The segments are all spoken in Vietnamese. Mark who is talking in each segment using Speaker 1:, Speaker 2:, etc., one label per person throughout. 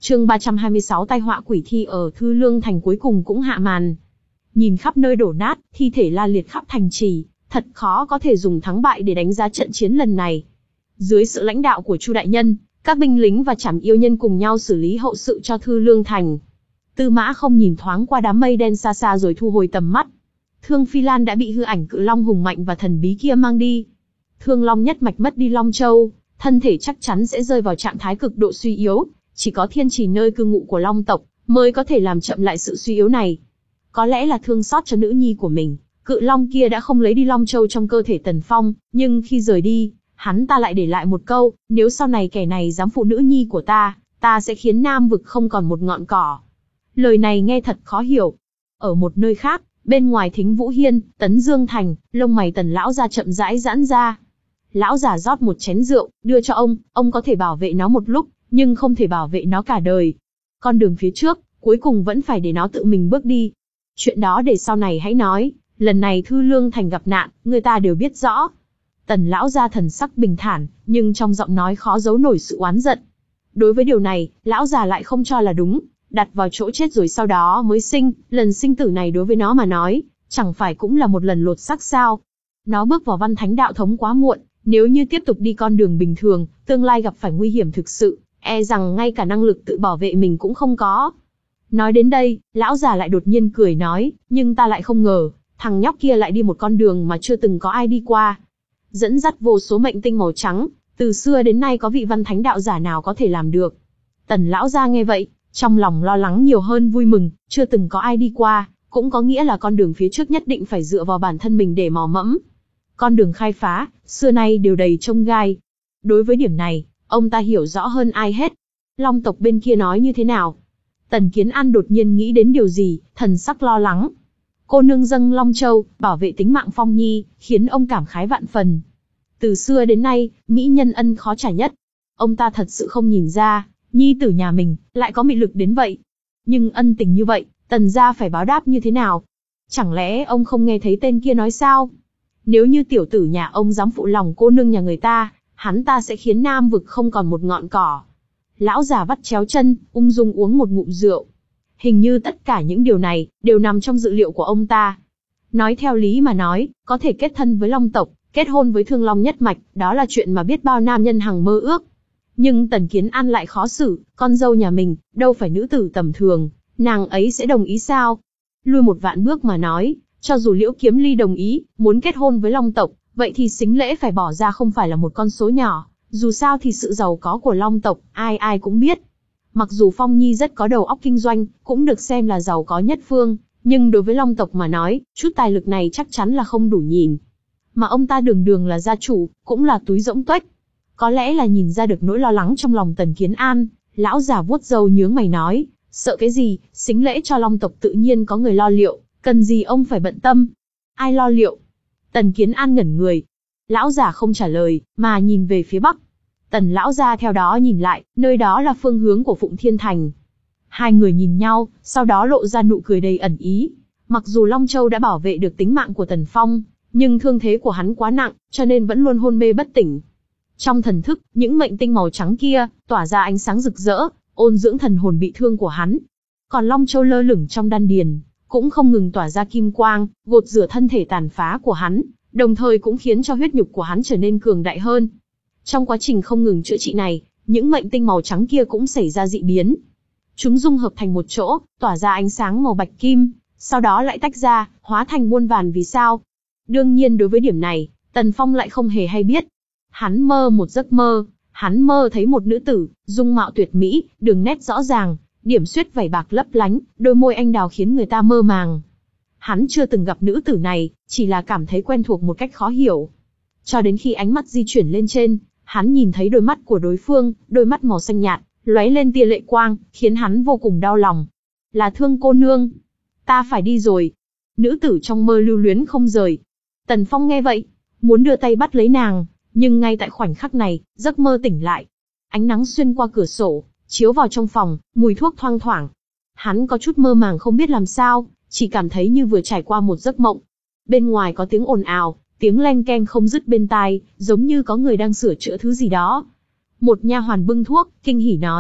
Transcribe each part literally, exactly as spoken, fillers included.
Speaker 1: Chương ba trăm hai mươi sáu tai họa quỷ thi ở Thư Lương Thành cuối cùng cũng hạ màn. Nhìn khắp nơi đổ nát, thi thể la liệt khắp thành trì, thật khó có thể dùng thắng bại để đánh giá trận chiến lần này. Dưới sự lãnh đạo của Chu đại nhân, các binh lính và trảm yêu nhân cùng nhau xử lý hậu sự cho Thư Lương Thành. Tư Mã Không nhìn thoáng qua đám mây đen xa xa rồi thu hồi tầm mắt. Thương Phi Lan đã bị hư ảnh cự long hùng mạnh và thần bí kia mang đi. Thương Long nhất mạch mất đi Long Châu, thân thể chắc chắn sẽ rơi vào trạng thái cực độ suy yếu, chỉ có Thiên Trì nơi cư ngụ của Long tộc mới có thể làm chậm lại sự suy yếu này. Có lẽ là thương xót cho nữ nhi của mình, cự long kia đã không lấy đi Long Châu trong cơ thể Tần Phong, nhưng khi rời đi, hắn ta lại để lại một câu, nếu sau này kẻ này dám phụ nữ nhi của ta, ta sẽ khiến Nam vực không còn một ngọn cỏ. Lời này nghe thật khó hiểu. Ở một nơi khác, bên ngoài Thính Vũ Hiên, Tấn Dương Thành, lông mày Tần lão gia chậm rãi giãn ra. Lão già rót một chén rượu, đưa cho ông, ông có thể bảo vệ nó một lúc, nhưng không thể bảo vệ nó cả đời. Con đường phía trước, cuối cùng vẫn phải để nó tự mình bước đi. Chuyện đó để sau này hãy nói, lần này Thư Lương Thành gặp nạn, người ta đều biết rõ. Tần lão gia thần sắc bình thản, nhưng trong giọng nói khó giấu nổi sự oán giận. Đối với điều này, lão già lại không cho là đúng, đặt vào chỗ chết rồi sau đó mới sinh, lần sinh tử này đối với nó mà nói, chẳng phải cũng là một lần lột xác sao? Nó bước vào Văn Thánh đạo thống quá muộn, nếu như tiếp tục đi con đường bình thường, tương lai gặp phải nguy hiểm thực sự, e rằng ngay cả năng lực tự bảo vệ mình cũng không có. Nói đến đây, lão già lại đột nhiên cười nói, nhưng ta lại không ngờ, thằng nhóc kia lại đi một con đường mà chưa từng có ai đi qua. Dẫn dắt vô số mệnh tinh màu trắng, từ xưa đến nay có vị Văn Thánh đạo giả nào có thể làm được. Tần lão gia nghe vậy, trong lòng lo lắng nhiều hơn vui mừng, chưa từng có ai đi qua, cũng có nghĩa là con đường phía trước nhất định phải dựa vào bản thân mình để mò mẫm. Con đường khai phá, xưa nay đều đầy chông gai. Đối với điểm này, ông ta hiểu rõ hơn ai hết. Long tộc bên kia nói như thế nào? Tần Kiến An đột nhiên nghĩ đến điều gì, thần sắc lo lắng. Cô nương dâng Long Châu, bảo vệ tính mạng Phong Nhi, khiến ông cảm khái vạn phần. Từ xưa đến nay, mỹ nhân ân khó trả nhất. Ông ta thật sự không nhìn ra, nhi tử nhà mình, lại có mị lực đến vậy. Nhưng ân tình như vậy, Tần gia phải báo đáp như thế nào? Chẳng lẽ ông không nghe thấy tên kia nói sao? Nếu như tiểu tử nhà ông dám phụ lòng cô nương nhà người ta, hắn ta sẽ khiến Nam vực không còn một ngọn cỏ. Lão già vắt chéo chân, ung dung uống một ngụm rượu. Hình như tất cả những điều này, đều nằm trong dự liệu của ông ta. Nói theo lý mà nói, có thể kết thân với Long tộc, kết hôn với Thương Long nhất mạch, đó là chuyện mà biết bao nam nhân hằng mơ ước. Nhưng Tần Kiến An lại khó xử, con dâu nhà mình, đâu phải nữ tử tầm thường, nàng ấy sẽ đồng ý sao? Lui một vạn bước mà nói, cho dù Liễu Kiếm Ly đồng ý, muốn kết hôn với Long tộc, vậy thì sính lễ phải bỏ ra không phải là một con số nhỏ, dù sao thì sự giàu có của Long tộc, ai ai cũng biết. Mặc dù Phong Nhi rất có đầu óc kinh doanh, cũng được xem là giàu có nhất phương, nhưng đối với Long tộc mà nói, chút tài lực này chắc chắn là không đủ nhìn. Mà ông ta đường đường là gia chủ, cũng là túi rỗng tuếch. Có lẽ là nhìn ra được nỗi lo lắng trong lòng Tần Kiến An, lão già vuốt râu nhướng mày nói, sợ cái gì, sính lễ cho Long tộc tự nhiên có người lo liệu, cần gì ông phải bận tâm. Ai lo liệu? Tần Kiến An ngẩn người. Lão già không trả lời, mà nhìn về phía bắc. Tần lão gia theo đó nhìn lại, nơi đó là phương hướng của Phụng Thiên Thành. Hai người nhìn nhau, sau đó lộ ra nụ cười đầy ẩn ý. Mặc dù Long Châu đã bảo vệ được tính mạng của Tần Phong, nhưng thương thế của hắn quá nặng, cho nên vẫn luôn hôn mê bất tỉnh. Trong thần thức, những mệnh tinh màu trắng kia, tỏa ra ánh sáng rực rỡ, ôn dưỡng thần hồn bị thương của hắn. Còn Long Châu lơ lửng trong đan điền, cũng không ngừng tỏa ra kim quang, gột rửa thân thể tàn phá của hắn, đồng thời cũng khiến cho huyết nhục của hắn trở nên cường đại hơn. Trong quá trình không ngừng chữa trị này, những mệnh tinh màu trắng kia cũng xảy ra dị biến. Chúng dung hợp thành một chỗ, tỏa ra ánh sáng màu bạch kim, sau đó lại tách ra, hóa thành muôn vàn vì sao. Đương nhiên đối với điểm này, Tần Phong lại không hề hay biết. Hắn mơ một giấc mơ, hắn mơ thấy một nữ tử, dung mạo tuyệt mỹ, đường nét rõ ràng, điểm xuyết vảy bạc lấp lánh, đôi môi anh đào khiến người ta mơ màng. Hắn chưa từng gặp nữ tử này, chỉ là cảm thấy quen thuộc một cách khó hiểu. Cho đến khi ánh mắt di chuyển lên trên, hắn nhìn thấy đôi mắt của đối phương, đôi mắt màu xanh nhạt, lóe lên tia lệ quang, khiến hắn vô cùng đau lòng. Là Thương cô nương. Ta phải đi rồi. Nữ tử trong mơ lưu luyến không rời. Tần Phong nghe vậy, muốn đưa tay bắt lấy nàng, nhưng ngay tại khoảnh khắc này, giấc mơ tỉnh lại. Ánh nắng xuyên qua cửa sổ, chiếu vào trong phòng, mùi thuốc thoang thoảng. Hắn có chút mơ màng không biết làm sao, chỉ cảm thấy như vừa trải qua một giấc mộng. Bên ngoài có tiếng ồn ào, tiếng leng keng không dứt bên tai, giống như có người đang sửa chữa thứ gì đó. Một nha hoàn bưng thuốc, kinh hỉ nói,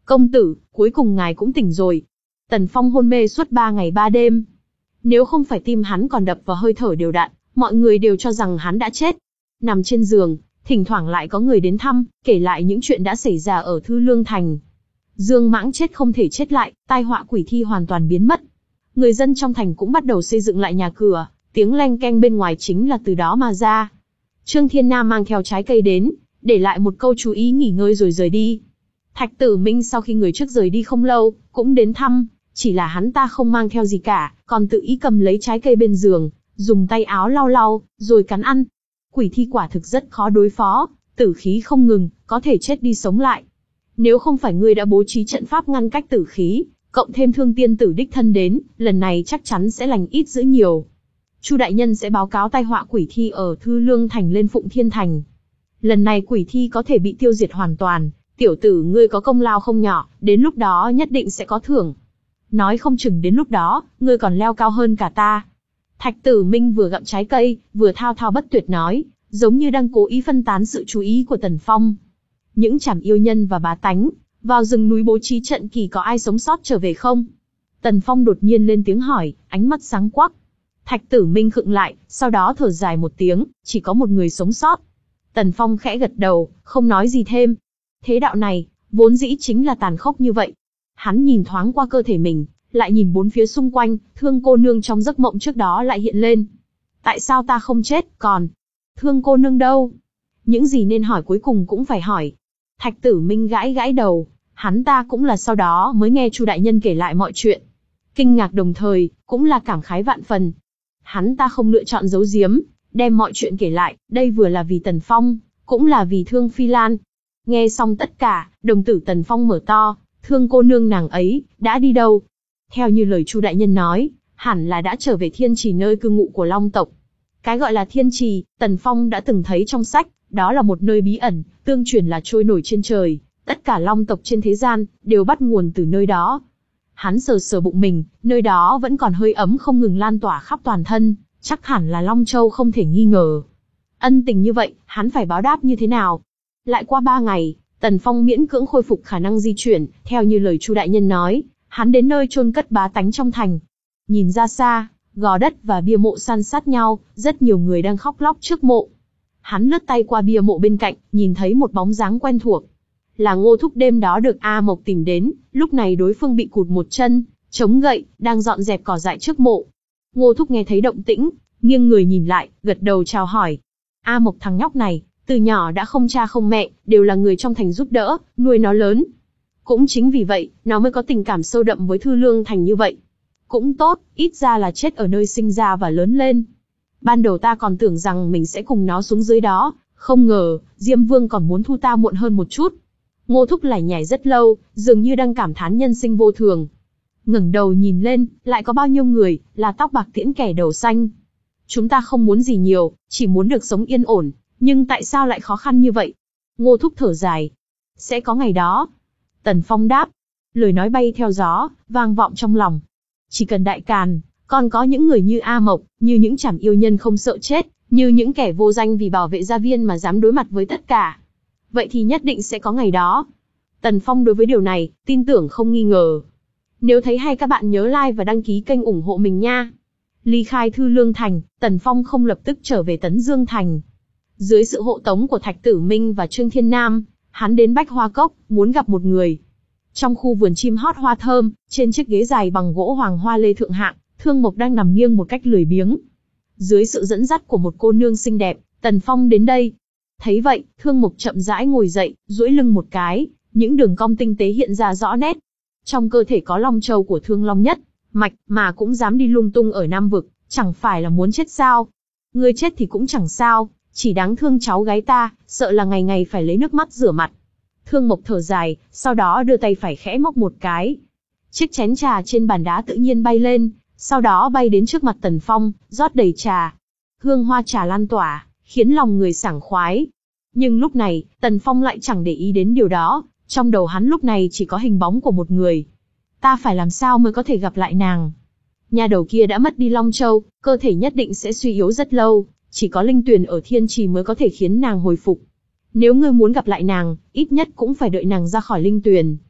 Speaker 1: Công tử, cuối cùng ngài cũng tỉnh rồi. Tần Phong hôn mê suốt ba ngày ba đêm. Nếu không phải tim hắn còn đập và hơi thở đều đặn, mọi người đều cho rằng hắn đã chết. Nằm trên giường, thỉnh thoảng lại có người đến thăm, kể lại những chuyện đã xảy ra ở Thư Lương Thành. Dương Mãng chết không thể chết lại, tai họa quỷ thi hoàn toàn biến mất. Người dân trong thành cũng bắt đầu xây dựng lại nhà cửa, tiếng leng keng bên ngoài chính là từ đó mà ra. Trương Thiên Nam mang theo trái cây đến, để lại một câu chú ý nghỉ ngơi rồi rời đi. Thạch Tử Minh sau khi người trước rời đi không lâu, cũng đến thăm, chỉ là hắn ta không mang theo gì cả, còn tự ý cầm lấy trái cây bên giường, dùng tay áo lau lau, rồi cắn ăn. Quỷ thi quả thực rất khó đối phó, tử khí không ngừng, có thể chết đi sống lại. Nếu không phải ngươi đã bố trí trận pháp ngăn cách tử khí, cộng thêm Thương tiên tử đích thân đến, lần này chắc chắn sẽ lành ít dữ nhiều. Chu đại nhân sẽ báo cáo tai họa quỷ thi ở Thư Lương Thành lên Phụng Thiên Thành. Lần này quỷ thi có thể bị tiêu diệt hoàn toàn, tiểu tử ngươi có công lao không nhỏ, đến lúc đó nhất định sẽ có thưởng. Nói không chừng đến lúc đó, ngươi còn leo cao hơn cả ta. Thạch Tử Minh vừa gặm trái cây, vừa thao thao bất tuyệt nói, giống như đang cố ý phân tán sự chú ý của Tần Phong. Những chảm yêu nhân và bá tánh, vào rừng núi bố trí trận kỳ có ai sống sót trở về không? Tần Phong đột nhiên lên tiếng hỏi, ánh mắt sáng quắc. Thạch Tử Minh khựng lại, sau đó thở dài một tiếng, chỉ có một người sống sót. Tần Phong khẽ gật đầu, không nói gì thêm. Thế đạo này, vốn dĩ chính là tàn khốc như vậy. Hắn nhìn thoáng qua cơ thể mình, lại nhìn bốn phía xung quanh, Thương cô nương trong giấc mộng trước đó lại hiện lên. Tại sao ta không chết, còn Thương cô nương đâu? Những gì nên hỏi cuối cùng cũng phải hỏi. Thạch Tử Minh gãi gãi đầu, hắn ta cũng là sau đó mới nghe Chu đại nhân kể lại mọi chuyện. Kinh ngạc đồng thời, cũng là cảm khái vạn phần. Hắn ta không lựa chọn giấu giếm, đem mọi chuyện kể lại, đây vừa là vì Tần Phong, cũng là vì Thương Phi Lan. Nghe xong tất cả, đồng tử Tần Phong mở to, Thương cô nương nàng ấy, đã đi đâu? Theo như lời Chu đại nhân nói, hẳn là đã trở về Thiên Trì nơi cư ngụ của Long tộc. Cái gọi là Thiên Trì, Tần Phong đã từng thấy trong sách, đó là một nơi bí ẩn, tương truyền là trôi nổi trên trời, tất cả Long tộc trên thế gian, đều bắt nguồn từ nơi đó. Hắn sờ sờ bụng mình, nơi đó vẫn còn hơi ấm không ngừng lan tỏa khắp toàn thân, chắc hẳn là Long Châu không thể nghi ngờ. Ân tình như vậy, hắn phải báo đáp như thế nào? Lại qua ba ngày, Tần Phong miễn cưỡng khôi phục khả năng di chuyển, theo như lời Chu đại nhân nói, hắn đến nơi chôn cất bá tánh trong thành. Nhìn ra xa, gò đất và bia mộ san sát nhau, rất nhiều người đang khóc lóc trước mộ. Hắn lướt tay qua bia mộ bên cạnh, nhìn thấy một bóng dáng quen thuộc. Là Ngô Thúc đêm đó được A Mộc tìm đến, lúc này đối phương bị cụt một chân, chống gậy, đang dọn dẹp cỏ dại trước mộ. Ngô Thúc nghe thấy động tĩnh, nghiêng người nhìn lại, gật đầu chào hỏi. A Mộc thằng nhóc này, từ nhỏ đã không cha không mẹ, đều là người trong thành giúp đỡ, nuôi nó lớn. Cũng chính vì vậy, nó mới có tình cảm sâu đậm với Thư Lương Thành như vậy. Cũng tốt, ít ra là chết ở nơi sinh ra và lớn lên. Ban đầu ta còn tưởng rằng mình sẽ cùng nó xuống dưới đó, không ngờ, Diêm Vương còn muốn thu ta muộn hơn một chút. Ngô Thúc lải nhải rất lâu, dường như đang cảm thán nhân sinh vô thường. Ngẩng đầu nhìn lên, lại có bao nhiêu người, là tóc bạc tiễn kẻ đầu xanh. Chúng ta không muốn gì nhiều, chỉ muốn được sống yên ổn, nhưng tại sao lại khó khăn như vậy? Ngô Thúc thở dài. Sẽ có ngày đó. Tần Phong đáp. Lời nói bay theo gió, vang vọng trong lòng. Chỉ cần đại càn, còn có những người như A Mộc, như những chảm yêu nhân không sợ chết, như những kẻ vô danh vì bảo vệ gia viên mà dám đối mặt với tất cả. Vậy thì nhất định sẽ có ngày đó. Tần Phong đối với điều này, tin tưởng không nghi ngờ. Nếu thấy hay các bạn nhớ like và đăng ký kênh ủng hộ mình nha. Ly khai Thư Lương Thành, Tần Phong không lập tức trở về Tấn Dương Thành. Dưới sự hộ tống của Thạch Tử Minh và Trương Thiên Nam, hắn đến Bách Hoa Cốc, muốn gặp một người. Trong khu vườn chim hót hoa thơm, trên chiếc ghế dài bằng gỗ hoàng hoa lê thượng hạng, Thương Mộc đang nằm nghiêng một cách lười biếng. Dưới sự dẫn dắt của một cô nương xinh đẹp, Tần Phong đến đây. Thấy vậy, Thương Mộc chậm rãi ngồi dậy, duỗi lưng một cái, những đường cong tinh tế hiện ra rõ nét. Trong cơ thể có Long Châu của Thương Long nhất mạch, mà cũng dám đi lung tung ở Nam Vực, chẳng phải là muốn chết sao? Ngươi chết thì cũng chẳng sao, chỉ đáng thương cháu gái ta, sợ là ngày ngày phải lấy nước mắt rửa mặt. Thương Mộc thở dài, sau đó đưa tay phải khẽ móc một cái. Chiếc chén trà trên bàn đá tự nhiên bay lên, sau đó bay đến trước mặt Tần Phong, rót đầy trà. Hương hoa trà lan tỏa, khiến lòng người sảng khoái. Nhưng lúc này, Tần Phong lại chẳng để ý đến điều đó, trong đầu hắn lúc này chỉ có hình bóng của một người. Ta phải làm sao mới có thể gặp lại nàng? Nhà đầu kia đã mất đi Long Châu, cơ thể nhất định sẽ suy yếu rất lâu, chỉ có linh tuyền ở Thiên Trì mới có thể khiến nàng hồi phục. Nếu ngươi muốn gặp lại nàng, ít nhất cũng phải đợi nàng ra khỏi linh tuyền.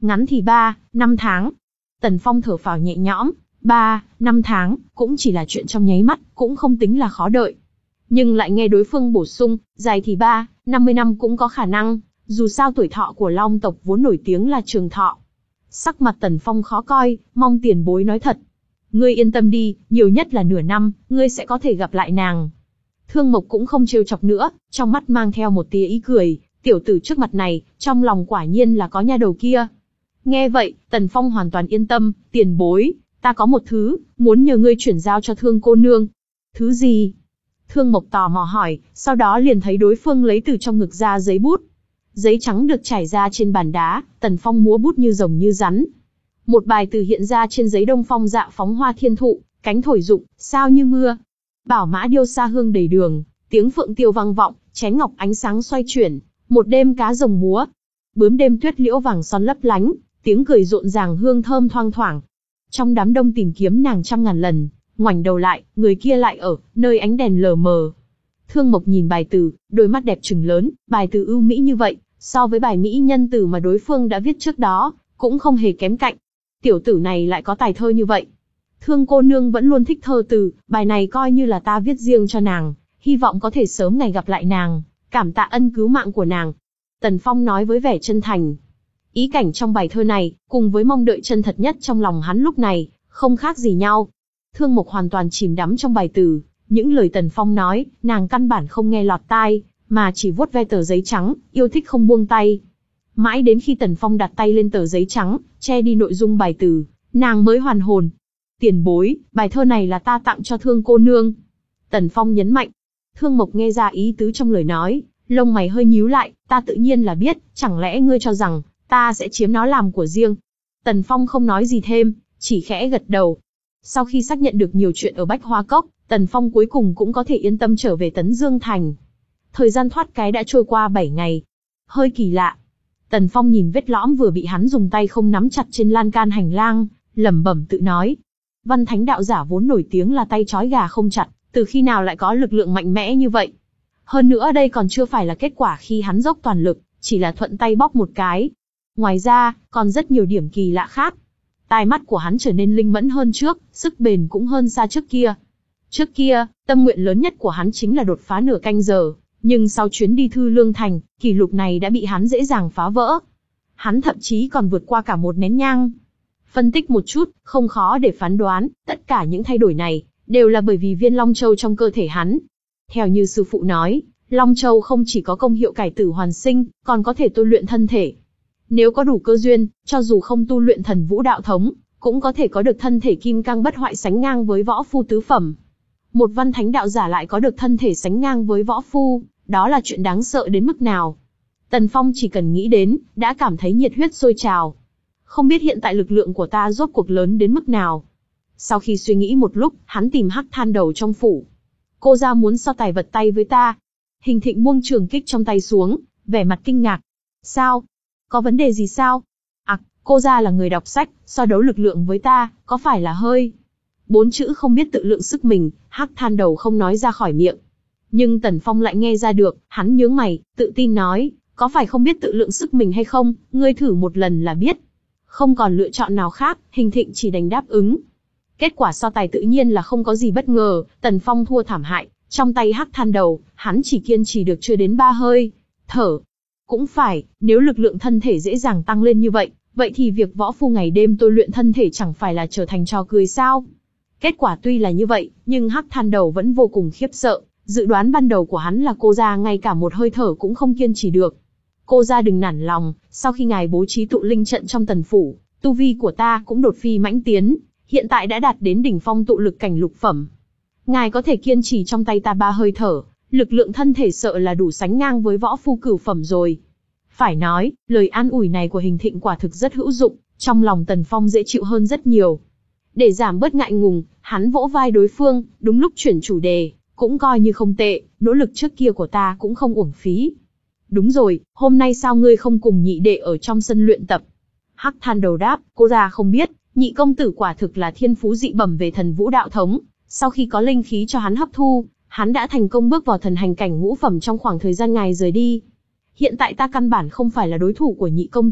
Speaker 1: Ngắn thì ba, năm tháng. Tần Phong thở phào nhẹ nhõm, ba, năm tháng, cũng chỉ là chuyện trong nháy mắt, cũng không tính là khó đợi. Nhưng lại nghe đối phương bổ sung, dài thì ba, năm mươi năm cũng có khả năng, dù sao tuổi thọ của Long tộc vốn nổi tiếng là trường thọ. Sắc mặt Tần Phong khó coi, mong tiền bối nói thật. Ngươi yên tâm đi, nhiều nhất là nửa năm, ngươi sẽ có thể gặp lại nàng. Thương Mộc cũng không trêu chọc nữa, trong mắt mang theo một tia ý cười, tiểu tử trước mặt này, trong lòng quả nhiên là có nha đầu kia. Nghe vậy, Tần Phong hoàn toàn yên tâm, tiền bối, ta có một thứ, muốn nhờ ngươi chuyển giao cho Thương cô nương. Thứ gì? Thương Mộc tò mò hỏi, sau đó liền thấy đối phương lấy từ trong ngực ra giấy bút. Giấy trắng được trải ra trên bàn đá, Tần Phong múa bút như rồng như rắn. Một bài từ hiện ra trên giấy: đông phong dạ phóng hoa thiên thụ, cánh thổi rụng, sao như mưa. Bảo mã điêu xa hương đầy đường, tiếng phượng tiêu vang vọng, chén ngọc ánh sáng xoay chuyển, một đêm cá rồng múa. Bướm đêm tuyết liễu vàng son lấp lánh, tiếng cười rộn ràng hương thơm thoang thoảng. Trong đám đông tìm kiếm nàng trăm ngàn lần, ngoảnh đầu lại, người kia lại ở nơi ánh đèn lờ mờ. Thương Mộc nhìn bài từ, đôi mắt đẹp trừng lớn, bài từ ưu mỹ như vậy, so với bài mỹ nhân từ mà đối phương đã viết trước đó, cũng không hề kém cạnh. Tiểu tử này lại có tài thơ như vậy. Thương cô nương vẫn luôn thích thơ từ, bài này coi như là ta viết riêng cho nàng, hy vọng có thể sớm ngày gặp lại nàng, cảm tạ ân cứu mạng của nàng. Tần Phong nói với vẻ chân thành. Ý cảnh trong bài thơ này, cùng với mong đợi chân thật nhất trong lòng hắn lúc này, không khác gì nhau. Thương Mộc hoàn toàn chìm đắm trong bài từ, những lời Tần Phong nói, nàng căn bản không nghe lọt tai, mà chỉ vuốt ve tờ giấy trắng, yêu thích không buông tay. Mãi đến khi Tần Phong đặt tay lên tờ giấy trắng, che đi nội dung bài từ, nàng mới hoàn hồn. Tiền bối, bài thơ này là ta tặng cho Thương cô nương. Tần Phong nhấn mạnh. Thương Mộc nghe ra ý tứ trong lời nói, lông mày hơi nhíu lại, ta tự nhiên là biết, chẳng lẽ ngươi cho rằng, ta sẽ chiếm nó làm của riêng. Tần Phong không nói gì thêm, chỉ khẽ gật đầu. Sau khi xác nhận được nhiều chuyện ở Bách Hoa Cốc, Tần Phong cuối cùng cũng có thể yên tâm trở về Tấn Dương Thành. Thời gian thoát cái đã trôi qua bảy ngày. Hơi kỳ lạ. Tần Phong nhìn vết lõm vừa bị hắn dùng tay không nắm chặt trên lan can hành lang, lẩm bẩm tự nói. Văn Thánh đạo giả vốn nổi tiếng là tay trói gà không chặt, từ khi nào lại có lực lượng mạnh mẽ như vậy? Hơn nữa đây còn chưa phải là kết quả khi hắn dốc toàn lực, chỉ là thuận tay bóp một cái. Ngoài ra, còn rất nhiều điểm kỳ lạ khác. Tai mắt của hắn trở nên linh mẫn hơn trước, sức bền cũng hơn xa trước kia. Trước kia, tâm nguyện lớn nhất của hắn chính là đột phá nửa canh giờ, nhưng sau chuyến đi Thư Lương Thành, kỷ lục này đã bị hắn dễ dàng phá vỡ. Hắn thậm chí còn vượt qua cả một nén nhang. Phân tích một chút, không khó để phán đoán, tất cả những thay đổi này, đều là bởi vì viên Long Châu trong cơ thể hắn. Theo như sư phụ nói, Long Châu không chỉ có công hiệu cải tử hoàn sinh, còn có thể tu luyện thân thể. Nếu có đủ cơ duyên, cho dù không tu luyện thần vũ đạo thống, cũng có thể có được thân thể kim cang bất hoại sánh ngang với võ phu tứ phẩm. Một văn thánh đạo giả lại có được thân thể sánh ngang với võ phu, đó là chuyện đáng sợ đến mức nào. Tần Phong chỉ cần nghĩ đến, đã cảm thấy nhiệt huyết sôi trào. Không biết hiện tại lực lượng của ta rốt cuộc lớn đến mức nào. Sau khi suy nghĩ một lúc, hắn tìm Hắc Than Đầu trong phủ. Cô ra muốn so tài vật tay với ta. Hình Thịnh buông trường kích trong tay xuống, vẻ mặt kinh ngạc. Sao? Có vấn đề gì sao? À, cô ra là người đọc sách, so đấu lực lượng với ta, có phải là hơi... Bốn chữ không biết tự lượng sức mình, Hắc Than Đầu không nói ra khỏi miệng. Nhưng Tần Phong lại nghe ra được, hắn nhướng mày, tự tin nói, có phải không biết tự lượng sức mình hay không, ngươi thử một lần là biết. Không còn lựa chọn nào khác, Hình Thịnh chỉ đành đáp ứng. Kết quả so tài tự nhiên là không có gì bất ngờ, Tần Phong thua thảm hại, trong tay Hắc Than Đầu, hắn chỉ kiên trì được chưa đến ba hơi thở. Cũng phải, nếu lực lượng thân thể dễ dàng tăng lên như vậy, vậy thì việc võ phu ngày đêm tôi luyện thân thể chẳng phải là trở thành trò cười sao? Kết quả tuy là như vậy, nhưng Hắc Than Đầu vẫn vô cùng khiếp sợ, dự đoán ban đầu của hắn là cô gia ngay cả một hơi thở cũng không kiên trì được. Cô gia đừng nản lòng, sau khi ngài bố trí tụ linh trận trong tần phủ, tu vi của ta cũng đột phi mãnh tiến, hiện tại đã đạt đến đỉnh phong tụ lực cảnh lục phẩm. Ngài có thể kiên trì trong tay ta ba hơi thở, lực lượng thân thể sợ là đủ sánh ngang với võ phu cửu phẩm rồi. Phải nói, lời an ủi này của Hình Thịnh quả thực rất hữu dụng, trong lòng Tần Phong dễ chịu hơn rất nhiều. Để giảm bớt ngại ngùng, hắn vỗ vai đối phương, đúng lúc chuyển chủ đề, cũng coi như không tệ, nỗ lực trước kia của ta cũng không uổng phí. Đúng rồi, hôm nay sao ngươi không cùng nhị đệ ở trong sân luyện tập? Hắc Than Đầu đáp, cô ra không biết, nhị công tử quả thực là thiên phú dị bẩm về thần vũ đạo thống, sau khi có linh khí cho hắn hấp thu, hắn đã thành công bước vào thần hành cảnh ngũ phẩm trong khoảng thời gian ngài rời đi. Hiện tại ta căn bản không phải là đối thủ của nhị công tử,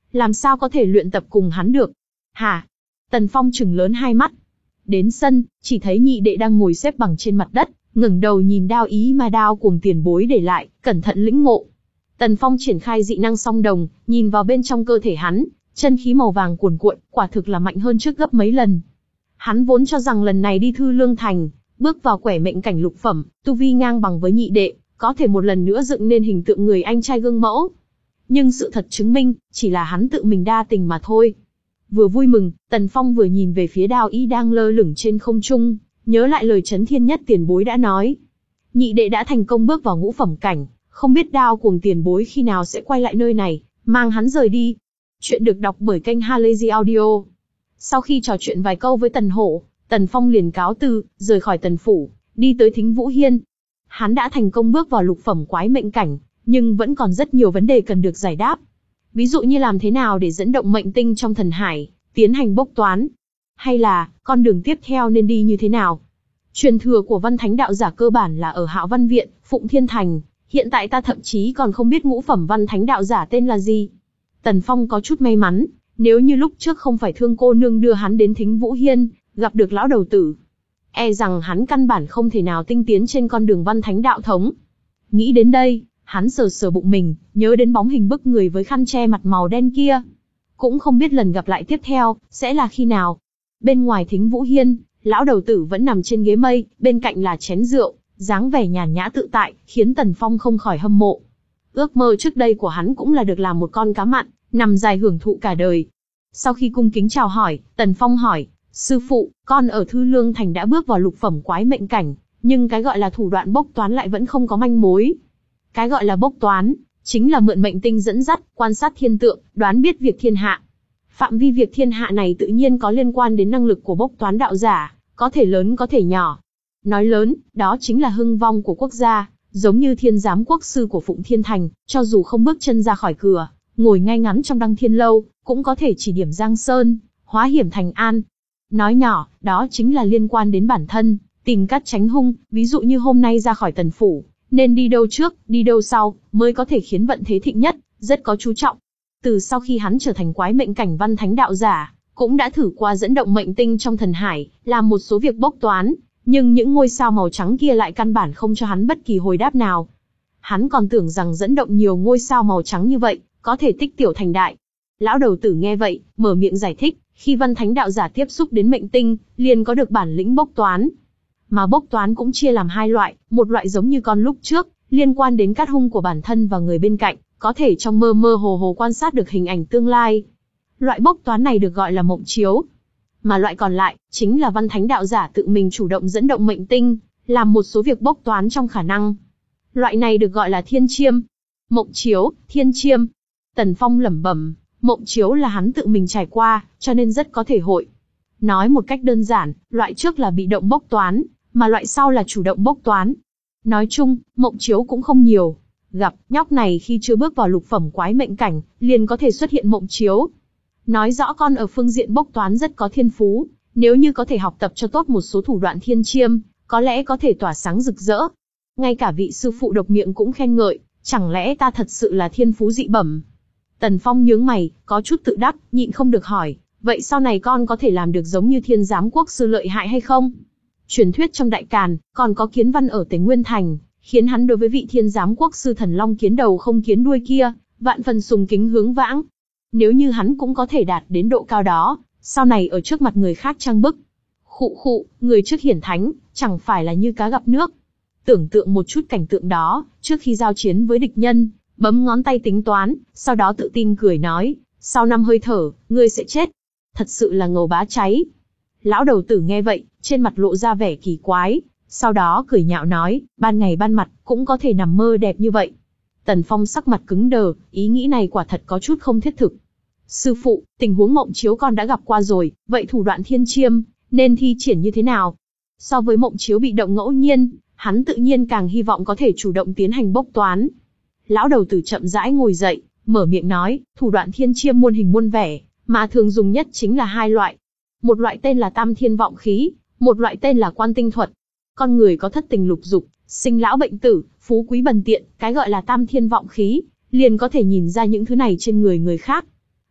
Speaker 1: làm sao có thể luyện tập cùng hắn được? Hả? Tần Phong trừng lớn hai mắt. Đến sân, chỉ thấy nhị đệ đang ngồi xếp bằng trên mặt đất, ngẩng đầu nhìn đao ý mà đao cuồng tiền bối để lại, cẩn thận lĩnh ngộ. Tần Phong triển khai dị năng song đồng, nhìn vào bên trong cơ thể hắn, chân khí màu vàng cuồn cuộn, quả thực là mạnh hơn trước gấp mấy lần. Hắn vốn cho rằng lần này đi Thư Lương Thành, bước vào quẻ mệnh cảnh lục phẩm, tu vi ngang bằng với nhị đệ, có thể một lần nữa dựng nên hình tượng người anh trai gương mẫu. Nhưng sự thật chứng minh, chỉ là hắn tự mình đa tình mà thôi. Vừa vui mừng, Tần Phong vừa nhìn về phía đao ý đang lơ lửng trên không trung, nhớ lại lời Chấn Thiên Nhất tiền bối đã nói. Nhị đệ đã thành công bước vào ngũ phẩm cảnh, không biết đao cuồng tiền bối khi nào sẽ quay lại nơi này, mang hắn rời đi. Chuyện được đọc bởi kênh Halazy Audio. Sau khi trò chuyện vài câu với Tần Hổ, Tần Phong liền cáo từ, rời khỏi Tần Phủ, đi tới Thính Vũ Hiên. Hắn đã thành công bước vào lục phẩm quái mệnh cảnh, nhưng vẫn còn rất nhiều vấn đề cần được giải đáp. Ví dụ như làm thế nào để dẫn động mệnh tinh trong thần hải, tiến hành bốc toán. Hay là, con đường tiếp theo nên đi như thế nào? Truyền thừa của Văn Thánh đạo giả cơ bản là ở Hạo Văn Viện, Phụng Thiên Thành. Hiện tại ta thậm chí còn không biết ngũ phẩm Văn Thánh đạo giả tên là gì. Tần Phong có chút may mắn, nếu như lúc trước không phải Thương cô nương đưa hắn đến Thính Vũ Hiên, gặp được lão đầu tử, e rằng hắn căn bản không thể nào tinh tiến trên con đường Văn Thánh đạo thống. Nghĩ đến đây, hắn sờ sờ bụng mình, nhớ đến bóng hình bức người với khăn che mặt màu đen kia. Cũng không biết lần gặp lại tiếp theo, sẽ là khi nào. Bên ngoài Thính Vũ Hiên, lão đầu tử vẫn nằm trên ghế mây, bên cạnh là chén rượu, dáng vẻ nhàn nhã tự tại, khiến Tần Phong không khỏi hâm mộ. Ước mơ trước đây của hắn cũng là được làm một con cá mặn, nằm dài hưởng thụ cả đời. Sau khi cung kính chào hỏi, Tần Phong hỏi, sư phụ, con ở Thư Lương Thành đã bước vào lục phẩm quái mệnh cảnh, nhưng cái gọi là thủ đoạn bốc toán lại vẫn không có manh mối. Cái gọi là bốc toán, chính là mượn mệnh tinh dẫn dắt, quan sát thiên tượng, đoán biết việc thiên hạ. Phạm vi việc thiên hạ này tự nhiên có liên quan đến năng lực của bốc toán đạo giả, có thể lớn có thể nhỏ. Nói lớn, đó chính là hưng vong của quốc gia, giống như thiên giám quốc sư của Phụng Thiên Thành, cho dù không bước chân ra khỏi cửa, ngồi ngay ngắn trong Đăng Thiên Lâu, cũng có thể chỉ điểm Giang Sơn, hóa hiểm thành an. Nói nhỏ, đó chính là liên quan đến bản thân, tìm cách tránh hung, ví dụ như hôm nay ra khỏi Tần Phủ, nên đi đâu trước, đi đâu sau, mới có thể khiến vận thế thịnh nhất, rất có chú trọng. Từ sau khi hắn trở thành quái mệnh cảnh Văn Thánh đạo giả, cũng đã thử qua dẫn động mệnh tinh trong thần hải, làm một số việc bốc toán, nhưng những ngôi sao màu trắng kia lại căn bản không cho hắn bất kỳ hồi đáp nào. Hắn còn tưởng rằng dẫn động nhiều ngôi sao màu trắng như vậy, có thể tích tiểu thành đại. Lão đầu tử nghe vậy, mở miệng giải thích, khi Văn Thánh đạo giả tiếp xúc đến mệnh tinh, liền có được bản lĩnh bốc toán. Mà bốc toán cũng chia làm hai loại, một loại giống như con lúc trước, liên quan đến cát hung của bản thân và người bên cạnh, có thể trong mơ mơ hồ hồ quan sát được hình ảnh tương lai. Loại bốc toán này được gọi là mộng chiếu. Mà loại còn lại, chính là Văn Thánh đạo giả tự mình chủ động dẫn động mệnh tinh, làm một số việc bốc toán trong khả năng. Loại này được gọi là thiên chiêm. Mộng chiếu, thiên chiêm. Tần Phong lẩm bẩm, mộng chiếu là hắn tự mình trải qua, cho nên rất có thể hội. Nói một cách đơn giản, loại trước là bị động bốc toán, mà loại sau là chủ động bốc toán. Nói chung, mộng chiếu cũng không nhiều. Gặp, nhóc này khi chưa bước vào lục phẩm quái mệnh cảnh, liền có thể xuất hiện mộng chiếu. Nói rõ con ở phương diện bốc toán rất có thiên phú, nếu như có thể học tập cho tốt một số thủ đoạn thiên chiêm, có lẽ có thể tỏa sáng rực rỡ. Ngay cả vị sư phụ độc miệng cũng khen ngợi, chẳng lẽ ta thật sự là thiên phú dị bẩm. Tần Phong nhướng mày, có chút tự đắc, nhịn không được hỏi, vậy sau này con có thể làm được giống như thiên giám quốc sư lợi hại hay không? Truyền thuyết trong Đại Càn, còn có kiến văn ở Tề Nguyên Thành, khiến hắn đối với vị thiên giám quốc sư thần long kiến đầu không kiến đuôi kia, vạn phần sùng kính hướng vãng. Nếu như hắn cũng có thể đạt đến độ cao đó, sau này ở trước mặt người khác trang bức. Khụ khụ, người trước hiển thánh, chẳng phải là như cá gặp nước. Tưởng tượng một chút cảnh tượng đó, trước khi giao chiến với địch nhân, bấm ngón tay tính toán, sau đó tự tin cười nói, sau năm hơi thở, ngươi sẽ chết. Thật sự là ngầu bá cháy. Lão đầu tử nghe vậy, trên mặt lộ ra vẻ kỳ quái, sau đó cười nhạo nói, ban ngày ban mặt, cũng có thể nằm mơ đẹp như vậy. Tần Phong sắc mặt cứng đờ, ý nghĩ này quả thật có chút không thiết thực. Sư phụ, tình huống mộng chiếu con đã gặp qua rồi, vậy thủ đoạn thiên chiêm, nên thi triển như thế nào? So với mộng chiếu bị động ngẫu nhiên, hắn tự nhiên càng hy vọng có thể chủ động tiến hành bốc toán. Lão đầu tử chậm rãi ngồi dậy, mở miệng nói, thủ đoạn thiên chiêm muôn hình muôn vẻ, mà thường dùng nhất chính là hai loại. Một loại tên là tam thiên vọng khí, một loại tên là quan tinh thuật. Con người có thất tình lục dục, sinh lão bệnh tử, phú quý bần tiện, cái gọi là tam thiên vọng khí, liền có thể nhìn ra những thứ này trên người người khác.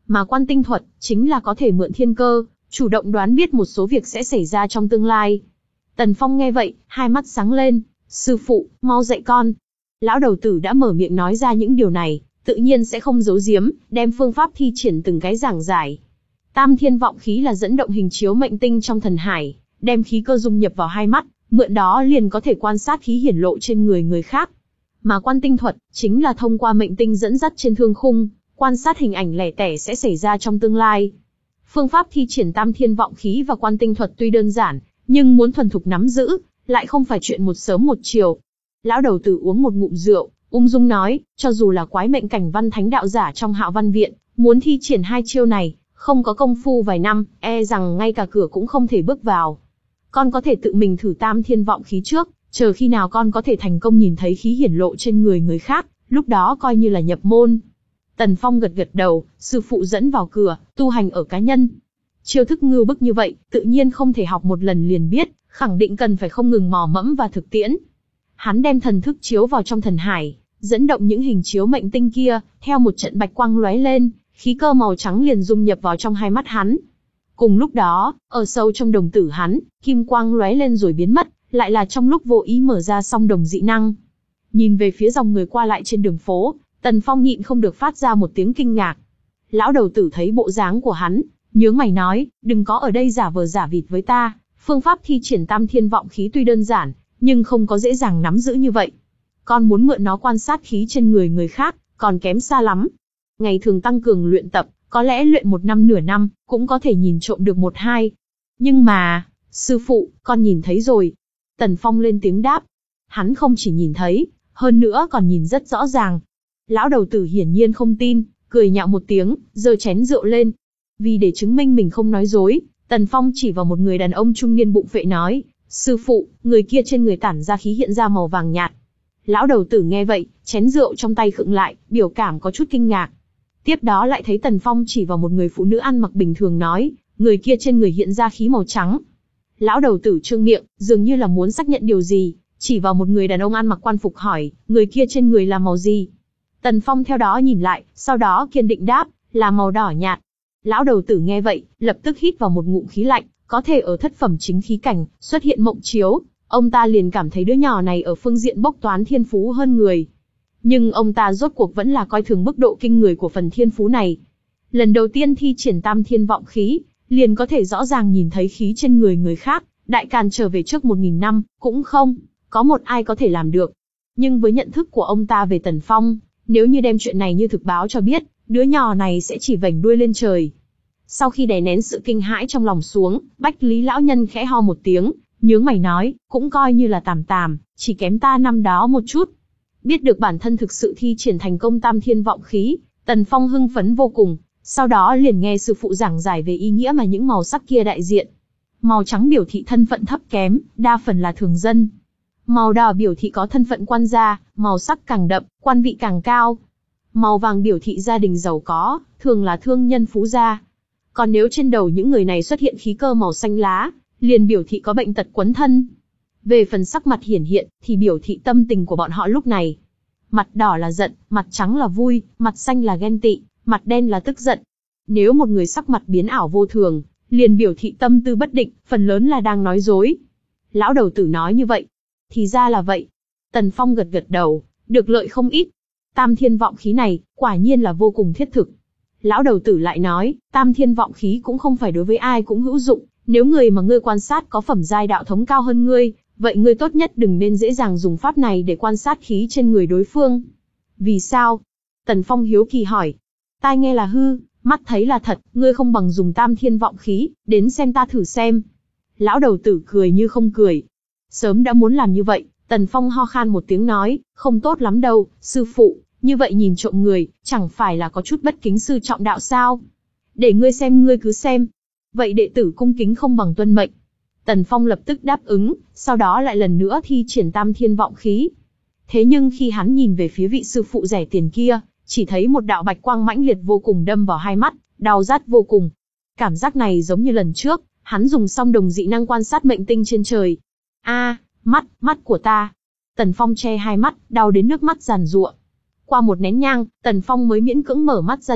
Speaker 1: Mà quan tinh thuật, chính là có thể mượn thiên cơ, chủ động đoán biết một số việc sẽ xảy ra trong tương lai. Tần Phong nghe vậy, hai mắt sáng lên, sư phụ, mau dạy con. Lão đầu tử đã mở miệng nói ra những điều này, tự nhiên sẽ không giấu giếm, đem phương pháp thi triển từng cái giảng giải. Tam thiên vọng khí là dẫn động hình chiếu mệnh tinh trong thần hải, đem khí cơ dung nhập vào hai mắt, mượn đó liền có thể quan sát khí hiển lộ trên người người khác. Mà quan tinh thuật, chính là thông qua mệnh tinh dẫn dắt trên thương khung, quan sát hình ảnh lẻ tẻ sẽ xảy ra trong tương lai. Phương pháp thi triển tam thiên vọng khí và quan tinh thuật tuy đơn giản, nhưng muốn thuần thục nắm giữ, lại không phải chuyện một sớm một chiều. Lão đầu tử uống một ngụm rượu, ung dung nói, cho dù là quái mệnh cảnh văn thánh đạo giả trong Hạo Văn Viện, muốn thi triển hai chiêu này, không có công phu vài năm, e rằng ngay cả cửa cũng không thể bước vào. Con có thể tự mình thử tam thiên vọng khí trước, chờ khi nào con có thể thành công nhìn thấy khí hiển lộ trên người người khác, lúc đó coi như là nhập môn. Tần Phong gật gật đầu, sư phụ dẫn vào cửa, tu hành ở cá nhân. Chiêu thức ngưu bức như vậy, tự nhiên không thể học một lần liền biết, khẳng định cần phải không ngừng mò mẫm và thực tiễn. Hắn đem thần thức chiếu vào trong thần hải, dẫn động những hình chiếu mệnh tinh kia, theo một trận bạch quang lóe lên, khí cơ màu trắng liền dung nhập vào trong hai mắt hắn. Cùng lúc đó, ở sâu trong đồng tử hắn, kim quang lóe lên rồi biến mất, lại là trong lúc vô ý mở ra song đồng dị năng. Nhìn về phía dòng người qua lại trên đường phố, Tần Phong nhịn không được phát ra một tiếng kinh ngạc. Lão đầu tử thấy bộ dáng của hắn, nhướng mày nói, đừng có ở đây giả vờ giả vịt với ta, phương pháp thi triển tam thiên vọng khí tuy đơn giản, nhưng không có dễ dàng nắm giữ như vậy. Con muốn mượn nó quan sát khí trên người người khác, còn kém xa lắm. Ngày thường tăng cường luyện tập, có lẽ luyện một năm nửa năm, cũng có thể nhìn trộm được một hai. Nhưng mà, sư phụ, con nhìn thấy rồi. Tần Phong lên tiếng đáp. Hắn không chỉ nhìn thấy, hơn nữa còn nhìn rất rõ ràng. Lão đầu tử hiển nhiên không tin, cười nhạo một tiếng, giơ chén rượu lên. Vì để chứng minh mình không nói dối, Tần Phong chỉ vào một người đàn ông trung niên bụng phệ nói, sư phụ, người kia trên người tản ra khí hiện ra màu vàng nhạt. Lão đầu tử nghe vậy, chén rượu trong tay khựng lại, biểu cảm có chút kinh ngạc. Tiếp đó lại thấy Tần Phong chỉ vào một người phụ nữ ăn mặc bình thường nói, người kia trên người hiện ra khí màu trắng. Lão đầu tử trương miệng, dường như là muốn xác nhận điều gì, chỉ vào một người đàn ông ăn mặc quan phục hỏi, người kia trên người là màu gì? Tần Phong theo đó nhìn lại, sau đó kiên định đáp, là màu đỏ nhạt. Lão đầu tử nghe vậy, lập tức hít vào một ngụm khí lạnh, có thể ở thất phẩm chính khí cảnh, xuất hiện mộng chiếu, ông ta liền cảm thấy đứa nhỏ này ở phương diện bốc toán thiên phú hơn người. Nhưng ông ta rốt cuộc vẫn là coi thường mức độ kinh người của phần thiên phú này. Lần đầu tiên thi triển tam thiên vọng khí, liền có thể rõ ràng nhìn thấy khí trên người người khác, đại càn trở về trước một nghìn năm, cũng không có một ai có thể làm được. Nhưng với nhận thức của ông ta về Tần Phong, nếu như đem chuyện này như thực báo cho biết, đứa nhỏ này sẽ chỉ vểnh đuôi lên trời. Sau khi đè nén sự kinh hãi trong lòng xuống, Bách Lý lão nhân khẽ ho một tiếng, nhướng mày nói, cũng coi như là tàm tàm, chỉ kém ta năm đó một chút. Biết được bản thân thực sự thi triển thành công tam thiên vọng khí, Tần Phong hưng phấn vô cùng, sau đó liền nghe sư phụ giảng giải về ý nghĩa mà những màu sắc kia đại diện. Màu trắng biểu thị thân phận thấp kém, đa phần là thường dân. Màu đỏ biểu thị có thân phận quan gia, màu sắc càng đậm, quan vị càng cao. Màu vàng biểu thị gia đình giàu có, thường là thương nhân phú gia. Còn nếu trên đầu những người này xuất hiện khí cơ màu xanh lá, liền biểu thị có bệnh tật quấn thân. Về phần sắc mặt hiển hiện, thì biểu thị tâm tình của bọn họ lúc này. Mặt đỏ là giận, mặt trắng là vui, mặt xanh là ghen tị, mặt đen là tức giận. Nếu một người sắc mặt biến ảo vô thường, liền biểu thị tâm tư bất định, phần lớn là đang nói dối. Lão đầu tử nói như vậy. Thì ra là vậy. Tần Phong gật gật đầu, được lợi không ít. Tam thiên vọng khí này, quả nhiên là vô cùng thiết thực. Lão đầu tử lại nói, tam thiên vọng khí cũng không phải đối với ai cũng hữu dụng, nếu người mà ngươi quan sát có phẩm giai đạo thống cao hơn ngươi, vậy ngươi tốt nhất đừng nên dễ dàng dùng pháp này để quan sát khí trên người đối phương. Vì sao? Tần Phong hiếu kỳ hỏi. Tai nghe là hư, mắt thấy là thật, ngươi không bằng dùng tam thiên vọng khí, đến xem ta thử xem. Lão đầu tử cười như không cười. Sớm đã muốn làm như vậy, Tần Phong ho khan một tiếng nói, không tốt lắm đâu, sư phụ, như vậy nhìn trộm người, chẳng phải là có chút bất kính sư trọng đạo sao? Để ngươi xem ngươi cứ xem. Vậy đệ tử cung kính không bằng tuân mệnh. Tần Phong lập tức đáp ứng, sau đó lại lần nữa thi triển tam thiên vọng khí. Thế nhưng khi hắn nhìn về phía vị sư phụ rẻ tiền kia, chỉ thấy một đạo bạch quang mãnh liệt vô cùng đâm vào hai mắt, đau rát vô cùng. Cảm giác này giống như lần trước, hắn dùng song đồng dị năng quan sát mệnh tinh trên trời. A, mắt, mắt của ta. Tần Phong che hai mắt, đau đến nước mắt giàn giụa. Qua một nén nhang, Tần Phong mới miễn cưỡng mở mắt ra được,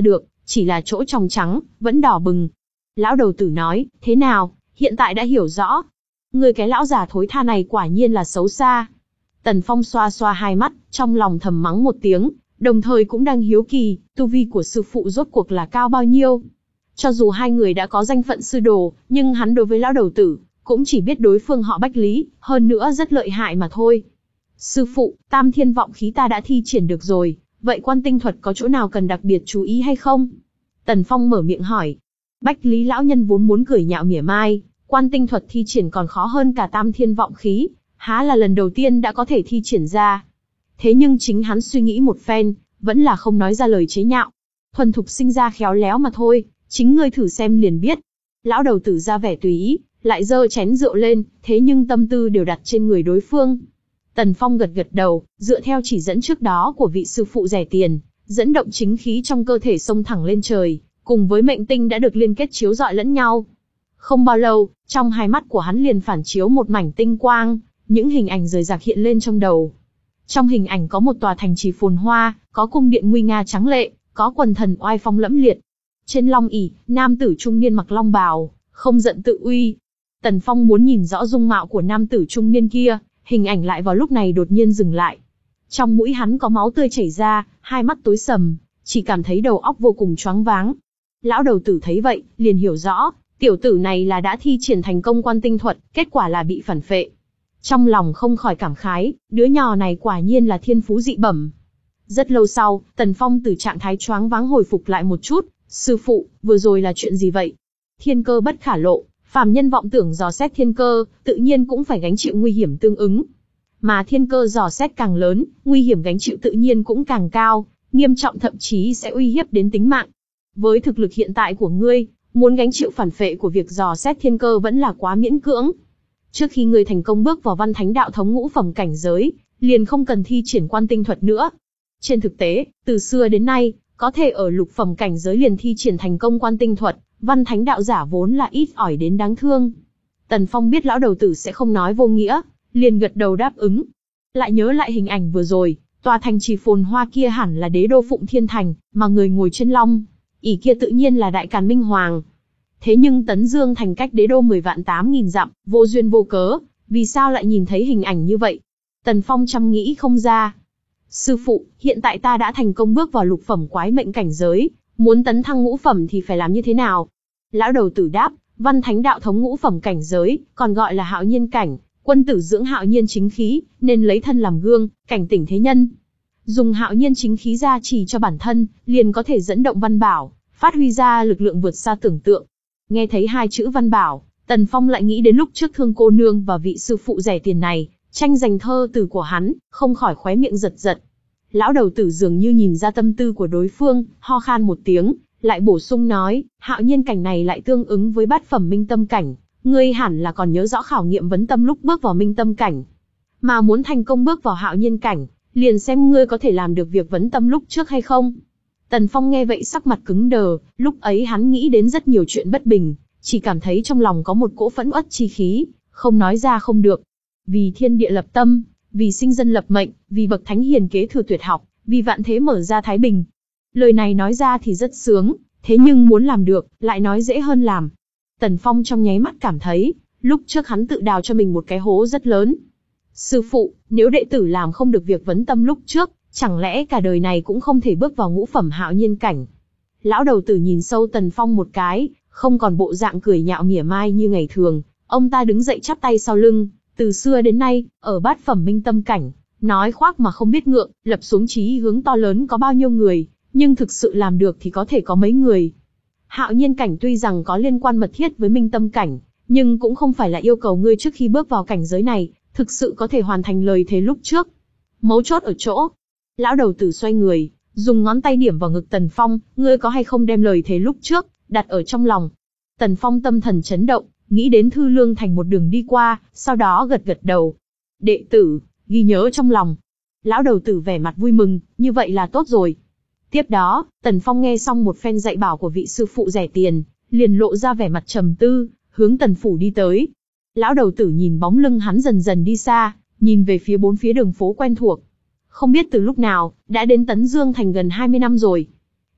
Speaker 1: chỉ là chỗ trong trắng, vẫn đỏ bừng. Lão đầu tử nói, thế nào, hiện tại đã hiểu rõ. Người cái lão già thối tha này quả nhiên là xấu xa. Tần Phong xoa xoa hai mắt, trong lòng thầm mắng một tiếng, đồng thời cũng đang hiếu kỳ, tu vi của sư phụ rốt cuộc là cao bao nhiêu. Cho dù hai người đã có danh phận sư đồ, nhưng hắn đối với lão đầu tử, cũng chỉ biết đối phương họ Bách Lý, hơn nữa rất lợi hại mà thôi. Sư phụ, tam thiên vọng khí ta đã thi triển được rồi, vậy quan tinh thuật có chỗ nào cần đặc biệt chú ý hay không? Tần Phong mở miệng hỏi. Bách Lý lão nhân vốn muốn cười nhạo mỉa mai, quan tinh thuật thi triển còn khó hơn cả tam thiên vọng khí, há là lần đầu tiên đã có thể thi triển ra. Thế nhưng chính hắn suy nghĩ một phen, vẫn là không nói ra lời chế nhạo. Thuần thục sinh ra khéo léo mà thôi, chính ngươi thử xem liền biết. Lão đầu tử ra vẻ tùy ý, lại giơ chén rượu lên, thế nhưng tâm tư đều đặt trên người đối phương. Tần Phong gật gật đầu, dựa theo chỉ dẫn trước đó của vị sư phụ rẻ tiền, dẫn động chính khí trong cơ thể xông thẳng lên trời, cùng với mệnh tinh đã được liên kết chiếu rọi lẫn nhau. Không bao lâu, trong hai mắt của hắn liền phản chiếu một mảnh tinh quang, những hình ảnh rời rạc hiện lên trong đầu. Trong hình ảnh có một tòa thành trì phồn hoa, có cung điện nguy nga tráng lệ, có quần thần oai phong lẫm liệt. Trên long ỷ, nam tử trung niên mặc long bào, không giận tự uy. Tần Phong muốn nhìn rõ dung mạo của nam tử trung niên kia, hình ảnh lại vào lúc này đột nhiên dừng lại. Trong mũi hắn có máu tươi chảy ra, hai mắt tối sầm, chỉ cảm thấy đầu óc vô cùng choáng váng. Lão đầu tử thấy vậy, liền hiểu rõ, tiểu tử này là đã thi triển thành công quan tinh thuật, kết quả là bị phản phệ. Trong lòng không khỏi cảm khái, đứa nhỏ này quả nhiên là thiên phú dị bẩm. Rất lâu sau, Tần Phong từ trạng thái choáng váng hồi phục lại một chút. Sư phụ, vừa rồi là chuyện gì vậy? Thiên cơ bất khả lộ, phàm nhân vọng tưởng dò xét thiên cơ, tự nhiên cũng phải gánh chịu nguy hiểm tương ứng. Mà thiên cơ dò xét càng lớn, nguy hiểm gánh chịu tự nhiên cũng càng cao, nghiêm trọng thậm chí sẽ uy hiếp đến tính mạng. Với thực lực hiện tại của ngươi, muốn gánh chịu phản phệ của việc dò xét thiên cơ vẫn là quá miễn cưỡng. Trước khi ngươi thành công bước vào văn thánh đạo thống ngũ phẩm cảnh giới, liền không cần thi triển quan tinh thuật nữa. Trên thực tế, từ xưa đến nay, có thể ở lục phẩm cảnh giới liền thi triển thành công quan tinh thuật, văn thánh đạo giả vốn là ít ỏi đến đáng thương. Tần Phong biết lão đầu tử sẽ không nói vô nghĩa, liền gật đầu đáp ứng. Lại nhớ lại hình ảnh vừa rồi, tòa thành trì phồn hoa kia hẳn là đế đô Phụng Thiên Thành, mà người ngồi trên long ỷ kia tự nhiên là Đại Càn Minh Hoàng. Thế nhưng Tấn Dương thành cách đế đô mười vạn tám nghìn dặm, vô duyên vô cớ, vì sao lại nhìn thấy hình ảnh như vậy? Tần Phong chăm nghĩ không ra. Sư phụ, hiện tại ta đã thành công bước vào lục phẩm quái mệnh cảnh giới, muốn tấn thăng ngũ phẩm thì phải làm như thế nào? Lão đầu tử đáp, văn thánh đạo thống ngũ phẩm cảnh giới, còn gọi là hạo nhiên cảnh, quân tử dưỡng hạo nhiên chính khí, nên lấy thân làm gương, cảnh tỉnh thế nhân. Dùng hạo nhiên chính khí gia trì cho bản thân, liền có thể dẫn động văn bảo, phát huy ra lực lượng vượt xa tưởng tượng. Nghe thấy hai chữ văn bảo, Tần Phong lại nghĩ đến lúc trước Thương cô nương và vị sư phụ rẻ tiền này, tranh giành thơ từ của hắn, không khỏi khóe miệng giật giật. Lão đầu tử dường như nhìn ra tâm tư của đối phương, ho khan một tiếng, lại bổ sung nói, hạo nhiên cảnh này lại tương ứng với bát phẩm minh tâm cảnh, ngươi hẳn là còn nhớ rõ khảo nghiệm vấn tâm lúc bước vào minh tâm cảnh. Mà muốn thành công bước vào hạo nhiên cảnh, liền xem ngươi có thể làm được việc vấn tâm lúc trước hay không. Tần Phong nghe vậy sắc mặt cứng đờ, lúc ấy hắn nghĩ đến rất nhiều chuyện bất bình, chỉ cảm thấy trong lòng có một cỗ phẫn uất chi khí, không nói ra không được. Vì thiên địa lập tâm, vì sinh dân lập mệnh, vì bậc thánh hiền kế thừa tuyệt học, vì vạn thế mở ra thái bình. Lời này nói ra thì rất sướng, thế nhưng muốn làm được, lại nói dễ hơn làm. Tần Phong trong nháy mắt cảm thấy, lúc trước hắn tự đào cho mình một cái hố rất lớn. Sư phụ, nếu đệ tử làm không được việc vấn tâm lúc trước, chẳng lẽ cả đời này cũng không thể bước vào ngũ phẩm hạo nhiên cảnh? Lão đầu tử nhìn sâu Tần Phong một cái, không còn bộ dạng cười nhạo mỉa mai như ngày thường, ông ta đứng dậy chắp tay sau lưng. Từ xưa đến nay, ở bát phẩm minh tâm cảnh, nói khoác mà không biết ngượng, lập xuống chí hướng to lớn có bao nhiêu người, nhưng thực sự làm được thì có thể có mấy người. Hạo nhiên cảnh tuy rằng có liên quan mật thiết với minh tâm cảnh, nhưng cũng không phải là yêu cầu ngươi trước khi bước vào cảnh giới này, thực sự có thể hoàn thành lời thề lúc trước. Mấu chốt ở chỗ. Lão đầu tử xoay người, dùng ngón tay điểm vào ngực Tần Phong, ngươi có hay không đem lời thề lúc trước, đặt ở trong lòng. Tần Phong tâm thần chấn động, nghĩ đến Thư Lương Thành một đường đi qua, sau đó gật gật đầu. Đệ tử, ghi nhớ trong lòng. Lão đầu tử vẻ mặt vui mừng, như vậy là tốt rồi. Tiếp đó, Tần Phong nghe xong một phen dạy bảo của vị sư phụ rẻ tiền, liền lộ ra vẻ mặt trầm tư, hướng Tần phủ đi tới. Lão đầu tử nhìn bóng lưng hắn dần dần đi xa, nhìn về phía bốn phía đường phố quen thuộc. Không biết từ lúc nào, đã đến Tấn Dương Thành gần hai mươi năm rồi.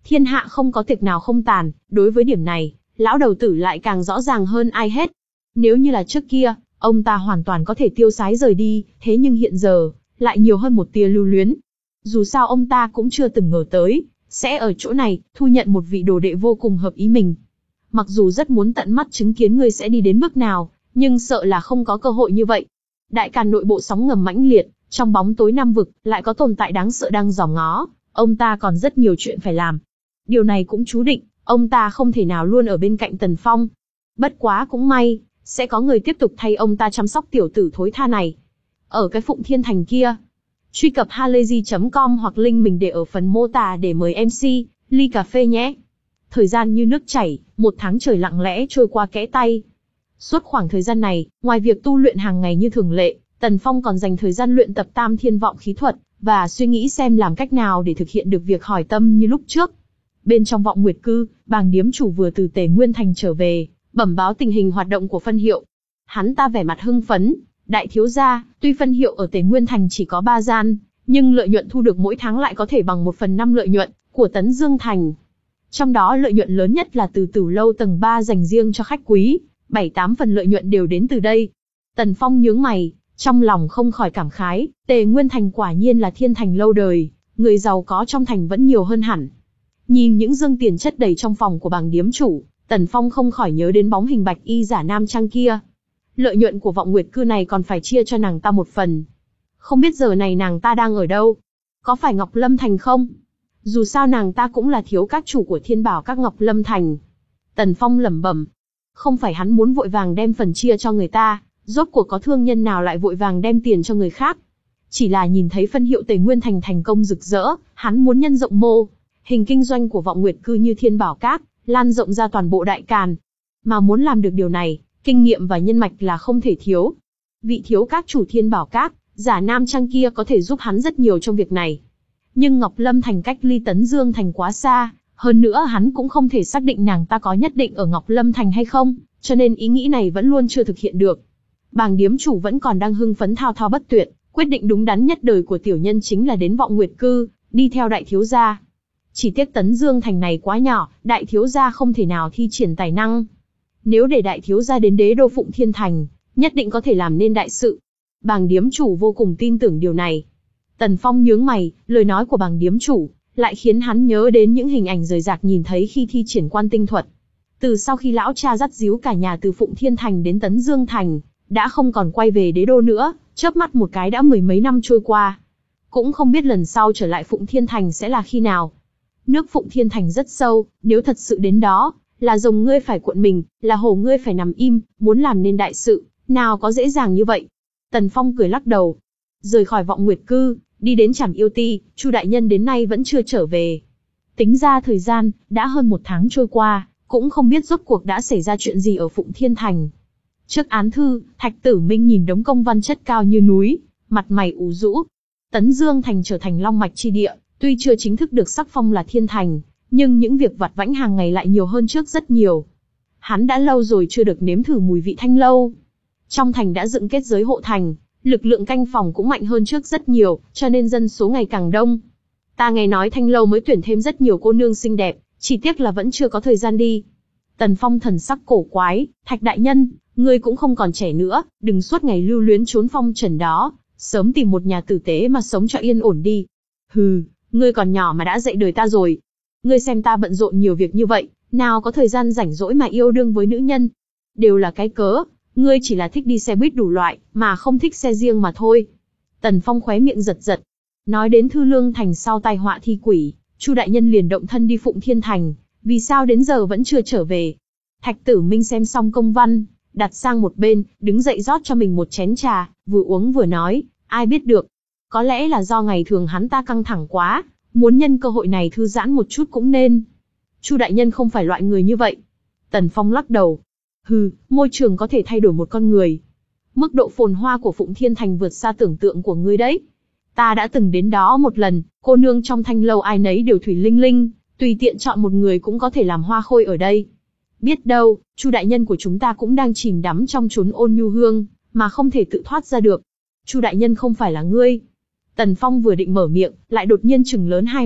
Speaker 1: Thiên hạ không có tiệc nào không tàn, đối với điểm này, lão đầu tử lại càng rõ ràng hơn ai hết. Nếu như là trước kia, ông ta hoàn toàn có thể tiêu sái rời đi, thế nhưng hiện giờ, lại nhiều hơn một tia lưu luyến. Dù sao ông ta cũng chưa từng ngờ tới, sẽ ở chỗ này, thu nhận một vị đồ đệ vô cùng hợp ý mình. Mặc dù rất muốn tận mắt chứng kiến ngươi sẽ đi đến bước nào, nhưng sợ là không có cơ hội như vậy. Đại Càn nội bộ sóng ngầm mãnh liệt, trong bóng tối Nam vực, lại có tồn tại đáng sợ đang dòm ngó, ông ta còn rất nhiều chuyện phải làm. Điều này cũng chú định, ông ta không thể nào luôn ở bên cạnh Tần Phong. Bất quá cũng may, sẽ có người tiếp tục thay ông ta chăm sóc tiểu tử thối tha này. Ở cái Phụng Thiên Thành kia, truy cập halayzi chấm com hoặc link mình để ở phần mô tả để mời em xê, ly cà phê nhé. Thời gian như nước chảy, một tháng trời lặng lẽ trôi qua kẽ tay. Suốt khoảng thời gian này, ngoài việc tu luyện hàng ngày như thường lệ, Tần Phong còn dành thời gian luyện tập Tam Thiên Vọng Khí Thuật, và suy nghĩ xem làm cách nào để thực hiện được việc hỏi tâm như lúc trước. Bên trong Vọng Nguyệt Cư, Bàng điếm chủ vừa từ Tề Nguyên Thành trở về, bẩm báo tình hình hoạt động của phân hiệu. Hắn ta vẻ mặt hưng phấn, đại thiếu gia, tuy phân hiệu ở Tề Nguyên Thành chỉ có ba gian, nhưng lợi nhuận thu được mỗi tháng lại có thể bằng một phần năm lợi nhuận của Tấn Dương Thành. Trong đó lợi nhuận lớn nhất là từ Tử Lâu tầng ba dành riêng cho khách quý, bảy tám phần lợi nhuận đều đến từ đây. Tần Phong nhướng mày, trong lòng không khỏi cảm khái, Tề Nguyên Thành quả nhiên là thiên thành lâu đời, người giàu có trong thành vẫn nhiều hơn hẳn. Nhìn những dương tiền chất đầy trong phòng của Bàng điếm chủ, Tần Phong không khỏi nhớ đến bóng hình bạch y giả nam trang kia. Lợi nhuận của Vọng Nguyệt Cư này còn phải chia cho nàng ta một phần. Không biết giờ này nàng ta đang ở đâu? Có phải Ngọc Lâm Thành không? Dù sao nàng ta cũng là thiếu các chủ của Thiên Bảo các Ngọc Lâm Thành. Tần Phong lẩm bẩm. Không phải hắn muốn vội vàng đem phần chia cho người ta, rốt cuộc có thương nhân nào lại vội vàng đem tiền cho người khác. Chỉ là nhìn thấy phân hiệu Tề Nguyên Thành thành công rực rỡ, hắn muốn nhân rộng mô hình kinh doanh của Vọng Nguyệt Cư như Thiên Bảo Các, lan rộng ra toàn bộ Đại Càn. Mà muốn làm được điều này, kinh nghiệm và nhân mạch là không thể thiếu. Vị thiếu các chủ Thiên Bảo Các, giả nam trang kia có thể giúp hắn rất nhiều trong việc này. Nhưng Ngọc Lâm Thành cách ly Tấn Dương Thành quá xa, hơn nữa hắn cũng không thể xác định nàng ta có nhất định ở Ngọc Lâm Thành hay không, cho nên ý nghĩ này vẫn luôn chưa thực hiện được. Bàng điếm chủ vẫn còn đang hưng phấn thao thao bất tuyệt, quyết định đúng đắn nhất đời của tiểu nhân chính là đến Vọng Nguyệt Cư, đi theo đại thiếu gia. Chỉ tiếc Tấn Dương Thành này quá nhỏ, đại thiếu gia không thể nào thi triển tài năng. Nếu để đại thiếu gia đến đế đô Phụng Thiên Thành, nhất định có thể làm nên đại sự. Bàng điếm chủ vô cùng tin tưởng điều này. Tần Phong nhướng mày, lời nói của bàng điếm chủ lại khiến hắn nhớ đến những hình ảnh rời rạc nhìn thấy khi thi triển quan tinh thuật. Từ sau khi lão cha dắt díu cả nhà từ Phụng Thiên Thành đến Tấn Dương Thành, đã không còn quay về đế đô nữa, chớp mắt một cái đã mười mấy năm trôi qua. Cũng không biết lần sau trở lại Phụng Thiên Thành sẽ là khi nào. Nước Phụng Thiên Thành rất sâu, nếu thật sự đến đó, là rồng ngươi phải cuộn mình, là hổ ngươi phải nằm im, muốn làm nên đại sự, nào có dễ dàng như vậy. Tần Phong cười lắc đầu. Rời khỏi Vọng Nguyệt Cư, đi đến Trảm Yêu Ti, Chu đại nhân đến nay vẫn chưa trở về. Tính ra thời gian, đã hơn một tháng trôi qua, cũng không biết rốt cuộc đã xảy ra chuyện gì ở Phụng Thiên Thành. Trước án thư, Thạch Tử Minh nhìn đống công văn chất cao như núi, mặt mày ủ rũ. Tấn Dương Thành trở thành long mạch chi địa, tuy chưa chính thức được sắc phong là thiên thành, nhưng những việc vặt vãnh hàng ngày lại nhiều hơn trước rất nhiều. Hắn đã lâu rồi chưa được nếm thử mùi vị thanh lâu. Trong thành đã dựng kết giới hộ thành, lực lượng canh phòng cũng mạnh hơn trước rất nhiều, cho nên dân số ngày càng đông. Ta nghe nói thanh lâu mới tuyển thêm rất nhiều cô nương xinh đẹp, chỉ tiếc là vẫn chưa có thời gian đi. Tần Phong thần sắc cổ quái, Thạch đại nhân, ngươi cũng không còn trẻ nữa, đừng suốt ngày lưu luyến trốn phong trần đó, sớm tìm một nhà tử tế mà sống cho yên ổn đi. Hừ, ngươi còn nhỏ mà đã dạy đời ta rồi. Ngươi xem ta bận rộn nhiều việc như vậy, nào có thời gian rảnh rỗi mà yêu đương với nữ nhân. Đều là cái cớ, ngươi chỉ là thích đi xe buýt đủ loại, mà không thích xe riêng mà thôi. Tần Phong khóe miệng giật giật. Nói đến Thư Lương Thành sau tai họa thi quỷ, Chu đại nhân liền động thân đi Phụng Thiên Thành, vì sao đến giờ vẫn chưa trở về? Thạch Tử Minh xem xong công văn, đặt sang một bên, đứng dậy rót cho mình một chén trà, vừa uống vừa nói, ai biết được. Có lẽ là do ngày thường hắn ta căng thẳng quá, muốn nhân cơ hội này thư giãn một chút cũng nên. Chu đại nhân không phải loại người như vậy. Tần Phong lắc đầu. Hừ, môi trường có thể thay đổi một con người. Mức độ phồn hoa của Phụng Thiên Thành vượt xa tưởng tượng của ngươi đấy. Ta đã từng đến đó một lần, cô nương trong thanh lâu ai nấy đều thủy linh linh, tùy tiện chọn một người cũng có thể làm hoa khôi ở đây. Biết đâu, Chu đại nhân của chúng ta cũng đang chìm đắm trong chốn ôn nhu hương, mà không thể tự thoát ra được. Chu đại nhân không phải là ngươi. Tần Phong vừa định mở miệng, lại đột nhiên trừng lớn hai mắt,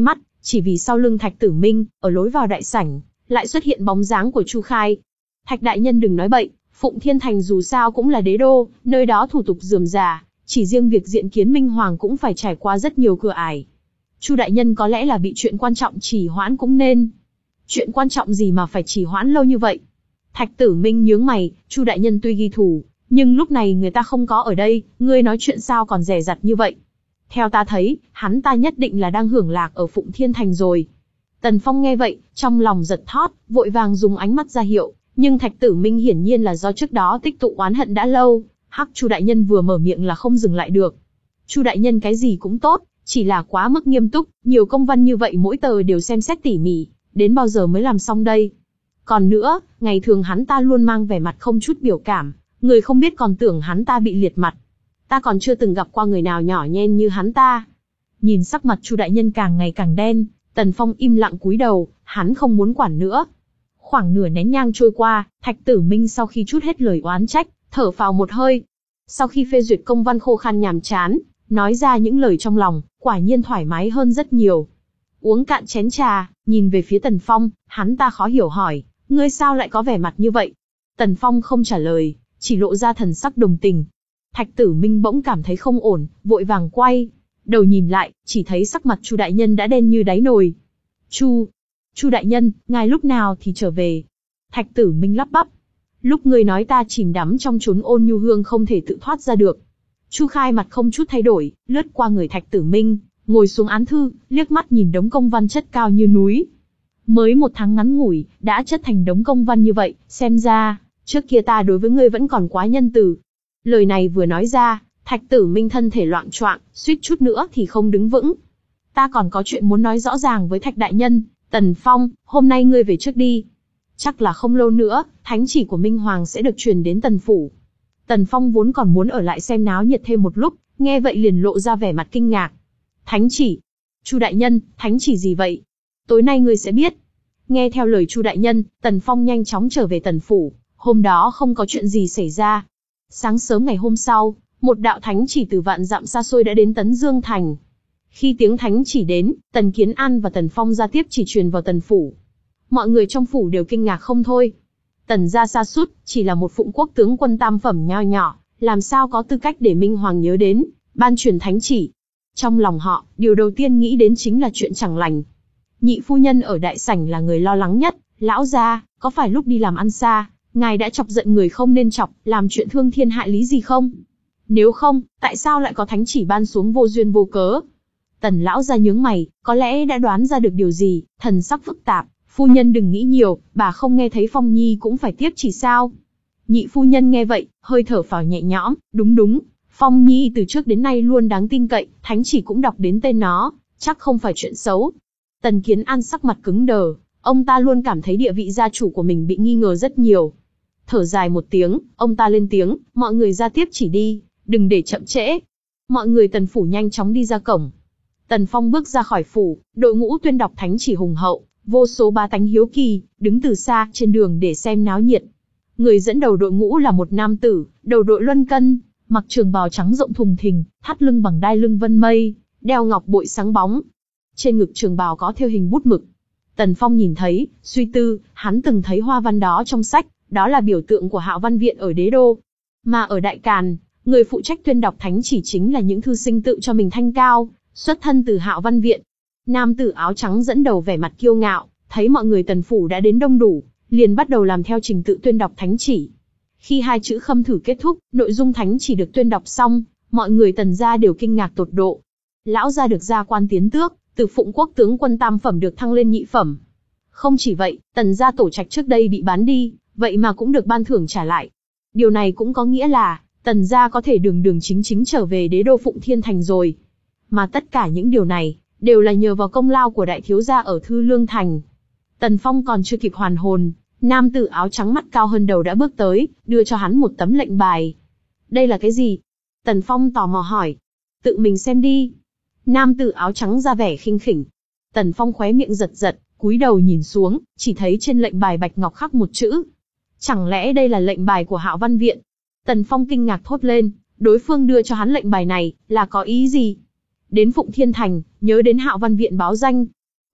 Speaker 1: chỉ vì sau lưng Thạch Tử Minh, ở lối vào đại sảnh, lại xuất hiện bóng dáng của Chu Khai. Thạch đại nhân đừng nói bậy, Phụng Thiên Thành dù sao cũng là đế đô, nơi đó thủ tục rườm rà, chỉ riêng việc diện kiến Minh Hoàng cũng phải trải qua rất nhiều cửa ải. Chu đại nhân có lẽ là bị chuyện quan trọng trì hoãn cũng nên. Chuyện quan trọng gì mà phải trì hoãn lâu như vậy? Thạch Tử Minh nhướng mày, Chu đại nhân tuy ghi thù, nhưng lúc này người ta không có ở đây, ngươi nói chuyện sao còn dè dặt như vậy? Theo ta thấy, hắn ta nhất định là đang hưởng lạc ở Phụng Thiên Thành rồi. Tần Phong nghe vậy, trong lòng giật thót, vội vàng dùng ánh mắt ra hiệu, nhưng Thạch Tử Minh hiển nhiên là do trước đó tích tụ oán hận đã lâu, hắc Chu đại nhân vừa mở miệng là không dừng lại được. Chu đại nhân cái gì cũng tốt, chỉ là quá mức nghiêm túc, nhiều công văn như vậy mỗi tờ đều xem xét tỉ mỉ, đến bao giờ mới làm xong đây? Còn nữa, ngày thường hắn ta luôn mang vẻ mặt không chút biểu cảm, người không biết còn tưởng hắn ta bị liệt mặt. Ta còn chưa từng gặp qua người nào nhỏ nhen như hắn ta. Nhìn sắc mặt Chu đại nhân càng ngày càng đen, Tần Phong im lặng cúi đầu, hắn không muốn quản nữa. Khoảng nửa nén nhang trôi qua, Thạch Tử Minh sau khi trút hết lời oán trách, thở phào một hơi. Sau khi phê duyệt công văn khô khan nhàm chán, nói ra những lời trong lòng, quả nhiên thoải mái hơn rất nhiều. Uống cạn chén trà, nhìn về phía Tần Phong, hắn ta khó hiểu hỏi, ngươi sao lại có vẻ mặt như vậy? Tần Phong không trả lời, chỉ lộ ra thần sắc đồng tình. Thạch Tử Minh bỗng cảm thấy không ổn, vội vàng quay đầu nhìn lại, chỉ thấy sắc mặt Chu đại nhân đã đen như đáy nồi. Chu, Chu đại nhân, ngài lúc nào thì trở về? Thạch Tử Minh lắp bắp. Lúc ngươi nói ta chìm đắm trong chốn ôn nhu hương không thể tự thoát ra được. Chu Khai mặt không chút thay đổi, lướt qua người Thạch Tử Minh, ngồi xuống án thư, liếc mắt nhìn đống công văn chất cao như núi. Mới một tháng ngắn ngủi, đã chất thành đống công văn như vậy, xem ra, trước kia ta đối với ngươi vẫn còn quá nhân từ. Lời này vừa nói ra, Thạch Tử Minh thân thể loạng choạng, suýt chút nữa thì không đứng vững. Ta còn có chuyện muốn nói rõ ràng với Thạch đại nhân, Tần Phong, hôm nay ngươi về trước đi. Chắc là không lâu nữa, thánh chỉ của Minh Hoàng sẽ được truyền đến Tần phủ. Tần Phong vốn còn muốn ở lại xem náo nhiệt thêm một lúc, nghe vậy liền lộ ra vẻ mặt kinh ngạc. Thánh chỉ? Chu đại nhân, thánh chỉ gì vậy? Tối nay ngươi sẽ biết. Nghe theo lời Chu đại nhân, Tần Phong nhanh chóng trở về Tần phủ. Hôm đó không có chuyện gì xảy ra. Sáng sớm ngày hôm sau, một đạo thánh chỉ từ vạn dặm xa xôi đã đến Tấn Dương Thành. Khi tiếng thánh chỉ đến, Tần Kiến An và Tần Phong ra tiếp chỉ truyền vào Tần phủ. Mọi người trong phủ đều kinh ngạc không thôi. Tần gia sa sút chỉ là một phụng quốc tướng quân tam phẩm nho nhỏ, làm sao có tư cách để Minh Hoàng nhớ đến, ban truyền thánh chỉ. Trong lòng họ, điều đầu tiên nghĩ đến chính là chuyện chẳng lành. Nhị phu nhân ở đại sảnh là người lo lắng nhất, lão gia, có phải lúc đi làm ăn xa, ngài đã chọc giận người không nên chọc, làm chuyện thương thiên hại lý gì không? Nếu không, tại sao lại có thánh chỉ ban xuống vô duyên vô cớ? Tần lão gia nhướng mày, có lẽ đã đoán ra được điều gì, thần sắc phức tạp. Phu nhân đừng nghĩ nhiều, bà không nghe thấy Phong Nhi cũng phải tiếp chỉ sao? Nhị phu nhân nghe vậy, hơi thở phào nhẹ nhõm, đúng đúng, Phong Nhi từ trước đến nay luôn đáng tin cậy, thánh chỉ cũng đọc đến tên nó, chắc không phải chuyện xấu. Tần Kiến An sắc mặt cứng đờ, ông ta luôn cảm thấy địa vị gia chủ của mình bị nghi ngờ rất nhiều. Thở dài một tiếng, ông ta lên tiếng, mọi người ra tiếp chỉ đi, đừng để chậm trễ. Mọi người Tần phủ nhanh chóng đi ra cổng. Tần Phong bước ra khỏi phủ, đội ngũ tuyên đọc thánh chỉ hùng hậu. Vô số bá tánh hiếu kỳ, đứng từ xa, trên đường để xem náo nhiệt. Người dẫn đầu đội ngũ là một nam tử, đầu đội luân cân, mặc trường bào trắng rộng thùng thình, thắt lưng bằng đai lưng vân mây, đeo ngọc bội sáng bóng. Trên ngực trường bào có thêu hình bút mực. Tần Phong nhìn thấy, suy tư, hắn từng thấy hoa văn đó trong sách, đó là biểu tượng của Hạo Văn Viện ở Đế Đô. Mà ở Đại Càn, người phụ trách tuyên đọc thánh chỉ chính là những thư sinh tự cho mình thanh cao, xuất thân từ Hạo Văn Viện. Nam tử áo trắng dẫn đầu vẻ mặt kiêu ngạo, thấy mọi người Tần phủ đã đến đông đủ, liền bắt đầu làm theo trình tự tuyên đọc thánh chỉ. Khi hai chữ khâm thử kết thúc, nội dung thánh chỉ được tuyên đọc xong, mọi người Tần gia đều kinh ngạc tột độ. Lão gia được gia quan tiến tước, từ phụng quốc tướng quân tam phẩm được thăng lên nhị phẩm. Không chỉ vậy, Tần gia tổ trạch trước đây bị bán đi, vậy mà cũng được ban thưởng trả lại. Điều này cũng có nghĩa là, Tần gia có thể đường đường chính chính trở về đế đô Phụng Thiên Thành rồi. Mà tất cả những điều này, đều là nhờ vào công lao của đại thiếu gia ở Thư Lương Thành. Tần Phong còn chưa kịp hoàn hồn, nam tử áo trắng mắt cao hơn đầu đã bước tới, đưa cho hắn một tấm lệnh bài. Đây là cái gì? Tần Phong tò mò hỏi. Tự mình xem đi. Nam tử áo trắng ra vẻ khinh khỉnh. Tần Phong khóe miệng giật giật, cúi đầu nhìn xuống, chỉ thấy trên lệnh bài bạch ngọc khắc một chữ. Chẳng lẽ đây là lệnh bài của Hạo Văn Viện? Tần Phong kinh ngạc thốt lên, đối phương đưa cho hắn lệnh bài này, là có ý gì? Đến Phụng Thiên Thành, nhớ đến Hạo Văn Viện báo danh.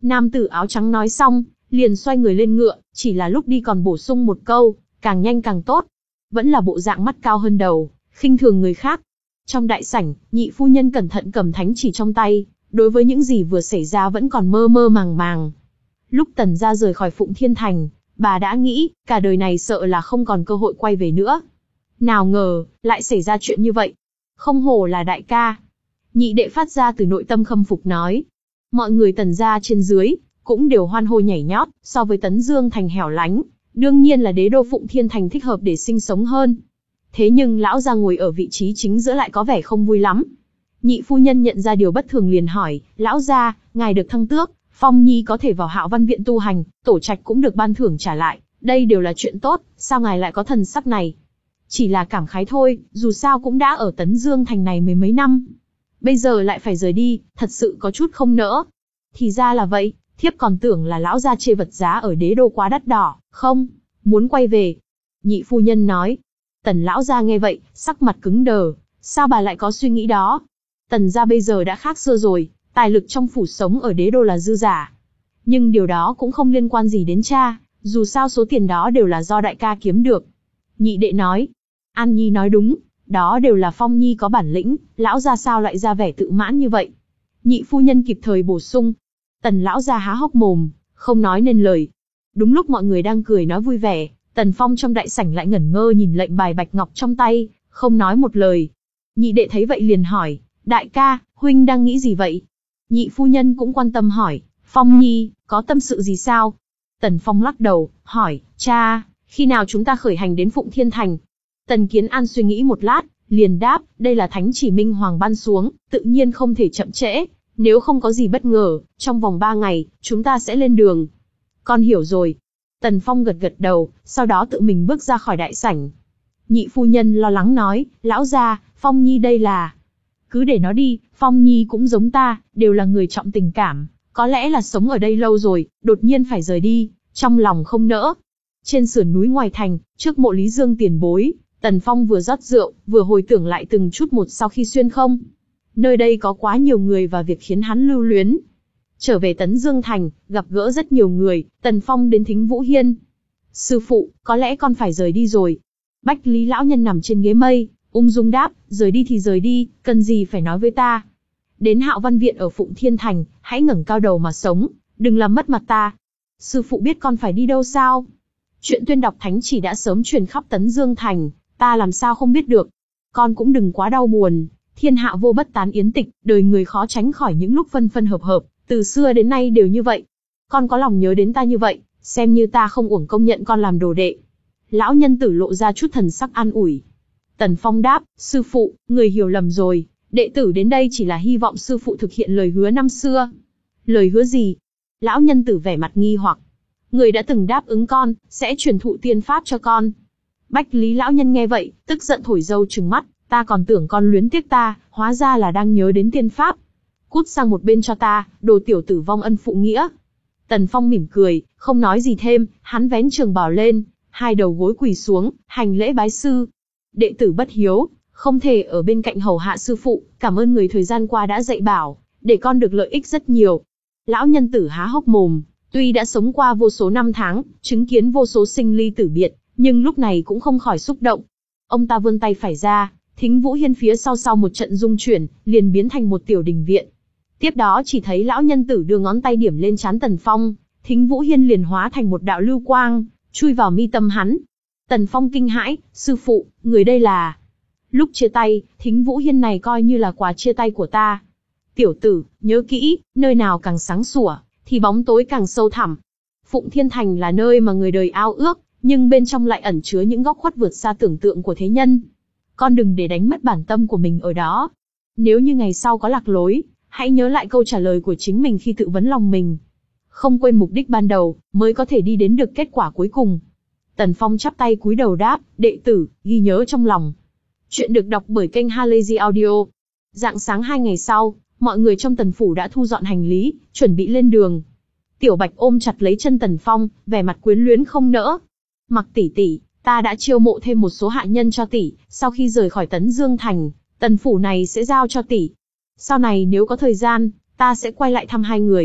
Speaker 1: Nam tử áo trắng nói xong, liền xoay người lên ngựa, chỉ là lúc đi còn bổ sung một câu, càng nhanh càng tốt. Vẫn là bộ dạng mắt cao hơn đầu, khinh thường người khác. Trong đại sảnh, nhị phu nhân cẩn thận cầm thánh chỉ trong tay, đối với những gì vừa xảy ra vẫn còn mơ mơ màng màng. Lúc Tần gia rời khỏi Phụng Thiên Thành, bà đã nghĩ, cả đời này sợ là không còn cơ hội quay về nữa. Nào ngờ, lại xảy ra chuyện như vậy. Không hổ là đại ca. Nhị đệ phát ra từ nội tâm khâm phục nói. Mọi người Tần gia trên dưới, cũng đều hoan hô nhảy nhót, so với Tấn Dương Thành hẻo lánh, đương nhiên là đế đô Phụng Thiên Thành thích hợp để sinh sống hơn. Thế nhưng lão gia ngồi ở vị trí chính giữa lại có vẻ không vui lắm. Nhị phu nhân nhận ra điều bất thường liền hỏi, lão gia, ngài được thăng tước, Phong Nhi có thể vào Hạo Văn viện tu hành, tổ trạch cũng được ban thưởng trả lại, đây đều là chuyện tốt, sao ngài lại có thần sắc này? Chỉ là cảm khái thôi, dù sao cũng đã ở Tấn Dương Thành này mười mấy năm. Bây giờ lại phải rời đi, thật sự có chút không nỡ. Thì ra là vậy, thiếp còn tưởng là lão gia chê vật giá ở đế đô quá đắt đỏ, không, muốn quay về. Nhị phu nhân nói. Tần lão gia nghe vậy, sắc mặt cứng đờ, sao bà lại có suy nghĩ đó? Tần gia bây giờ đã khác xưa rồi, tài lực trong phủ sống ở đế đô là dư giả. Nhưng điều đó cũng không liên quan gì đến cha, dù sao số tiền đó đều là do đại ca kiếm được. Nhị đệ nói. An Nhi nói đúng, đó đều là Phong Nhi có bản lĩnh, lão gia sao lại ra vẻ tự mãn như vậy? Nhị phu nhân kịp thời bổ sung. Tần lão gia há hốc mồm, không nói nên lời. Đúng lúc mọi người đang cười nói vui vẻ, Tần Phong trong đại sảnh lại ngẩn ngơ nhìn lệnh bài bạch ngọc trong tay, không nói một lời. Nhị đệ thấy vậy liền hỏi, đại ca, huynh đang nghĩ gì vậy? Nhị phu nhân cũng quan tâm hỏi, Phong Nhi, có tâm sự gì sao? Tần Phong lắc đầu, hỏi, cha, khi nào chúng ta khởi hành đến Phụng Thiên Thành? Tần Kiến An suy nghĩ một lát, liền đáp, đây là thánh chỉ Minh Hoàng ban xuống, tự nhiên không thể chậm trễ. Nếu không có gì bất ngờ, trong vòng ba ngày, chúng ta sẽ lên đường. Con hiểu rồi. Tần Phong gật gật đầu, sau đó tự mình bước ra khỏi đại sảnh. Nhị phu nhân lo lắng nói, lão gia, Phong Nhi đây là... Cứ để nó đi, Phong Nhi cũng giống ta, đều là người trọng tình cảm. Có lẽ là sống ở đây lâu rồi, đột nhiên phải rời đi, trong lòng không nỡ. Trên sườn núi ngoài thành, trước mộ Lý Dương tiền bối, Tần Phong vừa rót rượu, vừa hồi tưởng lại từng chút một sau khi xuyên không. Nơi đây có quá nhiều người và việc khiến hắn lưu luyến. Trở về Tấn Dương Thành, gặp gỡ rất nhiều người, Tần Phong đến Thính Vũ Hiên. Sư phụ, có lẽ con phải rời đi rồi. Bách Lý lão nhân nằm trên ghế mây, ung dung đáp, rời đi thì rời đi, cần gì phải nói với ta. Đến Hạo Văn viện ở Phụng Thiên Thành, hãy ngẩng cao đầu mà sống, đừng làm mất mặt ta. Sư phụ biết con phải đi đâu sao? Chuyện tuyên đọc thánh chỉ đã sớm truyền khắp Tấn Dương Thành, ta làm sao không biết được. Con cũng đừng quá đau buồn, thiên hạ vô bất tán yến tịch, đời người khó tránh khỏi những lúc phân phân hợp hợp, từ xưa đến nay đều như vậy. Con có lòng nhớ đến ta như vậy, xem như ta không uổng công nhận con làm đồ đệ. Lão nhân tử lộ ra chút thần sắc an ủi. Tần Phong đáp, sư phụ, người hiểu lầm rồi, đệ tử đến đây chỉ là hy vọng sư phụ thực hiện lời hứa năm xưa. Lời hứa gì? Lão nhân tử vẻ mặt nghi hoặc. Người đã từng đáp ứng con, sẽ truyền thụ tiên pháp cho con. Bách Lý lão nhân nghe vậy, tức giận thổi dâu trừng mắt, ta còn tưởng con luyến tiếc ta, hóa ra là đang nhớ đến tiên pháp. Cút sang một bên cho ta, đồ tiểu tử vong ân phụ nghĩa. Tần Phong mỉm cười, không nói gì thêm, hắn vén trường bào lên, hai đầu gối quỳ xuống, hành lễ bái sư. Đệ tử bất hiếu, không thể ở bên cạnh hầu hạ sư phụ, cảm ơn người thời gian qua đã dạy bảo, để con được lợi ích rất nhiều. Lão nhân tử há hốc mồm, tuy đã sống qua vô số năm tháng, chứng kiến vô số sinh ly tử biệt, nhưng lúc này cũng không khỏi xúc động. Ông ta vươn tay phải ra, Thính Vũ Hiên phía sau sau một trận rung chuyển, liền biến thành một tiểu đình viện. Tiếp đó chỉ thấy lão nhân tử đưa ngón tay điểm lên trán Tần Phong, Thính Vũ Hiên liền hóa thành một đạo lưu quang, chui vào mi tâm hắn. Tần Phong kinh hãi, sư phụ, người đây là... Lúc chia tay, Thính Vũ Hiên này coi như là quà chia tay của ta. Tiểu tử, nhớ kỹ, nơi nào càng sáng sủa, thì bóng tối càng sâu thẳm. Phụng Thiên Thành là nơi mà người đời ao ước, nhưng bên trong lại ẩn chứa những góc khuất vượt xa tưởng tượng của thế nhân. Con đừng để đánh mất bản tâm của mình ở đó. Nếu như ngày sau có lạc lối, hãy nhớ lại câu trả lời của chính mình khi tự vấn lòng mình. Không quên mục đích ban đầu, mới có thể đi đến được kết quả cuối cùng. Tần Phong chắp tay cúi đầu đáp, đệ tử, ghi nhớ trong lòng. Chuyện được đọc bởi kênh Halazy Audio. Rạng sáng hai ngày sau, mọi người trong Tần phủ đã thu dọn hành lý, chuẩn bị lên đường. Tiểu Bạch ôm chặt lấy chân Tần Phong, vẻ mặt quyến luyến không nỡ. Mặc tỷ tỷ, ta đã chiêu mộ thêm một số hạ nhân cho tỷ, sau khi rời khỏi Tấn Dương Thành, Tần phủ này sẽ giao cho tỷ. Sau này nếu có thời gian, ta sẽ quay lại thăm hai người.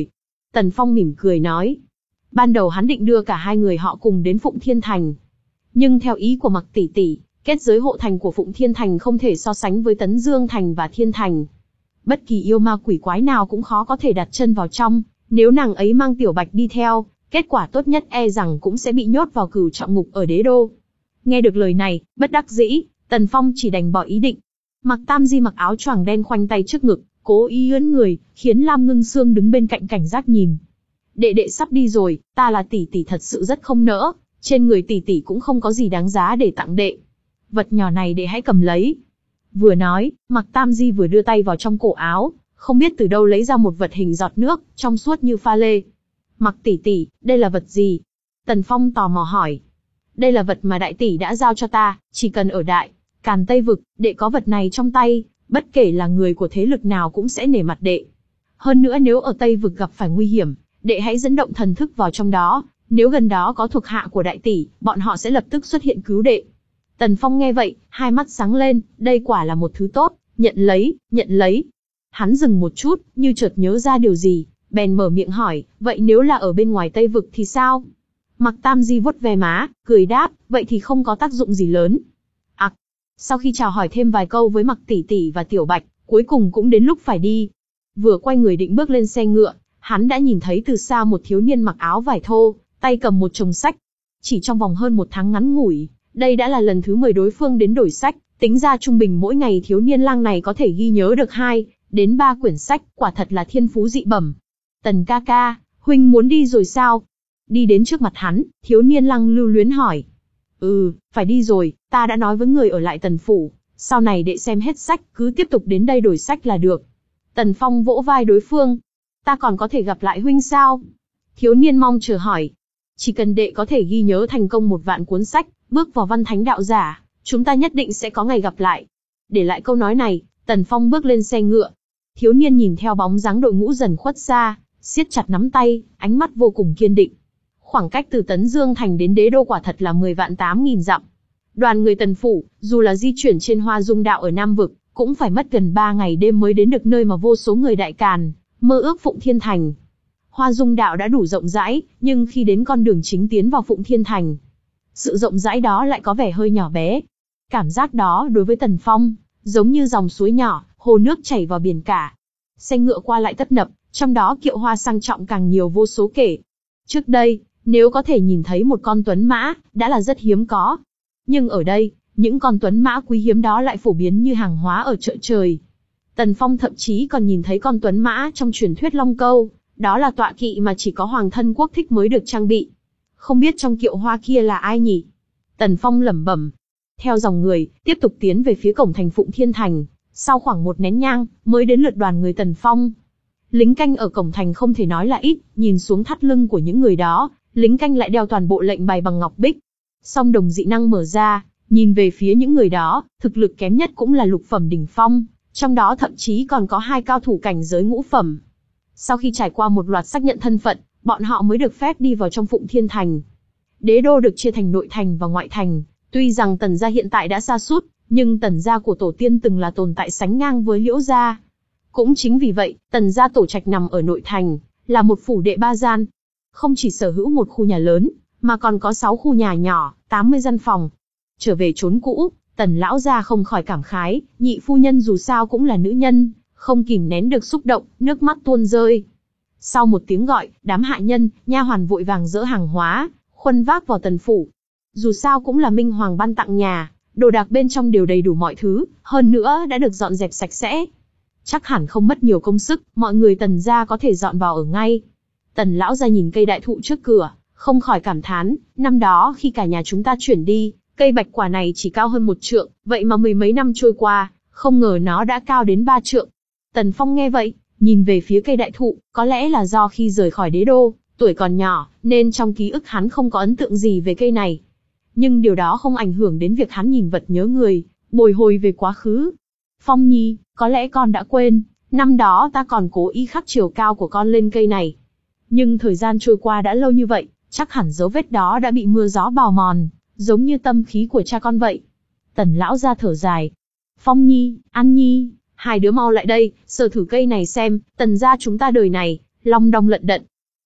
Speaker 1: Tần Phong mỉm cười nói. Ban đầu hắn định đưa cả hai người họ cùng đến Phụng Thiên Thành. Nhưng theo ý của Mặc tỷ tỷ, kết giới hộ thành của Phụng Thiên Thành không thể so sánh với Tấn Dương Thành và Thiên Thành. Bất kỳ yêu ma quỷ quái nào cũng khó có thể đặt chân vào trong, nếu nàng ấy mang Tiểu Bạch đi theo, kết quả tốt nhất e rằng cũng sẽ bị nhốt vào cửu trọng ngục ở đế đô. Nghe được lời này, bất đắc dĩ, Tần Phong chỉ đành bỏ ý định. Mặc Tam Di mặc áo choàng đen khoanh tay trước ngực, cố ý ưỡn người, khiến Lam Ngưng Sương đứng bên cạnh cảnh giác nhìn. Đệ đệ sắp đi rồi, ta là tỷ tỷ thật sự rất không nỡ, trên người tỷ tỷ cũng không có gì đáng giá để tặng đệ. Vật nhỏ này đệ hãy cầm lấy. Vừa nói, Mặc Tam Di vừa đưa tay vào trong cổ áo, không biết từ đâu lấy ra một vật hình giọt nước, trong suốt như pha lê. Mặc tỷ tỷ, đây là vật gì? Tần Phong tò mò hỏi. Đây là vật mà đại tỷ đã giao cho ta, chỉ cần ở Đại Càn Tây Vực, đệ có vật này trong tay, bất kể là người của thế lực nào cũng sẽ nể mặt đệ. Hơn nữa nếu ở Tây Vực gặp phải nguy hiểm, đệ hãy dẫn động thần thức vào trong đó, nếu gần đó có thuộc hạ của đại tỷ, bọn họ sẽ lập tức xuất hiện cứu đệ. Tần Phong nghe vậy, hai mắt sáng lên, đây quả là một thứ tốt, nhận lấy, nhận lấy. Hắn dừng một chút, như chợt nhớ ra điều gì, bèn mở miệng hỏi, vậy nếu là ở bên ngoài Tây Vực thì sao? Mặc Tam Di vuốt ve má, cười đáp, vậy thì không có tác dụng gì lớn. À, sau khi chào hỏi thêm vài câu với Mặc tỷ tỷ và Tiểu Bạch, cuối cùng cũng đến lúc phải đi. Vừa quay người định bước lên xe ngựa, hắn đã nhìn thấy từ xa một thiếu niên mặc áo vải thô, tay cầm một chồng sách. Chỉ trong vòng hơn một tháng ngắn ngủi, đây đã là lần thứ mười đối phương đến đổi sách, tính ra trung bình mỗi ngày thiếu niên lang này có thể ghi nhớ được hai đến ba quyển sách, quả thật là thiên phú dị bẩm. Tần ca ca, huynh muốn đi rồi sao? Đi đến trước mặt hắn, thiếu niên lang lưu luyến hỏi. Ừ, phải đi rồi, ta đã nói với người ở lại Tần phủ, sau này đệ xem hết sách, cứ tiếp tục đến đây đổi sách là được. Tần Phong vỗ vai đối phương. Ta còn có thể gặp lại huynh sao? Thiếu niên mong chờ hỏi. Chỉ cần đệ có thể ghi nhớ thành công một vạn cuốn sách, bước vào văn thánh đạo giả, chúng ta nhất định sẽ có ngày gặp lại. Để lại câu nói này, Tần Phong bước lên xe ngựa. Thiếu niên nhìn theo bóng dáng đội ngũ dần khuất xa, siết chặt nắm tay, ánh mắt vô cùng kiên định. Khoảng cách từ Tấn Dương Thành đến đế đô quả thật là mười vạn tám nghìn dặm. Đoàn người Tần phủ, dù là di chuyển trên Hoa Dung đạo ở Nam Vực, cũng phải mất gần ba ngày đêm mới đến được nơi mà vô số người Đại Càn mơ ước Phụng Thiên Thành. Hoa Dung đạo đã đủ rộng rãi, nhưng khi đến con đường chính tiến vào Phụng Thiên Thành, sự rộng rãi đó lại có vẻ hơi nhỏ bé. Cảm giác đó đối với Tần Phong, giống như dòng suối nhỏ, hồ nước chảy vào biển cả. Xe ngựa qua lại tấp nập, trong đó kiệu hoa sang trọng càng nhiều vô số kể. Trước đây, nếu có thể nhìn thấy một con tuấn mã, đã là rất hiếm có. Nhưng ở đây, những con tuấn mã quý hiếm đó lại phổ biến như hàng hóa ở chợ trời. Tần Phong thậm chí còn nhìn thấy con tuấn mã trong truyền thuyết Long Câu, đó là tọa kỵ mà chỉ có Hoàng thân quốc thích mới được trang bị. Không biết trong kiệu hoa kia là ai nhỉ? Tần Phong lẩm bẩm. Theo dòng người, tiếp tục tiến về phía cổng thành Phụng Thiên Thành, sau khoảng một nén nhang, mới đến lượt đoàn người Tần Phong. Lính canh ở cổng thành không thể nói là ít, nhìn xuống thắt lưng của những người đó, lính canh lại đeo toàn bộ lệnh bài bằng ngọc bích. Song đồng dị năng mở ra, nhìn về phía những người đó, thực lực kém nhất cũng là lục phẩm đỉnh phong, trong đó thậm chí còn có hai cao thủ cảnh giới ngũ phẩm. Sau khi trải qua một loạt xác nhận thân phận, bọn họ mới được phép đi vào trong Phụng Thiên Thành. Đế đô được chia thành nội thành và ngoại thành, tuy rằng Tần gia hiện tại đã sa sút, nhưng Tần gia của tổ tiên từng là tồn tại sánh ngang với Liễu gia. Cũng chính vì vậy, Tần gia tổ trạch nằm ở nội thành, là một phủ đệ ba gian. Không chỉ sở hữu một khu nhà lớn, mà còn có sáu khu nhà nhỏ, tám mươi gian phòng. Trở về chốn cũ, Tần lão gia không khỏi cảm khái, nhị phu nhân dù sao cũng là nữ nhân, không kìm nén được xúc động, nước mắt tuôn rơi. Sau một tiếng gọi, đám hạ nhân, nha hoàn vội vàng dỡ hàng hóa, khuân vác vào Tần phủ. Dù sao cũng là Minh Hoàng ban tặng nhà, đồ đạc bên trong đều đầy đủ mọi thứ, hơn nữa đã được dọn dẹp sạch sẽ. Chắc hẳn không mất nhiều công sức, mọi người Tần gia có thể dọn vào ở ngay. Tần lão gia nhìn cây đại thụ trước cửa, không khỏi cảm thán, năm đó khi cả nhà chúng ta chuyển đi, cây bạch quả này chỉ cao hơn một trượng, vậy mà mười mấy năm trôi qua, không ngờ nó đã cao đến ba trượng. Tần Phong nghe vậy, nhìn về phía cây đại thụ, có lẽ là do khi rời khỏi đế đô, tuổi còn nhỏ, nên trong ký ức hắn không có ấn tượng gì về cây này. Nhưng điều đó không ảnh hưởng đến việc hắn nhìn vật nhớ người, bồi hồi về quá khứ. Phong Nhi, có lẽ con đã quên, năm đó ta còn cố ý khắc chiều cao của con lên cây này. Nhưng thời gian trôi qua đã lâu như vậy, chắc hẳn dấu vết đó đã bị mưa gió bào mòn, giống như tâm khí của cha con vậy. Tần lão gia thở dài. Phong Nhi, An Nhi, hai đứa mau lại đây, sờ thử cây này xem, Tần gia chúng ta đời này, long đong lận đận.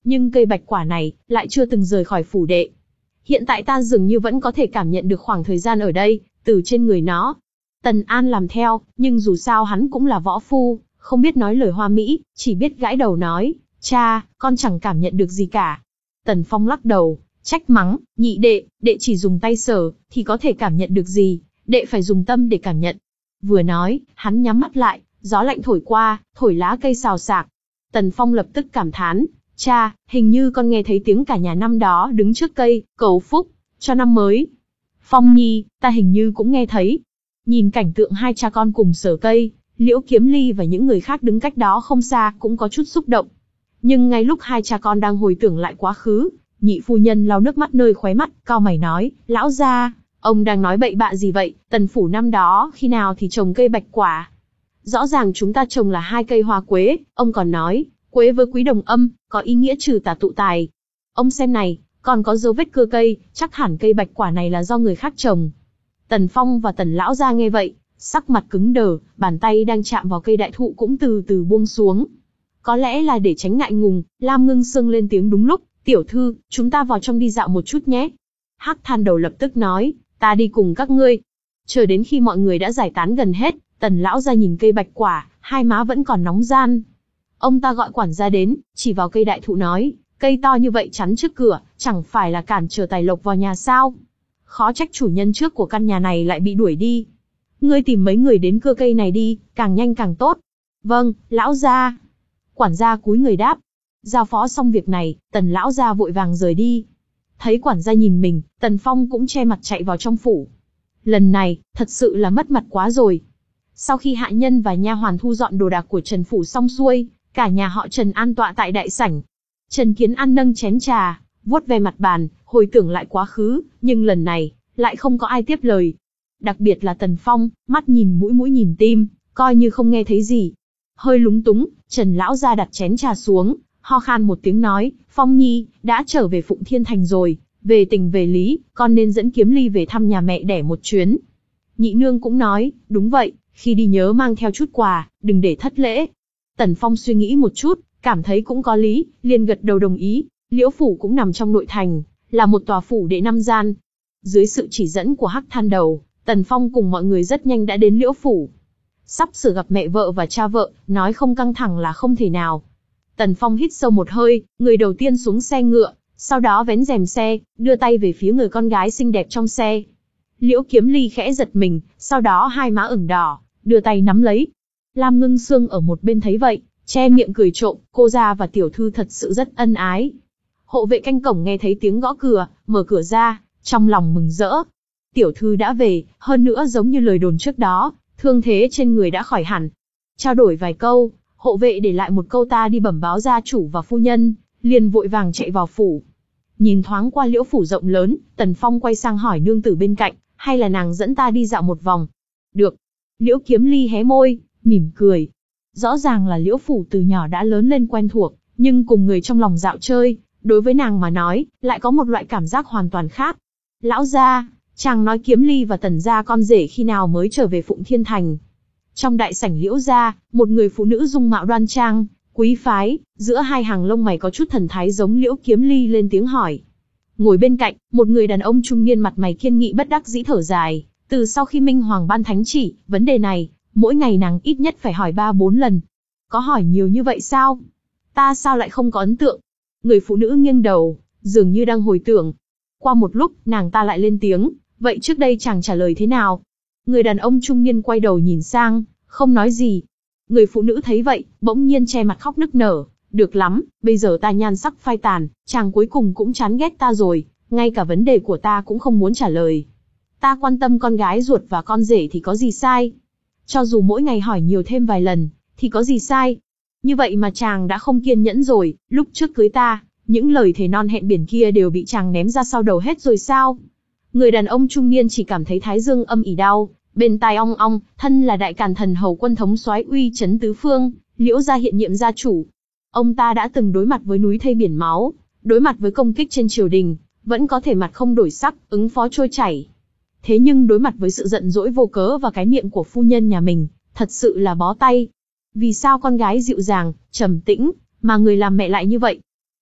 Speaker 1: nhưng cây bạch quả này lại chưa từng rời khỏi phủ đệ. Hiện tại ta dường như vẫn có thể cảm nhận được khoảng thời gian ở đây, từ trên người nó. Tần An làm theo, nhưng dù sao hắn cũng là võ phu, không biết nói lời hoa mỹ, chỉ biết gãi đầu nói, cha, con chẳng cảm nhận được gì cả. Tần Phong lắc đầu, trách mắng, nhị đệ, đệ chỉ dùng tay sờ, thì có thể cảm nhận được gì, đệ phải dùng tâm để cảm nhận. Vừa nói, hắn nhắm mắt lại, gió lạnh thổi qua, thổi lá cây xào xạc. Tần Phong lập tức cảm thán, cha, hình như con nghe thấy tiếng cả nhà năm đó đứng trước cây, cầu phúc, cho năm mới. Phong Nhi, ta hình như cũng nghe thấy. Nhìn cảnh tượng hai cha con cùng sờ cây, Liễu Kiếm Ly và những người khác đứng cách đó không xa cũng có chút xúc động. Nhưng ngay lúc hai cha con đang hồi tưởng lại quá khứ, nhị phu nhân lau nước mắt nơi khóe mắt, cau mày nói, lão gia, ông đang nói bậy bạ gì vậy, Tần phủ năm đó khi nào thì trồng cây bạch quả. Rõ ràng chúng ta trồng là hai cây hoa quế, ông còn nói, quế với quý đồng âm, có ý nghĩa trừ tà tụ tài. Ông xem này, còn có dấu vết cưa cây, chắc hẳn cây bạch quả này là do người khác trồng. Tần Phong và Tần lão gia nghe vậy, sắc mặt cứng đờ, bàn tay đang chạm vào cây đại thụ cũng từ từ buông xuống. Có lẽ là để tránh ngại ngùng, Lam Ngưng Sương lên tiếng đúng lúc, tiểu thư, chúng ta vào trong đi dạo một chút nhé. Hắc Than Đầu lập tức nói, ta đi cùng các ngươi. Chờ đến khi mọi người đã giải tán gần hết, Tần lão gia nhìn cây bạch quả, hai má vẫn còn nóng gian. Ông ta gọi quản gia đến, chỉ vào cây đại thụ nói, cây to như vậy chắn trước cửa, chẳng phải là cản trở tài lộc vào nhà sao? Khó trách chủ nhân trước của căn nhà này lại bị đuổi đi. Ngươi tìm mấy người đến cưa cây này đi, càng nhanh càng tốt. Vâng, lão gia. Quản gia cúi người đáp. Giao phó xong việc này, Tần lão gia vội vàng rời đi. Thấy quản gia nhìn mình, Tần Phong cũng che mặt chạy vào trong phủ. Lần này, thật sự là mất mặt quá rồi. Sau khi hạ nhân và nha hoàn thu dọn đồ đạc của Trần phủ xong xuôi, cả nhà họ Trần an tọa tại đại sảnh. Trần Kiến An nâng chén trà, vuốt ve mặt bàn, hồi tưởng lại quá khứ, nhưng lần này, lại không có ai tiếp lời. Đặc biệt là Tần Phong, mắt nhìn mũi mũi nhìn tim, coi như không nghe thấy gì. Hơi lúng túng, Trần lão gia đặt chén trà xuống, ho khan một tiếng nói, Phong Nhi, đã trở về Phụng Thiên Thành rồi, về tình về lý, con nên dẫn Kiếm Ly về thăm nhà mẹ đẻ một chuyến. Nhị nương cũng nói, đúng vậy, khi đi nhớ mang theo chút quà, đừng để thất lễ. Tần Phong suy nghĩ một chút, cảm thấy cũng có lý, liền gật đầu đồng ý. Liễu phủ cũng nằm trong nội thành, là một tòa phủ đệ năm gian. Dưới sự chỉ dẫn của Hắc Than Đầu, Tần Phong cùng mọi người rất nhanh đã đến Liễu phủ. Sắp sửa gặp mẹ vợ và cha vợ, nói không căng thẳng là không thể nào. Tần Phong hít sâu một hơi, người đầu tiên xuống xe ngựa, sau đó vén rèm xe, đưa tay về phía người con gái xinh đẹp trong xe. Liễu Kiếm Ly khẽ giật mình, sau đó hai má ửng đỏ, đưa tay nắm lấy. Lam Ngưng Sương ở một bên thấy vậy, che miệng cười trộm, cô gia và tiểu thư thật sự rất ân ái. Hộ vệ canh cổng nghe thấy tiếng gõ cửa, mở cửa ra, trong lòng mừng rỡ. Tiểu thư đã về, hơn nữa giống như lời đồn trước đó, thương thế trên người đã khỏi hẳn. Trao đổi vài câu, hộ vệ để lại một câu ta đi bẩm báo gia chủ và phu nhân, liền vội vàng chạy vào phủ. Nhìn thoáng qua Liễu phủ rộng lớn, Tần Phong quay sang hỏi nương tử bên cạnh, hay là nàng dẫn ta đi dạo một vòng? Được. Liễu Kiếm Ly hé môi, mỉm cười. Rõ ràng là Liễu phủ từ nhỏ đã lớn lên quen thuộc, nhưng cùng người trong lòng dạo chơi, đối với nàng mà nói, lại có một loại cảm giác hoàn toàn khác. Lão gia, chàng nói Kiếm Ly và Tần gia con rể khi nào mới trở về Phụng Thiên Thành? Trong đại sảnh Liễu gia, một người phụ nữ dung mạo đoan trang, quý phái, giữa hai hàng lông mày có chút thần thái giống Liễu Kiếm Ly lên tiếng hỏi. Ngồi bên cạnh, một người đàn ông trung niên mặt mày kiên nghị bất đắc dĩ thở dài. Từ sau khi Minh Hoàng ban thánh chỉ, vấn đề này, mỗi ngày nàng ít nhất phải hỏi ba bốn lần. Có hỏi nhiều như vậy sao? Ta sao lại không có ấn tượng? Người phụ nữ nghiêng đầu, dường như đang hồi tưởng. Qua một lúc, nàng ta lại lên tiếng, vậy trước đây chàng trả lời thế nào? Người đàn ông trung niên quay đầu nhìn sang, không nói gì. Người phụ nữ thấy vậy, bỗng nhiên che mặt khóc nức nở. Được lắm, bây giờ ta nhan sắc phai tàn, chàng cuối cùng cũng chán ghét ta rồi, ngay cả vấn đề của ta cũng không muốn trả lời. Ta quan tâm con gái ruột và con rể thì có gì sai? Cho dù mỗi ngày hỏi nhiều thêm vài lần, thì có gì sai? Như vậy mà chàng đã không kiên nhẫn rồi, lúc trước cưới ta, những lời thề non hẹn biển kia đều bị chàng ném ra sau đầu hết rồi sao? Người đàn ông trung niên chỉ cảm thấy thái dương âm ỉ đau, bên tai ong ong, thân là đại càn thần hầu quân thống soái uy chấn tứ phương, Liễu gia hiện nhiệm gia chủ. Ông ta đã từng đối mặt với núi thây biển máu, đối mặt với công kích trên triều đình, vẫn có thể mặt không đổi sắc, ứng phó trôi chảy. Thế nhưng đối mặt với sự giận dỗi vô cớ và cái miệng của phu nhân nhà mình, thật sự là bó tay. Vì sao con gái dịu dàng, trầm tĩnh, mà người làm mẹ lại như vậy?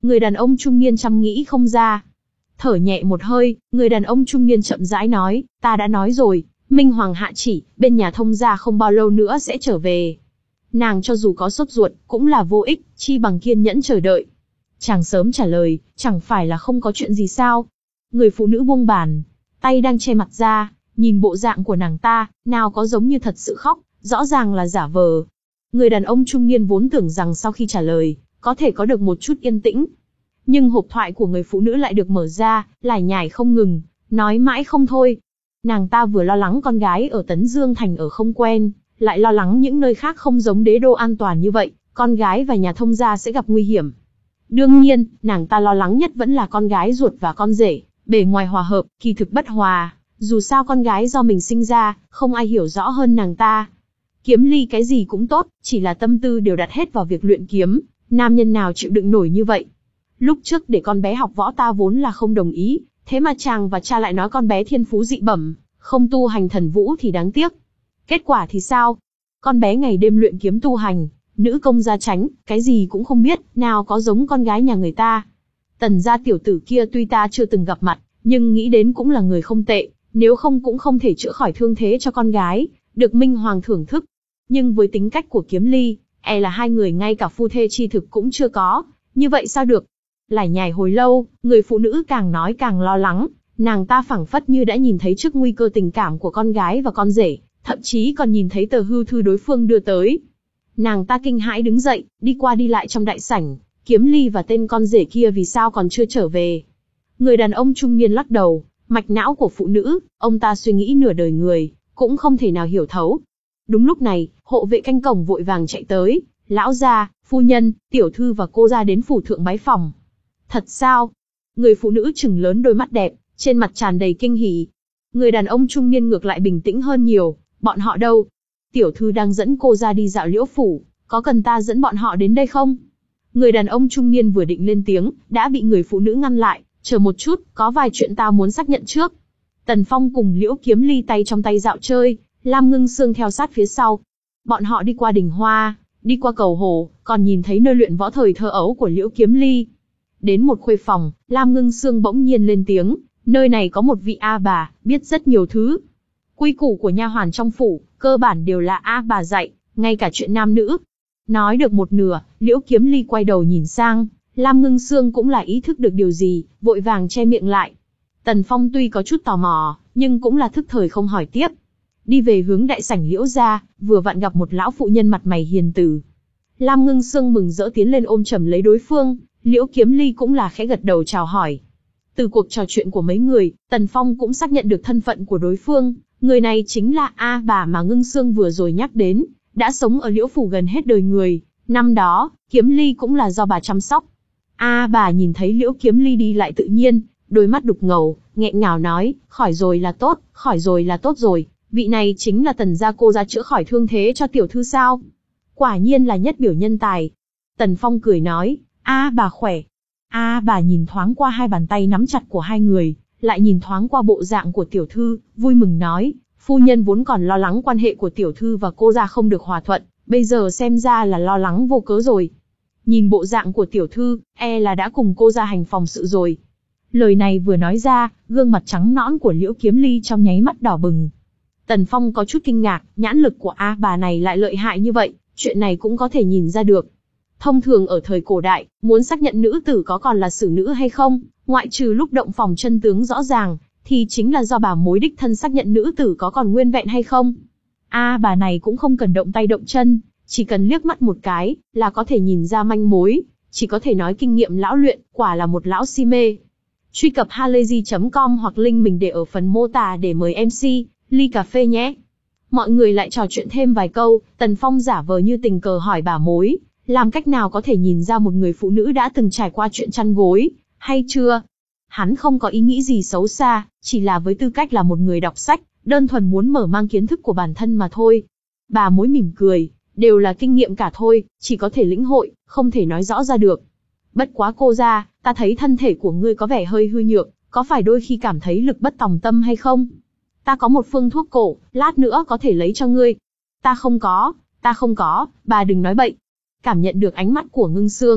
Speaker 1: Người đàn ông trung niên chăm nghĩ không ra. Thở nhẹ một hơi, người đàn ông trung niên chậm rãi nói, ta đã nói rồi, Minh Hoàng hạ chỉ, bên nhà thông gia không bao lâu nữa sẽ trở về. Nàng cho dù có sốt ruột, cũng là vô ích, chi bằng kiên nhẫn chờ đợi. Chàng sớm trả lời, chẳng phải là không có chuyện gì sao? Người phụ nữ buông bàn, tay đang che mặt ra, nhìn bộ dạng của nàng ta, nào có giống như thật sự khóc, rõ ràng là giả vờ. Người đàn ông trung niên vốn tưởng rằng sau khi trả lời, có thể có được một chút yên tĩnh. Nhưng hộp thoại của người phụ nữ lại được mở ra, lải nhải không ngừng, nói mãi không thôi. Nàng ta vừa lo lắng con gái ở Tấn Dương Thành ở không quen, lại lo lắng những nơi khác không giống đế đô an toàn như vậy, con gái và nhà thông gia sẽ gặp nguy hiểm. Đương nhiên, nàng ta lo lắng nhất vẫn là con gái ruột và con rể, bề ngoài hòa hợp, kỳ thực bất hòa, dù sao con gái do mình sinh ra, không ai hiểu rõ hơn nàng ta. Kiếm Ly cái gì cũng tốt, chỉ là tâm tư đều đặt hết vào việc luyện kiếm, nam nhân nào chịu đựng nổi như vậy. Lúc trước để con bé học võ ta vốn là không đồng ý, thế mà chàng và cha lại nói con bé thiên phú dị bẩm, không tu hành thần vũ thì đáng tiếc. Kết quả thì sao? Con bé ngày đêm luyện kiếm tu hành, nữ công gia tránh, cái gì cũng không biết, nào có giống con gái nhà người ta. Tần gia tiểu tử kia tuy ta chưa từng gặp mặt, nhưng nghĩ đến cũng là người không tệ, nếu không cũng không thể chữa khỏi thương thế cho con gái, được Minh Hoàng thưởng thức. Nhưng với tính cách của Kiếm Ly, e là hai người ngay cả phu thê chi thực cũng chưa có, như vậy sao được? Lải nhải hồi lâu, người phụ nữ càng nói càng lo lắng, nàng ta phảng phất như đã nhìn thấy trước nguy cơ tình cảm của con gái và con rể, thậm chí còn nhìn thấy tờ hưu thư đối phương đưa tới. Nàng ta kinh hãi đứng dậy, đi qua đi lại trong đại sảnh, Kiếm Ly và tên con rể kia vì sao còn chưa trở về. Người đàn ông trung niên lắc đầu, mạch não của phụ nữ, ông ta suy nghĩ nửa đời người, cũng không thể nào hiểu thấu. Đúng lúc này, hộ vệ canh cổng vội vàng chạy tới, lão gia, phu nhân, tiểu thư và cô gia đến phủ thượng bái phòng. Thật sao? Người phụ nữ trừng lớn đôi mắt đẹp, trên mặt tràn đầy kinh hỉ. Người đàn ông trung niên ngược lại bình tĩnh hơn nhiều, bọn họ đâu? Tiểu thư đang dẫn cô ra đi dạo Liễu phủ, có cần ta dẫn bọn họ đến đây không? Người đàn ông trung niên vừa định lên tiếng, đã bị người phụ nữ ngăn lại, chờ một chút, có vài chuyện ta muốn xác nhận trước. Tần Phong cùng Liễu Kiếm Ly tay trong tay dạo chơi, Lam Ngưng Sương theo sát phía sau. Bọn họ đi qua đỉnh Hoa, đi qua cầu hồ, còn nhìn thấy nơi luyện võ thời thơ ấu của Liễu Kiếm Ly. Đến một khuê phòng, Lam Ngưng Sương bỗng nhiên lên tiếng, nơi này có một vị A bà, biết rất nhiều thứ. Quy củ của nha hoàn trong phủ, cơ bản đều là A bà dạy, ngay cả chuyện nam nữ. Nói được một nửa, Liễu Kiếm Ly quay đầu nhìn sang, Lam Ngưng Sương cũng là ý thức được điều gì, vội vàng che miệng lại. Tần Phong tuy có chút tò mò, nhưng cũng là thức thời không hỏi tiếp. Đi về hướng đại sảnh Liễu gia, vừa vặn gặp một lão phụ nhân mặt mày hiền từ. Lam Ngưng Sương mừng rỡ tiến lên ôm chầm lấy đối phương, Liễu Kiếm Ly cũng là khẽ gật đầu chào hỏi. Từ cuộc trò chuyện của mấy người, Tần Phong cũng xác nhận được thân phận của đối phương, người này chính là A bà mà Ngưng Sương vừa rồi nhắc đến, đã sống ở Liễu phủ gần hết đời người, năm đó, Kiếm Ly cũng là do bà chăm sóc. A bà nhìn thấy Liễu Kiếm Ly đi lại tự nhiên, đôi mắt đục ngầu, nghẹn ngào nói, khỏi rồi là tốt, khỏi rồi là tốt rồi, vị này chính là Tần gia cô ra chữa khỏi thương thế cho tiểu thư sao? Quả nhiên là nhất biểu nhân tài. Tần Phong cười nói, A bà khỏe. A bà nhìn thoáng qua hai bàn tay nắm chặt của hai người, lại nhìn thoáng qua bộ dạng của tiểu thư, vui mừng nói, phu nhân vốn còn lo lắng quan hệ của tiểu thư và cô gia không được hòa thuận, bây giờ xem ra là lo lắng vô cớ rồi. Nhìn bộ dạng của tiểu thư, e là đã cùng cô gia hành phòng sự rồi. Lời này vừa nói ra, gương mặt trắng nõn của Liễu Kiếm Ly trong nháy mắt đỏ bừng. Tần Phong có chút kinh ngạc, nhãn lực của A bà này lại lợi hại như vậy, chuyện này cũng có thể nhìn ra được. Thông thường ở thời cổ đại, muốn xác nhận nữ tử có còn là xử nữ hay không, ngoại trừ lúc động phòng chân tướng rõ ràng, thì chính là do bà mối đích thân xác nhận nữ tử có còn nguyên vẹn hay không. A bà này cũng không cần động tay động chân, chỉ cần liếc mắt một cái, là có thể nhìn ra manh mối, chỉ có thể nói kinh nghiệm lão luyện, quả là một lão si mê. Truy cập halayzi chấm com hoặc link mình để ở phần mô tả để mời em xê, ly cà phê nhé. Mọi người lại trò chuyện thêm vài câu, Tần Phong giả vờ như tình cờ hỏi bà mối, làm cách nào có thể nhìn ra một người phụ nữ đã từng trải qua chuyện chăn gối, hay chưa? Hắn không có ý nghĩ gì xấu xa, chỉ là với tư cách là một người đọc sách, đơn thuần muốn mở mang kiến thức của bản thân mà thôi. Bà mối mỉm cười, đều là kinh nghiệm cả thôi, chỉ có thể lĩnh hội, không thể nói rõ ra được. Bất quá cô ra, ta thấy thân thể của ngươi có vẻ hơi hư nhược, có phải đôi khi cảm thấy lực bất tòng tâm hay không? Ta có một phương thuốc cổ, lát nữa có thể lấy cho ngươi. Ta không có, ta không có, bà đừng nói bậy. Cảm nhận được ánh mắt của Ngưng Sương,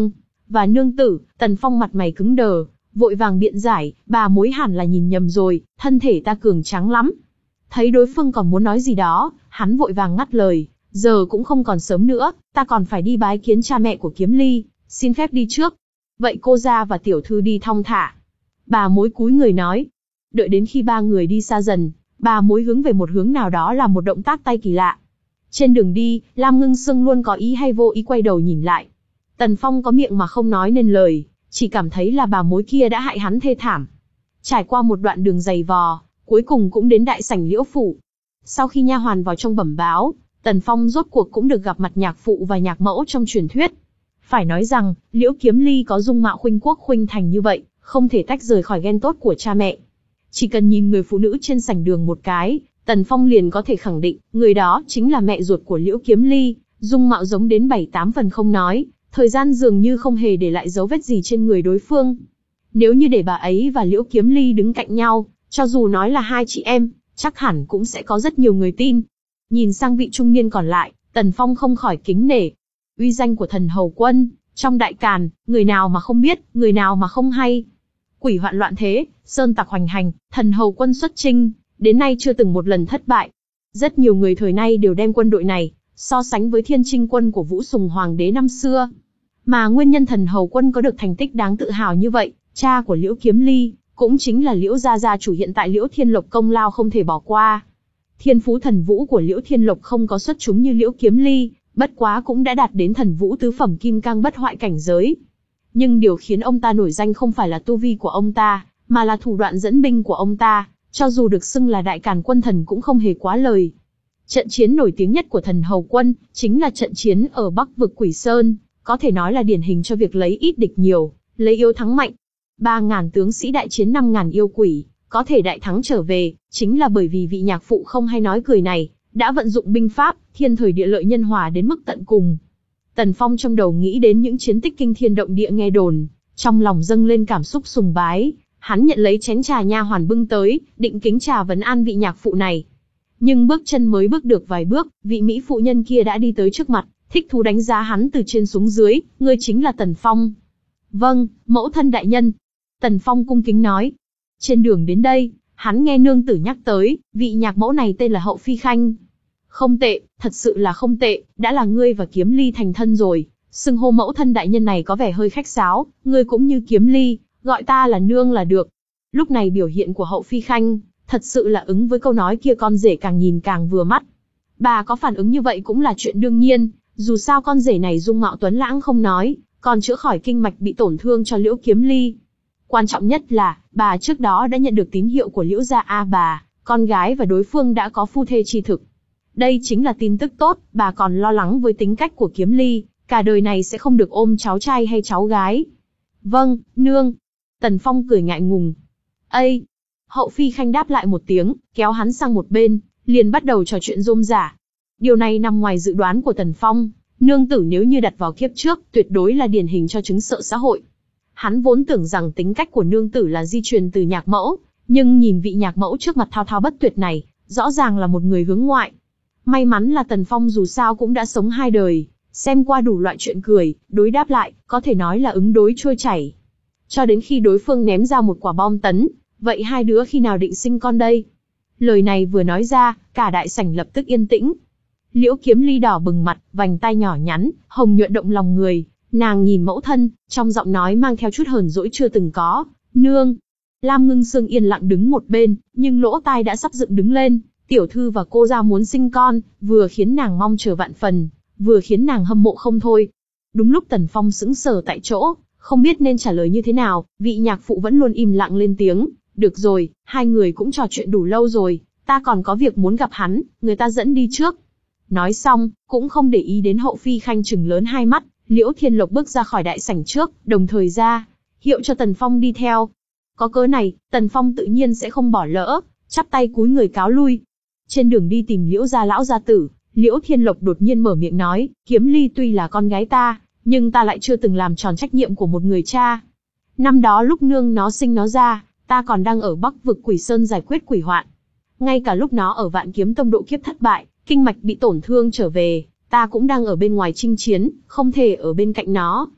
Speaker 1: Và nương tử, Tần Phong mặt mày cứng đờ, vội vàng biện giải, bà mối hẳn là nhìn nhầm rồi, thân thể ta cường tráng lắm. Thấy đối phương còn muốn nói gì đó, hắn vội vàng ngắt lời, giờ cũng không còn sớm nữa, ta còn phải đi bái kiến cha mẹ của Kiếm Ly, xin phép đi trước. Vậy cô gia và tiểu thư đi thong thả. Bà mối cúi người nói. Đợi đến khi ba người đi xa dần, bà mối hướng về một hướng nào đó là một động tác tay kỳ lạ. Trên đường đi, Lam Ngưng Sương luôn có ý hay vô ý quay đầu nhìn lại. Tần Phong có miệng mà không nói nên lời, chỉ cảm thấy là bà mối kia đã hại hắn thê thảm. Trải qua một đoạn đường dày vò, cuối cùng cũng đến đại sảnh Liễu phủ. Sau khi nha hoàn vào trong bẩm báo, Tần Phong rốt cuộc cũng được gặp mặt nhạc phụ và nhạc mẫu trong truyền thuyết. Phải nói rằng, Liễu Kiếm Ly có dung mạo khuynh quốc khuynh thành như vậy, không thể tách rời khỏi ghen tốt của cha mẹ. Chỉ cần nhìn người phụ nữ trên sảnh đường một cái, Tần Phong liền có thể khẳng định, người đó chính là mẹ ruột của Liễu Kiếm Ly, dung mạo giống đến bảy tám phần không nói, thời gian dường như không hề để lại dấu vết gì trên người đối phương. Nếu như để bà ấy và Liễu Kiếm Ly đứng cạnh nhau, cho dù nói là hai chị em, chắc hẳn cũng sẽ có rất nhiều người tin. Nhìn sang vị trung niên còn lại, Tần Phong không khỏi kính nể. Uy danh của thần hầu quân, trong đại càn, người nào mà không biết, người nào mà không hay. Quỷ hoạn loạn thế, sơn tặc hoành hành, thần hầu quân xuất chinh, đến nay chưa từng một lần thất bại. Rất nhiều người thời nay đều đem quân đội này so sánh với thiên chinh quân của Vũ Sùng Hoàng đế năm xưa. Mà nguyên nhân thần hầu quân có được thành tích đáng tự hào như vậy, cha của Liễu Kiếm Ly, cũng chính là Liễu gia gia chủ hiện tại Liễu Thiên Lộc công lao không thể bỏ qua. Thiên phú thần vũ của Liễu Thiên Lộc không có xuất chúng như Liễu Kiếm Ly, bất quá cũng đã đạt đến thần vũ tứ phẩm kim cang bất hoại cảnh giới. Nhưng điều khiến ông ta nổi danh không phải là tu vi của ông ta, mà là thủ đoạn dẫn binh của ông ta, cho dù được xưng là đại càn quân thần cũng không hề quá lời. Trận chiến nổi tiếng nhất của thần hầu quân, chính là trận chiến ở Bắc vực Quỷ Sơn, có thể nói là điển hình cho việc lấy ít địch nhiều, lấy yếu thắng mạnh. Ba ngàn tướng sĩ đại chiến năm ngàn yêu quỷ, có thể đại thắng trở về, chính là bởi vì vị nhạc phụ không hay nói cười này, đã vận dụng binh pháp, thiên thời địa lợi nhân hòa đến mức tận cùng. Tần Phong trong đầu nghĩ đến những chiến tích kinh thiên động địa nghe đồn, trong lòng dâng lên cảm xúc sùng bái, hắn nhận lấy chén trà nha hoàn bưng tới, định kính trà vấn an vị nhạc phụ này. Nhưng bước chân mới bước được vài bước, vị mỹ phụ nhân kia đã đi tới trước mặt, thích thú đánh giá hắn từ trên xuống dưới, ngươi chính là Tần Phong. Vâng, mẫu thân đại nhân. Tần Phong cung kính nói. Trên đường đến đây, hắn nghe nương tử nhắc tới, vị nhạc mẫu này tên là Hậu Phi Khanh. Không tệ, thật sự là không tệ, đã là ngươi và Kiếm Ly thành thân rồi, xưng hô mẫu thân đại nhân này có vẻ hơi khách sáo, ngươi cũng như Kiếm Ly, gọi ta là nương là được. Lúc này biểu hiện của Hậu Phi Khanh, thật sự là ứng với câu nói kia con rể càng nhìn càng vừa mắt. Bà có phản ứng như vậy cũng là chuyện đương nhiên, dù sao con rể này dung mạo tuấn lãng không nói, còn chữa khỏi kinh mạch bị tổn thương cho Liễu Kiếm Ly. Quan trọng nhất là, bà trước đó đã nhận được tín hiệu của Liễu gia A bà, con gái và đối phương đã có phu thê chi thực. Đây chính là tin tức tốt, bà còn lo lắng với tính cách của Kiếm Ly, cả đời này sẽ không được ôm cháu trai hay cháu gái. Vâng, nương. Tần Phong cười ngại ngùng. Ây! Hậu Phi Khanh đáp lại một tiếng, kéo hắn sang một bên, liền bắt đầu trò chuyện rôm rả. Điều này nằm ngoài dự đoán của Tần Phong, nương tử nếu như đặt vào kiếp trước, tuyệt đối là điển hình cho chứng sợ xã hội. Hắn vốn tưởng rằng tính cách của nương tử là di truyền từ nhạc mẫu, nhưng nhìn vị nhạc mẫu trước mặt thao thao bất tuyệt này, rõ ràng là một người hướng ngoại. May mắn là Tần Phong dù sao cũng đã sống hai đời, xem qua đủ loại chuyện cười, đối đáp lại, có thể nói là ứng đối trôi chảy. Cho đến khi đối phương ném ra một quả bom tấn, vậy hai đứa khi nào định sinh con đây? Lời này vừa nói ra, cả đại sảnh lập tức yên tĩnh. Liễu Kiếm Ly đỏ bừng mặt, vành tai nhỏ nhắn, hồng nhuận động lòng người. Nàng nhìn mẫu thân, trong giọng nói mang theo chút hờn dỗi chưa từng có. Nương! Lam Ngưng Sương yên lặng đứng một bên, nhưng lỗ tai đã sắp dựng đứng lên. Tiểu thư và cô gia muốn sinh con, vừa khiến nàng mong chờ vạn phần, vừa khiến nàng hâm mộ không thôi. Đúng lúc Tần Phong sững sờ tại chỗ, không biết nên trả lời như thế nào, vị nhạc phụ vẫn luôn im lặng lên tiếng. Được rồi, hai người cũng trò chuyện đủ lâu rồi, ta còn có việc muốn gặp hắn, người ta dẫn đi trước. Nói xong, cũng không để ý đến Hậu Phi Khanh trừng lớn hai mắt, Liễu Thiên Lộc bước ra khỏi đại sảnh trước, đồng thời ra hiệu cho Tần Phong đi theo. Có cớ này, Tần Phong tự nhiên sẽ không bỏ lỡ, chắp tay cúi người cáo lui. Trên đường đi tìm Liễu gia lão gia tử, Liễu Thiên Lộc đột nhiên mở miệng nói, Kiếm Ly tuy là con gái ta, nhưng ta lại chưa từng làm tròn trách nhiệm của một người cha. Năm đó lúc nương nó sinh nó ra, ta còn đang ở Bắc vực Quỷ Sơn giải quyết quỷ hoạn. Ngay cả lúc nó ở Vạn Kiếm Tông độ kiếp thất bại, kinh mạch bị tổn thương trở về, ta cũng đang ở bên ngoài chinh chiến, không thể ở bên cạnh nó.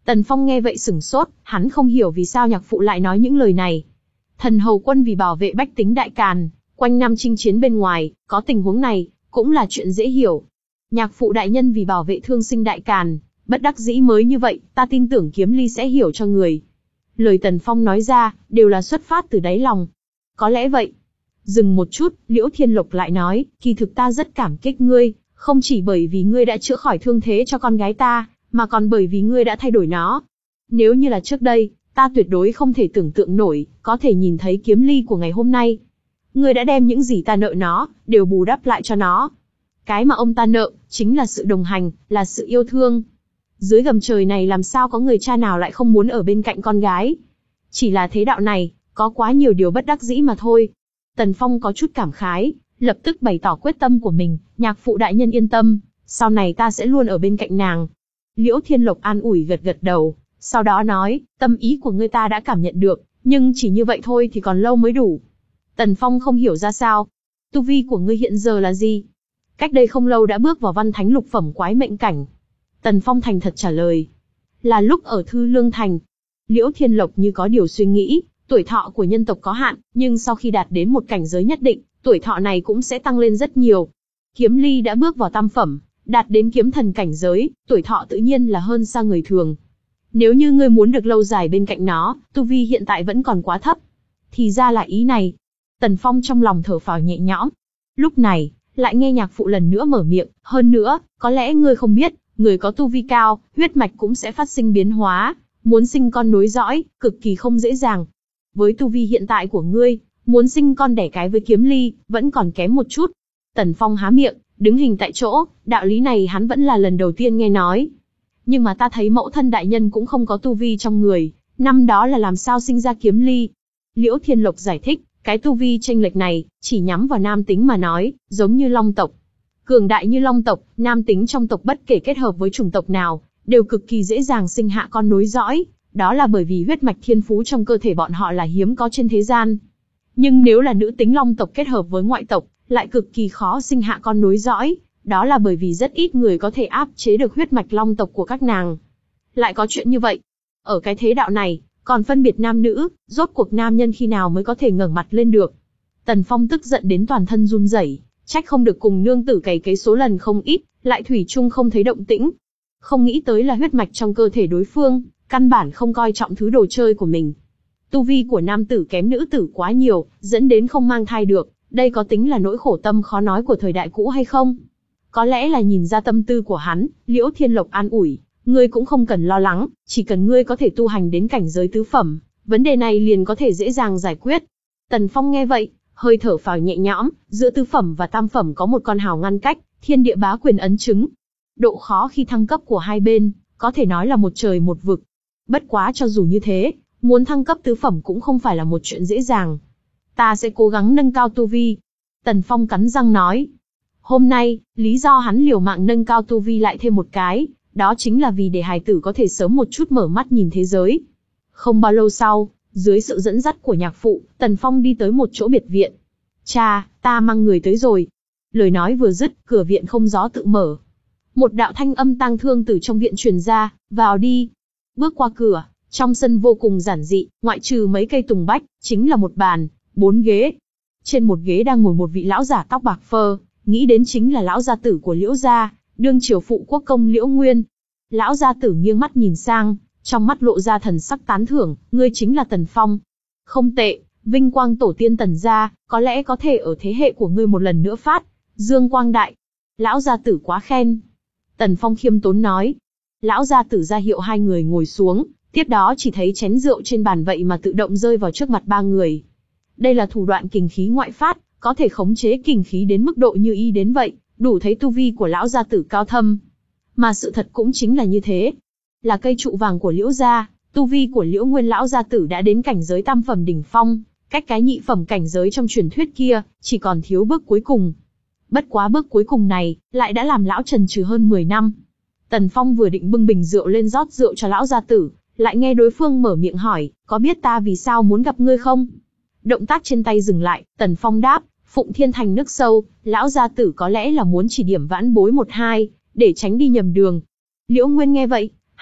Speaker 1: Tần Phong nghe vậy sửng sốt, hắn không hiểu vì sao nhạc phụ lại nói những lời này. Thần hầu quân vì bảo vệ bách tính Đại Càn, quanh năm chinh chiến bên ngoài, có tình huống này, cũng là chuyện dễ hiểu. Nhạc phụ đại nhân vì bảo vệ thương sinh Đại Càn, bất đắc dĩ mới như vậy, ta tin tưởng Kiếm Ly sẽ hiểu cho người. Lời Tần Phong nói ra, đều là xuất phát từ đáy lòng. Có lẽ vậy. Dừng một chút, Liễu Thiên Lộc lại nói, kỳ thực ta rất cảm kích ngươi, không chỉ bởi vì ngươi đã chữa khỏi thương thế cho con gái ta, mà còn bởi vì ngươi đã thay đổi nó. Nếu như là trước đây, ta tuyệt đối không thể tưởng tượng nổi, có thể nhìn thấy Kiếm Ly của ngày hôm nay. Ngươi đã đem những gì ta nợ nó, đều bù đắp lại cho nó. Cái mà ông ta nợ, chính là sự đồng hành, là sự yêu thương. Dưới gầm trời này làm sao có người cha nào lại không muốn ở bên cạnh con gái. Chỉ là thế đạo này, có quá nhiều điều bất đắc dĩ mà thôi. Tần Phong có chút cảm khái, lập tức bày tỏ quyết tâm của mình, nhạc phụ đại nhân yên tâm, sau này ta sẽ luôn ở bên cạnh nàng. Liễu Thiên Lộc an ủi gật gật đầu, sau đó nói, tâm ý của ngươi ta đã cảm nhận được, nhưng chỉ như vậy thôi thì còn lâu mới đủ. Tần Phong không hiểu ra sao. Tu vi của ngươi hiện giờ là gì? Cách đây không lâu đã bước vào văn thánh lục phẩm quái mệnh cảnh. Tần Phong thành thật trả lời. Là lúc ở Thư Lương Thành. Liễu Thiên Lộc như có điều suy nghĩ, tuổi thọ của nhân tộc có hạn, nhưng sau khi đạt đến một cảnh giới nhất định, tuổi thọ này cũng sẽ tăng lên rất nhiều. Kiếm Ly đã bước vào tam phẩm, đạt đến kiếm thần cảnh giới, tuổi thọ tự nhiên là hơn xa người thường. Nếu như ngươi muốn được lâu dài bên cạnh nó, tu vi hiện tại vẫn còn quá thấp. Thì ra là ý này. Tần Phong trong lòng thở phào nhẹ nhõm. Lúc này, lại nghe nhạc phụ lần nữa mở miệng, hơn nữa, có lẽ ngươi không biết, người có tu vi cao, huyết mạch cũng sẽ phát sinh biến hóa, muốn sinh con nối dõi, cực kỳ không dễ dàng. Với tu vi hiện tại của ngươi, muốn sinh con đẻ cái với Kiếm Ly, vẫn còn kém một chút. Tần Phong há miệng, đứng hình tại chỗ, đạo lý này hắn vẫn là lần đầu tiên nghe nói. Nhưng mà ta thấy mẫu thân đại nhân cũng không có tu vi trong người, năm đó là làm sao sinh ra Kiếm Ly. Liễu Thiên Lộc giải thích, cái tu vi chênh lệch này, chỉ nhắm vào nam tính mà nói, giống như Long tộc. Cường đại như Long tộc, nam tính trong tộc bất kể kết hợp với chủng tộc nào, đều cực kỳ dễ dàng sinh hạ con nối dõi, đó là bởi vì huyết mạch thiên phú trong cơ thể bọn họ là hiếm có trên thế gian. Nhưng nếu là nữ tính Long tộc kết hợp với ngoại tộc, lại cực kỳ khó sinh hạ con nối dõi, đó là bởi vì rất ít người có thể áp chế được huyết mạch Long tộc của các nàng. Lại có chuyện như vậy. Ở cái thế đạo này, còn phân biệt nam nữ, rốt cuộc nam nhân khi nào mới có thể ngẩng mặt lên được. Tần Phong tức giận đến toàn thân run rẩy, trách không được cùng nương tử cày cấy số lần không ít, lại thủy chung không thấy động tĩnh. Không nghĩ tới là huyết mạch trong cơ thể đối phương, căn bản không coi trọng thứ đồ chơi của mình. Tu vi của nam tử kém nữ tử quá nhiều, dẫn đến không mang thai được, đây có tính là nỗi khổ tâm khó nói của thời đại cũ hay không? Có lẽ là nhìn ra tâm tư của hắn, Liễu Thiên Lộc an ủi, ngươi cũng không cần lo lắng, chỉ cần ngươi có thể tu hành đến cảnh giới tứ phẩm, vấn đề này liền có thể dễ dàng giải quyết. Tần Phong nghe vậy, hơi thở phào nhẹ nhõm, giữa tứ phẩm và tam phẩm có một con hào ngăn cách, thiên địa bá quyền ấn chứng. Độ khó khi thăng cấp của hai bên, có thể nói là một trời một vực. Bất quá cho dù như thế, muốn thăng cấp tứ phẩm cũng không phải là một chuyện dễ dàng. Ta sẽ cố gắng nâng cao tu vi. Tần Phong cắn răng nói. Hôm nay, lý do hắn liều mạng nâng cao tu vi lại thêm một cái, đó chính là vì để hài tử có thể sớm một chút mở mắt nhìn thế giới. Không bao lâu sau, dưới sự dẫn dắt của nhạc phụ, Tần Phong đi tới một chỗ biệt viện. Cha, ta mang người tới rồi. Lời nói vừa dứt, cửa viện không gió tự mở. Một đạo thanh âm tang thương từ trong viện truyền ra, vào đi. Bước qua cửa, trong sân vô cùng giản dị, ngoại trừ mấy cây tùng bách, chính là một bàn, bốn ghế. Trên một ghế đang ngồi một vị lão giả tóc bạc phơ, nghĩ đến chính là lão gia tử của Liễu gia, đương triều phụ quốc công Liễu Nguyên. Lão gia tử nghiêng mắt nhìn sang, trong mắt lộ ra thần sắc tán thưởng, ngươi chính là Tần Phong. Không tệ, vinh quang tổ tiên Tần gia, có lẽ có thể ở thế hệ của ngươi một lần nữa phát dương quang đại. Lão gia tử quá khen. Tần Phong khiêm tốn nói. Lão gia tử ra hiệu hai người ngồi xuống, tiếp đó chỉ thấy chén rượu trên bàn vậy mà tự động rơi vào trước mặt ba người. Đây là thủ đoạn kình khí ngoại phát, có thể khống chế kình khí đến mức độ như y đến vậy, đủ thấy tu vi của lão gia tử cao thâm. Mà sự thật cũng chính là như thế. Là cây trụ vàng của Liễu gia, tu vi của Liễu Nguyên lão gia tử đã đến cảnh giới tam phẩm đỉnh phong, cách cái nhị phẩm cảnh giới trong truyền thuyết kia, chỉ còn thiếu bước cuối cùng. Bất quá bước cuối cùng này, lại đã làm lão chần chừ hơn mười năm. Tần Phong vừa định bưng bình rượu lên rót rượu cho lão gia tử, lại nghe đối phương mở miệng hỏi, có biết ta vì sao muốn gặp ngươi không? Động tác trên tay dừng lại, Tần Phong đáp, Phụng Thiên Thành nước sâu, lão gia tử có lẽ là muốn chỉ điểm vãn bối một hai, để tránh đi nhầm đường. Liễu Nguyên nghe vậy,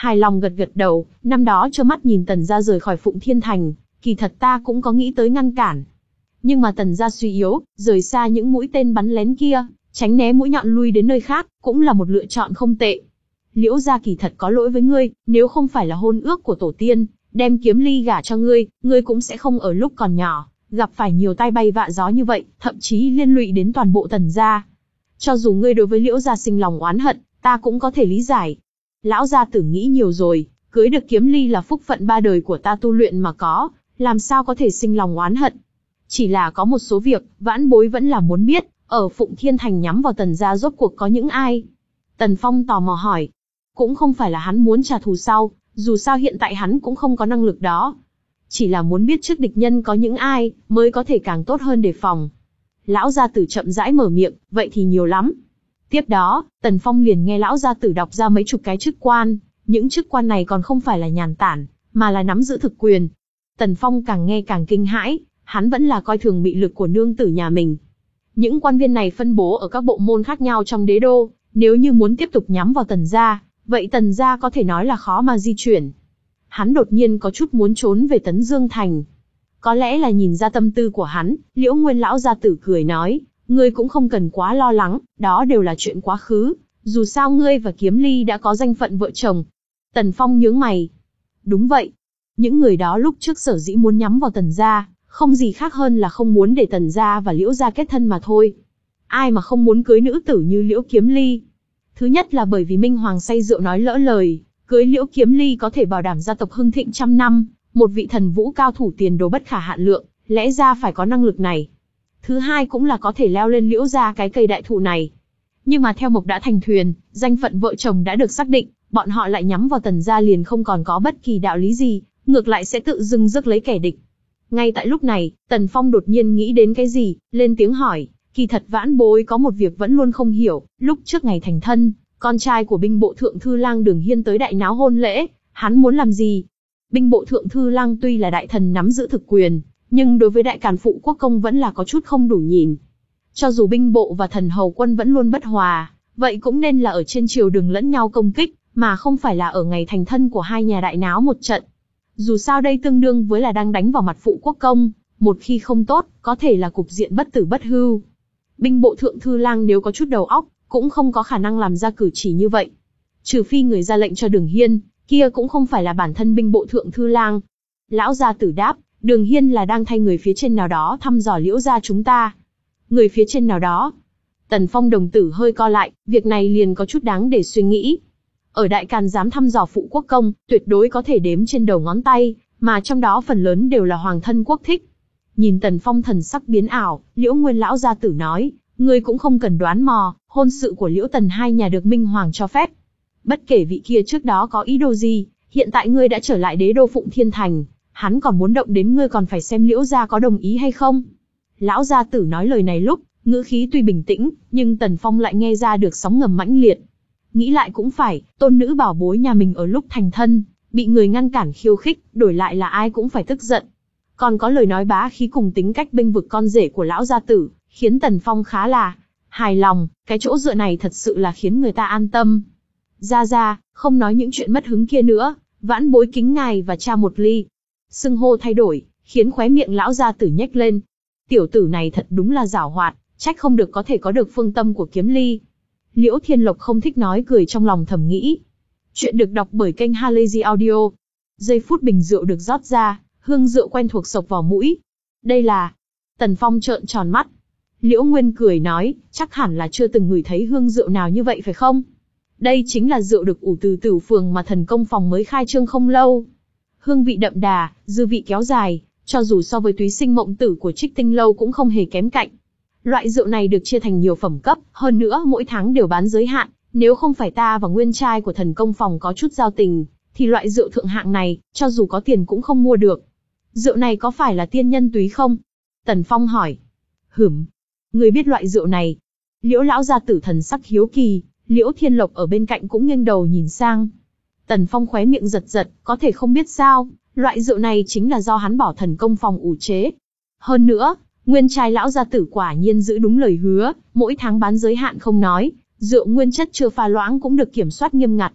Speaker 1: Hài lòng gật gật đầu, năm đó trơ mắt nhìn Tần gia rời khỏi Phụng Thiên Thành, kỳ thật ta cũng có nghĩ tới ngăn cản. Nhưng mà Tần gia suy yếu, rời xa những mũi tên bắn lén kia, tránh né mũi nhọn lui đến nơi khác, cũng là một lựa chọn không tệ. Liễu gia kỳ thật có lỗi với ngươi, nếu không phải là hôn ước của tổ tiên, đem Kiếm Ly gả cho ngươi, ngươi cũng sẽ không ở lúc còn nhỏ, gặp phải nhiều tai bay vạ gió như vậy, thậm chí liên lụy đến toàn bộ Tần gia. Cho dù ngươi đối với Liễu gia sinh lòng oán hận, ta cũng có thể lý giải. Lão gia tử nghĩ nhiều rồi, cưới được Kiếm Ly là phúc phận ba đời của ta tu luyện mà có, làm sao có thể sinh lòng oán hận. Chỉ là có một số việc, vãn bối vẫn là muốn biết, ở Phụng Thiên Thành nhắm vào Tần gia rốt cuộc có những ai? Tần Phong tò mò hỏi. Cũng không phải là hắn muốn trả thù sau, dù sao hiện tại hắn cũng không có năng lực đó. Chỉ là muốn biết trước địch nhân có những ai, mới có thể càng tốt hơn đề phòng. Lão gia tử chậm rãi mở miệng, vậy thì nhiều lắm. Tiếp đó, Tần Phong liền nghe lão gia tử đọc ra mấy chục cái chức quan, những chức quan này còn không phải là nhàn tản, mà là nắm giữ thực quyền. Tần Phong càng nghe càng kinh hãi, hắn vẫn là coi thường mị lực của nương tử nhà mình. Những quan viên này phân bố ở các bộ môn khác nhau trong đế đô, nếu như muốn tiếp tục nhắm vào Tần gia, vậy Tần gia có thể nói là khó mà di chuyển. Hắn đột nhiên có chút muốn trốn về Tấn Dương Thành. Có lẽ là nhìn ra tâm tư của hắn, Liễu Nguyên lão gia tử cười nói, ngươi cũng không cần quá lo lắng, đó đều là chuyện quá khứ, dù sao ngươi và Kiếm Ly đã có danh phận vợ chồng. Tần Phong nhướng mày. Đúng vậy. Những người đó lúc trước sở dĩ muốn nhắm vào Tần gia, không gì khác hơn là không muốn để Tần gia và Liễu gia kết thân mà thôi. Ai mà không muốn cưới nữ tử như Liễu Kiếm Ly? Thứ nhất là bởi vì Minh Hoàng say rượu nói lỡ lời, cưới Liễu Kiếm Ly có thể bảo đảm gia tộc hưng thịnh trăm năm, một vị thần vũ cao thủ tiền đồ bất khả hạn lượng, lẽ ra phải có năng lực này. Thứ hai cũng là có thể leo lên Liễu gia cái cây đại thụ này. Nhưng mà theo mộc đã thành thuyền, danh phận vợ chồng đã được xác định, bọn họ lại nhắm vào Tần gia liền không còn có bất kỳ đạo lý gì, ngược lại sẽ tự dưng rước lấy kẻ địch. Ngay tại lúc này, Tần Phong đột nhiên nghĩ đến cái gì, lên tiếng hỏi, kỳ thật vãn bối có một việc vẫn luôn không hiểu, lúc trước ngày thành thân, con trai của binh bộ thượng thư lang Đường Hiên tới đại náo hôn lễ, hắn muốn làm gì? Binh bộ thượng thư lang tuy là đại thần nắm giữ thực quyền, nhưng đối với đại càn phụ quốc công vẫn là có chút không đủ nhìn. Cho dù binh bộ và thần hầu quân vẫn luôn bất hòa, vậy cũng nên là ở trên triều đường lẫn nhau công kích, mà không phải là ở ngày thành thân của hai nhà đại náo một trận. Dù sao đây tương đương với là đang đánh vào mặt phụ quốc công, một khi không tốt, có thể là cục diện bất tử bất hưu. Binh bộ thượng thư lang nếu có chút đầu óc, cũng không có khả năng làm ra cử chỉ như vậy. Trừ phi người ra lệnh cho Đường Hiên, kia cũng không phải là bản thân binh bộ thượng thư lang. Lão gia tử đáp, Đường Hiên là đang thay người phía trên nào đó thăm dò Liễu gia chúng ta. Người phía trên nào đó? Tần Phong đồng tử hơi co lại, việc này liền có chút đáng để suy nghĩ. Ở Đại Càn dám thăm dò phụ quốc công, tuyệt đối có thể đếm trên đầu ngón tay, mà trong đó phần lớn đều là hoàng thân quốc thích. Nhìn Tần Phong thần sắc biến ảo, Liễu Nguyên lão gia tử nói, ngươi cũng không cần đoán mò, hôn sự của Liễu Tần hai nhà được Minh Hoàng cho phép. Bất kể vị kia trước đó có ý đồ gì, hiện tại ngươi đã trở lại đế đô Phụng Thiên Thành, hắn còn muốn động đến ngươi còn phải xem Liễu gia có đồng ý hay không. Lão gia tử nói lời này lúc, ngữ khí tuy bình tĩnh, nhưng Tần Phong lại nghe ra được sóng ngầm mãnh liệt. Nghĩ lại cũng phải, tôn nữ bảo bối nhà mình ở lúc thành thân, bị người ngăn cản khiêu khích, đổi lại là ai cũng phải tức giận. Còn có lời nói bá khí cùng tính cách bênh vực con rể của lão gia tử, khiến Tần Phong khá là hài lòng, cái chỗ dựa này thật sự là khiến người ta an tâm. Ra ra, không nói những chuyện mất hứng kia nữa, vãn bối kính ngài và cha một ly. Xưng hô thay đổi, khiến khóe miệng lão gia tử nhếch lên. Tiểu tử này thật đúng là giảo hoạt, trách không được có thể có được phương tâm của Kiếm Ly. Liễu Thiên Lộc không thích nói cười trong lòng thầm nghĩ. Chuyện được đọc bởi kênh Halazy Audio. Giây phút bình rượu được rót ra, hương rượu quen thuộc xộc vào mũi. Đây là... Tần Phong trợn tròn mắt. Liễu Nguyên cười nói, chắc hẳn là chưa từng ngửi thấy hương rượu nào như vậy phải không? Đây chính là rượu được ủ từ Tửu Phường mà thần công phòng mới khai trương không lâu. Hương vị đậm đà, dư vị kéo dài, cho dù so với túy sinh mộng tử của Trích Tinh Lâu cũng không hề kém cạnh. Loại rượu này được chia thành nhiều phẩm cấp, hơn nữa mỗi tháng đều bán giới hạn, nếu không phải ta và nguyên trai của thần công phòng có chút giao tình, thì loại rượu thượng hạng này, cho dù có tiền cũng không mua được. Rượu này có phải là tiên nhân túy không? Tần Phong hỏi. Hửm, người biết loại rượu này? Liễu lão gia tử thần sắc hiếu kỳ, Liễu Thiên Lộc ở bên cạnh cũng nghiêng đầu nhìn sang. Tần Phong khóe miệng giật giật, có thể không biết sao, loại rượu này chính là do hắn bảo thần công phòng ủ chế. Hơn nữa, nguyên trai lão gia tử quả nhiên giữ đúng lời hứa, mỗi tháng bán giới hạn không nói, rượu nguyên chất chưa pha loãng cũng được kiểm soát nghiêm ngặt.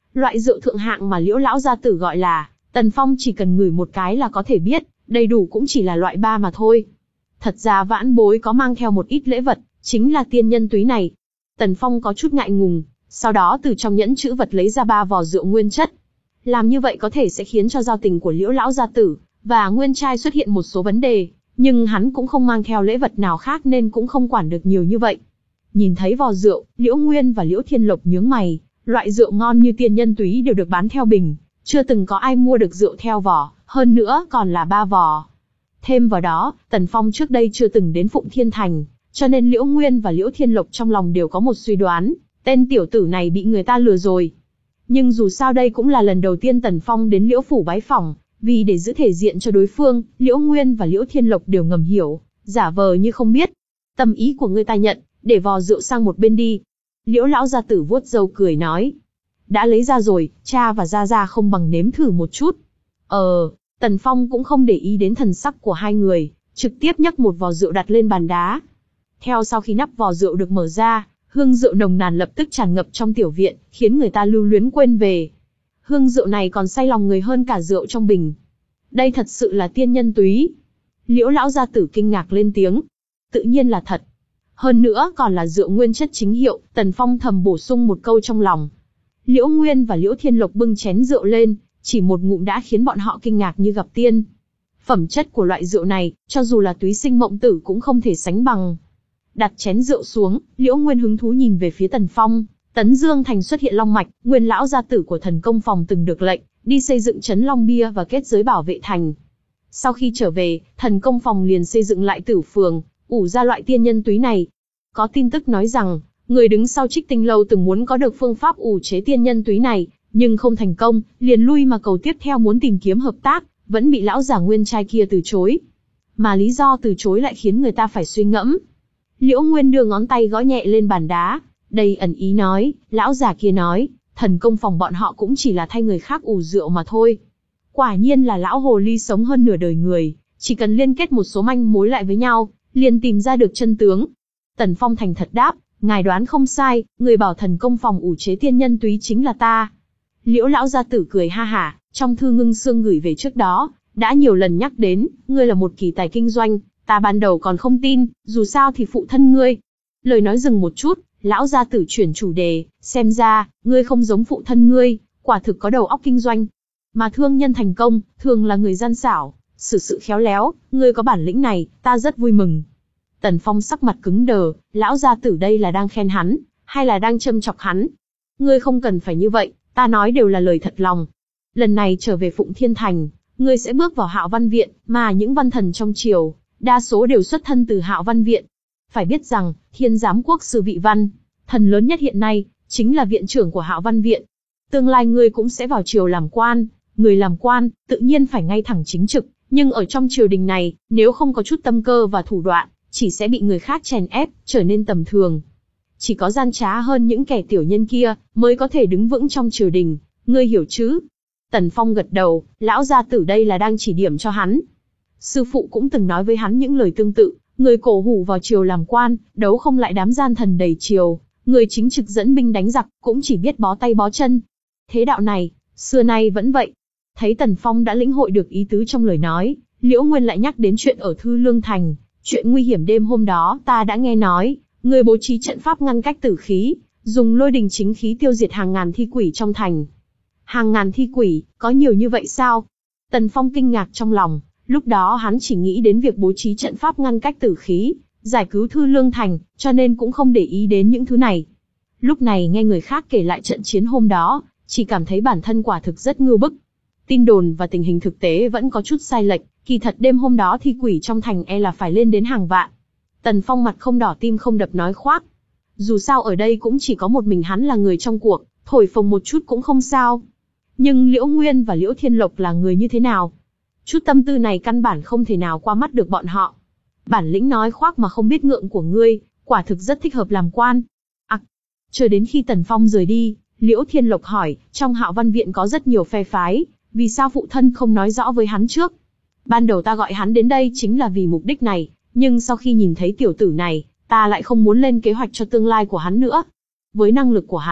Speaker 1: Loại rượu thượng hạng mà Liễu lão gia tử gọi là, Tần Phong chỉ cần ngửi một cái là có thể biết, đầy đủ cũng chỉ là loại ba mà thôi. Thật ra vãn bối có mang theo một ít lễ vật, chính là tiên nhân túy này. Tần Phong có chút ngại ngùng, sau đó từ trong nhẫn chữ vật lấy ra ba vò rượu nguyên chất. Làm như vậy có thể sẽ khiến cho giao tình của Liễu lão gia tử và nguyên trai xuất hiện một số vấn đề, nhưng hắn cũng không mang theo lễ vật nào khác nên cũng không quản được nhiều như vậy. Nhìn thấy vò rượu, Liễu Nguyên và Liễu Thiên Lộc nhướng mày, loại rượu ngon như tiên nhân túy đều được bán theo bình, chưa từng có ai mua được rượu theo vò, hơn nữa còn là ba vò. Thêm vào đó, Tần Phong trước đây chưa từng đến Phụng Thiên Thành, cho nên Liễu Nguyên và Liễu Thiên Lộc trong lòng đều có một suy đoán, tên tiểu tử này bị người ta lừa rồi. Nhưng dù sao đây cũng là lần đầu tiên Tần Phong đến Liễu Phủ bái phỏng, vì để giữ thể diện cho đối phương, Liễu Nguyên và Liễu Thiên Lộc đều ngầm hiểu, giả vờ như không biết. Tâm ý của ngươi ta nhận, để vò rượu sang một bên đi. Liễu lão gia tử vuốt râu cười nói. Đã lấy ra rồi, cha và gia gia không bằng nếm thử một chút. Ờ, Tần Phong cũng không để ý đến thần sắc của hai người, trực tiếp nhấc một vò rượu đặt lên bàn đá. Theo sau khi nắp vò rượu được mở ra, hương rượu nồng nàn lập tức tràn ngập trong tiểu viện, khiến người ta lưu luyến quên về. Hương rượu này còn say lòng người hơn cả rượu trong bình. Đây thật sự là tiên nhân túy. Liễu lão gia tử kinh ngạc lên tiếng. Tự nhiên là thật. Hơn nữa còn là rượu nguyên chất chính hiệu, Tần Phong thầm bổ sung một câu trong lòng. Liễu Nguyên và Liễu Thiên Lộc bưng chén rượu lên, chỉ một ngụm đã khiến bọn họ kinh ngạc như gặp tiên. Phẩm chất của loại rượu này, cho dù là túy sinh mộng tử cũng không thể sánh bằng. Đặt chén rượu xuống, Liễu Nguyên hứng thú nhìn về phía Tần Phong. Tấn Dương Thành xuất hiện long mạch, Nguyên lão gia tử của Thần Công Phòng từng được lệnh đi xây dựng trấn Long Bia và kết giới bảo vệ thành. Sau khi trở về, Thần Công Phòng liền xây dựng lại Tử Phường, ủ ra loại tiên nhân túy này. Có tin tức nói rằng, người đứng sau Trích Tinh Lâu từng muốn có được phương pháp ủ chế tiên nhân túy này, nhưng không thành công, liền lui mà cầu tiếp theo muốn tìm kiếm hợp tác, vẫn bị lão giả Nguyên trai kia từ chối. Mà lý do từ chối lại khiến người ta phải suy ngẫm. Liễu Nguyên đưa ngón tay gõ nhẹ lên bàn đá, đầy ẩn ý nói, lão giả kia nói, Thần Công Phòng bọn họ cũng chỉ là thay người khác ủ rượu mà thôi. Quả nhiên là lão hồ ly sống hơn nửa đời người, chỉ cần liên kết một số manh mối lại với nhau, liền tìm ra được chân tướng. Tần Phong thành thật đáp, ngài đoán không sai, người bảo Thần Công Phòng ủ chế tiên nhân túy chính là ta. Liễu lão gia tử cười ha hả, trong thư ngưng xương gửi về trước đó, đã nhiều lần nhắc đến, ngươi là một kỳ tài kinh doanh, ta ban đầu còn không tin, dù sao thì phụ thân ngươi. Lời nói dừng một chút, lão gia tử chuyển chủ đề, xem ra, ngươi không giống phụ thân ngươi, quả thực có đầu óc kinh doanh. Mà thương nhân thành công, thường là người gian xảo, xử sự khéo léo, ngươi có bản lĩnh này, ta rất vui mừng. Tần Phong sắc mặt cứng đờ, lão gia tử đây là đang khen hắn, hay là đang châm chọc hắn? Ngươi không cần phải như vậy, ta nói đều là lời thật lòng. Lần này trở về Phụng Thiên Thành, ngươi sẽ bước vào Hạo Văn Viện, mà những văn thần trong triều, đa số đều xuất thân từ Hạo Văn Viện. Phải biết rằng, Thiên Giám Quốc sư Vị Văn, thần lớn nhất hiện nay, chính là viện trưởng của Hạo Văn Viện. Tương lai ngươi cũng sẽ vào triều làm quan, người làm quan, tự nhiên phải ngay thẳng chính trực, nhưng ở trong triều đình này, nếu không có chút tâm cơ và thủ đoạn, chỉ sẽ bị người khác chèn ép, trở nên tầm thường. Chỉ có gian trá hơn những kẻ tiểu nhân kia, mới có thể đứng vững trong triều đình, ngươi hiểu chứ? Tần Phong gật đầu, lão gia tử đây là đang chỉ điểm cho hắn. Sư phụ cũng từng nói với hắn những lời tương tự, người cổ hủ vào triều làm quan, đấu không lại đám gian thần đầy triều, người chính trực dẫn binh đánh giặc, cũng chỉ biết bó tay bó chân. Thế đạo này, xưa nay vẫn vậy. Thấy Tần Phong đã lĩnh hội được ý tứ trong lời nói, Liễu Nguyên lại nhắc đến chuyện ở Thư Lương Thành, chuyện nguy hiểm đêm hôm đó ta đã nghe nói, người bố trí trận pháp ngăn cách tử khí, dùng lôi đình chính khí tiêu diệt hàng ngàn thi quỷ trong thành. Hàng ngàn thi quỷ, có nhiều như vậy sao? Tần Phong kinh ngạc trong lòng, lúc đó hắn chỉ nghĩ đến việc bố trí trận pháp ngăn cách tử khí, giải cứu Thư Lương Thành, cho nên cũng không để ý đến những thứ này. Lúc này nghe người khác kể lại trận chiến hôm đó, chỉ cảm thấy bản thân quả thực rất ngưu bức. Tin đồn và tình hình thực tế vẫn có chút sai lệch, kỳ thật đêm hôm đó thi quỷ trong thành e là phải lên đến hàng vạn. Tần Phong mặt không đỏ tim không đập nói khoác. Dù sao ở đây cũng chỉ có một mình hắn là người trong cuộc, thổi phồng một chút cũng không sao. Nhưng Liễu Nguyên và Liễu Thiên Lộc là người như thế nào? Chút tâm tư này căn bản không thể nào qua mắt được bọn họ. Bản lĩnh nói khoác mà không biết ngượng của ngươi, quả thực rất thích hợp làm quan. À, chờ đến khi Tần Phong rời đi, Liễu Thiên Lộc hỏi, trong Hạo Văn Viện có rất nhiều phe phái, vì sao phụ thân không nói rõ với hắn trước? Ban đầu ta gọi hắn đến đây chính là vì mục đích này, nhưng sau khi nhìn thấy tiểu tử này, ta lại không muốn lên kế hoạch cho tương lai của hắn nữa. Với năng lực của hắn,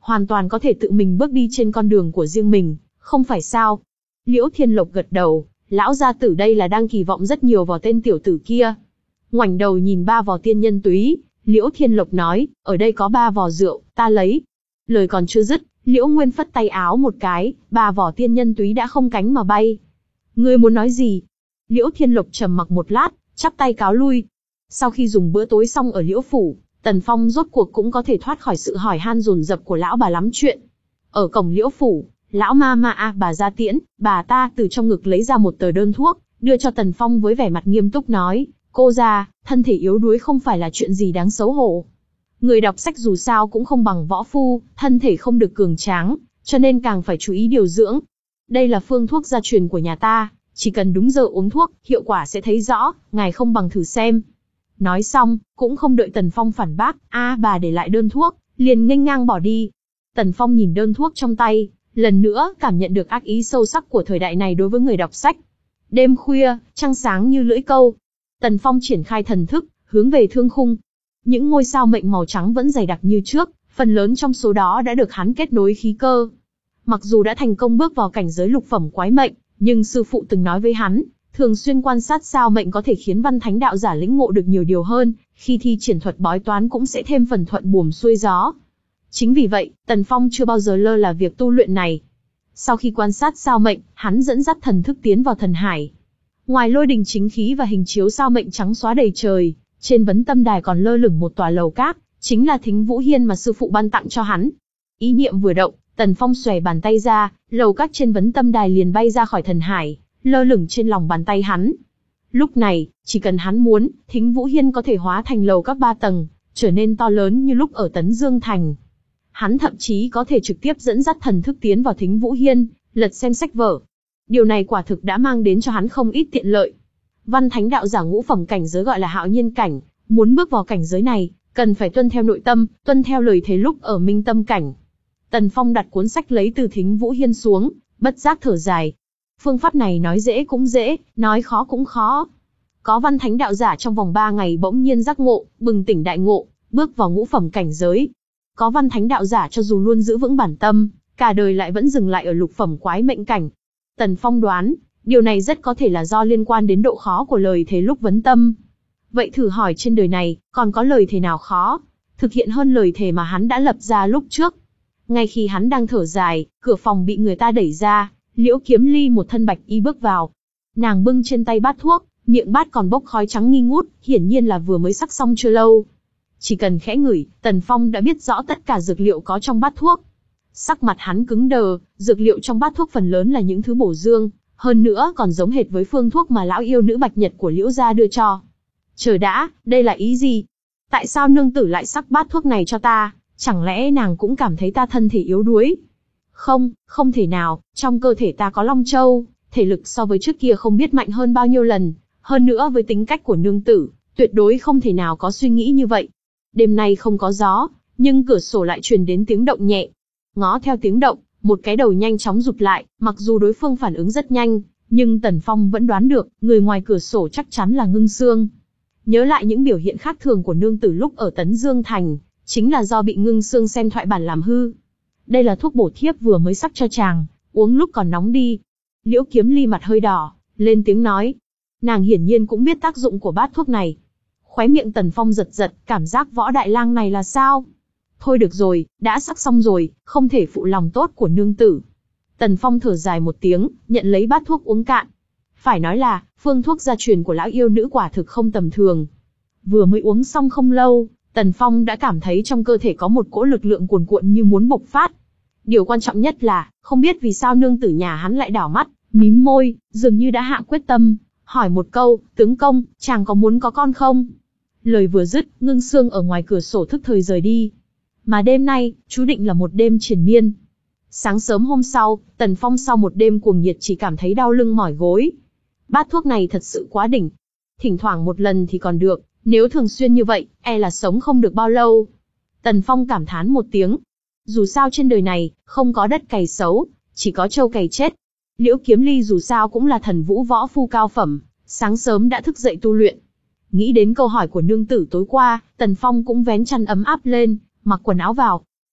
Speaker 1: hoàn toàn có thể tự mình bước đi trên con đường của riêng mình, không phải sao? Liễu Thiên Lộc gật đầu, lão gia tử đây là đang kỳ vọng rất nhiều vào tên tiểu tử kia. Ngoảnh đầu nhìn ba vò tiên nhân túy, Liễu Thiên Lộc nói, ở đây có ba vò rượu, ta lấy. Lời còn chưa dứt, Liễu Nguyên phất tay áo một cái, ba vò tiên nhân túy đã không cánh mà bay. Ngươi muốn nói gì? Liễu Thiên Lộc trầm mặc một lát, chắp tay cáo lui. Sau khi dùng bữa tối xong ở Liễu Phủ, Tần Phong rốt cuộc cũng có thể thoát khỏi sự hỏi han dồn dập của lão bà lắm chuyện. Ở cổng Liễu Phủ, lão ma ma a bà ra tiễn, bà ta từ trong ngực lấy ra một tờ đơn thuốc, đưa cho Tần Phong với vẻ mặt nghiêm túc nói, cô già, thân thể yếu đuối không phải là chuyện gì đáng xấu hổ. Người đọc sách dù sao cũng không bằng võ phu, thân thể không được cường tráng, cho nên càng phải chú ý điều dưỡng. Đây là phương thuốc gia truyền của nhà ta, chỉ cần đúng giờ uống thuốc, hiệu quả sẽ thấy rõ, ngài không bằng thử xem. Nói xong, cũng không đợi Tần Phong phản bác, a bà để lại đơn thuốc, liền nghênh ngang bỏ đi. Tần Phong nhìn đơn thuốc trong tay, lần nữa cảm nhận được ác ý sâu sắc của thời đại này đối với người đọc sách. Đêm khuya, trăng sáng như lưỡi câu. Tần Phong triển khai thần thức, hướng về thương khung. Những ngôi sao mệnh màu trắng vẫn dày đặc như trước, phần lớn trong số đó đã được hắn kết nối khí cơ. Mặc dù đã thành công bước vào cảnh giới lục phẩm quái mệnh, nhưng sư phụ từng nói với hắn, thường xuyên quan sát sao mệnh có thể khiến văn thánh đạo giả lĩnh ngộ được nhiều điều hơn, khi thi triển thuật bói toán cũng sẽ thêm phần thuận buồm xuôi gió. Chính vì vậy, Tần Phong chưa bao giờ lơ là việc tu luyện này. Sau khi quan sát sao mệnh, hắn dẫn dắt thần thức tiến vào thần hải. Ngoài lôi đình chính khí và hình chiếu sao mệnh trắng xóa đầy trời, trên vấn tâm đài còn lơ lửng một tòa lầu cát, chính là Thính Vũ Hiên mà sư phụ ban tặng cho hắn. Ý niệm vừa động, Tần Phong xòe bàn tay ra, lầu cát trên vấn tâm đài liền bay ra khỏi thần hải, lơ lửng trên lòng bàn tay hắn. Lúc này, chỉ cần hắn muốn, Thính Vũ Hiên có thể hóa thành lầu các ba tầng, trở nên to lớn như lúc ở Tấn Dương Thành. Hắn thậm chí có thể trực tiếp dẫn dắt thần thức tiến vào Thính Vũ Hiên, lật xem sách vở. Điều này quả thực đã mang đến cho hắn không ít tiện lợi. Văn thánh đạo giả ngũ phẩm cảnh giới gọi là hạo nhiên cảnh, muốn bước vào cảnh giới này, cần phải tuân theo nội tâm, tuân theo lời thề lúc ở minh tâm cảnh. Tần Phong đặt cuốn sách lấy từ Thính Vũ Hiên xuống, bất giác thở dài. Phương pháp này nói dễ cũng dễ, nói khó cũng khó. Có văn thánh đạo giả trong vòng ba ngày bỗng nhiên giác ngộ, bừng tỉnh đại ngộ, bước vào ngũ phẩm cảnh giới. Có văn thánh đạo giả cho dù luôn giữ vững bản tâm, cả đời lại vẫn dừng lại ở lục phẩm quái mệnh cảnh. Tần Phong đoán, điều này rất có thể là do liên quan đến độ khó của lời thề lúc vấn tâm. Vậy thử hỏi trên đời này, còn có lời thề nào khó thực hiện hơn lời thề mà hắn đã lập ra lúc trước? Ngay khi hắn đang thở dài, cửa phòng bị người ta đẩy ra, Liễu Kiếm Ly một thân bạch y bước vào. Nàng bưng trên tay bát thuốc, miệng bát còn bốc khói trắng nghi ngút, hiển nhiên là vừa mới sắc xong chưa lâu. Chỉ cần khẽ ngửi, Tần Phong đã biết rõ tất cả dược liệu có trong bát thuốc. Sắc mặt hắn cứng đờ, dược liệu trong bát thuốc phần lớn là những thứ bổ dương, hơn nữa còn giống hệt với phương thuốc mà lão yêu nữ Bạch Nhật của Liễu gia đưa cho. Chờ đã, đây là ý gì? Tại sao nương tử lại sắc bát thuốc này cho ta? Chẳng lẽ nàng cũng cảm thấy ta thân thể yếu đuối? Không, không thể nào, trong cơ thể ta có Long Châu, thể lực so với trước kia không biết mạnh hơn bao nhiêu lần, hơn nữa với tính cách của nương tử, tuyệt đối không thể nào có suy nghĩ như vậy. Đêm nay không có gió, nhưng cửa sổ lại truyền đến tiếng động nhẹ. Ngó theo tiếng động, một cái đầu nhanh chóng rụt lại, mặc dù đối phương phản ứng rất nhanh, nhưng Tần Phong vẫn đoán được, người ngoài cửa sổ chắc chắn là Ngưng Sương. Nhớ lại những biểu hiện khác thường của nương tử lúc ở Tấn Dương Thành, chính là do bị Ngưng Sương xem thoại bản làm hư. Đây là thuốc bổ thiếp vừa mới sắc cho chàng, uống lúc còn nóng đi. Liễu Kiếm Ly mặt hơi đỏ, lên tiếng nói. Nàng hiển nhiên cũng biết tác dụng của bát thuốc này. Khóe miệng Tần Phong giật giật, cảm giác võ đại lang này là sao? Thôi được rồi, đã sắc xong rồi, không thể phụ lòng tốt của nương tử. Tần Phong thở dài một tiếng, nhận lấy bát thuốc uống cạn. Phải nói là, phương thuốc gia truyền của lão yêu nữ quả thực không tầm thường. Vừa mới uống xong không lâu, Tần Phong đã cảm thấy trong cơ thể có một cỗ lực lượng cuồn cuộn như muốn bộc phát. Điều quan trọng nhất là, không biết vì sao nương tử nhà hắn lại đảo mắt, mím môi, dường như đã hạ quyết tâm, hỏi một câu, tướng công, chàng có muốn có con không? Lời vừa dứt, Ngưng Sương ở ngoài cửa sổ thức thời rời đi. Mà đêm nay, chú định là một đêm triền miên. Sáng sớm hôm sau, Tần Phong sau một đêm cuồng nhiệt chỉ cảm thấy đau lưng mỏi gối. Bát thuốc này thật sự quá đỉnh. Thỉnh thoảng một lần thì còn được, nếu thường xuyên như vậy, e là sống không được bao lâu. Tần Phong cảm thán một tiếng. Dù sao trên đời này, không có đất cày xấu, chỉ có trâu cày chết. Liễu Kiếm Ly dù sao cũng là thần vũ võ phu cao phẩm, sáng sớm đã thức dậy tu luyện. Nghĩ đến câu hỏi của nương tử tối qua, Tần Phong cũng vén chăn ấm áp lên, mặc quần áo vào.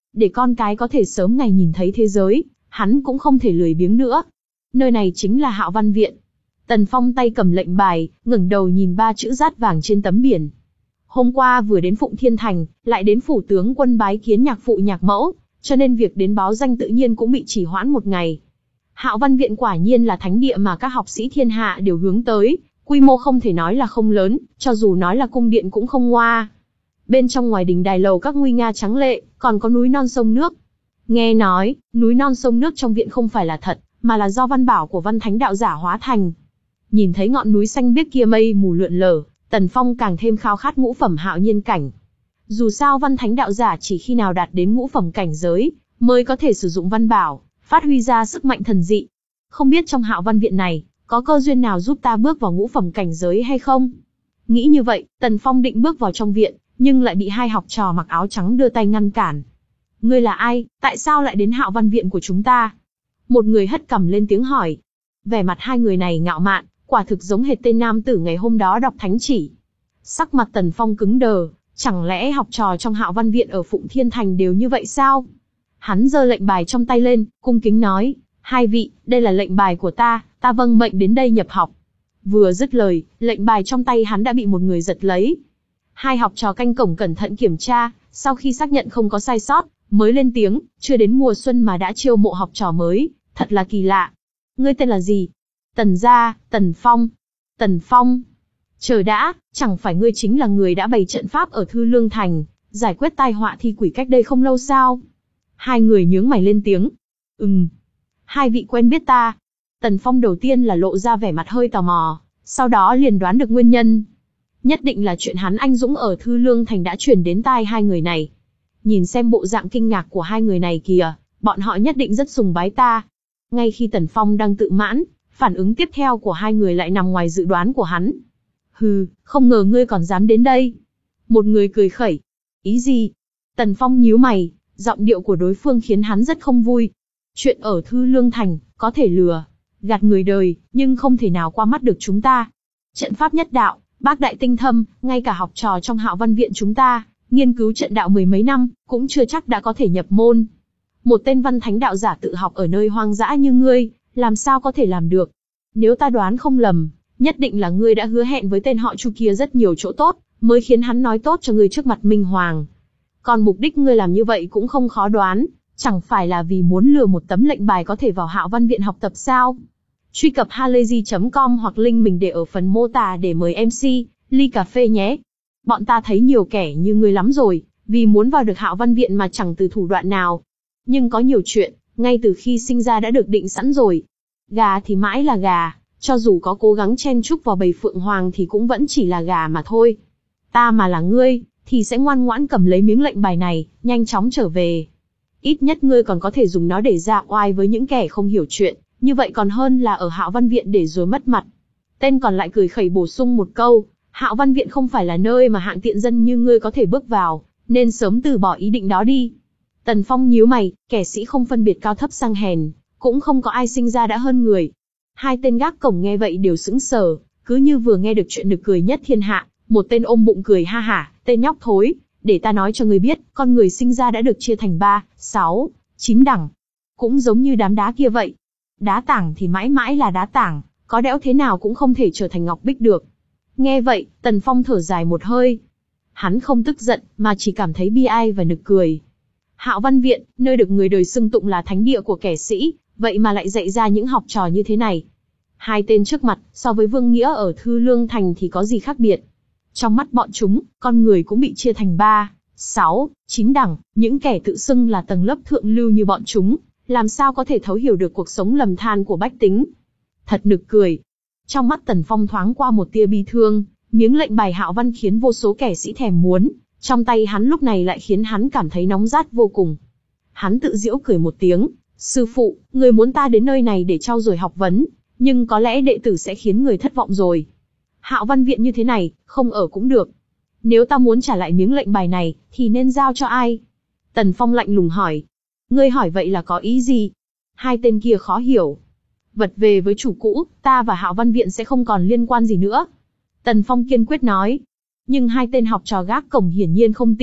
Speaker 1: để con cái có thể sớm ngày nhìn thấy thế giới, hắn cũng không thể lười biếng nữa. Nơi này chính là Hạo Văn Viện. Tần Phong tay cầm lệnh bài, ngẩng đầu nhìn ba chữ dát vàng trên tấm biển. Hôm qua vừa đến Phụng Thiên Thành, lại đến phủ tướng quân bái kiến nhạc phụ nhạc mẫu, cho nên việc đến báo danh tự nhiên cũng bị trì hoãn một ngày. Hạo Văn Viện quả nhiên là thánh địa mà các học sĩ thiên hạ đều hướng tới, quy mô không thể nói là không lớn, cho dù nói là cung điện cũng không ngoa. Bên trong ngoài đình đài lầu các nguy nga trắng lệ, còn có núi non sông nước. Nghe nói, núi non sông nước trong viện không phải là thật, mà là do văn bảo của văn thánh đạo giả hóa thành. Nhìn thấy ngọn núi xanh biếc kia mây mù lượn lờ, Tần Phong càng thêm khao khát ngũ phẩm hạo nhiên cảnh. Dù sao văn thánh đạo giả chỉ khi nào đạt đến ngũ phẩm cảnh giới, mới có thể sử dụng văn bảo, phát huy ra sức mạnh thần dị. Không biết trong Hạo Văn Viện này, có cơ duyên nào giúp ta bước vào ngũ phẩm cảnh giới hay không? Nghĩ như vậy, Tần Phong định bước vào trong viện, nhưng lại bị hai học trò mặc áo trắng đưa tay ngăn cản. Ngươi là ai, tại sao lại đến Hạo Văn Viện của chúng ta? Một người hất cằm lên tiếng hỏi. Vẻ mặt hai người này ngạo mạn, quả thực giống hệt tên nam tử ngày hôm đó đọc thánh chỉ. Sắc mặt Tần Phong cứng đờ, chẳng lẽ học trò trong Hạo Văn Viện ở Phụng Thiên Thành đều như vậy sao? Hắn giơ lệnh bài trong tay lên, cung kính nói, hai vị, đây là lệnh bài của ta, ta vâng mệnh đến đây nhập học. Vừa dứt lời, lệnh bài trong tay hắn đã bị một người giật lấy. Hai học trò canh cổng cẩn thận kiểm tra, sau khi xác nhận không có sai sót, mới lên tiếng, chưa đến mùa xuân mà đã chiêu mộ học trò mới, thật là kỳ lạ. Ngươi tên là gì? Tần gia, Tần Phong. Tần Phong. Chờ đã, chẳng phải ngươi chính là người đã bày trận pháp ở Thư Lương Thành, giải quyết tai họa thi quỷ cách đây không lâu sao? Hai người nhướng mày lên tiếng. Ừm. Hai vị quen biết ta. Tần Phong đầu tiên là lộ ra vẻ mặt hơi tò mò, sau đó liền đoán được nguyên nhân. Nhất định là chuyện hắn anh dũng ở Thư Lương Thành đã truyền đến tai hai người này. Nhìn xem bộ dạng kinh ngạc của hai người này kìa, bọn họ nhất định rất sùng bái ta. Ngay khi Tần Phong đang tự mãn, phản ứng tiếp theo của hai người lại nằm ngoài dự đoán của hắn. Hừ, không ngờ ngươi còn dám đến đây. Một người cười khẩy. Ý gì? Tần Phong nhíu mày, giọng điệu của đối phương khiến hắn rất không vui. Chuyện ở Thư Lương Thành, có thể lừa, gạt người đời, nhưng không thể nào qua mắt được chúng ta. Trận pháp nhất đạo, bác đại tinh thâm, ngay cả học trò trong Hạo Văn Viện chúng ta, nghiên cứu trận đạo mười mấy năm, cũng chưa chắc đã có thể nhập môn. Một tên văn thánh đạo giả tự học ở nơi hoang dã như ngươi, làm sao có thể làm được? Nếu ta đoán không lầm, nhất định là ngươi đã hứa hẹn với tên họ Chu kia rất nhiều chỗ tốt, mới khiến hắn nói tốt cho ngươi trước mặt Minh Hoàng. Còn mục đích ngươi làm như vậy cũng không khó đoán, chẳng phải là vì muốn lừa một tấm lệnh bài có thể vào Hạo Văn Viện học tập sao? Truy cập halayzi chấm com hoặc link mình để ở phần mô tả để mời em xê, ly cà phê nhé. Bọn ta thấy nhiều kẻ như ngươi lắm rồi, vì muốn vào được Hạo Văn Viện mà chẳng từ thủ đoạn nào. Nhưng có nhiều chuyện, ngay từ khi sinh ra đã được định sẵn rồi. Gà thì mãi là gà, cho dù có cố gắng chen chúc vào bầy phượng hoàng thì cũng vẫn chỉ là gà mà thôi. Ta mà là ngươi, thì sẽ ngoan ngoãn cầm lấy miếng lệnh bài này, nhanh chóng trở về. Ít nhất ngươi còn có thể dùng nó để ra oai với những kẻ không hiểu chuyện, như vậy còn hơn là ở Hạo Văn Viện để rồi mất mặt. Tên còn lại cười khẩy bổ sung một câu, Hạo Văn Viện không phải là nơi mà hạng tiện dân như ngươi có thể bước vào, nên sớm từ bỏ ý định đó đi. Tần Phong nhíu mày, kẻ sĩ không phân biệt cao thấp sang hèn, cũng không có ai sinh ra đã hơn người. Hai tên gác cổng nghe vậy đều sững sờ, cứ như vừa nghe được chuyện nực cười nhất thiên hạ. Một tên ôm bụng cười ha hả, tên nhóc thối, để ta nói cho ngươi biết, con người sinh ra đã được chia thành ba, sáu, chín đẳng. Cũng giống như đám đá kia vậy. Đá tảng thì mãi mãi là đá tảng, có đẽo thế nào cũng không thể trở thành ngọc bích được. Nghe vậy, Tần Phong thở dài một hơi. Hắn không tức giận, mà chỉ cảm thấy bi ai và nực cười. Hạo Văn Viện, nơi được người đời xưng tụng là thánh địa của kẻ sĩ, vậy mà lại dạy ra những học trò như thế này. Hai tên trước mặt, so với Vương Nghĩa ở Thư Lương Thành thì có gì khác biệt. Trong mắt bọn chúng, con người cũng bị chia thành ba, sáu, chín đẳng, những kẻ tự xưng là tầng lớp thượng lưu như bọn chúng, làm sao có thể thấu hiểu được cuộc sống lầm than của bách tính. Thật nực cười. Trong mắt Tần Phong thoáng qua một tia bi thương, miếng lệnh bài Hạo Văn khiến vô số kẻ sĩ thèm muốn, trong tay hắn lúc này lại khiến hắn cảm thấy nóng rát vô cùng. Hắn tự giễu cười một tiếng, sư phụ, người muốn ta đến nơi này để trau dồi học vấn, nhưng có lẽ đệ tử sẽ khiến người thất vọng rồi. Hạo Văn Viện như thế này, không ở cũng được. Nếu ta muốn trả lại miếng lệnh bài này, thì nên giao cho ai? Tần Phong lạnh lùng hỏi. Ngươi hỏi vậy là có ý gì? Hai tên kia khó hiểu. Vật về với chủ cũ, ta và Hạo Văn Viện sẽ không còn liên quan gì nữa. Tần Phong kiên quyết nói. Nhưng hai tên học trò gác cổng hiển nhiên không tin,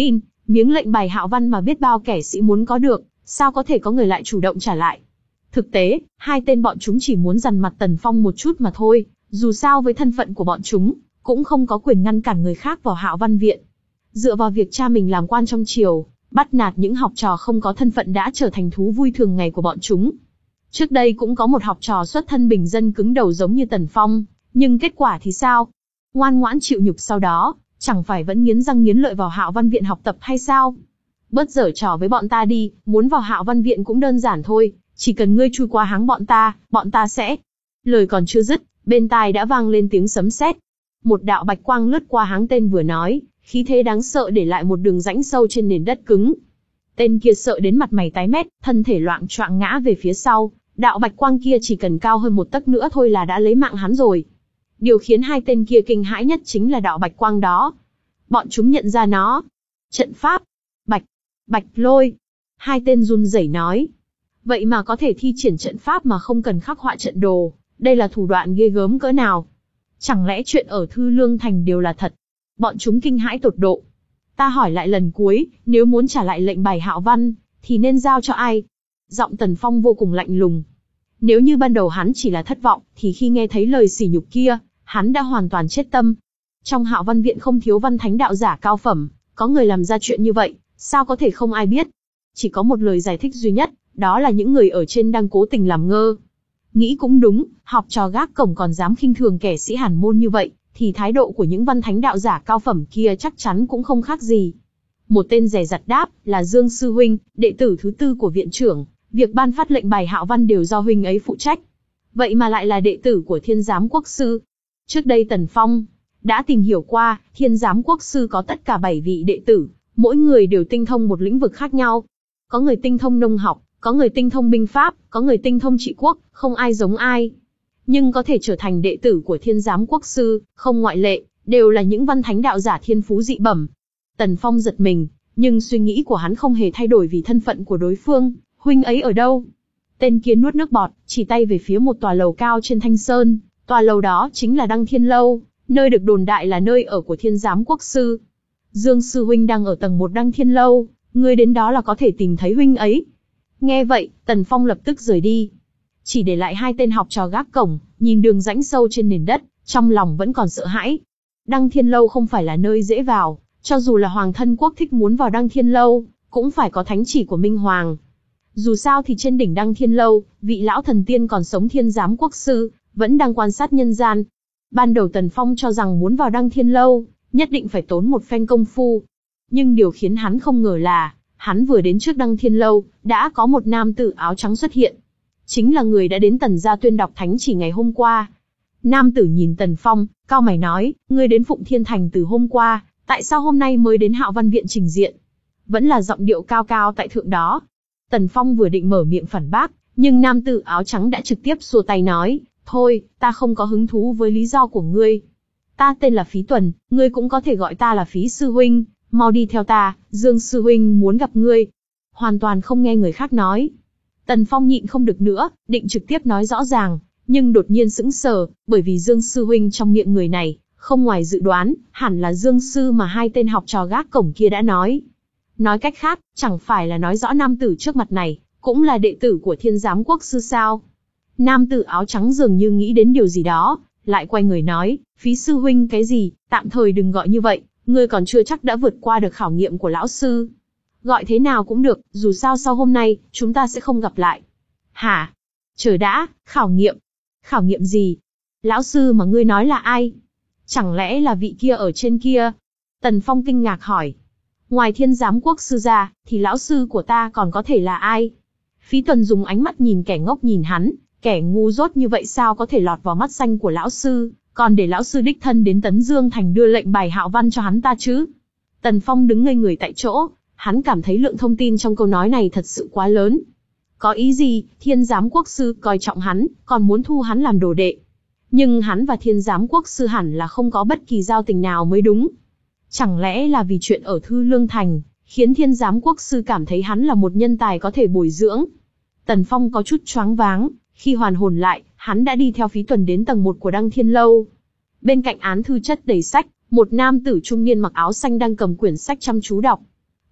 Speaker 1: Miếng lệnh bài Hạo Văn mà biết bao kẻ sĩ muốn có được, sao có thể có người lại chủ động trả lại. Thực tế, hai tên bọn chúng chỉ muốn dằn mặt Tần Phong một chút mà thôi, dù sao với thân phận của bọn chúng, cũng không có quyền ngăn cản người khác vào Hạo Văn viện. Dựa vào việc cha mình làm quan trong triều, bắt nạt những học trò không có thân phận đã trở thành thú vui thường ngày của bọn chúng. Trước đây cũng có một học trò xuất thân bình dân cứng đầu giống như Tần Phong, nhưng kết quả thì sao? Ngoan ngoãn chịu nhục sau đó, chẳng phải vẫn nghiến răng nghiến lợi vào Hạo Văn viện học tập hay sao? Bớt giở trò với bọn ta đi, muốn vào Hạo Văn viện cũng đơn giản thôi, chỉ cần ngươi chui qua háng bọn ta, bọn ta sẽ... Lời còn chưa dứt, bên tai đã vang lên tiếng sấm sét. Một đạo bạch quang lướt qua háng tên vừa nói, khí thế đáng sợ để lại một đường rãnh sâu trên nền đất cứng. Tên kia sợ đến mặt mày tái mét, thân thể loạng choạng ngã về phía sau, đạo bạch quang kia chỉ cần cao hơn một tấc nữa thôi là đã lấy mạng hắn rồi. Điều khiến hai tên kia kinh hãi nhất chính là đạo bạch quang đó. Bọn chúng nhận ra nó. Trận pháp. Bạch. Bạch lôi. Hai tên run rẩy nói. Vậy mà có thể thi triển trận pháp mà không cần khắc họa trận đồ, đây là thủ đoạn ghê gớm cỡ nào. Chẳng lẽ chuyện ở Thư Lương Thành đều là thật? Bọn chúng kinh hãi tột độ. Ta hỏi lại lần cuối, nếu muốn trả lại lệnh bài Hạo Văn, thì nên giao cho ai? Giọng Tần Phong vô cùng lạnh lùng. Nếu như ban đầu hắn chỉ là thất vọng, thì khi nghe thấy lời sỉ nhục kia, hắn đã hoàn toàn chết tâm. Trong Hạo Văn viện không thiếu văn thánh đạo giả cao phẩm, có người làm ra chuyện như vậy, sao có thể không ai biết? Chỉ có một lời giải thích duy nhất, đó là những người ở trên đang cố tình làm ngơ. Nghĩ cũng đúng, học trò gác cổng còn dám khinh thường kẻ sĩ hàn môn như vậy, thì thái độ của những văn thánh đạo giả cao phẩm kia chắc chắn cũng không khác gì. Một tên dè dặt đáp, là Dương Sư Huynh, đệ tử thứ tư của viện trưởng, việc ban phát lệnh bài Hạo Văn đều do huynh ấy phụ trách. Vậy mà lại là đệ tử của Thiên Giám Quốc Sư. Trước đây Tần Phong đã tìm hiểu qua, Thiên Giám Quốc Sư có tất cả bảy vị đệ tử, mỗi người đều tinh thông một lĩnh vực khác nhau. Có người tinh thông nông học, có người tinh thông binh pháp, có người tinh thông trị quốc, không ai giống ai. Nhưng có thể trở thành đệ tử của Thiên Giám Quốc Sư, không ngoại lệ, đều là những văn thánh đạo giả thiên phú dị bẩm. Tần Phong giật mình, nhưng suy nghĩ của hắn không hề thay đổi vì thân phận của đối phương. Huynh ấy ở đâu? Tên kia nuốt nước bọt, chỉ tay về phía một tòa lầu cao trên Thanh Sơn. Tòa lầu đó chính là Đăng Thiên Lâu, nơi được đồn đại là nơi ở của Thiên Giám Quốc Sư. Dương Sư Huynh đang ở tầng một Đăng Thiên Lâu, ngươi đến đó là có thể tìm thấy huynh ấy. Nghe vậy, Tần Phong lập tức rời đi. Chỉ để lại hai tên học trò gác cổng, nhìn đường rãnh sâu trên nền đất, trong lòng vẫn còn sợ hãi. Đăng Thiên Lâu không phải là nơi dễ vào, cho dù là Hoàng thân quốc thích muốn vào Đăng Thiên Lâu, cũng phải có thánh chỉ của Minh Hoàng. Dù sao thì trên đỉnh Đăng Thiên Lâu, vị lão thần tiên còn sống Thiên Giám Quốc Sư, vẫn đang quan sát nhân gian. Ban đầu Tần Phong cho rằng muốn vào Đăng Thiên Lâu, nhất định phải tốn một phen công phu. Nhưng điều khiến hắn không ngờ là, hắn vừa đến trước Đăng Thiên Lâu, đã có một nam tử áo trắng xuất hiện. Chính là người đã đến Tần gia tuyên đọc thánh chỉ ngày hôm qua. Nam tử nhìn Tần Phong, cau mày nói, ngươi đến Phụng Thiên Thành từ hôm qua, tại sao hôm nay mới đến Hạo Văn viện trình diện? Vẫn là giọng điệu cao cao tại thượng đó. Tần Phong vừa định mở miệng phản bác, nhưng nam tử áo trắng đã trực tiếp xua tay nói, thôi, ta không có hứng thú với lý do của ngươi. Ta tên là Phí Tuần, ngươi cũng có thể gọi ta là Phí Sư Huynh, mau đi theo ta, Dương Sư Huynh muốn gặp ngươi. Hoàn toàn không nghe người khác nói. Tần Phong nhịn không được nữa, định trực tiếp nói rõ ràng, nhưng đột nhiên sững sờ, bởi vì Dương Sư Huynh trong miệng người này, không ngoài dự đoán, hẳn là Dương Sư mà hai tên học trò gác cổng kia đã nói. Nói cách khác, chẳng phải là nói rõ nam tử trước mặt này, cũng là đệ tử của Thiên Giám Quốc Sư sao? Nam tử áo trắng dường như nghĩ đến điều gì đó, lại quay người nói, Phí Sư Huynh cái gì, tạm thời đừng gọi như vậy, ngươi còn chưa chắc đã vượt qua được khảo nghiệm của lão sư. Gọi thế nào cũng được, dù sao sau hôm nay, chúng ta sẽ không gặp lại. Hả? Chờ đã, khảo nghiệm? Khảo nghiệm gì? Lão sư mà ngươi nói là ai? Chẳng lẽ là vị kia ở trên kia? Tần Phong kinh ngạc hỏi. Ngoài Thiên Giám Quốc Sư ra, thì lão sư của ta còn có thể là ai? Phí Tuần dùng ánh mắt nhìn kẻ ngốc nhìn hắn, kẻ ngu dốt như vậy sao có thể lọt vào mắt xanh của lão sư, còn để lão sư đích thân đến Tấn Dương Thành đưa lệnh bài Hạo Văn cho hắn ta chứ? Tần Phong đứng ngây người tại chỗ, hắn cảm thấy lượng thông tin trong câu nói này thật sự quá lớn. Có ý gì, Thiên Giám Quốc Sư coi trọng hắn, còn muốn thu hắn làm đồ đệ. Nhưng hắn và Thiên Giám Quốc Sư hẳn là không có bất kỳ giao tình nào mới đúng. Chẳng lẽ là vì chuyện ở Thư Lương Thành, khiến Thiên Giám Quốc Sư cảm thấy hắn là một nhân tài có thể bồi dưỡng? Tần Phong có chút choáng váng, khi hoàn hồn lại, hắn đã đi theo Phí Tuần đến tầng một của Đăng Thiên Lâu. Bên cạnh án thư chất đầy sách, một nam tử trung niên mặc áo xanh đang cầm quyển sách chăm chú đọc.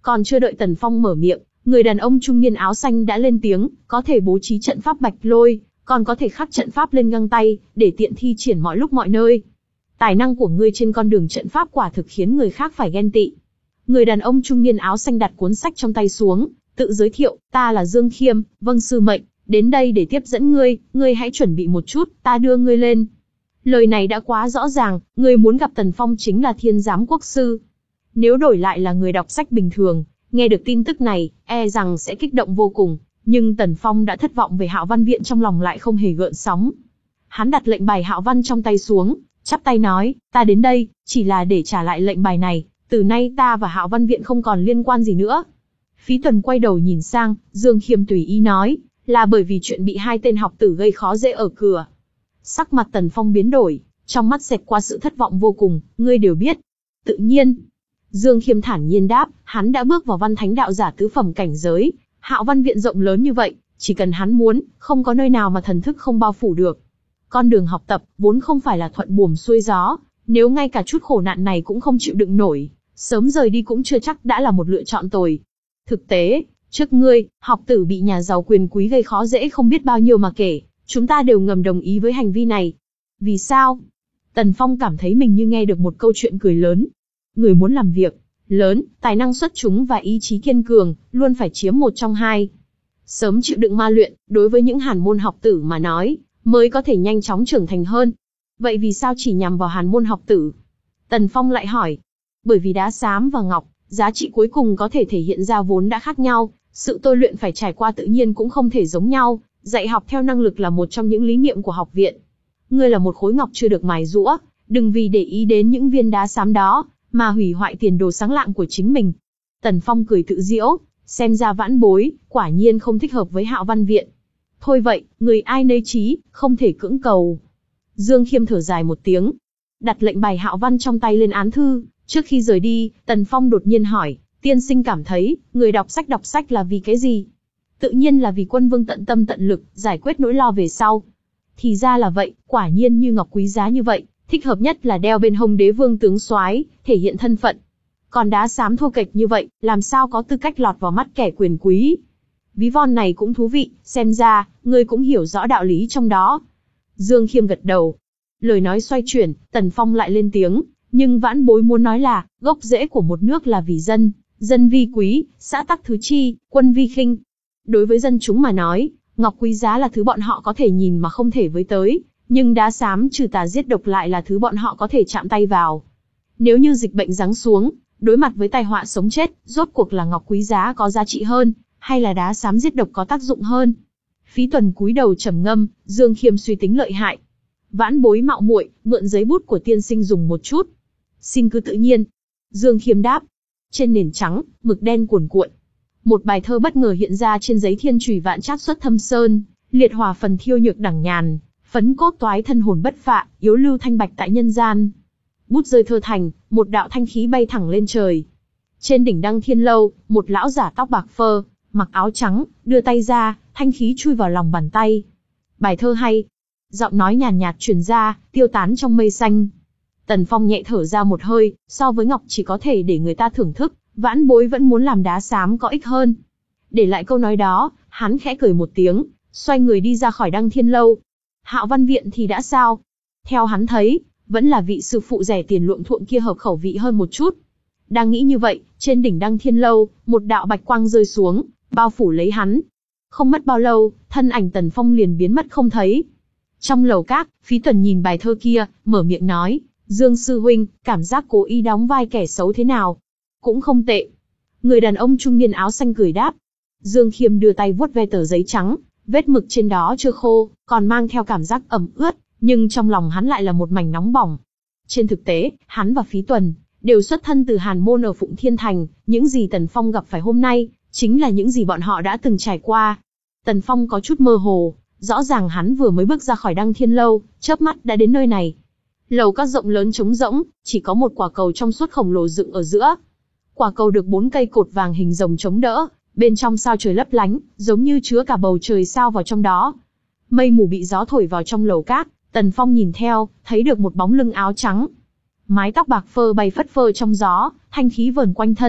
Speaker 1: Còn chưa đợi Tần Phong mở miệng, người đàn ông trung niên áo xanh đã lên tiếng, có thể bố trí trận pháp bạch lôi, còn có thể khắc trận pháp lên găng tay, để tiện thi triển mọi lúc mọi nơi. Tài năng của ngươi trên con đường trận pháp quả thực khiến người khác phải ghen tị. Người đàn ông trung niên áo xanh đặt cuốn sách trong tay xuống, tự giới thiệu, ta là Dương Khiêm, vâng sư mệnh, đến đây để tiếp dẫn ngươi, ngươi hãy chuẩn bị một chút, ta đưa ngươi lên. Lời này đã quá rõ ràng, người muốn gặp Tần Phong chính là Thiên Giám Quốc Sư. Nếu đổi lại là người đọc sách bình thường, nghe được tin tức này, e rằng sẽ kích động vô cùng, nhưng Tần Phong đã thất vọng về Hạo Văn Viện trong lòng lại không hề gợn sóng. Hắn đặt lệnh bài Hạo Văn trong tay xuống, chắp tay nói, ta đến đây, chỉ là để trả lại lệnh bài này, từ nay ta và Hạo Văn Viện không còn liên quan gì nữa. Phí Tuần quay đầu nhìn sang, Dương Khiêm tùy ý nói, là bởi vì chuyện bị hai tên học tử gây khó dễ ở cửa. Sắc mặt Tần Phong biến đổi, trong mắt xẹt qua sự thất vọng vô cùng, ngươi đều biết. Tự nhiên. Dương Khiêm thản nhiên đáp, hắn đã bước vào văn thánh đạo giả tứ phẩm cảnh giới, Hạo Văn Viện rộng lớn như vậy, chỉ cần hắn muốn, không có nơi nào mà thần thức không bao phủ được. Con đường học tập, vốn không phải là thuận buồm xuôi gió, nếu ngay cả chút khổ nạn này cũng không chịu đựng nổi, sớm rời đi cũng chưa chắc đã là một lựa chọn tồi. Thực tế, trước ngươi, học tử bị nhà giàu quyền quý gây khó dễ không biết bao nhiêu mà kể, chúng ta đều ngầm đồng ý với hành vi này. Vì sao? Tần Phong cảm thấy mình như nghe được một câu chuyện cười lớn. Người muốn làm việc lớn, tài năng xuất chúng và ý chí kiên cường, luôn phải chiếm một trong hai. Sớm chịu đựng ma luyện, đối với những hàn môn học tử mà nói, mới có thể nhanh chóng trưởng thành hơn. Vậy vì sao chỉ nhằm vào hàn môn học tử? Tần Phong lại hỏi. Bởi vì đá xám và ngọc, giá trị cuối cùng có thể thể hiện ra vốn đã khác nhau, sự tôi luyện phải trải qua tự nhiên cũng không thể giống nhau, dạy học theo năng lực là một trong những lý niệm của học viện. Ngươi là một khối ngọc chưa được mài giũa, đừng vì để ý đến những viên đá xám đó, mà hủy hoại tiền đồ sáng lạng của chính mình. Tần Phong cười tự giễu, xem ra vãn bối, quả nhiên không thích hợp với Hạo Văn Viện. Thôi vậy, người ai nấy trí, không thể cưỡng cầu. Dương Khiêm thở dài một tiếng, đặt lệnh bài Hạo Văn trong tay lên án thư. Trước khi rời đi, Tần Phong đột nhiên hỏi, tiên sinh cảm thấy, người đọc sách đọc sách là vì cái gì? Tự nhiên là vì quân vương tận tâm tận lực, giải quyết nỗi lo về sau. Thì ra là vậy, quả nhiên như ngọc quý giá như vậy, thích hợp nhất là đeo bên hông đế vương tướng soái, thể hiện thân phận. Còn đá xám thô kệch như vậy, làm sao có tư cách lọt vào mắt kẻ quyền quý? Ví von này cũng thú vị, xem ra, ngươi cũng hiểu rõ đạo lý trong đó. Dương Khiêm gật đầu. Lời nói xoay chuyển, Tần Phong lại lên tiếng, nhưng vãn bối muốn nói là, gốc rễ của một nước là vì dân, dân vi quý, xã tắc thứ chi, quân vi khinh. Đối với dân chúng mà nói, ngọc quý giá là thứ bọn họ có thể nhìn mà không thể với tới, nhưng đá xám trừ tà giết độc lại là thứ bọn họ có thể chạm tay vào. Nếu như dịch bệnh giáng xuống, đối mặt với tai họa sống chết, rốt cuộc là ngọc quý giá có giá trị hơn, hay là đá xám giết độc có tác dụng hơn? Phí Tuần cúi đầu trầm ngâm, Dương Khiêm suy tính lợi hại. Vãn bối mạo muội, mượn giấy bút của tiên sinh dùng một chút. Xin cứ tự nhiên. Dương Khiêm đáp. Trên nền trắng, mực đen cuồn cuộn. Một bài thơ bất ngờ hiện ra trên giấy thiên chùy vạn trác xuất thâm sơn, liệt hỏa phần thiêu nhược đẳng nhàn, phấn cốt toái thân hồn bất phạ, yếu lưu thanh bạch tại nhân gian. Bút rơi thơ thành, một đạo thanh khí bay thẳng lên trời. Trên đỉnh Đăng Thiên Lâu, một lão giả tóc bạc phơ, mặc áo trắng, đưa tay ra, thanh khí chui vào lòng bàn tay. Bài thơ hay. Giọng nói nhàn nhạt truyền ra, tiêu tán trong mây xanh. Tần Phong nhẹ thở ra một hơi, so với ngọc chỉ có thể để người ta thưởng thức, vãn bối vẫn muốn làm đá xám có ích hơn. Để lại câu nói đó, hắn khẽ cười một tiếng, xoay người đi ra khỏi Đăng Thiên Lâu. Hạo Văn Viện thì đã sao? Theo hắn thấy, vẫn là vị sư phụ rẻ tiền luộm thuộm kia hợp khẩu vị hơn một chút. Đang nghĩ như vậy, trên đỉnh Đăng Thiên Lâu, một đạo bạch quang rơi xuống, bao phủ lấy hắn. Không mất bao lâu, thân ảnh Tần Phong liền biến mất không thấy. Trong lầu các, Phí Tuần nhìn bài thơ kia, mở miệng nói, Dương sư huynh, cảm giác cố ý đóng vai kẻ xấu thế nào? Cũng không tệ. Người đàn ông trung niên áo xanh cười đáp. Dương Khiêm đưa tay vuốt ve tờ giấy trắng, vết mực trên đó chưa khô, còn mang theo cảm giác ẩm ướt, nhưng trong lòng hắn lại là một mảnh nóng bỏng. Trên thực tế, hắn và Phí Tuần đều xuất thân từ hàn môn ở Phụng Thiên Thành, những gì Tần Phong gặp phải hôm nay, chính là những gì bọn họ đã từng trải qua. Tần Phong có chút mơ hồ, rõ ràng hắn vừa mới bước ra khỏi Đăng Thiên Lâu, chớp mắt đã đến nơi này. Lầu các rộng lớn trống rỗng, chỉ có một quả cầu trong suốt khổng lồ dựng ở giữa. Quả cầu được bốn cây cột vàng hình rồng chống đỡ, bên trong sao trời lấp lánh, giống như chứa cả bầu trời sao vào trong đó. Mây mù bị gió thổi vào trong lầu các, Tần Phong nhìn theo, thấy được một bóng lưng áo trắng. Mái tóc bạc phơ bay phất phơ trong gió, thanh khí vờn quanh thân,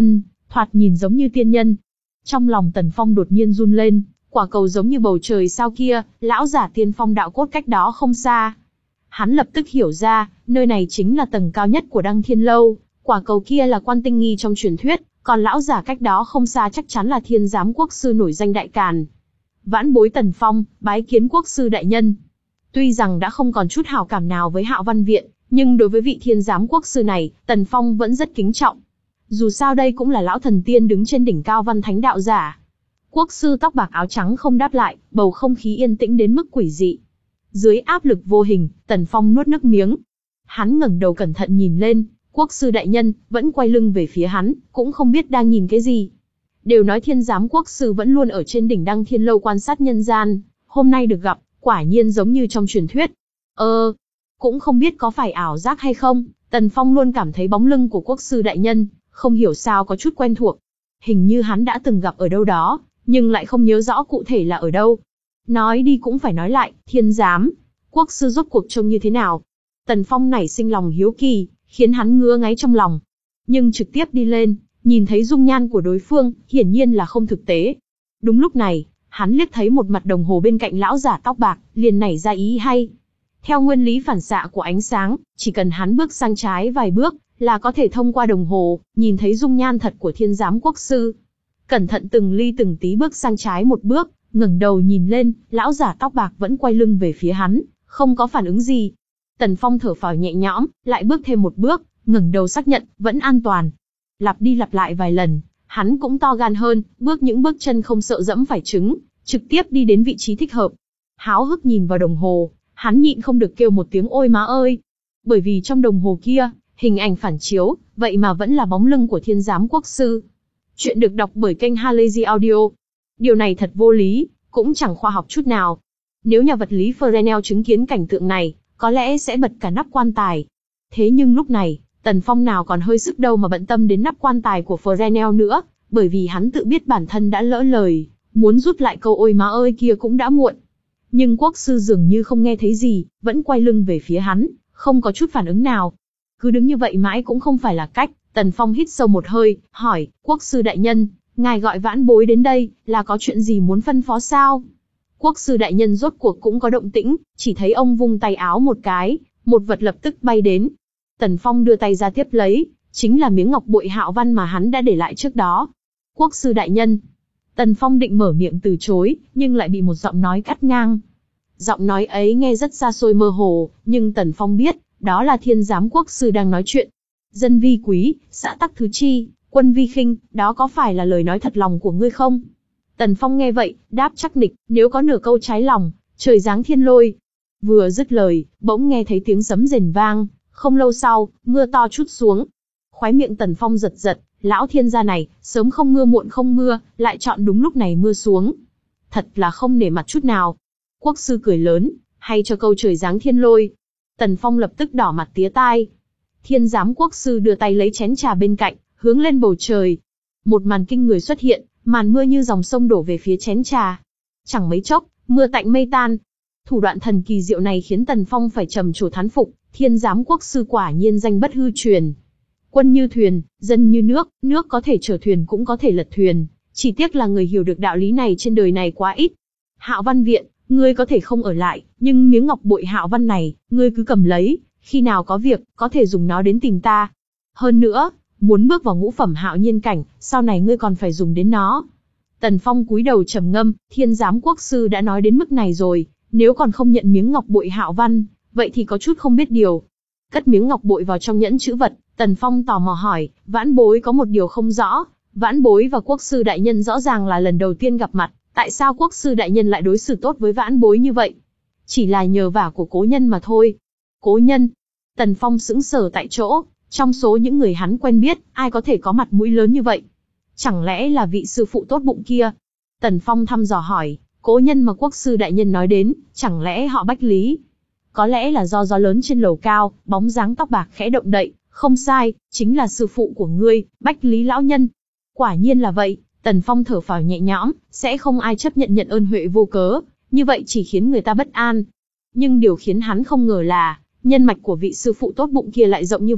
Speaker 1: thoạt nhìn giống như tiên nhân. Trong lòng Tần Phong đột nhiên run lên, quả cầu giống như bầu trời sao kia, lão giả tiên phong đạo cốt cách đó không xa. Hắn lập tức hiểu ra, nơi này chính là tầng cao nhất của Đăng Thiên Lâu, quả cầu kia là Quan Tinh Nghi trong truyền thuyết, còn lão giả cách đó không xa chắc chắn là Thiên Giám Quốc sư nổi danh đại càn. Vãn bối Tần Phong, bái kiến quốc sư đại nhân. Tuy rằng đã không còn chút hảo cảm nào với Hạo Văn Viện, nhưng đối với vị Thiên Giám Quốc sư này, Tần Phong vẫn rất kính trọng. Dù sao đây cũng là lão thần tiên đứng trên đỉnh cao văn thánh đạo giả. Quốc sư tóc bạc áo trắng không đáp lại, bầu không khí yên tĩnh đến mức quỷ dị. Dưới áp lực vô hình, Tần Phong nuốt nước miếng. Hắn ngẩng đầu cẩn thận nhìn lên, quốc sư đại nhân vẫn quay lưng về phía hắn, cũng không biết đang nhìn cái gì. Đều nói Thiên Giám Quốc sư vẫn luôn ở trên đỉnh Đăng Thiên Lâu quan sát nhân gian, hôm nay được gặp, quả nhiên giống như trong truyền thuyết. Ơ, cũng không biết có phải ảo giác hay không, Tần Phong luôn cảm thấy bóng lưng của quốc sư đại nhân, không hiểu sao có chút quen thuộc. Hình như hắn đã từng gặp ở đâu đó, nhưng lại không nhớ rõ cụ thể là ở đâu. Nói đi cũng phải nói lại, Thiên Giám Quốc sư rốt cuộc trông như thế nào? Tần Phong nảy sinh lòng hiếu kỳ, khiến hắn ngứa ngáy trong lòng. Nhưng trực tiếp đi lên, nhìn thấy dung nhan của đối phương, hiển nhiên là không thực tế. Đúng lúc này, hắn liếc thấy một mặt đồng hồ bên cạnh lão giả tóc bạc, liền nảy ra ý hay. Theo nguyên lý phản xạ của ánh sáng, chỉ cần hắn bước sang trái vài bước, là có thể thông qua đồng hồ, nhìn thấy dung nhan thật của Thiên Giám Quốc sư. Cẩn thận từng ly từng tí bước sang trái một bước, ngẩng đầu nhìn lên, lão giả tóc bạc vẫn quay lưng về phía hắn, không có phản ứng gì. Tần Phong thở phào nhẹ nhõm, lại bước thêm một bước, ngẩng đầu xác nhận, vẫn an toàn. Lặp đi lặp lại vài lần, hắn cũng to gan hơn, bước những bước chân không sợ dẫm phải trứng, trực tiếp đi đến vị trí thích hợp. Háo hức nhìn vào đồng hồ, hắn nhịn không được kêu một tiếng ôi má ơi. Bởi vì trong đồng hồ kia, hình ảnh phản chiếu, vậy mà vẫn là bóng lưng của Thiên Giám Quốc sư. Chuyện được đọc bởi kênh Halazy Audio. Điều này thật vô lý, cũng chẳng khoa học chút nào. Nếu nhà vật lý Fresnel chứng kiến cảnh tượng này, có lẽ sẽ bật cả nắp quan tài. Thế nhưng lúc này, Tần Phong nào còn hơi sức đâu mà bận tâm đến nắp quan tài của Fresnel nữa, bởi vì hắn tự biết bản thân đã lỡ lời, muốn rút lại câu ôi má ơi kia cũng đã muộn. Nhưng quốc sư dường như không nghe thấy gì, vẫn quay lưng về phía hắn, không có chút phản ứng nào. Cứ đứng như vậy mãi cũng không phải là cách, Tần Phong hít sâu một hơi, hỏi, quốc sư đại nhân, ngài gọi vãn bối đến đây, là có chuyện gì muốn phân phó sao? Quốc sư đại nhân rốt cuộc cũng có động tĩnh, chỉ thấy ông vung tay áo một cái, một vật lập tức bay đến. Tần Phong đưa tay ra tiếp lấy, chính là miếng ngọc bội Hạo Văn mà hắn đã để lại trước đó. Quốc sư đại nhân. Tần Phong định mở miệng từ chối, nhưng lại bị một giọng nói cắt ngang. Giọng nói ấy nghe rất xa xôi mơ hồ, nhưng Tần Phong biết, đó là Thiên Giám Quốc sư đang nói chuyện. Dân vi quý, xã tắc thứ chi, quân vi khinh, đó có phải là lời nói thật lòng của ngươi không? Tần Phong nghe vậy, đáp chắc nịch, nếu có nửa câu trái lòng, trời giáng thiên lôi. Vừa dứt lời, bỗng nghe thấy tiếng sấm rền vang, không lâu sau, mưa to trút xuống. Khóe miệng Tần Phong giật giật, lão thiên gia này, sớm không mưa muộn không mưa, lại chọn đúng lúc này mưa xuống. Thật là không nể mặt chút nào. Quốc sư cười lớn, hay cho câu trời giáng thiên lôi. Tần Phong lập tức đỏ mặt tía tai. Thiên Giám Quốc sư đưa tay lấy chén trà bên cạnh, hướng lên bầu trời. Một màn kinh người xuất hiện, màn mưa như dòng sông đổ về phía chén trà. Chẳng mấy chốc, mưa tạnh mây tan. Thủ đoạn thần kỳ diệu này khiến Tần Phong phải trầm trồ thán phục, Thiên Giám Quốc sư quả nhiên danh bất hư truyền. Quân như thuyền, dân như nước, nước có thể chở thuyền cũng có thể lật thuyền, chỉ tiếc là người hiểu được đạo lý này trên đời này quá ít. Hạo Văn Viện, ngươi có thể không ở lại, nhưng miếng ngọc bội Hạo Văn này, ngươi cứ cầm lấy, khi nào có việc, có thể dùng nó đến tìm ta. Hơn nữa, muốn bước vào ngũ phẩm hạo nhiên cảnh, sau này ngươi còn phải dùng đến nó. Tần Phong cúi đầu trầm ngâm, Thiên Giám Quốc sư đã nói đến mức này rồi, nếu còn không nhận miếng ngọc bội Hạo Văn, vậy thì có chút không biết điều. Cất miếng ngọc bội vào trong nhẫn chữ vật, Tần Phong tò mò hỏi, vãn bối có một điều không rõ, vãn bối và quốc sư đại nhân rõ ràng là lần đầu tiên gặp mặt, tại sao quốc sư đại nhân lại đối xử tốt với vãn bối như vậy? Chỉ là nhờ vả của cố nhân mà thôi. Cố nhân? Tần Phong sững sờ tại chỗ, trong số những người hắn quen biết, ai có thể có mặt mũi lớn như vậy? Chẳng lẽ là vị sư phụ tốt bụng kia? Tần Phong thăm dò hỏi, cố nhân mà quốc sư đại nhân nói đến, chẳng lẽ họ Bách Lý? Có lẽ là do gió lớn trên lầu cao, bóng dáng tóc bạc khẽ động đậy, không sai, chính là sư phụ của ngươi, Bách Lý lão nhân. Quả nhiên là vậy, Tần Phong thở phào nhẹ nhõm, sẽ không ai chấp nhận nhận ơn huệ vô cớ, như vậy chỉ khiến người ta bất an. Nhưng điều khiến hắn không ngờ là, nhân mạch của vị sư phụ tốt bụng kia lại rộng như vậy,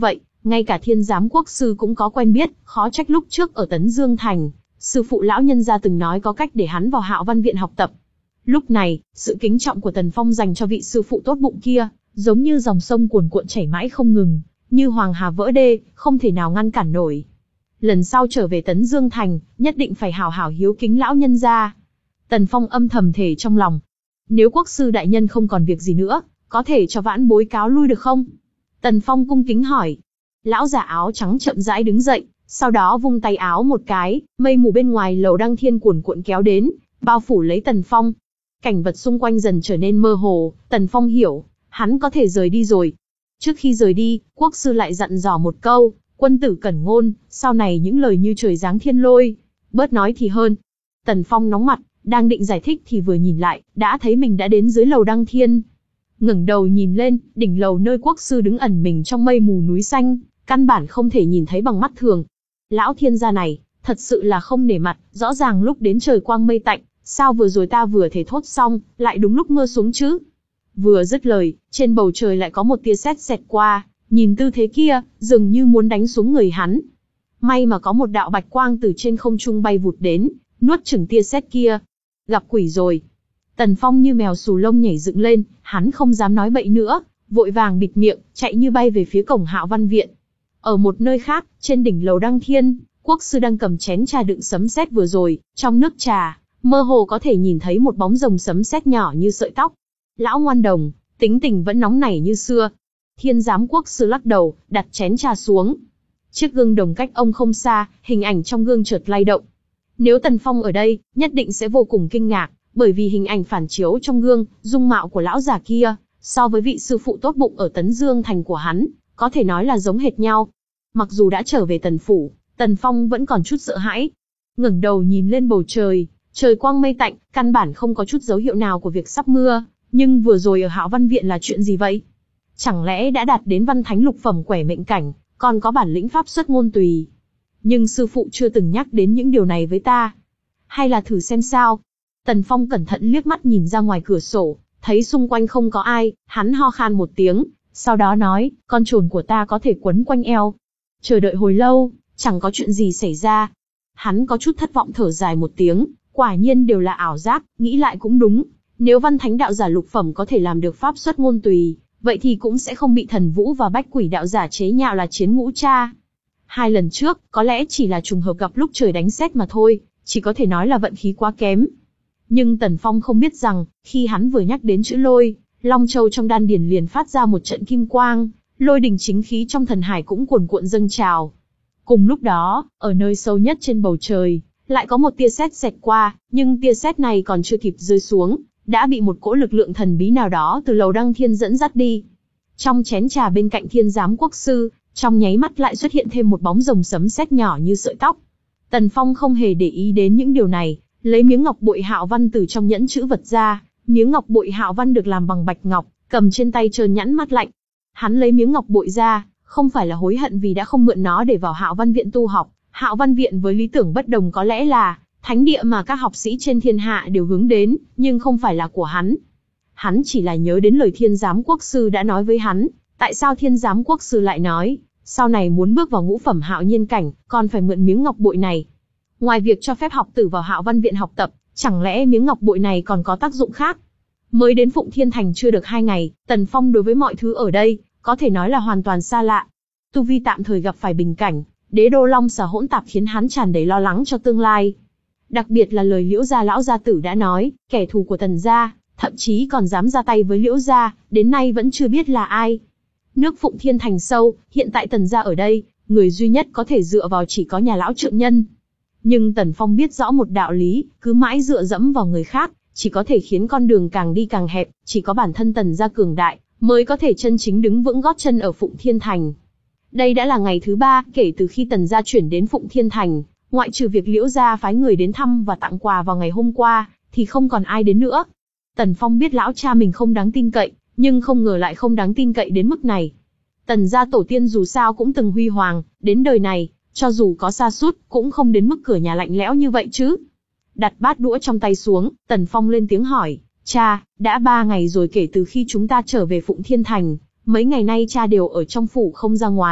Speaker 1: ngay cả Thiên Giám Quốc sư cũng có quen biết, khó trách lúc trước ở Tấn Dương Thành, sư phụ lão nhân gia từng nói có cách để hắn vào Hạo Văn Viện học tập. Lúc này, sự kính trọng của Tần Phong dành cho vị sư phụ tốt bụng kia, giống như dòng sông cuồn cuộn chảy mãi không ngừng, như hoàng hà vỡ đê, không thể nào ngăn cản nổi. Lần sau trở về Tấn Dương Thành, nhất định phải hào hào hiếu kính lão nhân gia. Tần Phong âm thầm thề trong lòng. Nếu quốc sư đại nhân không còn việc gì nữa, có thể cho vãn bối cáo lui được không? Tần Phong cung kính hỏi. Lão giả áo trắng chậm rãi đứng dậy, sau đó vung tay áo một cái, mây mù bên ngoài lầu Đăng Thiên cuồn cuộn kéo đến, bao phủ lấy Tần Phong. Cảnh vật xung quanh dần trở nên mơ hồ, Tần Phong hiểu, hắn có thể rời đi rồi. Trước khi rời đi, quốc sư lại dặn dò một câu, quân tử cẩn ngôn, sau này những lời như trời giáng thiên lôi, bớt nói thì hơn. Tần Phong nóng mặt, đang định giải thích thì vừa nhìn lại, đã thấy mình đã đến dưới lầu Đăng Thiên. Ngẩng đầu nhìn lên, đỉnh lầu nơi quốc sư đứng ẩn mình trong mây mù núi xanh, căn bản không thể nhìn thấy bằng mắt thường. Lão thiên gia này, thật sự là không nể mặt, rõ ràng lúc đến trời quang mây tạnh, sao vừa rồi ta vừa thể thốt xong, lại đúng lúc mưa xuống chứ? Vừa dứt lời, trên bầu trời lại có một tia sét xẹt qua, nhìn tư thế kia, dường như muốn đánh xuống người hắn. May mà có một đạo bạch quang từ trên không trung bay vụt đến, nuốt chửng tia sét kia. Gặp quỷ rồi. Tần Phong như mèo xù lông nhảy dựng lên, hắn không dám nói bậy nữa, vội vàng bịt miệng, chạy như bay về phía cổng Hạo Văn Viện. Ở một nơi khác, trên đỉnh lầu Đăng Thiên, quốc sư đang cầm chén trà đựng sấm sét vừa rồi, trong nước trà, mơ hồ có thể nhìn thấy một bóng rồng sấm sét nhỏ như sợi tóc. Lão ngoan đồng, tính tình vẫn nóng nảy như xưa. Thiên Giám Quốc sư lắc đầu, đặt chén trà xuống. Chiếc gương đồng cách ông không xa, hình ảnh trong gương chợt lay động. Nếu Tần Phong ở đây, nhất định sẽ vô cùng kinh ngạc, bởi vì hình ảnh phản chiếu trong gương, dung mạo của lão già kia, so với vị sư phụ tốt bụng ở Tấn Dương Thành của hắn, có thể nói là giống hệt nhau. Mặc dù đã trở về Tần Phủ, Tần Phong vẫn còn chút sợ hãi. Ngẩng đầu nhìn lên bầu trời, trời quang mây tạnh, căn bản không có chút dấu hiệu nào của việc sắp mưa, nhưng vừa rồi ở Hạo Văn Viện là chuyện gì vậy? Chẳng lẽ đã đạt đến văn thánh lục phẩm quẻ mệnh cảnh, còn có bản lĩnh pháp xuất ngôn tùy? Nhưng sư phụ chưa từng nhắc đến những điều này với ta. Hay là thử xem sao? Tần Phong cẩn thận liếc mắt nhìn ra ngoài cửa sổ, thấy xung quanh không có ai, hắn ho khan một tiếng, sau đó nói, con trồn của ta có thể quấn quanh eo. Chờ đợi hồi lâu, chẳng có chuyện gì xảy ra. Hắn có chút thất vọng thở dài một tiếng, quả nhiên đều là ảo giác, nghĩ lại cũng đúng. Nếu văn thánh đạo giả lục phẩm có thể làm được pháp xuất ngôn tùy, vậy thì cũng sẽ không bị thần vũ và bách quỷ đạo giả chế nhạo là chiến ngũ cha. Hai lần trước, có lẽ chỉ là trùng hợp gặp lúc trời đánh sét mà thôi, chỉ có thể nói là vận khí quá kém. Nhưng Tần Phong không biết rằng, khi hắn vừa nhắc đến chữ lôi, Long Châu trong đan điền liền phát ra một trận kim quang, lôi đình chính khí trong thần hải cũng cuồn cuộn dâng trào. Cùng lúc đó, ở nơi sâu nhất trên bầu trời, lại có một tia sét xẹt qua, nhưng tia sét này còn chưa kịp rơi xuống, đã bị một cỗ lực lượng thần bí nào đó từ lầu Đăng Thiên dẫn dắt đi. Trong chén trà bên cạnh Thiên Giám Quốc sư, trong nháy mắt lại xuất hiện thêm một bóng rồng sấm sét nhỏ như sợi tóc. Tần Phong không hề để ý đến những điều này, lấy miếng ngọc bội Hạo Văn từ trong nhẫn chữ vật ra, miếng ngọc bội Hạo Văn được làm bằng bạch ngọc, cầm trên tay trơn nhẵn mát lạnh. Hắn lấy miếng ngọc bội ra, không phải là hối hận vì đã không mượn nó để vào Hạo Văn Viện tu học. Hạo Văn Viện với lý tưởng bất đồng có lẽ là thánh địa mà các học sĩ trên thiên hạ đều hướng đến, nhưng không phải là của hắn. Hắn chỉ là nhớ đến lời Thiên Giám Quốc sư đã nói với hắn. Tại sao Thiên Giám Quốc sư lại nói, sau này muốn bước vào ngũ phẩm hạo nhiên cảnh, còn phải mượn miếng ngọc bội này? Ngoài việc cho phép học tử vào Hạo Văn Viện học tập, chẳng lẽ miếng ngọc bội này còn có tác dụng khác? Mới đến Phụng Thiên Thành chưa được hai ngày, Tần Phong đối với mọi thứ ở đây, có thể nói là hoàn toàn xa lạ. Tu vi tạm thời gặp phải bình cảnh, đế đô long xà hỗn tạp khiến hắn tràn đầy lo lắng cho tương lai. Đặc biệt là lời Liễu gia lão gia tử đã nói, kẻ thù của Tần gia, thậm chí còn dám ra tay với Liễu gia, đến nay vẫn chưa biết là ai. Nước Phụng Thiên Thành sâu, hiện tại Tần gia ở đây, người duy nhất có thể dựa vào chỉ có nhà lão trượng nhân. Nhưng Tần Phong biết rõ một đạo lý, cứ mãi dựa dẫm vào người khác, chỉ có thể khiến con đường càng đi càng hẹp, chỉ có bản thân Tần gia cường đại, mới có thể chân chính đứng vững gót chân ở Phụng Thiên Thành. Đây đã là ngày thứ ba kể từ khi Tần gia chuyển đến Phụng Thiên Thành, ngoại trừ việc Liễu gia phái người đến thăm và tặng quà vào ngày hôm qua, thì không còn ai đến nữa. Tần Phong biết lão cha mình không đáng tin cậy, nhưng không ngờ lại không đáng tin cậy đến mức này. Tần gia tổ tiên dù sao cũng từng huy hoàng, đến đời này, cho dù có sa sút cũng không đến mức cửa nhà lạnh lẽo như vậy chứ. Đặt bát đũa trong tay xuống, Tần Phong lên tiếng hỏi, cha, đã ba ngày rồi kể từ khi chúng ta trở về Phụng Thiên Thành, mấy ngày nay cha đều ở trong phủ không ra ngoài,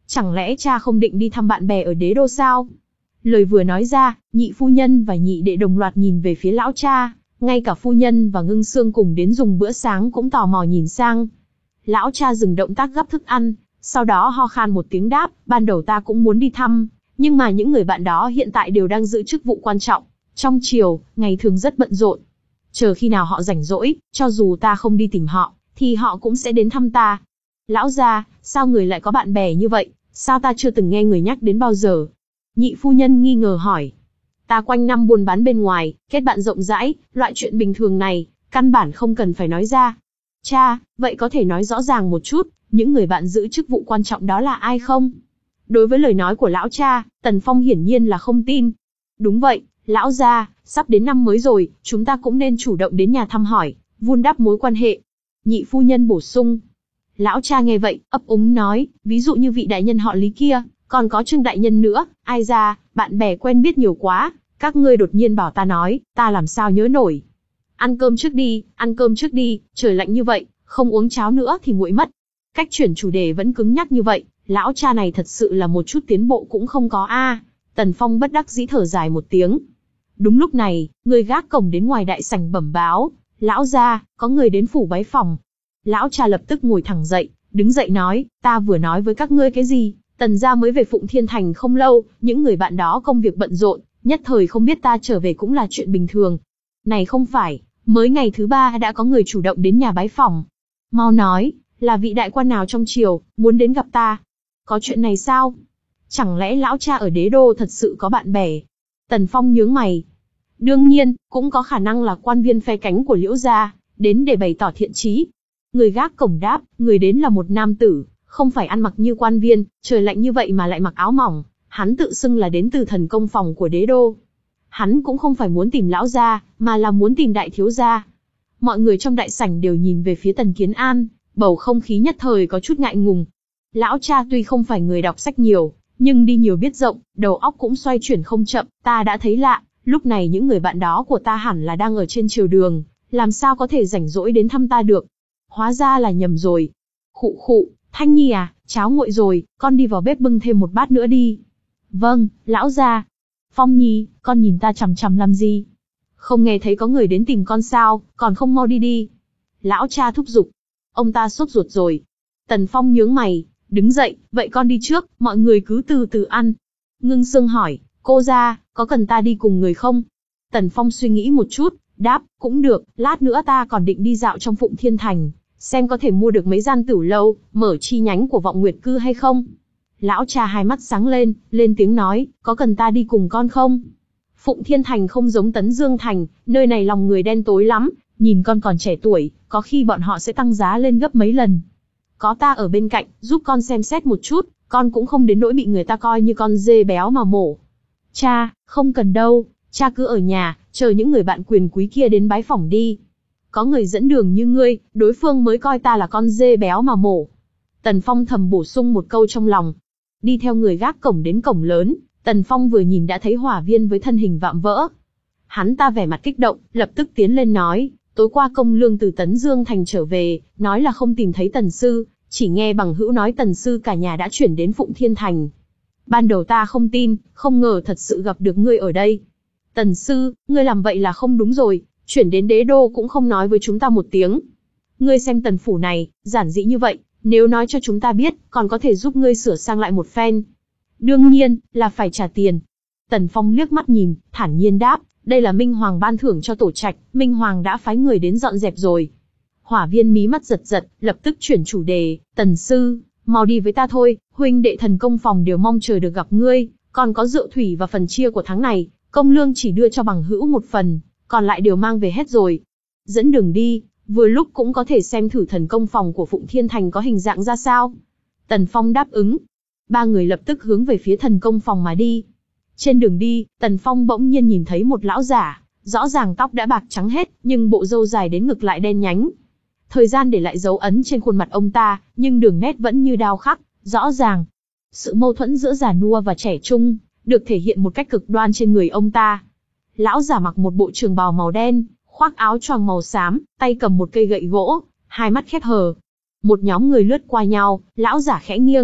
Speaker 1: Chẳng lẽ cha không định đi thăm bạn bè ở đế đô sao? Lời vừa nói ra, nhị phu nhân và nhị đệ đồng loạt nhìn về phía lão cha, ngay cả phu nhân và Ngưng Xương cùng đến dùng bữa sáng cũng tò mò nhìn sang. Lão cha dừng động tác gắp thức ăn, sau đó ho khan một tiếng đáp, ban đầu ta cũng muốn đi thăm, nhưng mà những người bạn đó hiện tại đều đang giữ chức vụ quan trọng, trong triều, ngày thường rất bận rộn. Chờ khi nào họ rảnh rỗi, cho dù ta không đi tìm họ, thì họ cũng sẽ đến thăm ta. Lão gia, sao người lại có bạn bè như vậy, sao ta chưa từng nghe người nhắc đến bao giờ? Nhị phu nhân nghi ngờ hỏi. Ta quanh năm buôn bán bên ngoài, kết bạn rộng rãi, loại chuyện bình thường này, căn bản không cần phải nói ra. Cha, vậy có thể nói rõ ràng một chút, những người bạn giữ chức vụ quan trọng đó là ai không? Đối với lời nói của lão cha, Tần Phong hiển nhiên là không tin. Đúng vậy, lão gia, sắp đến năm mới rồi, chúng ta cũng nên chủ động đến nhà thăm hỏi, vun đắp mối quan hệ. Nhị phu nhân bổ sung. Lão cha nghe vậy, ấp úng nói, ví dụ như vị đại nhân họ Lý kia, còn có Trương đại nhân nữa, ai ra, bạn bè quen biết nhiều quá, các ngươi đột nhiên bảo ta nói, ta làm sao nhớ nổi. Ăn cơm trước đi, ăn cơm trước đi, trời lạnh như vậy, không uống cháo nữa thì nguội mất. Cách chuyển chủ đề vẫn cứng nhắc như vậy, lão cha này thật sự là một chút tiến bộ cũng không có a. Tần Phong bất đắc dĩ thở dài một tiếng. Đúng lúc này, người gác cổng đến ngoài đại sảnh bẩm báo, lão gia, có người đến phủ bái phòng. Lão cha lập tức ngồi thẳng dậy, đứng dậy nói, ta vừa nói với các ngươi cái gì, Tần gia mới về Phụng Thiên Thành không lâu, những người bạn đó công việc bận rộn, nhất thời không biết ta trở về cũng là chuyện bình thường. Này không phải, mới ngày thứ ba đã có người chủ động đến nhà bái phòng. Mau nói, là vị đại quan nào trong triều, muốn đến gặp ta. Có chuyện này sao? Chẳng lẽ lão cha ở đế đô thật sự có bạn bè? Tần Phong nhướng mày. Đương nhiên, cũng có khả năng là quan viên phe cánh của Liễu gia, đến để bày tỏ thiện chí. Người gác cổng đáp, người đến là một nam tử, không phải ăn mặc như quan viên, trời lạnh như vậy mà lại mặc áo mỏng. Hắn tự xưng là đến từ thần công phòng của đế đô. Hắn cũng không phải muốn tìm lão gia, mà là muốn tìm đại thiếu gia. Mọi người trong đại sảnh đều nhìn về phía Tần Kiến An, bầu không khí nhất thời có chút ngại ngùng. Lão cha tuy không phải người đọc sách nhiều, nhưng đi nhiều biết rộng, đầu óc cũng xoay chuyển không chậm, ta đã thấy lạ, lúc này những người bạn đó của ta hẳn là đang ở trên triều đường, làm sao có thể rảnh rỗi đến thăm ta được. Hóa ra là nhầm rồi. Khụ khụ, Thanh Nhi à, cháo nguội rồi, con đi vào bếp bưng thêm một bát nữa đi. Vâng, lão gia. Phong Nhi, con nhìn ta chằm chằm làm gì? Không nghe thấy có người đến tìm con sao, còn không mau đi đi. Lão cha thúc giục. Ông ta sốt ruột rồi. Tần Phong nhướng mày, đứng dậy, vậy con đi trước, mọi người cứ từ từ ăn. Ngưng Xương hỏi, cô gia, có cần ta đi cùng người không? Tần Phong suy nghĩ một chút, đáp, cũng được, lát nữa ta còn định đi dạo trong Phụng Thiên Thành, xem có thể mua được mấy gian tửu lâu, mở chi nhánh của Vọng Nguyệt Cư hay không. Lão cha hai mắt sáng lên, lên tiếng nói, có cần ta đi cùng con không? Phụng Thiên Thành không giống Tấn Dương Thành, nơi này lòng người đen tối lắm, nhìn con còn trẻ tuổi, có khi bọn họ sẽ tăng giá lên gấp mấy lần. Có ta ở bên cạnh, giúp con xem xét một chút, con cũng không đến nỗi bị người ta coi như con dê béo mà mổ. Cha, không cần đâu, cha cứ ở nhà, chờ những người bạn quyền quý kia đến bái phỏng đi. Có người dẫn đường như ngươi, đối phương mới coi ta là con dê béo mà mổ. Tần Phong thầm bổ sung một câu trong lòng. Đi theo người gác cổng đến cổng lớn, Tần Phong vừa nhìn đã thấy Hỏa Viên với thân hình vạm vỡ. Hắn ta vẻ mặt kích động, lập tức tiến lên nói, tối qua công lương từ Tấn Dương Thành trở về, nói là không tìm thấy Tần Sư, chỉ nghe bằng hữu nói Tần Sư cả nhà đã chuyển đến Phụng Thiên Thành. Ban đầu ta không tin, không ngờ thật sự gặp được ngươi ở đây. Tần Sư, ngươi làm vậy là không đúng rồi, chuyển đến đế đô cũng không nói với chúng ta một tiếng. Ngươi xem tần phủ này, giản dị như vậy, nếu nói cho chúng ta biết, còn có thể giúp ngươi sửa sang lại một phen. Đương nhiên, là phải trả tiền. Tần Phong liếc mắt nhìn, thản nhiên đáp, đây là Minh Hoàng ban thưởng cho tổ trạch, Minh Hoàng đã phái người đến dọn dẹp rồi. Hỏa Viên mí mắt giật giật, lập tức chuyển chủ đề, Tần Sư, mau đi với ta thôi, huynh đệ thần công phòng đều mong chờ được gặp ngươi, còn có rượu thủy và phần chia của tháng này, công lương chỉ đưa cho bằng hữu một phần, còn lại đều mang về hết rồi. Dẫn đường đi, vừa lúc cũng có thể xem thử thần công phòng của Phụng Thiên Thành có hình dạng ra sao. Tần Phong đáp ứng. Ba người lập tức hướng về phía thần công phòng mà đi. Trên đường đi, Tần Phong bỗng nhiên nhìn thấy một lão giả, rõ ràng tóc đã bạc trắng hết, nhưng bộ râu dài đến ngực lại đen nhánh. Thời gian để lại dấu ấn trên khuôn mặt ông ta, nhưng đường nét vẫn như đao khắc, rõ ràng. Sự mâu thuẫn giữa già nua và trẻ trung, được thể hiện một cách cực đoan trên người ông ta. Lão giả mặc một bộ trường bào màu đen, khoác áo choàng màu xám, tay cầm một cây gậy gỗ, hai mắt khép hờ. Một nhóm người lướt qua nhau, lão giả khẽ nghiêng.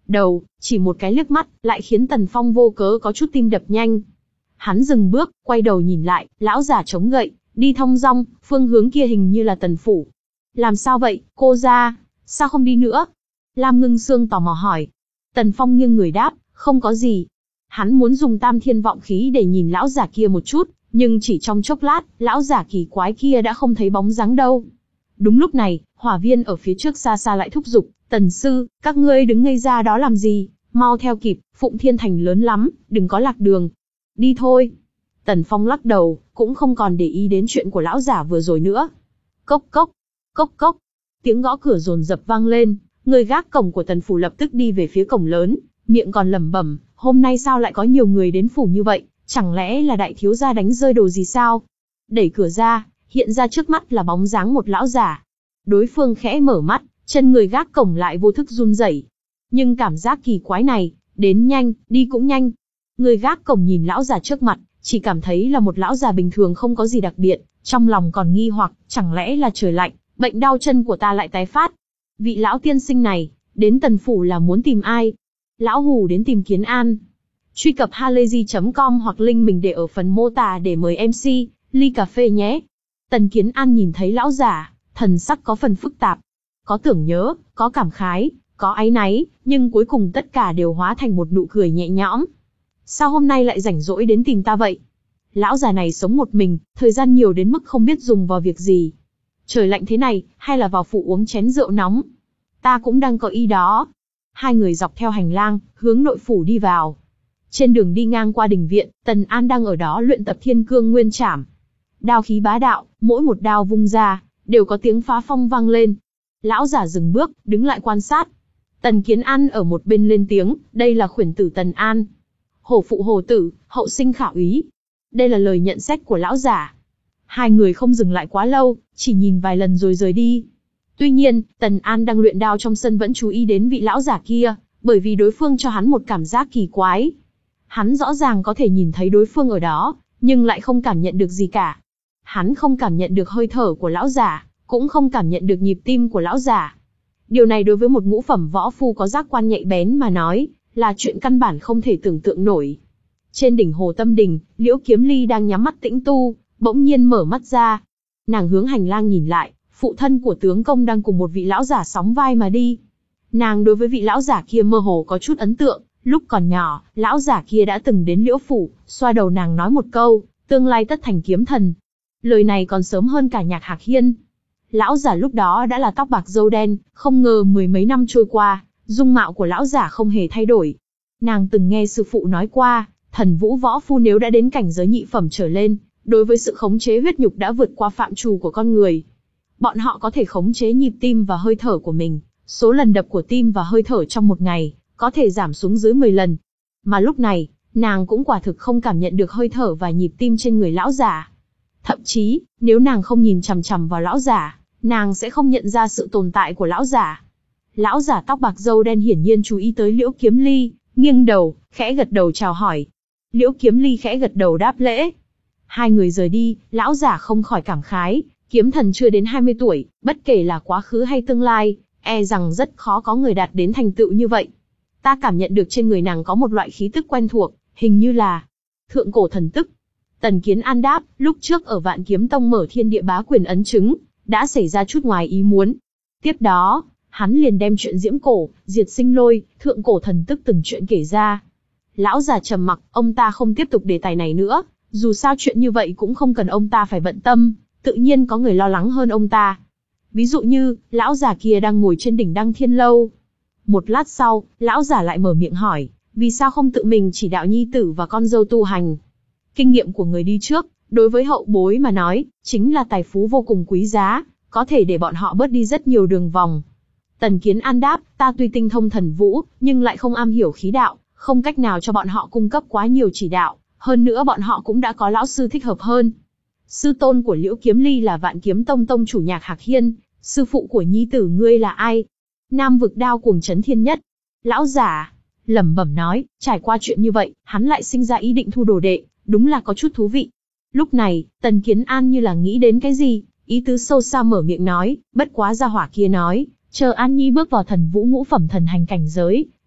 Speaker 1: đầu, chỉ một cái liếc mắt, lại khiến Tần Phong vô cớ có chút tim đập nhanh. Hắn dừng bước, quay đầu nhìn lại, lão giả chống gậy, đi thong dong, phương hướng kia hình như là Tần phủ. Làm sao vậy, cô gia, sao không đi nữa? Lam Ngưng Sương tò mò hỏi. Tần Phong nghiêng người đáp, không có gì. Hắn muốn dùng tam thiên vọng khí để nhìn lão giả kia một chút, nhưng chỉ trong chốc lát, lão giả kỳ quái kia đã không thấy bóng dáng đâu. Đúng lúc này, hỏa viên ở phía trước xa xa lại thúc giục, Tần sư, các ngươi đứng ngây ra đó làm gì, mau theo kịp, Phụng Thiên Thành lớn lắm, đừng có lạc đường. Đi thôi. Tần Phong lắc đầu, cũng không còn để ý đến chuyện của lão giả vừa rồi nữa. Cốc cốc, cốc cốc, tiếng gõ cửa dồn dập vang lên, người gác cổng của Tần phủ lập tức đi về phía cổng lớn, miệng còn lẩm bẩm, hôm nay sao lại có nhiều người đến phủ như vậy, chẳng lẽ là đại thiếu gia đánh rơi đồ gì sao? Đẩy cửa ra, hiện ra trước mắt là bóng dáng một lão giả. Đối phương khẽ mở mắt, chân người gác cổng lại vô thức run rẩy. Nhưng cảm giác kỳ quái này, đến nhanh, đi cũng nhanh. Người gác cổng nhìn lão già trước mặt, chỉ cảm thấy là một lão già bình thường không có gì đặc biệt, trong lòng còn nghi hoặc, chẳng lẽ là trời lạnh, bệnh đau chân của ta lại tái phát. Vị lão tiên sinh này, đến Tần phủ là muốn tìm ai? Lão hù đến tìm Kiến An. Truy cập halayzi chấm com hoặc link mình để ở phần mô tả để mời em xê, ly cà phê nhé. Tần Kiến An nhìn thấy lão giả, thần sắc có phần phức tạp. Có tưởng nhớ, có cảm khái, có áy náy, nhưng cuối cùng tất cả đều hóa thành một nụ cười nhẹ nhõm. Sao hôm nay lại rảnh rỗi đến tìm ta vậy? Lão già này sống một mình, thời gian nhiều đến mức không biết dùng vào việc gì. Trời lạnh thế này, hay là vào phủ uống chén rượu nóng? Ta cũng đang có ý đó. Hai người dọc theo hành lang, hướng nội phủ đi vào. Trên đường đi ngang qua đình viện, Tần An đang ở đó luyện tập Thiên Cương Nguyên Trảm. Đao khí bá đạo, mỗi một đao vung ra, đều có tiếng phá phong vang lên. Lão giả dừng bước, đứng lại quan sát. Tần Kiến An ở một bên lên tiếng, đây là khuyển tử Tần An. Hổ phụ hổ tử, hậu sinh khả úy. Đây là lời nhận xét của lão giả. Hai người không dừng lại quá lâu, chỉ nhìn vài lần rồi rời đi. Tuy nhiên, Tần An đang luyện đao trong sân vẫn chú ý đến vị lão giả kia, bởi vì đối phương cho hắn một cảm giác kỳ quái. Hắn rõ ràng có thể nhìn thấy đối phương ở đó, nhưng lại không cảm nhận được gì cả. Hắn không cảm nhận được hơi thở của lão giả, cũng không cảm nhận được nhịp tim của lão giả. Điều này đối với một ngũ phẩm võ phu có giác quan nhạy bén mà nói, là chuyện căn bản không thể tưởng tượng nổi. Trên đỉnh Hồ Tâm Đình, Liễu Kiếm Ly đang nhắm mắt tĩnh tu, bỗng nhiên mở mắt ra. Nàng hướng hành lang nhìn lại, phụ thân của tướng công đang cùng một vị lão giả sóng vai mà đi. Nàng đối với vị lão giả kia mơ hồ có chút ấn tượng, lúc còn nhỏ, lão giả kia đã từng đến Liễu phủ, xoa đầu nàng nói một câu, tương lai tất thành kiếm thần. Lời này còn sớm hơn cả Nhạc Hạc Hiên. Lão giả lúc đó đã là tóc bạc râu đen, không ngờ mười mấy năm trôi qua, dung mạo của lão giả không hề thay đổi. Nàng từng nghe sư phụ nói qua, thần vũ võ phu nếu đã đến cảnh giới nhị phẩm trở lên, đối với sự khống chế huyết nhục đã vượt qua phạm trù của con người. Bọn họ có thể khống chế nhịp tim và hơi thở của mình, số lần đập của tim và hơi thở trong một ngày, có thể giảm xuống dưới mười lần. Mà lúc này, nàng cũng quả thực không cảm nhận được hơi thở và nhịp tim trên người lão giả. Thậm chí, nếu nàng không nhìn chằm chằm vào lão giả, nàng sẽ không nhận ra sự tồn tại của lão giả. Lão giả tóc bạc râu đen hiển nhiên chú ý tới Liễu Kiếm Ly, nghiêng đầu, khẽ gật đầu chào hỏi. Liễu Kiếm Ly khẽ gật đầu đáp lễ. Hai người rời đi, lão giả không khỏi cảm khái, kiếm thần chưa đến hai mươi tuổi, bất kể là quá khứ hay tương lai, e rằng rất khó có người đạt đến thành tựu như vậy. Ta cảm nhận được trên người nàng có một loại khí tức quen thuộc, hình như là thượng cổ thần tức. Tần Kiến An đáp, lúc trước ở Vạn Kiếm Tông mở thiên địa bá quyền ấn chứng, đã xảy ra chút ngoài ý muốn. Tiếp đó, hắn liền đem chuyện diễm cổ, diệt sinh lôi, thượng cổ thần tức từng chuyện kể ra. Lão già trầm mặc, ông ta không tiếp tục đề tài này nữa, dù sao chuyện như vậy cũng không cần ông ta phải bận tâm, tự nhiên có người lo lắng hơn ông ta. Ví dụ như, lão già kia đang ngồi trên đỉnh Đăng Thiên Lâu. Một lát sau, lão già lại mở miệng hỏi, vì sao không tự mình chỉ đạo nhi tử và con dâu tu hành? Kinh nghiệm của người đi trước, đối với hậu bối mà nói, chính là tài phú vô cùng quý giá, có thể để bọn họ bớt đi rất nhiều đường vòng. Tần Kiến An đáp, ta tuy tinh thông thần vũ, nhưng lại không am hiểu khí đạo, không cách nào cho bọn họ cung cấp quá nhiều chỉ đạo, hơn nữa bọn họ cũng đã có lão sư thích hợp hơn. Sư tôn của Liễu Kiếm Ly là Vạn Kiếm Tông tông chủ Nhạc Hạc Hiên, sư phụ của nhi tử ngươi là ai? Nam vực đao cuồng chấn thiên nhất. Lão giả lẩm bẩm nói, trải qua chuyện như vậy, hắn lại sinh ra ý định thu đồ đệ, đúng là có chút thú vị. Lúc này, Tần Kiến An như là nghĩ đến cái gì, ý tứ sâu xa mở miệng nói, bất quá gia hỏa kia nói, chờ An Nhi bước vào thần vũ ngũ phẩm thần hành cảnh giới,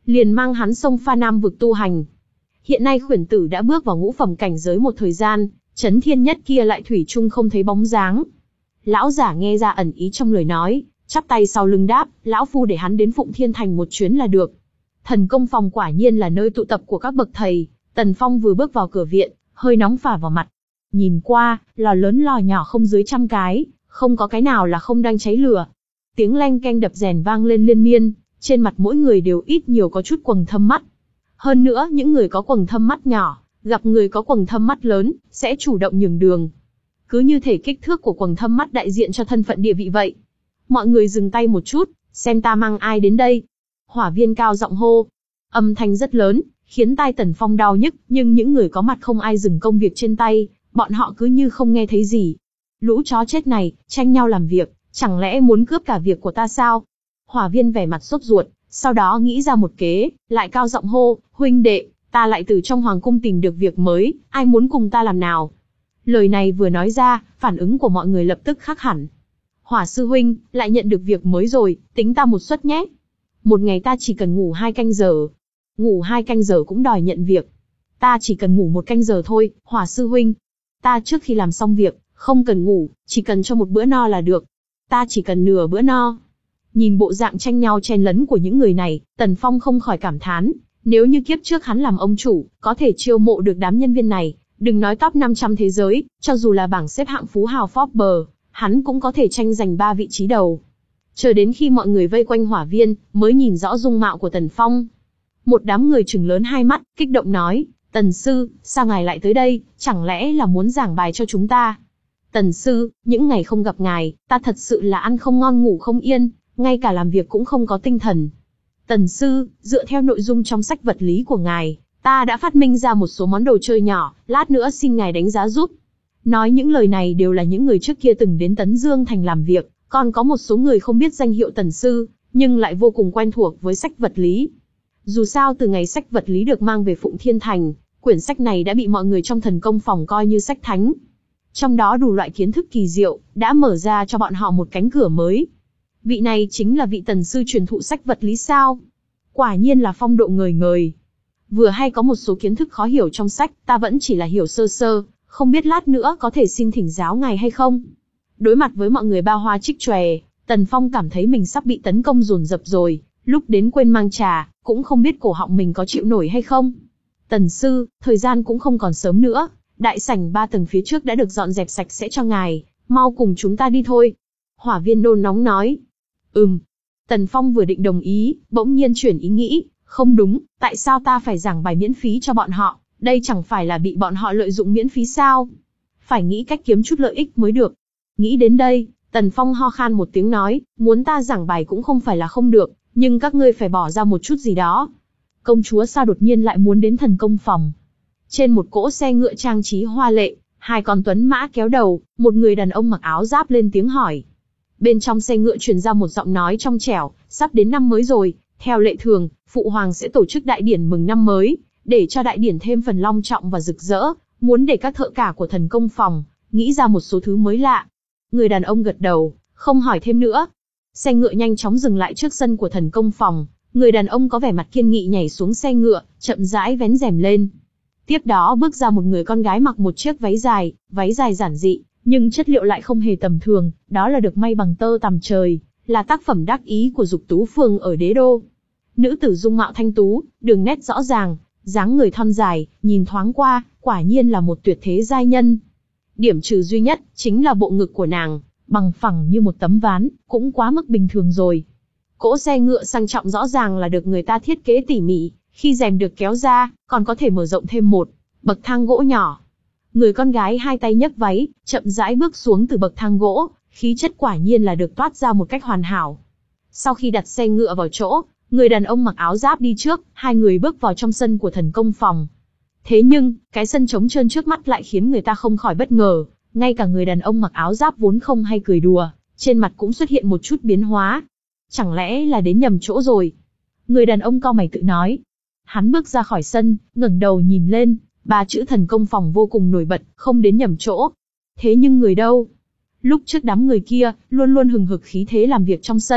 Speaker 1: liền mang hắn xông pha Nam vực tu hành. Hiện nay khuyển tử đã bước vào ngũ phẩm cảnh giới một thời gian, Chấn Thiên Nhất kia lại thủy chung không thấy bóng dáng. Lão giả nghe ra ẩn ý trong lời nói, chắp tay sau lưng đáp, lão phu để hắn đến Phụng Thiên Thành một chuyến là được. Thần công phòng quả nhiên là nơi tụ tập của các bậc thầy. Tần Phong vừa bước vào cửa viện, hơi nóng phả vào mặt. Nhìn qua, lò lớn lò nhỏ không dưới trăm cái, không có cái nào là không đang cháy lửa. Tiếng leng keng đập rèn vang lên liên miên, trên mặt mỗi người đều ít nhiều có chút quầng thâm mắt. Hơn nữa, những người có quầng thâm mắt nhỏ, gặp người có quầng thâm mắt lớn, sẽ chủ động nhường đường. Cứ như thể kích thước của quầng thâm mắt đại diện cho thân phận địa vị vậy. Mọi người dừng tay một chút, xem ta mang ai đến đây. Hỏa Viên cao giọng hô. Âm thanh rất lớn, khiến tai Tần Phong đau nhức, nhưng những người có mặt không ai dừng công việc trên tay, bọn họ cứ như không nghe thấy gì. Lũ chó chết này, tranh nhau làm việc, chẳng lẽ muốn cướp cả việc của ta sao? Hỏa Viên vẻ mặt sốt ruột, sau đó nghĩ ra một kế, lại cao giọng hô, huynh đệ, ta lại từ trong hoàng cung tìm được việc mới, ai muốn cùng ta làm nào? Lời này vừa nói ra, phản ứng của mọi người lập tức khác hẳn. Hỏa sư huynh, lại nhận được việc mới rồi, tính ta một suất nhé. Một ngày ta chỉ cần ngủ hai canh giờ. Ngủ hai canh giờ cũng đòi nhận việc. Ta chỉ cần ngủ một canh giờ thôi, Hỏa sư huynh. Ta trước khi làm xong việc, không cần ngủ, chỉ cần cho một bữa no là được. Ta chỉ cần nửa bữa no. Nhìn bộ dạng tranh nhau chen lấn của những người này, Tần Phong không khỏi cảm thán. Nếu như kiếp trước hắn làm ông chủ, có thể chiêu mộ được đám nhân viên này, đừng nói top năm trăm thế giới, cho dù là bảng xếp hạng phú hào Forbes, hắn cũng có thể tranh giành ba vị trí đầu. Chờ đến khi mọi người vây quanh Hỏa Viên, mới nhìn rõ dung mạo của Tần Phong. Một đám người trừng lớn hai mắt, kích động nói, Tần sư, sao ngài lại tới đây, chẳng lẽ là muốn giảng bài cho chúng ta? Tần sư, những ngày không gặp ngài, ta thật sự là ăn không ngon ngủ không yên, ngay cả làm việc cũng không có tinh thần. Tần sư, dựa theo nội dung trong sách vật lý của ngài, ta đã phát minh ra một số món đồ chơi nhỏ, lát nữa xin ngài đánh giá giúp. Nói những lời này đều là những người trước kia từng đến Tấn Dương Thành làm việc, còn có một số người không biết danh hiệu Tần sư, nhưng lại vô cùng quen thuộc với sách vật lý. Dù sao từ ngày sách vật lý được mang về Phụng Thiên Thành, quyển sách này đã bị mọi người trong thần công phòng coi như sách thánh. Trong đó đủ loại kiến thức kỳ diệu, đã mở ra cho bọn họ một cánh cửa mới. Vị này chính là vị Tần sư truyền thụ sách vật lý sao? Quả nhiên là phong độ ngời ngời. Vừa hay có một số kiến thức khó hiểu trong sách, ta vẫn chỉ là hiểu sơ sơ, không biết lát nữa có thể xin thỉnh giáo ngài hay không? Đối mặt với mọi người ba hoa trích chòe, Tần Phong cảm thấy mình sắp bị tấn công dồn dập rồi, lúc đến quên mang trà, cũng không biết cổ họng mình có chịu nổi hay không. Tần sư, thời gian cũng không còn sớm nữa, đại sảnh ba tầng phía trước đã được dọn dẹp sạch sẽ cho ngài, mau cùng chúng ta đi thôi. Hỏa Viên nôn nóng nói. Ừm. Tần Phong vừa định đồng ý, bỗng nhiên chuyển ý nghĩ, không đúng, tại sao ta phải giảng bài miễn phí cho bọn họ, đây chẳng phải là bị bọn họ lợi dụng miễn phí sao? Phải nghĩ cách kiếm chút lợi ích mới được. Nghĩ đến đây, Tần Phong ho khan một tiếng nói, muốn ta giảng bài cũng không phải là không được, nhưng các ngươi phải bỏ ra một chút gì đó. Công chúa sao đột nhiên lại muốn đến thần công phòng? Trên một cỗ xe ngựa trang trí hoa lệ, hai con tuấn mã kéo đầu, một người đàn ông mặc áo giáp lên tiếng hỏi. Bên trong xe ngựa truyền ra một giọng nói trong trẻo, sắp đến năm mới rồi, theo lệ thường, Phụ Hoàng sẽ tổ chức đại điển mừng năm mới, để cho đại điển thêm phần long trọng và rực rỡ, muốn để các thợ cả của thần công phòng nghĩ ra một số thứ mới lạ. Người đàn ông gật đầu, không hỏi thêm nữa. Xe ngựa nhanh chóng dừng lại trước sân của thần công phòng, người đàn ông có vẻ mặt kiên nghị nhảy xuống xe ngựa, chậm rãi vén rèm lên. Tiếp đó bước ra một người con gái mặc một chiếc váy dài, váy dài giản dị, nhưng chất liệu lại không hề tầm thường, đó là được may bằng tơ tằm trời, là tác phẩm đắc ý của Dục Tú Phường ở Đế Đô. Nữ tử dung mạo thanh tú, đường nét rõ ràng, dáng người thon dài, nhìn thoáng qua, quả nhiên là một tuyệt thế giai nhân. Điểm trừ duy nhất, chính là bộ ngực của nàng, bằng phẳng như một tấm ván, cũng quá mức bình thường rồi. Cỗ xe ngựa sang trọng rõ ràng là được người ta thiết kế tỉ mỉ, khi rèm được kéo ra, còn có thể mở rộng thêm một bậc thang gỗ nhỏ. Người con gái hai tay nhấc váy, chậm rãi bước xuống từ bậc thang gỗ, khí chất quả nhiên là được toát ra một cách hoàn hảo. Sau khi đặt xe ngựa vào chỗ, người đàn ông mặc áo giáp đi trước, hai người bước vào trong sân của thần công phòng. Thế nhưng, cái sân trống trơn trước mắt lại khiến người ta không khỏi bất ngờ, ngay cả người đàn ông mặc áo giáp vốn không hay cười đùa, trên mặt cũng xuất hiện một chút biến hóa. Chẳng lẽ là đến nhầm chỗ rồi? Người đàn ông cau mày tự nói. Hắn bước ra khỏi sân, ngẩng đầu nhìn lên, ba chữ thần công phòng vô cùng nổi bật, không đến nhầm chỗ. Thế nhưng người đâu? Lúc trước đám người kia, luôn luôn hừng hực khí thế làm việc trong sân,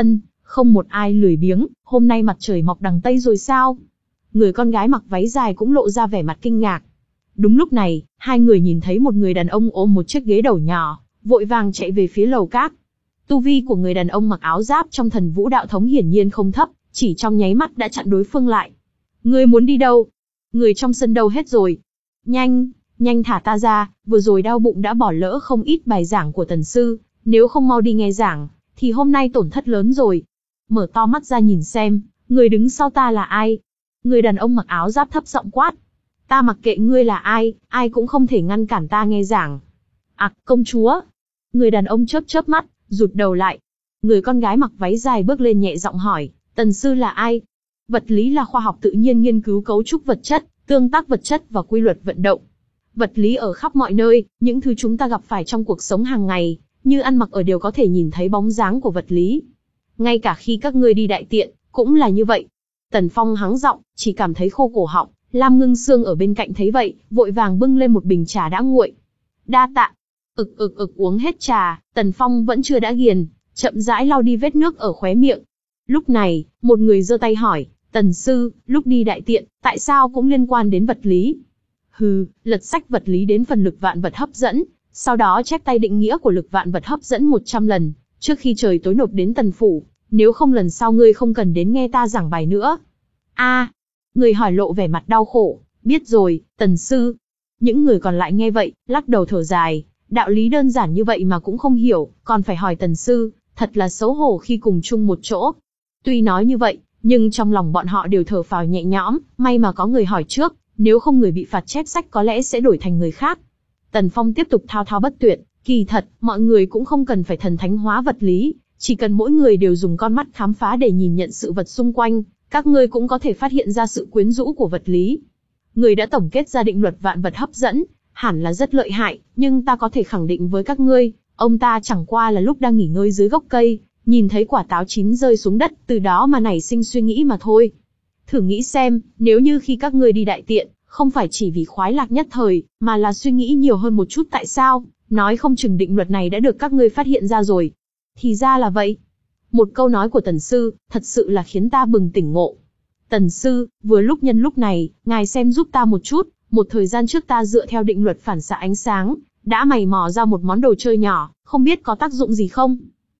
Speaker 1: Không một ai lười biếng, hôm nay mặt trời mọc đằng Tây rồi sao? Người con gái mặc váy dài cũng lộ ra vẻ mặt kinh ngạc. Đúng lúc này, hai người nhìn thấy một người đàn ông ôm một chiếc ghế đầu nhỏ, vội vàng chạy về phía lầu các. Tu vi của người đàn ông mặc áo giáp trong thần vũ đạo thống hiển nhiên không thấp, chỉ trong nháy mắt đã chặn đối phương lại. Ngươi muốn đi đâu? Người trong sân đâu hết rồi? Nhanh, nhanh thả ta ra, vừa rồi đau bụng đã bỏ lỡ không ít bài giảng của tần sư, nếu không mau đi nghe giảng, thì hôm nay tổn thất lớn rồi. Mở to mắt ra nhìn xem, người đứng sau ta là ai? Người đàn ông mặc áo giáp thấp giọng quát. Ta mặc kệ ngươi là ai, ai cũng không thể ngăn cản ta nghe giảng. À, công chúa. Người đàn ông chớp chớp mắt, rụt đầu lại. Người con gái mặc váy dài bước lên nhẹ giọng hỏi, tần sư là ai? Vật lý là khoa học tự nhiên nghiên cứu cấu trúc vật chất, tương tác vật chất và quy luật vận động. Vật lý ở khắp mọi nơi, những thứ chúng ta gặp phải trong cuộc sống hàng ngày, như ăn mặc ở đều có thể nhìn thấy bóng dáng của vật lý. Ngay cả khi các ngươi đi đại tiện, cũng là như vậy. Tần Phong hắng giọng, chỉ cảm thấy khô cổ họng. Lam Ngưng Sương ở bên cạnh thấy vậy, vội vàng bưng lên một bình trà đã nguội. Đa tạ. Ực ực ực uống hết trà, Tần Phong vẫn chưa đã ghiền, chậm rãi lau đi vết nước ở khóe miệng. Lúc này, một người giơ tay hỏi, Tần sư, lúc đi đại tiện, tại sao cũng liên quan đến vật lý? Hừ, lật sách vật lý đến phần lực vạn vật hấp dẫn, sau đó chép tay định nghĩa của lực vạn vật hấp dẫn một trăm lần, trước khi trời tối nộp đến Tần phủ, nếu không lần sau ngươi không cần đến nghe ta giảng bài nữa. A, người hỏi lộ vẻ mặt đau khổ, biết rồi, Tần sư. Những người còn lại nghe vậy, lắc đầu thở dài, đạo lý đơn giản như vậy mà cũng không hiểu, còn phải hỏi Tần sư, thật là xấu hổ khi cùng chung một chỗ. Tuy nói như vậy, nhưng trong lòng bọn họ đều thở phào nhẹ nhõm, may mà có người hỏi trước, nếu không người bị phạt chép sách có lẽ sẽ đổi thành người khác. Tần Phong tiếp tục thao thao bất tuyệt, kỳ thật, mọi người cũng không cần phải thần thánh hóa vật lý, chỉ cần mỗi người đều dùng con mắt khám phá để nhìn nhận sự vật xung quanh, các ngươi cũng có thể phát hiện ra sự quyến rũ của vật lý. Người đã tổng kết ra định luật vạn vật hấp dẫn, hẳn là rất lợi hại, nhưng ta có thể khẳng định với các ngươi, ông ta chẳng qua là lúc đang nghỉ ngơi dưới gốc cây, nhìn thấy quả táo chín rơi xuống đất, từ đó mà nảy sinh suy nghĩ mà thôi. Thử nghĩ xem, nếu như khi các ngươi đi đại tiện, không phải chỉ vì khoái lạc nhất thời, mà là suy nghĩ nhiều hơn một chút tại sao, nói không chừng định luật này đã được các ngươi phát hiện ra rồi. Thì ra là vậy. Một câu nói của Tần sư, thật sự là khiến ta bừng tỉnh ngộ. Tần sư, vừa lúc nhân lúc này, ngài xem giúp ta một chút, một thời gian trước ta dựa theo định luật phản xạ ánh sáng, đã mày mò ra một món đồ chơi nhỏ, không biết có tác dụng gì không?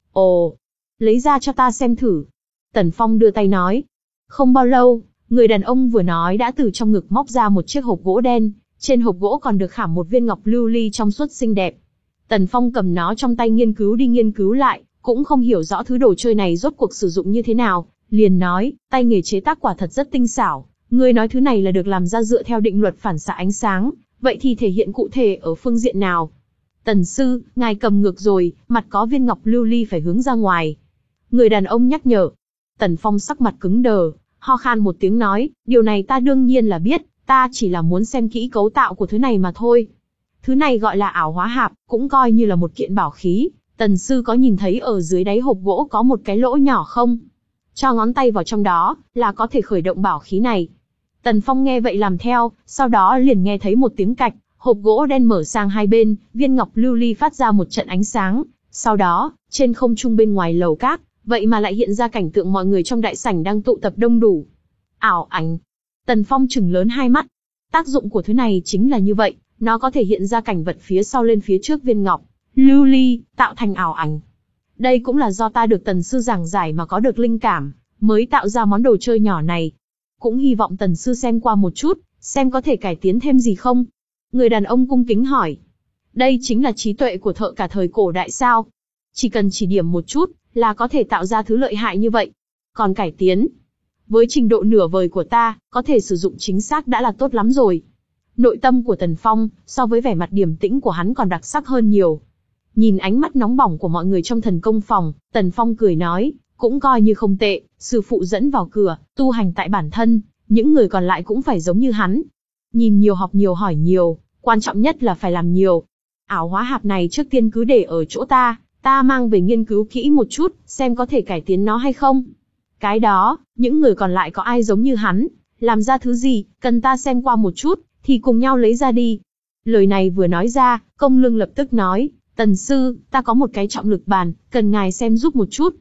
Speaker 1: Ồ, lấy ra cho ta xem thử. Tần Phong đưa tay nói. Không bao lâu, người đàn ông vừa nói đã từ trong ngực móc ra một chiếc hộp gỗ đen, trên hộp gỗ còn được khảm một viên ngọc lưu ly trong suốt xinh đẹp. Tần Phong cầm nó trong tay nghiên cứu đi nghiên cứu lại, cũng không hiểu rõ thứ đồ chơi này rốt cuộc sử dụng như thế nào, liền nói, tay nghề chế tác quả thật rất tinh xảo, ngươi nói thứ này là được làm ra dựa theo định luật phản xạ ánh sáng, vậy thì thể hiện cụ thể ở phương diện nào? Tần sư, ngài cầm ngược rồi, mặt có viên ngọc lưu ly phải hướng ra ngoài. Người đàn ông nhắc nhở. Tần Phong sắc mặt cứng đờ, ho khan một tiếng nói, điều này ta đương nhiên là biết, ta chỉ là muốn xem kỹ cấu tạo của thứ này mà thôi. Thứ này gọi là ảo hóa hạp, cũng coi như là một kiện bảo khí. Tần sư có nhìn thấy ở dưới đáy hộp gỗ có một cái lỗ nhỏ không? Cho ngón tay vào trong đó, là có thể khởi động bảo khí này. Tần Phong nghe vậy làm theo, sau đó liền nghe thấy một tiếng cạch, hộp gỗ đen mở sang hai bên, viên ngọc lưu ly phát ra một trận ánh sáng. Sau đó, trên không trung bên ngoài lầu các, vậy mà lại hiện ra cảnh tượng mọi người trong đại sảnh đang tụ tập đông đủ. Ảo ảnh. Tần Phong trừng lớn hai mắt. Tác dụng của thứ này chính là như vậy, nó có thể hiện ra cảnh vật phía sau lên phía trước viên ngọc lưu ly, tạo thành ảo ảnh. Đây cũng là do ta được Tần sư giảng giải mà có được linh cảm, mới tạo ra món đồ chơi nhỏ này. Cũng hy vọng Tần sư xem qua một chút, xem có thể cải tiến thêm gì không. Người đàn ông cung kính hỏi. Đây chính là trí tuệ của thợ cả thời cổ đại sao? Chỉ cần chỉ điểm một chút, là có thể tạo ra thứ lợi hại như vậy. Còn cải tiến, với trình độ nửa vời của ta, có thể sử dụng chính xác đã là tốt lắm rồi. Nội tâm của Tần Phong, so với vẻ mặt điềm tĩnh của hắn còn đặc sắc hơn nhiều. Nhìn ánh mắt nóng bỏng của mọi người trong thần công phòng, Tần Phong cười nói, cũng coi như không tệ, sư phụ dẫn vào cửa, tu hành tại bản thân, những người còn lại cũng phải giống như hắn. Nhìn nhiều học nhiều hỏi nhiều, quan trọng nhất là phải làm nhiều. Ảo hóa hạp này trước tiên cứ để ở chỗ ta, ta mang về nghiên cứu kỹ một chút, xem có thể cải tiến nó hay không. Cái đó, những người còn lại có ai giống như hắn, làm ra thứ gì, cần ta xem qua một chút, thì cùng nhau lấy ra đi. Lời này vừa nói ra, Công Lương lập tức nói, Tần sư, ta có một cái trọng lực bàn, cần ngài xem giúp một chút.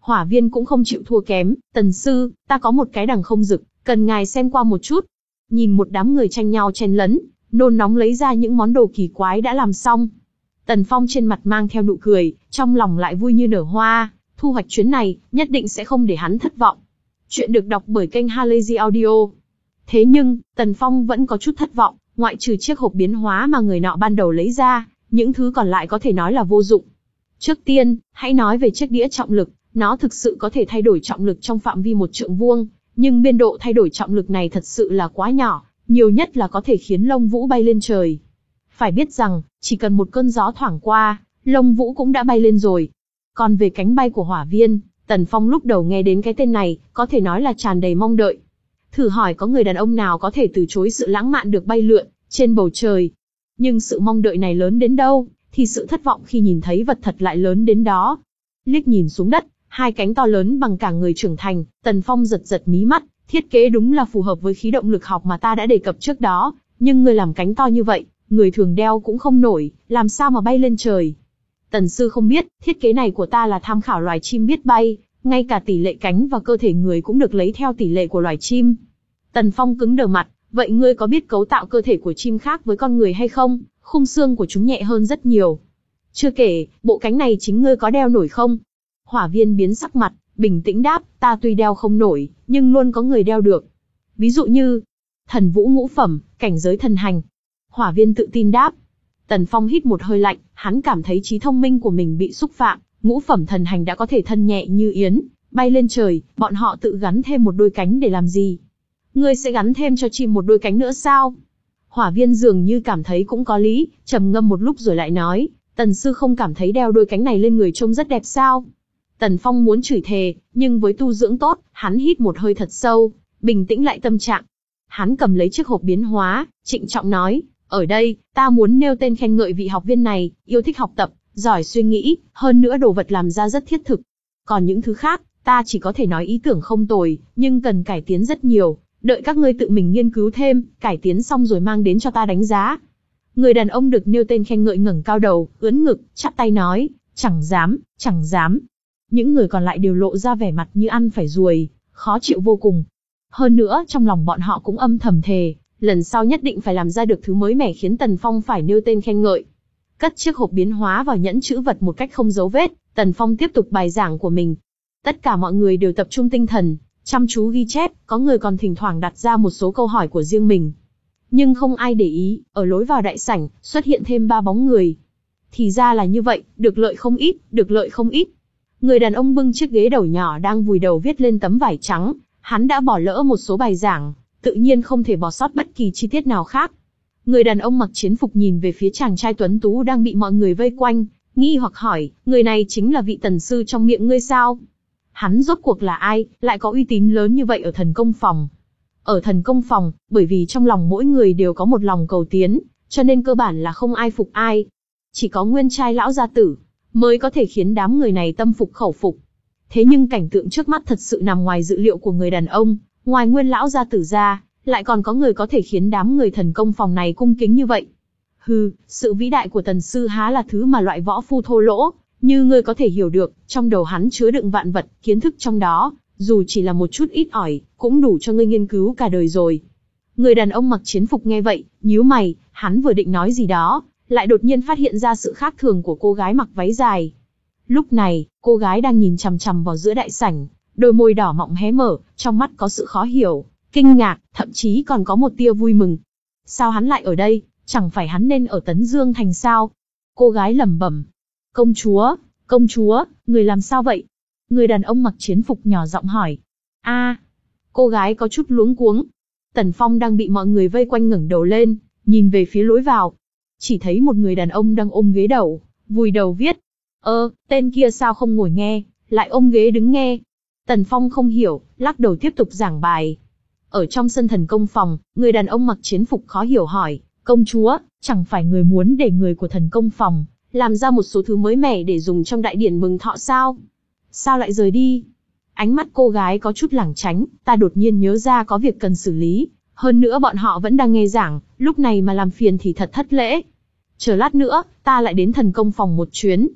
Speaker 1: Hỏa viên cũng không chịu thua kém, tần sư, ta có một cái đằng không dực, cần ngài xem qua một chút. Nhìn một đám người tranh nhau chen lấn, nôn nóng lấy ra những món đồ kỳ quái đã làm xong. Tần Phong trên mặt mang theo nụ cười, trong lòng lại vui như nở hoa, thu hoạch chuyến này, nhất định sẽ không để hắn thất vọng. Chuyện được đọc bởi kênh Halazy Audio. Thế nhưng, Tần Phong vẫn có chút thất vọng, ngoại trừ chiếc hộp biến hóa mà người nọ ban đầu lấy ra, những thứ còn lại có thể nói là vô dụng. Trước tiên, hãy nói về chiếc đĩa trọng lực, nó thực sự có thể thay đổi trọng lực trong phạm vi một trượng vuông, nhưng biên độ thay đổi trọng lực này thật sự là quá nhỏ, nhiều nhất là có thể khiến lông vũ bay lên trời. Phải biết rằng, chỉ cần một cơn gió thoảng qua, lông vũ cũng đã bay lên rồi. Còn về cánh bay của hỏa viên, Tần Phong lúc đầu nghe đến cái tên này, có thể nói là tràn đầy mong đợi. Thử hỏi có người đàn ông nào có thể từ chối sự lãng mạn được bay lượn trên bầu trời. Nhưng sự mong đợi này lớn đến đâu, thì sự thất vọng khi nhìn thấy vật thật lại lớn đến đó. Liếc nhìn xuống đất, hai cánh to lớn bằng cả người trưởng thành, Tần Phong giật giật mí mắt, thiết kế đúng là phù hợp với khí động lực học mà ta đã đề cập trước đó, nhưng người làm cánh to như vậy, người thường đeo cũng không nổi, làm sao mà bay lên trời. Tần sư không biết, thiết kế này của ta là tham khảo loài chim biết bay, ngay cả tỷ lệ cánh và cơ thể người cũng được lấy theo tỷ lệ của loài chim. Tần Phong cứng đờ mặt, vậy ngươi có biết cấu tạo cơ thể của chim khác với con người hay không? Khung xương của chúng nhẹ hơn rất nhiều. Chưa kể, bộ cánh này chính ngươi có đeo nổi không? Hỏa viên biến sắc mặt, bình tĩnh đáp, ta tuy đeo không nổi, nhưng luôn có người đeo được. Ví dụ như, thần vũ ngũ phẩm, cảnh giới thần hành. Hỏa viên tự tin đáp. Tần Phong hít một hơi lạnh, hắn cảm thấy trí thông minh của mình bị xúc phạm, ngũ phẩm thần hành đã có thể thân nhẹ như yến, bay lên trời, bọn họ tự gắn thêm một đôi cánh để làm gì? Ngươi sẽ gắn thêm cho chim một đôi cánh nữa sao? Hỏa viên dường như cảm thấy cũng có lý, trầm ngâm một lúc rồi lại nói, Tần sư không cảm thấy đeo đôi cánh này lên người trông rất đẹp sao? Tần Phong muốn chửi thề, nhưng với tu dưỡng tốt, hắn hít một hơi thật sâu, bình tĩnh lại tâm trạng. Hắn cầm lấy chiếc hộp biến hóa, trịnh trọng nói, ở đây, ta muốn nêu tên khen ngợi vị học viên này, yêu thích học tập, giỏi suy nghĩ, hơn nữa đồ vật làm ra rất thiết thực. Còn những thứ khác, ta chỉ có thể nói ý tưởng không tồi, nhưng cần cải tiến rất nhiều, đợi các ngươi tự mình nghiên cứu thêm, cải tiến xong rồi mang đến cho ta đánh giá. Người đàn ông được nêu tên khen ngợi ngẩng cao đầu, ưỡn ngực, chắp tay nói, chẳng dám, chẳng dám. Những người còn lại đều lộ ra vẻ mặt như ăn phải ruồi, khó chịu vô cùng. Hơn nữa, trong lòng bọn họ cũng âm thầm thề, lần sau nhất định phải làm ra được thứ mới mẻ khiến Tần Phong phải nêu tên khen ngợi. Cất chiếc hộp biến hóa vào nhẫn chữ vật một cách không dấu vết, Tần Phong tiếp tục bài giảng của mình. Tất cả mọi người đều tập trung tinh thần, chăm chú ghi chép, có người còn thỉnh thoảng đặt ra một số câu hỏi của riêng mình. Nhưng không ai để ý, ở lối vào đại sảnh, xuất hiện thêm ba bóng người. Thì ra là như vậy, được lợi không ít, được lợi không ít. Người đàn ông bưng chiếc ghế đầu nhỏ đang vùi đầu viết lên tấm vải trắng, hắn đã bỏ lỡ một số bài giảng, tự nhiên không thể bỏ sót bất kỳ chi tiết nào khác. Người đàn ông mặc chiến phục nhìn về phía chàng trai tuấn tú đang bị mọi người vây quanh, nghi hoặc hỏi, người này chính là vị tần sư trong miệng ngươi sao? Hắn rốt cuộc là ai, lại có uy tín lớn như vậy ở thần công phòng? Ở thần công phòng, bởi vì trong lòng mỗi người đều có một lòng cầu tiến, cho nên cơ bản là không ai phục ai. Chỉ có nguyên trai lão gia tử, mới có thể khiến đám người này tâm phục khẩu phục. Thế nhưng cảnh tượng trước mắt thật sự nằm ngoài dự liệu của người đàn ông, ngoài nguyên lão gia tử ra, lại còn có người có thể khiến đám người thần công phòng này cung kính như vậy. Hừ, sự vĩ đại của tần sư há là thứ mà loại võ phu thô lỗ, như ngươi có thể hiểu được, trong đầu hắn chứa đựng vạn vật, kiến thức trong đó, dù chỉ là một chút ít ỏi, cũng đủ cho ngươi nghiên cứu cả đời rồi. Người đàn ông mặc chiến phục nghe vậy, nhíu mày, hắn vừa định nói gì đó, lại đột nhiên phát hiện ra sự khác thường của cô gái mặc váy dài. Lúc này, cô gái đang nhìn chằm chằm vào giữa đại sảnh, đôi môi đỏ mọng hé mở, trong mắt có sự khó hiểu, kinh ngạc, thậm chí còn có một tia vui mừng. Sao hắn lại ở đây, chẳng phải hắn nên ở Tấn Dương Thành sao? Cô gái lẩm bẩm. Công chúa, công chúa, người làm sao vậy? Người đàn ông mặc chiến phục nhỏ giọng hỏi. A, cô gái có chút luống cuống. Tần Phong đang bị mọi người vây quanh ngẩng đầu lên, nhìn về phía lối vào. Chỉ thấy một người đàn ông đang ôm ghế đầu, vùi đầu viết. Ơ, tên kia sao không ngồi nghe, lại ôm ghế đứng nghe? Tần Phong không hiểu, lắc đầu tiếp tục giảng bài. Ở trong sân thần công phòng, người đàn ông mặc chiến phục khó hiểu hỏi, công chúa, chẳng phải người muốn để người của thần công phòng làm ra một số thứ mới mẻ để dùng trong đại điển mừng thọ sao? Sao lại rời đi? Ánh mắt cô gái có chút lảng tránh, ta đột nhiên nhớ ra có việc cần xử lý, hơn nữa bọn họ vẫn đang nghe giảng, lúc này mà làm phiền thì thật thất lễ. Chờ lát nữa, ta lại đến thần công phòng một chuyến.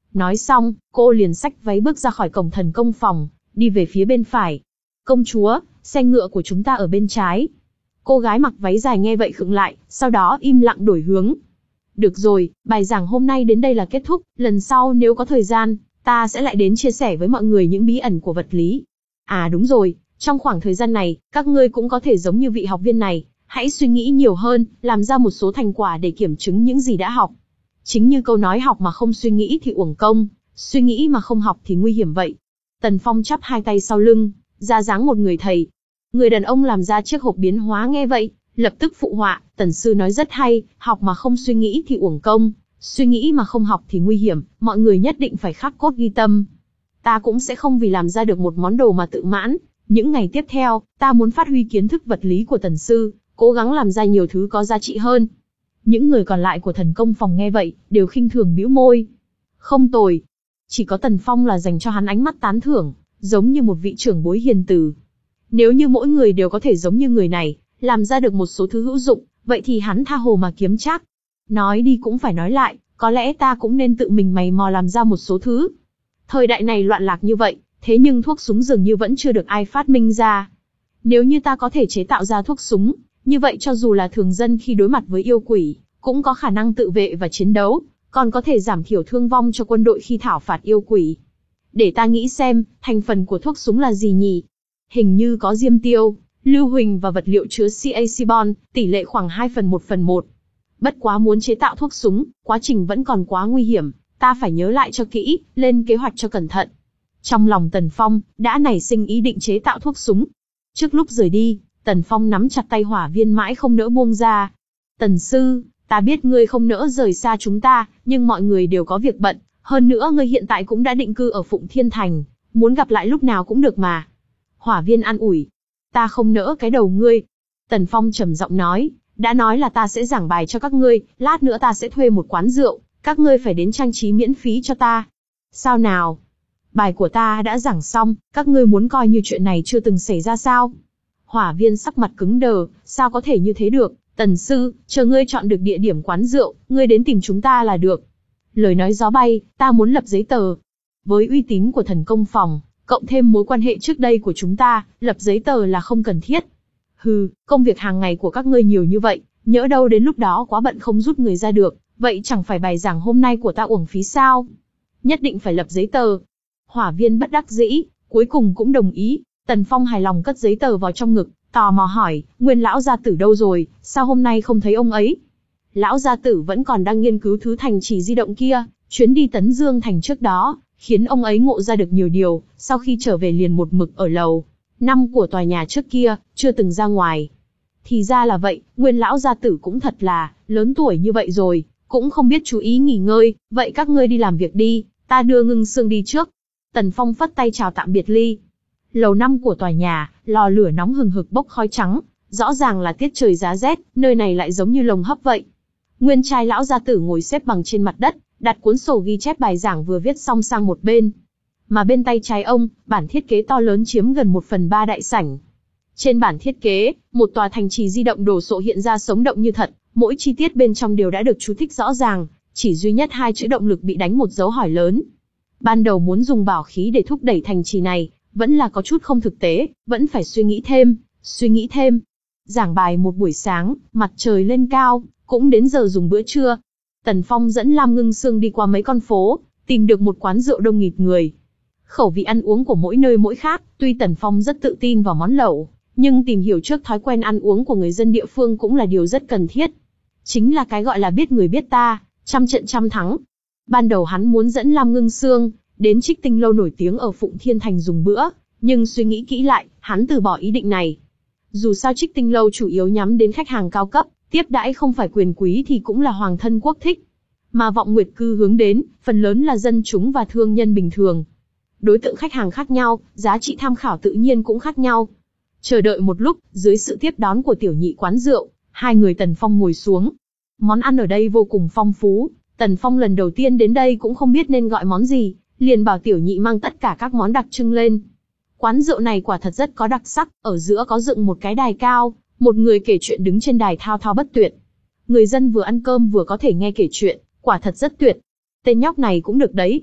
Speaker 1: Nói xong, cô liền xách váy bước ra khỏi cổng thần công phòng, đi về phía bên phải. Công chúa, xe ngựa của chúng ta ở bên trái. Cô gái mặc váy dài nghe vậy khựng lại, sau đó im lặng đổi hướng. Được rồi, bài giảng hôm nay đến đây là kết thúc, lần sau nếu có thời gian, ta sẽ lại đến chia sẻ với mọi người những bí ẩn của vật lý. À đúng rồi, trong khoảng thời gian này, các ngươi cũng có thể giống như vị học viên này, hãy suy nghĩ nhiều hơn, làm ra một số thành quả để kiểm chứng những gì đã học. Chính như câu nói học mà không suy nghĩ thì uổng công, suy nghĩ mà không học thì nguy hiểm vậy. Tần Phong chắp hai tay sau lưng, ra dáng một người thầy. Người đàn ông làm ra chiếc hộp biến hóa nghe vậy, lập tức phụ họa, Tần sư nói rất hay, học mà không suy nghĩ thì uổng công, suy nghĩ mà không học thì nguy hiểm, mọi người nhất định phải khắc cốt ghi tâm. Ta cũng sẽ không vì làm ra được một món đồ mà tự mãn, những ngày tiếp theo, ta muốn phát huy kiến thức vật lý của Tần sư, cố gắng làm ra nhiều thứ có giá trị hơn. Những người còn lại của thần công phòng nghe vậy, đều khinh thường bĩu môi. Không tồi. Chỉ có Tần Phong là dành cho hắn ánh mắt tán thưởng, giống như một vị trưởng bối hiền từ. Nếu như mỗi người đều có thể giống như người này, làm ra được một số thứ hữu dụng, vậy thì hắn tha hồ mà kiếm trác. Nói đi cũng phải nói lại, có lẽ ta cũng nên tự mình mày mò làm ra một số thứ. Thời đại này loạn lạc như vậy, thế nhưng thuốc súng dường như vẫn chưa được ai phát minh ra. Nếu như ta có thể chế tạo ra thuốc súng, như vậy cho dù là thường dân khi đối mặt với yêu quỷ, cũng có khả năng tự vệ và chiến đấu, còn có thể giảm thiểu thương vong cho quân đội khi thảo phạt yêu quỷ. Để ta nghĩ xem, thành phần của thuốc súng là gì nhỉ? Hình như có diêm tiêu, lưu huỳnh và vật liệu chứa carbon, tỷ lệ khoảng hai phần một phần một. Bất quá muốn chế tạo thuốc súng, quá trình vẫn còn quá nguy hiểm, ta phải nhớ lại cho kỹ, lên kế hoạch cho cẩn thận. Trong lòng Tần Phong, đã nảy sinh ý định chế tạo thuốc súng. Trước lúc rời đi, Tần Phong nắm chặt tay Hỏa Viên mãi không nỡ buông ra. Tần sư, ta biết ngươi không nỡ rời xa chúng ta, nhưng mọi người đều có việc bận, hơn nữa ngươi hiện tại cũng đã định cư ở Phụng Thiên Thành, muốn gặp lại lúc nào cũng được mà. Hỏa Viên an ủi, ta không nỡ cái đầu ngươi. Tần Phong trầm giọng nói, đã nói là ta sẽ giảng bài cho các ngươi, lát nữa ta sẽ thuê một quán rượu, các ngươi phải đến trang trí miễn phí cho ta. Sao nào? Bài của ta đã giảng xong, các ngươi muốn coi như chuyện này chưa từng xảy ra sao? Hỏa Viên sắc mặt cứng đờ, sao có thể như thế được, Tần sư, chờ ngươi chọn được địa điểm quán rượu, ngươi đến tìm chúng ta là được. Lời nói gió bay, ta muốn lập giấy tờ. Với uy tín của thần công phòng, cộng thêm mối quan hệ trước đây của chúng ta, lập giấy tờ là không cần thiết. Hừ, công việc hàng ngày của các ngươi nhiều như vậy, nhỡ đâu đến lúc đó quá bận không rút người ra được, vậy chẳng phải bài giảng hôm nay của ta uổng phí sao? Nhất định phải lập giấy tờ. Hỏa Viên bất đắc dĩ, cuối cùng cũng đồng ý. Tần Phong hài lòng cất giấy tờ vào trong ngực, tò mò hỏi, Nguyên lão gia tử đâu rồi, sao hôm nay không thấy ông ấy? Lão gia tử vẫn còn đang nghiên cứu thứ thành trì di động kia, chuyến đi Tấn Dương thành trước đó, khiến ông ấy ngộ ra được nhiều điều, sau khi trở về liền một mực ở lầu năm của tòa nhà trước kia, chưa từng ra ngoài. Thì ra là vậy, Nguyên lão gia tử cũng thật là, lớn tuổi như vậy rồi, cũng không biết chú ý nghỉ ngơi, vậy các ngươi đi làm việc đi, ta đưa Ngưng Sương đi trước. Tần Phong phất tay chào tạm biệt ly. Lầu năm của tòa nhà, lò lửa nóng hừng hực bốc khói trắng, rõ ràng là tiết trời giá rét, nơi này lại giống như lồng hấp vậy. Nguyên trai lão gia tử ngồi xếp bằng trên mặt đất, đặt cuốn sổ ghi chép bài giảng vừa viết xong sang một bên. Mà bên tay trái ông, bản thiết kế to lớn chiếm gần một phần ba đại sảnh. Trên bản thiết kế, một tòa thành trì di động đồ sộ hiện ra sống động như thật, mỗi chi tiết bên trong đều đã được chú thích rõ ràng, chỉ duy nhất hai chữ động lực bị đánh một dấu hỏi lớn. Ban đầu muốn dùng bảo khí để thúc đẩy thành trì này, vẫn là có chút không thực tế, vẫn phải suy nghĩ thêm, suy nghĩ thêm. Giảng bài một buổi sáng, mặt trời lên cao, cũng đến giờ dùng bữa trưa. Tần Phong dẫn Lam Ngưng Sương đi qua mấy con phố, tìm được một quán rượu đông nghịt người. Khẩu vị ăn uống của mỗi nơi mỗi khác, tuy Tần Phong rất tự tin vào món lẩu, nhưng tìm hiểu trước thói quen ăn uống của người dân địa phương cũng là điều rất cần thiết. Chính là cái gọi là biết người biết ta, trăm trận trăm thắng. Ban đầu hắn muốn dẫn Lam Ngưng Sương đến Trích Tinh lâu nổi tiếng ở Phụng Thiên Thành dùng bữa, nhưng suy nghĩ kỹ lại, hắn từ bỏ ý định này. Dù sao Trích Tinh lâu chủ yếu nhắm đến khách hàng cao cấp, tiếp đãi không phải quyền quý thì cũng là hoàng thân quốc thích. Mà Vọng Nguyệt Cư hướng đến, phần lớn là dân chúng và thương nhân bình thường. Đối tượng khách hàng khác nhau, giá trị tham khảo tự nhiên cũng khác nhau. Chờ đợi một lúc, dưới sự tiếp đón của tiểu nhị quán rượu, hai người Tần Phong ngồi xuống. Món ăn ở đây vô cùng phong phú, Tần Phong lần đầu tiên đến đây cũng không biết nên gọi món gì, liền bảo tiểu nhị mang tất cả các món đặc trưng lên. Quán rượu này quả thật rất có đặc sắc, ở giữa có dựng một cái đài cao, một người kể chuyện đứng trên đài thao thao bất tuyệt. Người dân vừa ăn cơm vừa có thể nghe kể chuyện, quả thật rất tuyệt. Tên nhóc này cũng được đấy.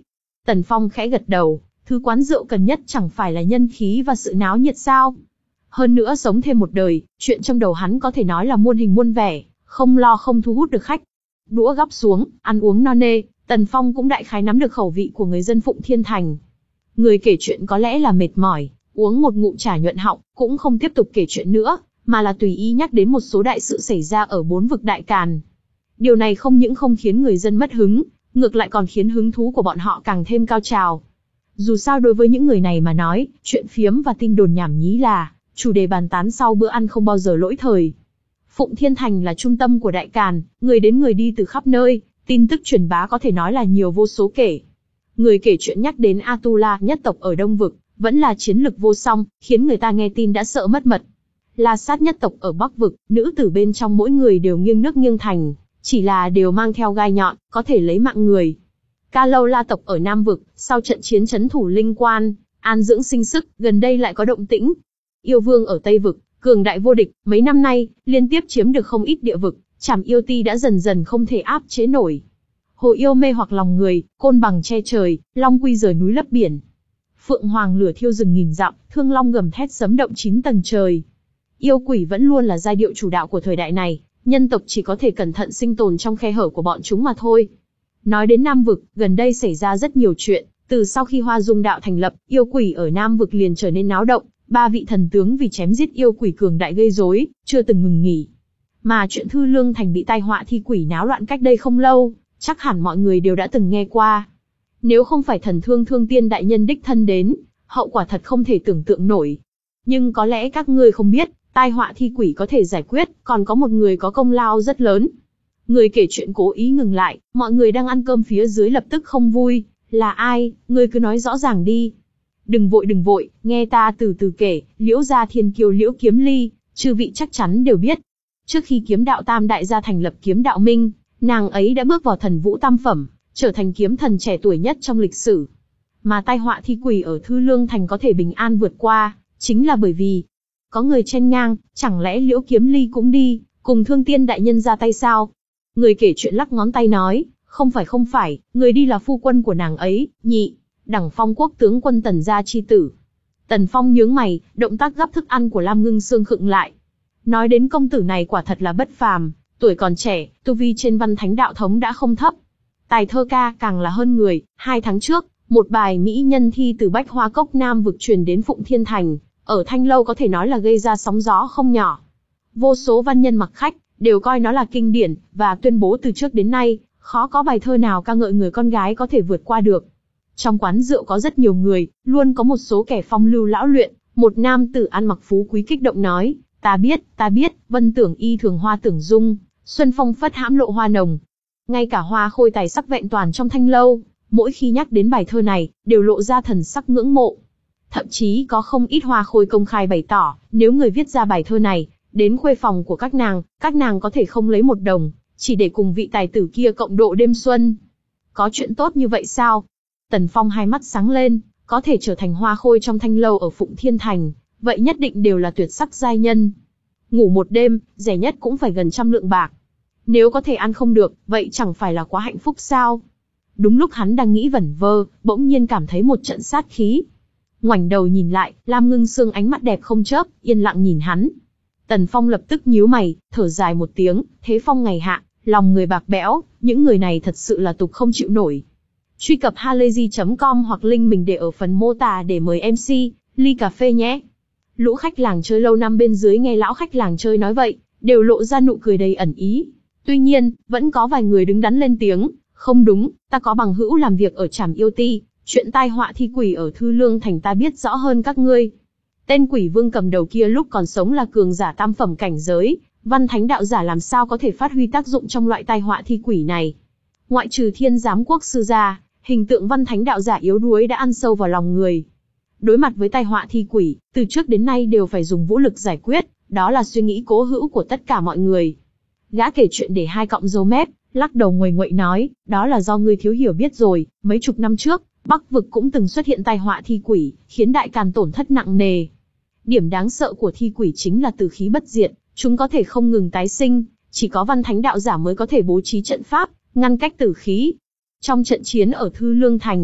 Speaker 1: Tần Phong khẽ gật đầu, thứ quán rượu cần nhất chẳng phải là nhân khí và sự náo nhiệt sao? Hơn nữa sống thêm một đời, chuyện trong đầu hắn có thể nói là muôn hình muôn vẻ, không lo không thu hút được khách. Đũa gắp xuống, ăn uống no nê, Tần Phong cũng đại khái nắm được khẩu vị của người dân Phụng Thiên Thành. Người kể chuyện có lẽ là mệt mỏi, uống một ngụm trà nhuận họng, cũng không tiếp tục kể chuyện nữa, mà là tùy ý nhắc đến một số đại sự xảy ra ở bốn vực Đại Càn. Điều này không những không khiến người dân mất hứng, ngược lại còn khiến hứng thú của bọn họ càng thêm cao trào. Dù sao đối với những người này mà nói, chuyện phiếm và tin đồn nhảm nhí là chủ đề bàn tán sau bữa ăn không bao giờ lỗi thời. Phụng Thiên Thành là trung tâm của Đại Càn, người đến người đi từ khắp nơi, tin tức truyền bá có thể nói là nhiều vô số kể. Người kể chuyện nhắc đến Atula nhất tộc ở Đông Vực, vẫn là chiến lực vô song, khiến người ta nghe tin đã sợ mất mật. La Sát nhất tộc ở Bắc Vực, nữ tử bên trong mỗi người đều nghiêng nước nghiêng thành, chỉ là đều mang theo gai nhọn, có thể lấy mạng người. Ca Lâu La tộc ở Nam Vực, sau trận chiến trấn thủ Linh Quan, an dưỡng sinh sức, gần đây lại có động tĩnh. Yêu Vương ở Tây Vực, cường đại vô địch, mấy năm nay, liên tiếp chiếm được không ít địa vực, Trảm Yêu Ti đã dần dần không thể áp chế nổi. Hồ Yêu mê hoặc lòng người, Côn Bằng che trời, Long Quy rời núi lấp biển. Phượng Hoàng lửa thiêu rừng nghìn dặm, Thương Long gầm thét sấm động chín tầng trời. Yêu quỷ vẫn luôn là giai điệu chủ đạo của thời đại này, nhân tộc chỉ có thể cẩn thận sinh tồn trong khe hở của bọn chúng mà thôi. Nói đến Nam Vực, gần đây xảy ra rất nhiều chuyện, từ sau khi Hoa Dung đạo thành lập, yêu quỷ ở Nam Vực liền trở nên náo động, ba vị thần tướng vì chém giết yêu quỷ cường đại gây rối, chưa từng ngừng nghỉ. Mà chuyện Thư Lương Thành bị tai họa thi quỷ náo loạn cách đây không lâu, chắc hẳn mọi người đều đã từng nghe qua. Nếu không phải thần thương thương tiên đại nhân đích thân đến, hậu quả thật không thể tưởng tượng nổi. Nhưng có lẽ các ngươi không biết, tai họa thi quỷ có thể giải quyết, còn có một người có công lao rất lớn. Người kể chuyện cố ý ngừng lại, mọi người đang ăn cơm phía dưới lập tức không vui. Là ai, ngươi cứ nói rõ ràng đi. Đừng vội đừng vội, nghe ta từ từ kể. Liễu gia thiên kiêu Liễu Kiếm Ly, chư vị chắc chắn đều biết. Trước khi kiếm đạo tam đại gia thành lập kiếm đạo minh, nàng ấy đã bước vào thần vũ tam phẩm, trở thành kiếm thần trẻ tuổi nhất trong lịch sử. Mà tai họa thi quỷ ở Thư Lương Thành có thể bình an vượt qua, chính là bởi vì có người chen ngang, chẳng lẽ Liễu Kiếm Ly cũng đi, cùng Thương Tiên đại nhân ra tay sao? Người kể chuyện lắc ngón tay nói, không phải không phải, người đi là phu quân của nàng ấy, Nhị, Đẳng Phong quốc tướng quân Tần gia chi tử. Tần Phong nhướng mày, động tác gắp thức ăn của Lam Ngưng Sương khựng lại. Nói đến công tử này quả thật là bất phàm, tuổi còn trẻ, tu vi trên văn thánh đạo thống đã không thấp. Tài thơ ca càng là hơn người, hai tháng trước, một bài mỹ nhân thi từ Bách Hoa Cốc Nam Vực truyền đến Phụng Thiên Thành, ở Thanh Lâu có thể nói là gây ra sóng gió không nhỏ. Vô số văn nhân mặc khách, đều coi nó là kinh điển, và tuyên bố từ trước đến nay, khó có bài thơ nào ca ngợi người con gái có thể vượt qua được. Trong quán rượu có rất nhiều người, luôn có một số kẻ phong lưu lão luyện, một nam tử ăn mặc phú quý kích động nói, ta biết, ta biết, vân tưởng y thường hoa tưởng dung, xuân phong phất hãm lộ hoa nồng. Ngay cả Hoa Khôi tài sắc vẹn toàn trong Thanh Lâu, mỗi khi nhắc đến bài thơ này, đều lộ ra thần sắc ngưỡng mộ. Thậm chí có không ít Hoa Khôi công khai bày tỏ, nếu người viết ra bài thơ này, đến khuê phòng của các nàng, các nàng có thể không lấy một đồng, chỉ để cùng vị tài tử kia cộng độ đêm xuân. Có chuyện tốt như vậy sao? Tần Phong hai mắt sáng lên, có thể trở thành Hoa Khôi trong Thanh Lâu ở Phụng Thiên Thành, vậy nhất định đều là tuyệt sắc giai nhân. Ngủ một đêm, rẻ nhất cũng phải gần trăm lượng bạc. Nếu có thể ăn không được, vậy chẳng phải là quá hạnh phúc sao? Đúng lúc hắn đang nghĩ vẩn vơ, bỗng nhiên cảm thấy một trận sát khí. Ngoảnh đầu nhìn lại, Lam Ngưng Sương ánh mắt đẹp không chớp, yên lặng nhìn hắn. Tần Phong lập tức nhíu mày, thở dài một tiếng, thế phong ngày hạ, lòng người bạc bẽo, những người này thật sự là tục không chịu nổi. Truy cập halayzi chấm com hoặc link mình để ở phần mô tả để mời em xê, ly cà phê nhé. Lũ khách làng chơi lâu năm bên dưới nghe lão khách làng chơi nói vậy, đều lộ ra nụ cười đầy ẩn ý. Tuy nhiên, vẫn có vài người đứng đắn lên tiếng, không đúng, ta có bằng hữu làm việc ở Trảm Yêu Ti, chuyện tai họa thi quỷ ở Thư Lương Thành ta biết rõ hơn các ngươi. Tên quỷ vương cầm đầu kia lúc còn sống là cường giả tam phẩm cảnh giới, văn thánh đạo giả làm sao có thể phát huy tác dụng trong loại tai họa thi quỷ này. Ngoại trừ Thiên Giám Quốc sư ra, hình tượng văn thánh đạo giả yếu đuối đã ăn sâu vào lòng người. Đối mặt với tai họa thi quỷ, từ trước đến nay đều phải dùng vũ lực giải quyết, đó là suy nghĩ cố hữu của tất cả mọi người. Gã kể chuyện để hai cọng râu mép, lắc đầu nguầy nguậy nói, đó là do ngươi thiếu hiểu biết rồi, mấy chục năm trước, Bắc Vực cũng từng xuất hiện tai họa thi quỷ, khiến Đại Càn tổn thất nặng nề. Điểm đáng sợ của thi quỷ chính là tử khí bất diệt, chúng có thể không ngừng tái sinh, chỉ có văn thánh đạo giả mới có thể bố trí trận pháp, ngăn cách tử khí. Trong trận chiến ở Thư Lương Thành,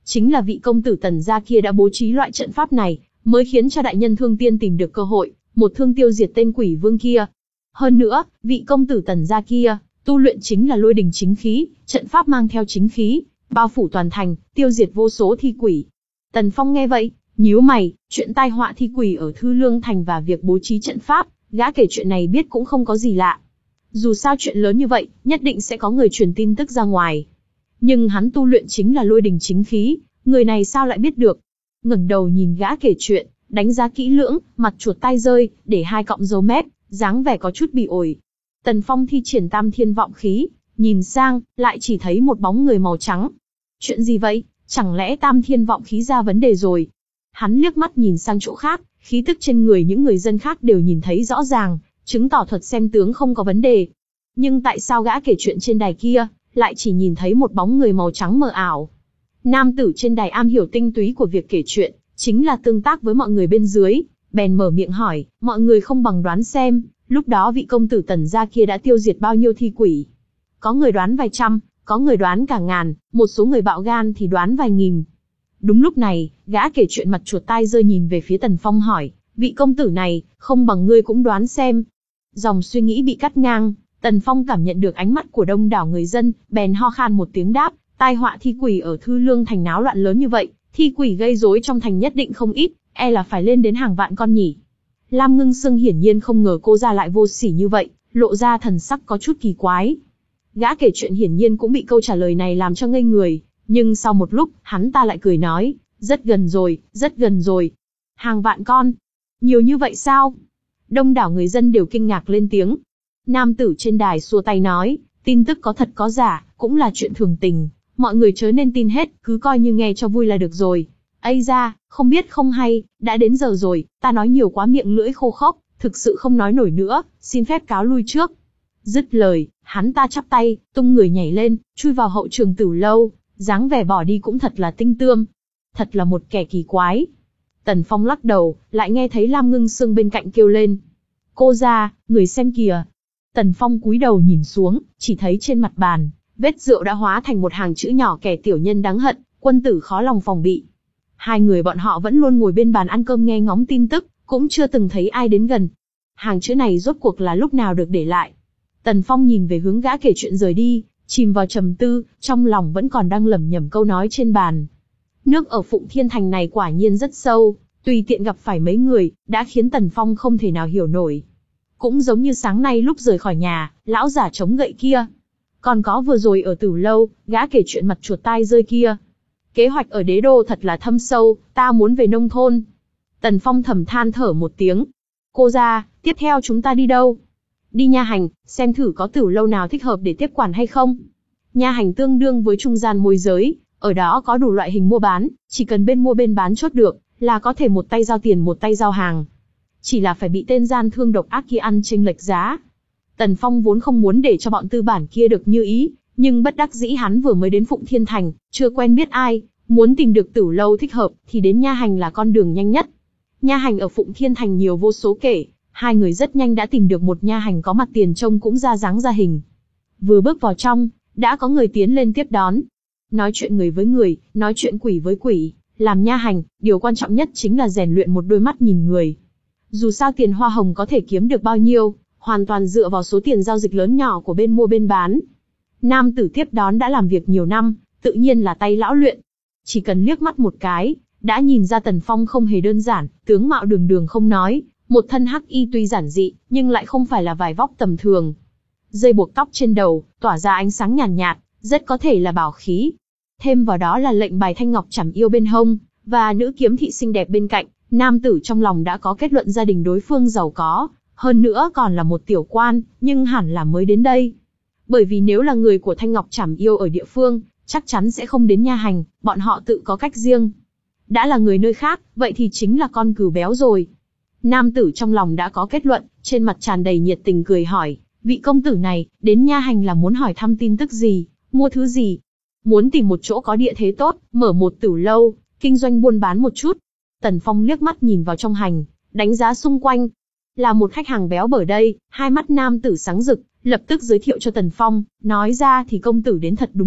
Speaker 1: chính là vị công tử Tần gia kia đã bố trí loại trận pháp này, mới khiến cho đại nhân Thương Tiên tìm được cơ hội, một thương tiêu diệt tên quỷ vương kia. Hơn nữa, vị công tử Tần gia kia, tu luyện chính là lôi đình chính khí, trận pháp mang theo chính khí, bao phủ toàn thành, tiêu diệt vô số thi quỷ. Tần Phong nghe vậy, nhíu mày, chuyện tai họa thi quỷ ở Thư Lương Thành và việc bố trí trận pháp, gã kể chuyện này biết cũng không có gì lạ. Dù sao chuyện lớn như vậy, nhất định sẽ có người truyền tin tức ra ngoài. Nhưng hắn tu luyện chính là lôi đình chính khí, người này sao lại biết được? Ngẩng đầu nhìn gã kể chuyện, đánh giá kỹ lưỡng, mặt chuột tai rơi, để hai cọng râu mép, dáng vẻ có chút bị ổi. Tần Phong thi triển Tam Thiên Vọng Khí, nhìn sang, lại chỉ thấy một bóng người màu trắng. Chuyện gì vậy? Chẳng lẽ Tam Thiên Vọng Khí ra vấn đề rồi? Hắn liếc mắt nhìn sang chỗ khác, khí tức trên người những người dân khác đều nhìn thấy rõ ràng, chứng tỏ thuật xem tướng không có vấn đề. Nhưng tại sao gã kể chuyện trên đài kia, lại chỉ nhìn thấy một bóng người màu trắng mờ ảo? Nam tử trên đài am hiểu tinh túy của việc kể chuyện, chính là tương tác với mọi người bên dưới, bèn mở miệng hỏi, mọi người không bằng đoán xem, lúc đó vị công tử Tần gia kia đã tiêu diệt bao nhiêu thi quỷ? Có người đoán vài trăm, có người đoán cả ngàn, một số người bạo gan thì đoán vài nghìn. Đúng lúc này, gã kể chuyện mặt chuột tai rơi nhìn về phía Tần Phong hỏi, vị công tử này, không bằng ngươi cũng đoán xem. Dòng suy nghĩ bị cắt ngang, Tần Phong cảm nhận được ánh mắt của đông đảo người dân, bèn ho khan một tiếng đáp, tai họa thi quỷ ở Thư Lương Thành náo loạn lớn như vậy, thi quỷ gây rối trong thành nhất định không ít, e là phải lên đến hàng vạn con nhỉ. Lam Ngưng Sương hiển nhiên không ngờ cô ra lại vô sỉ như vậy, lộ ra thần sắc có chút kỳ quái. Gã kể chuyện hiển nhiên cũng bị câu trả lời này làm cho ngây người, nhưng sau một lúc, hắn ta lại cười nói, rất gần rồi, rất gần rồi. Hàng vạn con? Nhiều như vậy sao? Đông đảo người dân đều kinh ngạc lên tiếng. Nam tử trên đài xua tay nói, tin tức có thật có giả, cũng là chuyện thường tình, mọi người chớ nên tin hết, cứ coi như nghe cho vui là được rồi. Ây da, không biết không hay, đã đến giờ rồi, ta nói nhiều quá miệng lưỡi khô khốc, thực sự không nói nổi nữa, xin phép cáo lui trước. Dứt lời, hắn ta chắp tay, tung người nhảy lên, chui vào hậu trường Tử Lâu, dáng vẻ bỏ đi cũng thật là tinh tươm. Thật là một kẻ kỳ quái. Tần Phong lắc đầu, lại nghe thấy Lam Ngưng Sương bên cạnh kêu lên. Cô ra, người xem kìa. Tần Phong cúi đầu nhìn xuống, chỉ thấy trên mặt bàn, vết rượu đã hóa thành một hàng chữ nhỏ kẻ tiểu nhân đáng hận, quân tử khó lòng phòng bị. Hai người bọn họ vẫn luôn ngồi bên bàn ăn cơm nghe ngóng tin tức, cũng chưa từng thấy ai đến gần. Hàng chữ này rốt cuộc là lúc nào được để lại? Tần Phong nhìn về hướng gã kể chuyện rời đi, chìm vào trầm tư, trong lòng vẫn còn đang lẩm nhẩm câu nói trên bàn. Nước ở Phụng Thiên Thành này quả nhiên rất sâu, tùy tiện gặp phải mấy người, đã khiến Tần Phong không thể nào hiểu nổi. Cũng giống như sáng nay lúc rời khỏi nhà, lão giả chống gậy kia. Còn có vừa rồi ở Tử Lâu, gã kể chuyện mặt chuột tai rơi kia. Kế hoạch ở đế đô thật là thâm sâu, ta muốn về nông thôn. Tần Phong thầm than thở một tiếng. Cô ra, tiếp theo chúng ta đi đâu? Đi Nha Hành, xem thử có Tử Lâu nào thích hợp để tiếp quản hay không. Nha Hành tương đương với trung gian môi giới, ở đó có đủ loại hình mua bán, chỉ cần bên mua bên bán chốt được, là có thể một tay giao tiền một tay giao hàng. Chỉ là phải bị tên gian thương độc ác kia ăn chênh lệch giá. Tần Phong vốn không muốn để cho bọn tư bản kia được như ý, nhưng bất đắc dĩ hắn vừa mới đến Phụng Thiên Thành, chưa quen biết ai, muốn tìm được Tử Lâu thích hợp, thì đến Nha Hành là con đường nhanh nhất. Nha Hành ở Phụng Thiên Thành nhiều vô số kể, hai người rất nhanh đã tìm được một nha hành có mặt tiền trông cũng ra dáng ra hình. Vừa bước vào trong, đã có người tiến lên tiếp đón. Nói chuyện người với người, nói chuyện quỷ với quỷ, làm nha hành, điều quan trọng nhất chính là rèn luyện một đôi mắt nhìn người. Dù sao tiền hoa hồng có thể kiếm được bao nhiêu, hoàn toàn dựa vào số tiền giao dịch lớn nhỏ của bên mua bên bán. Nam tử tiếp đón đã làm việc nhiều năm, tự nhiên là tay lão luyện. Chỉ cần liếc mắt một cái, đã nhìn ra Tần Phong không hề đơn giản, tướng mạo đường đường không nói, một thân hắc y tuy giản dị, nhưng lại không phải là vải vóc tầm thường. Dây buộc tóc trên đầu, tỏa ra ánh sáng nhàn nhạt, nhạt, rất có thể là bảo khí. Thêm vào đó là lệnh bài thanh ngọc trảm yêu bên hông, và nữ kiếm thị xinh đẹp bên cạnh, nam tử trong lòng đã có kết luận gia đình đối phương giàu có, hơn nữa còn là một tiểu quan, nhưng hẳn là mới đến đây. Bởi vì nếu là người của thanh ngọc trảm yêu ở địa phương, chắc chắn sẽ không đến nha hành, bọn họ tự có cách riêng. Đã là người nơi khác, vậy thì chính là con cừu béo rồi. Nam tử trong lòng đã có kết luận, trên mặt tràn đầy nhiệt tình cười hỏi, vị công tử này, đến nha hành là muốn hỏi thăm tin tức gì, mua thứ gì? Muốn tìm một chỗ có địa thế tốt, mở một tử lâu, kinh doanh buôn bán một chút. Tần Phong liếc mắt nhìn vào trong hành, đánh giá xung quanh. Là một khách hàng béo bở đây, hai mắt nam tử sáng rực, lập tức giới thiệu cho Tần Phong, nói ra thì công tử đến thật đúng lúc,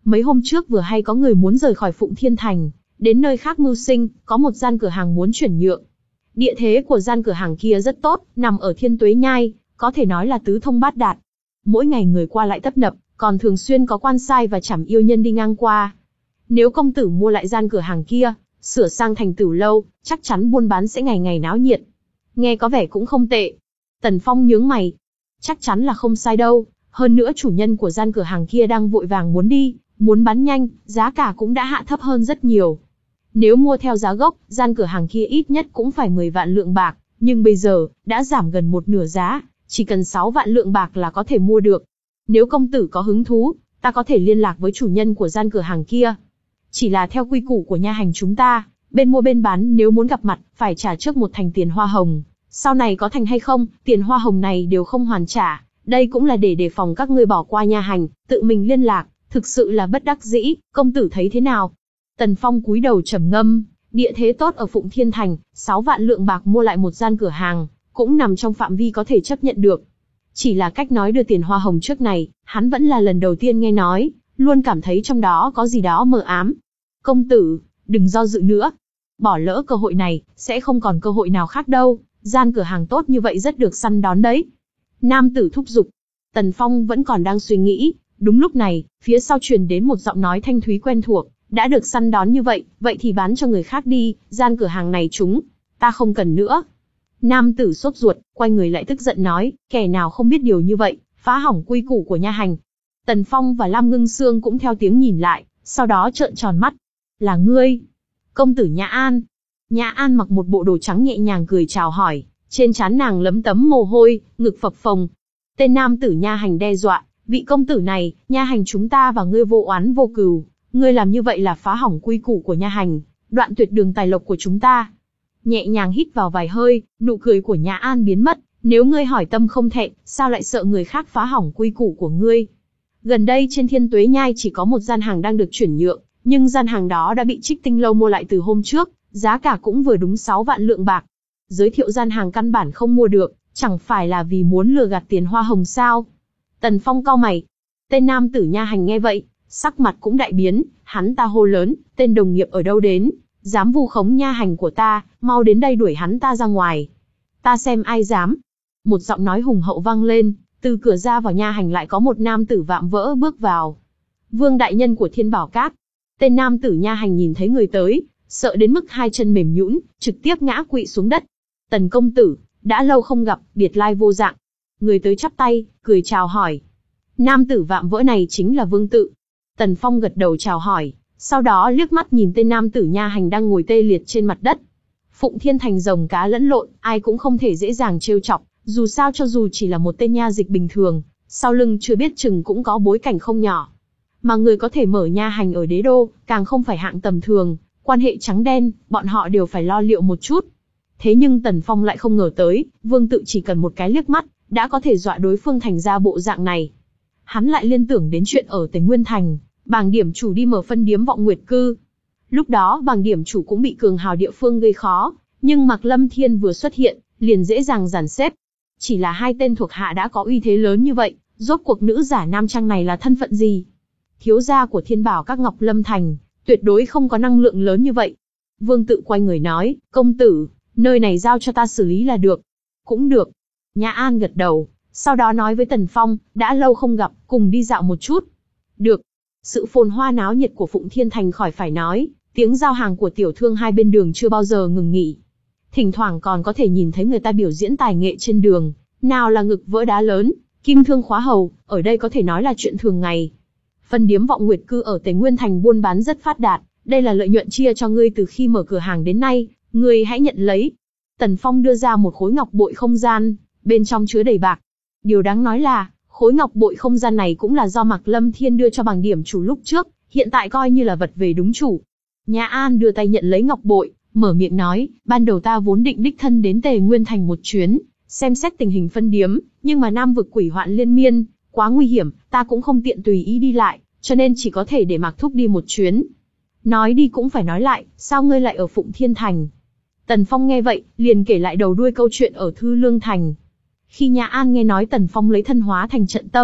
Speaker 1: Mấy hôm trước vừa hay có người muốn rời khỏi Phụng Thiên Thành, đến nơi khác mưu sinh, có một gian cửa hàng muốn chuyển nhượng. Địa thế của gian cửa hàng kia rất tốt, nằm ở Thiên Tuế Nhai, có thể nói là tứ thông bát đạt. Mỗi ngày người qua lại tấp nập, còn thường xuyên có quan sai và trảm yêu nhân đi ngang qua. Nếu công tử mua lại gian cửa hàng kia, sửa sang thành Tửu lâu, chắc chắn buôn bán sẽ ngày ngày náo nhiệt. Nghe có vẻ cũng không tệ. Tần Phong nhướng mày. Chắc chắn là không sai đâu, hơn nữa chủ nhân của gian cửa hàng kia đang vội vàng muốn đi, muốn bán nhanh, giá cả cũng đã hạ thấp hơn rất nhiều. Nếu mua theo giá gốc, gian cửa hàng kia ít nhất cũng phải mười vạn lượng bạc, nhưng bây giờ, đã giảm gần một nửa giá, chỉ cần sáu vạn lượng bạc là có thể mua được. Nếu công tử có hứng thú, ta có thể liên lạc với chủ nhân của gian cửa hàng kia. Chỉ là theo quy củ của nha hành chúng ta, bên mua bên bán nếu muốn gặp mặt, phải trả trước một thành tiền hoa hồng. Sau này có thành hay không, tiền hoa hồng này đều không hoàn trả. Đây cũng là để đề phòng các ngươi bỏ qua nha hành, tự mình liên lạc, thực sự là bất đắc dĩ, công tử thấy thế nào? Tần Phong cúi đầu trầm ngâm, địa thế tốt ở Phụng Thiên Thành, sáu vạn lượng bạc mua lại một gian cửa hàng, cũng nằm trong phạm vi có thể chấp nhận được. Chỉ là cách nói đưa tiền hoa hồng trước này, hắn vẫn là lần đầu tiên nghe nói, luôn cảm thấy trong đó có gì đó mờ ám. Công tử, đừng do dự nữa. Bỏ lỡ cơ hội này, sẽ không còn cơ hội nào khác đâu, gian cửa hàng tốt như vậy rất được săn đón đấy. Nam tử thúc giục. Tần Phong vẫn còn đang suy nghĩ, đúng lúc này, phía sau truyền đến một giọng nói thanh thúy quen thuộc, đã được săn đón như vậy, vậy thì bán cho người khác đi, gian cửa hàng này chúng ta không cần nữa. Nam tử sốt ruột, quay người lại tức giận nói, kẻ nào không biết điều như vậy, phá hỏng quy củ của nha hành. Tần Phong và Lam Ngưng Sương cũng theo tiếng nhìn lại, sau đó trợn tròn mắt. Là ngươi? Công tử Nhã An. Nhã An mặc một bộ đồ trắng nhẹ nhàng cười chào hỏi, trên trán nàng lấm tấm mồ hôi, ngực phập phồng. Tên nam tử nha hành đe dọa, vị công tử này, nha hành chúng ta và ngươi vô oán vô cừu, ngươi làm như vậy là phá hỏng quy củ của nha hành, đoạn tuyệt đường tài lộc của chúng ta. Nhẹ nhàng hít vào vài hơi, nụ cười của Nhã An biến mất, nếu ngươi hỏi tâm không thẹn, sao lại sợ người khác phá hỏng quy củ của ngươi? Gần đây trên Thiên Tuế Nhai chỉ có một gian hàng đang được chuyển nhượng, nhưng gian hàng đó đã bị Trích Tinh lâu mua lại từ hôm trước, giá cả cũng vừa đúng sáu vạn lượng bạc. Giới thiệu gian hàng căn bản không mua được, chẳng phải là vì muốn lừa gạt tiền hoa hồng sao? Tần Phong cau mày. Tên nam tử nha hành nghe vậy, sắc mặt cũng đại biến, hắn ta hô lớn, tên đồng nghiệp ở đâu đến, dám vu khống nha hành của ta, mau đến đây đuổi hắn ta ra ngoài. Ta xem ai dám. Một giọng nói hùng hậu vang lên, từ cửa ra vào nha hành lại có một nam tử vạm vỡ bước vào. Vương đại nhân của Thiên Bảo Các. Tên nam tử nha hành nhìn thấy người tới, sợ đến mức hai chân mềm nhũn, trực tiếp ngã quỵ xuống đất. Tần công tử, đã lâu không gặp, biệt lai vô dạng. Người tới chắp tay, cười chào hỏi. Nam tử vạm vỡ này chính là Vương Tự. Tần Phong gật đầu chào hỏi, sau đó liếc mắt nhìn tên nam tử nha hành đang ngồi tê liệt trên mặt đất. Phụng Thiên Thành rồng cá lẫn lộn, ai cũng không thể dễ dàng trêu chọc, dù sao cho dù chỉ là một tên nha dịch bình thường, sau lưng chưa biết chừng cũng có bối cảnh không nhỏ. Mà người có thể mở nha hành ở đế đô, càng không phải hạng tầm thường, quan hệ trắng đen, bọn họ đều phải lo liệu một chút. Thế nhưng Tần Phong lại không ngờ tới, Vương Tự chỉ cần một cái liếc mắt, đã có thể dọa đối phương thành ra bộ dạng này. Hắn lại liên tưởng đến chuyện ở Tề Nguyên Thành, Bàng điểm chủ đi mở phân điếm Vọng Nguyệt Cư. Lúc đó Bàng điểm chủ cũng bị cường hào địa phương gây khó, nhưng Mạc Lâm Thiên vừa xuất hiện, liền dễ dàng dàn xếp. Chỉ là hai tên thuộc hạ đã có uy thế lớn như vậy, rốt cuộc nữ giả nam trang này là thân phận gì? Thiếu gia của Thiên Bảo Các Ngọc Lâm Thành, tuyệt đối không có năng lượng lớn như vậy. Vương Tự quay người nói, công tử, nơi này giao cho ta xử lý là được. Cũng được. Nhã An gật đầu, sau đó nói với Tần Phong, đã lâu không gặp, cùng đi dạo một chút. Được. Sự phồn hoa náo nhiệt của Phụng Thiên Thành khỏi phải nói, tiếng giao hàng của tiểu thương hai bên đường chưa bao giờ ngừng nghỉ. Thỉnh thoảng còn có thể nhìn thấy người ta biểu diễn tài nghệ trên đường, nào là ngực vỡ đá lớn, kim thương khóa hầu, ở đây có thể nói là chuyện thường ngày. Phân điếm Vọng Nguyệt Cư ở Tề Nguyên Thành buôn bán rất phát đạt, đây là lợi nhuận chia cho ngươi từ khi mở cửa hàng đến nay, ngươi hãy nhận lấy. Tần Phong đưa ra một khối ngọc bội không gian, bên trong chứa đầy bạc. Điều đáng nói là, khối ngọc bội không gian này cũng là do Mạc Lâm Thiên đưa cho Bàng điểm chủ lúc trước, hiện tại coi như là vật về đúng chủ. Nhã An đưa tay nhận lấy ngọc bội, mở miệng nói, ban đầu ta vốn định đích thân đến Tề Nguyên Thành một chuyến, xem xét tình hình phân điếm, nhưng mà Nam vực quỷ hoạn liên miên, quá nguy hiểm, ta cũng không tiện tùy ý đi lại, cho nên chỉ có thể để Mạc Thúc đi một chuyến. Nói đi cũng phải nói lại, sao ngươi lại ở Phụng Thiên Thành? Tần Phong nghe vậy, liền kể lại đầu đuôi câu chuyện ở Thư Lương Thành. Khi Nhã An nghe nói Tần Phong lấy thân hóa thành trận tâm,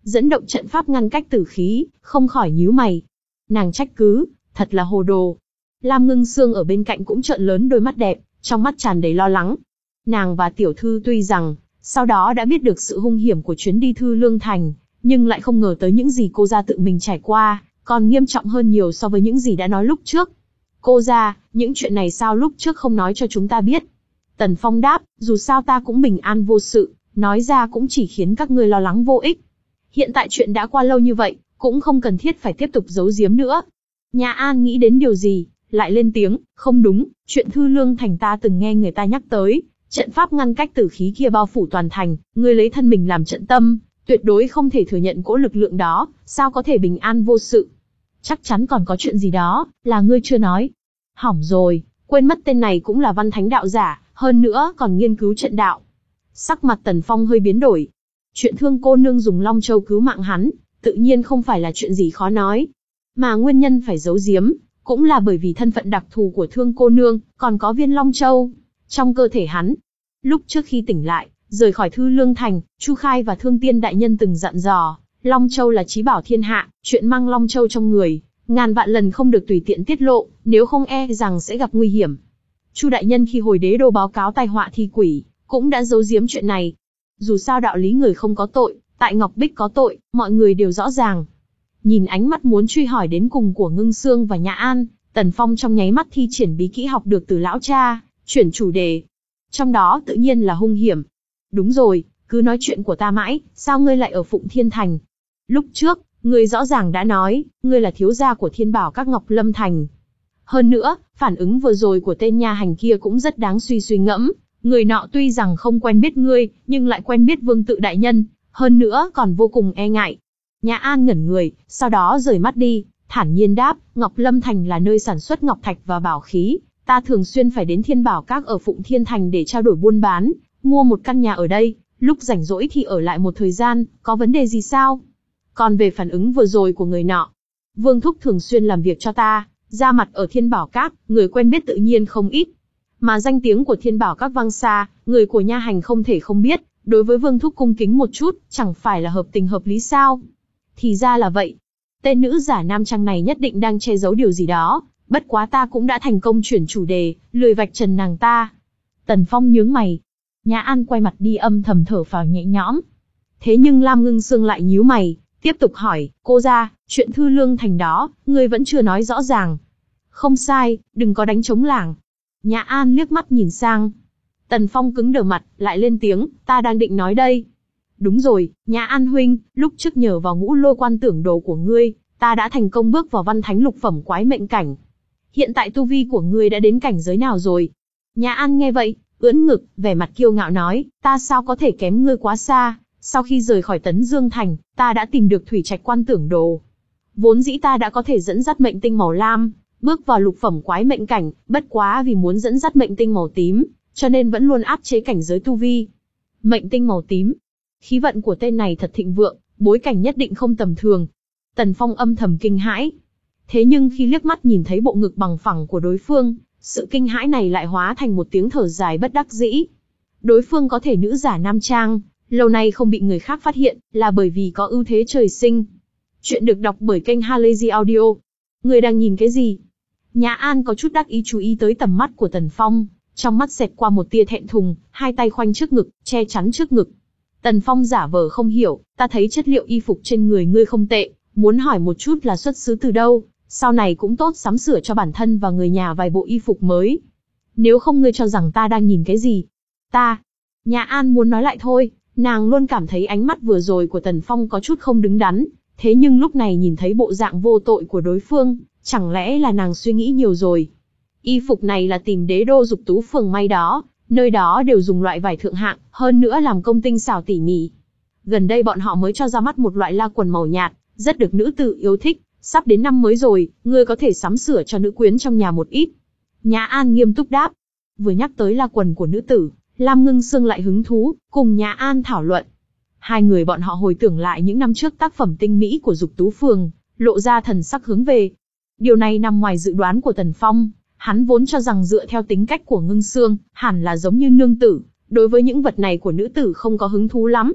Speaker 1: dẫn động trận pháp ngăn cách tử khí, không khỏi nhíu mày. Nàng trách cứ, thật là hồ đồ. Lam Ngưng Sương ở bên cạnh cũng trợn lớn đôi mắt đẹp, trong mắt tràn đầy lo lắng. Nàng và tiểu thư tuy rằng, sau đó đã biết được sự hung hiểm của chuyến đi Thư Lương Thành, nhưng lại không ngờ tới những gì cô gia tự mình trải qua, còn nghiêm trọng hơn nhiều so với những gì đã nói lúc trước. Cô gia, những chuyện này sao lúc trước không nói cho chúng ta biết? Tần Phong đáp, dù sao ta cũng bình an vô sự, nói ra cũng chỉ khiến các ngươi lo lắng vô ích. Hiện tại chuyện đã qua lâu như vậy, cũng không cần thiết phải tiếp tục giấu giếm nữa. Nhà An nghĩ đến điều gì, lại lên tiếng, không đúng, chuyện Thư Lương Thành ta từng nghe người ta nhắc tới, trận pháp ngăn cách tử khí kia bao phủ toàn thành, ngươi lấy thân mình làm trận tâm, tuyệt đối không thể thừa nhận cỗ lực lượng đó, sao có thể bình an vô sự? Chắc chắn còn có chuyện gì đó, là ngươi chưa nói. Hỏng rồi, quên mất tên này cũng là văn thánh đạo giả, hơn nữa còn nghiên cứu trận đạo. Sắc mặt Tần Phong hơi biến đổi. Chuyện Thương cô nương dùng Long Châu cứu mạng hắn, tự nhiên không phải là chuyện gì khó nói. Mà nguyên nhân phải giấu giếm, cũng là bởi vì thân phận đặc thù của Thương cô nương, còn có viên Long Châu trong cơ thể hắn. Lúc trước khi tỉnh lại, rời khỏi Thư Lương Thành, Chu Khai và Thương Tiên đại nhân từng dặn dò, Long Châu là chí bảo thiên hạ, chuyện mang Long Châu trong người, ngàn vạn lần không được tùy tiện tiết lộ, nếu không e rằng sẽ gặp nguy hiểm. Chu đại nhân khi hồi đế đô báo cáo tai họa thi quỷ, cũng đã giấu giếm chuyện này. Dù sao đạo lý người không có tội, tại Ngọc Bích có tội, mọi người đều rõ ràng. Nhìn ánh mắt muốn truy hỏi đến cùng của Ngưng Sương và Nhã An, Tần Phong trong nháy mắt thi triển bí kỹ học được từ lão cha, chuyển chủ đề. Trong đó tự nhiên là hung hiểm. Đúng rồi, cứ nói chuyện của ta mãi, sao ngươi lại ở Phụng Thiên Thành? Lúc trước, ngươi rõ ràng đã nói, ngươi là thiếu gia của Thiên Bảo các Ngọc Lâm Thành. Hơn nữa, phản ứng vừa rồi của tên nha hành kia cũng rất đáng suy suy ngẫm. Người nọ tuy rằng không quen biết ngươi, nhưng lại quen biết Vương Tự đại nhân, hơn nữa còn vô cùng e ngại. Nhã An ngẩn người, sau đó rời mắt đi, thản nhiên đáp, Ngọc Lâm Thành là nơi sản xuất ngọc thạch và bảo khí, ta thường xuyên phải đến Thiên Bảo các ở Phụng Thiên Thành để trao đổi buôn bán, mua một căn nhà ở đây, lúc rảnh rỗi thì ở lại một thời gian, có vấn đề gì sao? Còn về phản ứng vừa rồi của người nọ, Vương thúc thường xuyên làm việc cho ta, ra mặt ở Thiên Bảo các, người quen biết tự nhiên không ít. Mà danh tiếng của Thiên Bảo các vang xa, người của nha hành không thể không biết, đối với Vương thúc cung kính một chút, chẳng phải là hợp tình hợp lý sao? Thì ra là vậy. Tên nữ giả nam trang này nhất định đang che giấu điều gì đó, bất quá ta cũng đã thành công chuyển chủ đề, lười vạch trần nàng ta. Tần Phong nhướng mày. Nhã An quay mặt đi âm thầm thở phào nhẹ nhõm. Thế nhưng Lam Ngưng Sương lại nhíu mày, tiếp tục hỏi, cô gia, chuyện Thư Lương Thành đó, ngươi vẫn chưa nói rõ ràng. Không sai, đừng có đánh trống lảng. Nhã An liếc mắt nhìn sang. Tần Phong cứng đờ mặt, lại lên tiếng, ta đang định nói đây. Đúng rồi, Nhã An huynh, lúc trước nhờ vào ngũ lôi quan tưởng đồ của ngươi, ta đã thành công bước vào văn thánh lục phẩm quái mệnh cảnh. Hiện tại tu vi của ngươi đã đến cảnh giới nào rồi? Nhã An nghe vậy, ưỡn ngực, vẻ mặt kiêu ngạo nói, ta sao có thể kém ngươi quá xa, sau khi rời khỏi Tấn Dương Thành, ta đã tìm được thủy trạch quan tưởng đồ. Vốn dĩ ta đã có thể dẫn dắt mệnh tinh màu lam, bước vào lục phẩm quái mệnh cảnh, bất quá vì muốn dẫn dắt mệnh tinh màu tím, cho nên vẫn luôn áp chế cảnh giới tu vi. Mệnh tinh màu tím. Khí vận của tên này thật thịnh vượng, bối cảnh nhất định không tầm thường. Tần Phong âm thầm kinh hãi. Thế nhưng khi liếc mắt nhìn thấy bộ ngực bằng phẳng của đối phương, sự kinh hãi này lại hóa thành một tiếng thở dài bất đắc dĩ. Đối phương có thể nữ giả nam trang, lâu nay không bị người khác phát hiện, là bởi vì có ưu thế trời sinh. Chuyện được đọc bởi kênh Halazy Audio. Người đang nhìn cái gì? Nhã An có chút đắc ý chú ý tới tầm mắt của Tần Phong, trong mắt xẹt qua một tia thẹn thùng, hai tay khoanh trước ngực, che chắn trước ngực. Tần Phong giả vờ không hiểu, ta thấy chất liệu y phục trên người ngươi không tệ, muốn hỏi một chút là xuất xứ từ đâu, sau này cũng tốt sắm sửa cho bản thân và người nhà vài bộ y phục mới. Nếu không ngươi cho rằng ta đang nhìn cái gì? Ta. Nhã An muốn nói lại thôi, nàng luôn cảm thấy ánh mắt vừa rồi của Tần Phong có chút không đứng đắn, thế nhưng lúc này nhìn thấy bộ dạng vô tội của đối phương, chẳng lẽ là nàng suy nghĩ nhiều rồi. Y phục này là tìm đế đô Dục Tú phường may đó, nơi đó đều dùng loại vải thượng hạng, hơn nữa làm công tinh xảo tỉ mỉ. Gần đây bọn họ mới cho ra mắt một loại la quần màu nhạt, rất được nữ tử yêu thích, sắp đến năm mới rồi, ngươi có thể sắm sửa cho nữ quyến trong nhà một ít. Nhã An nghiêm túc đáp. Vừa nhắc tới la quần của nữ tử, Lam Ngưng Sương lại hứng thú, cùng Nhã An thảo luận. Hai người bọn họ hồi tưởng lại những năm trước tác phẩm tinh mỹ của Dục Tú phường, lộ ra thần sắc hướng về. Điều này nằm ngoài dự đoán của Tần Phong, hắn vốn cho rằng dựa theo tính cách của Ngưng Sương, hẳn là giống như nương tử, đối với những vật này của nữ tử không có hứng thú lắm.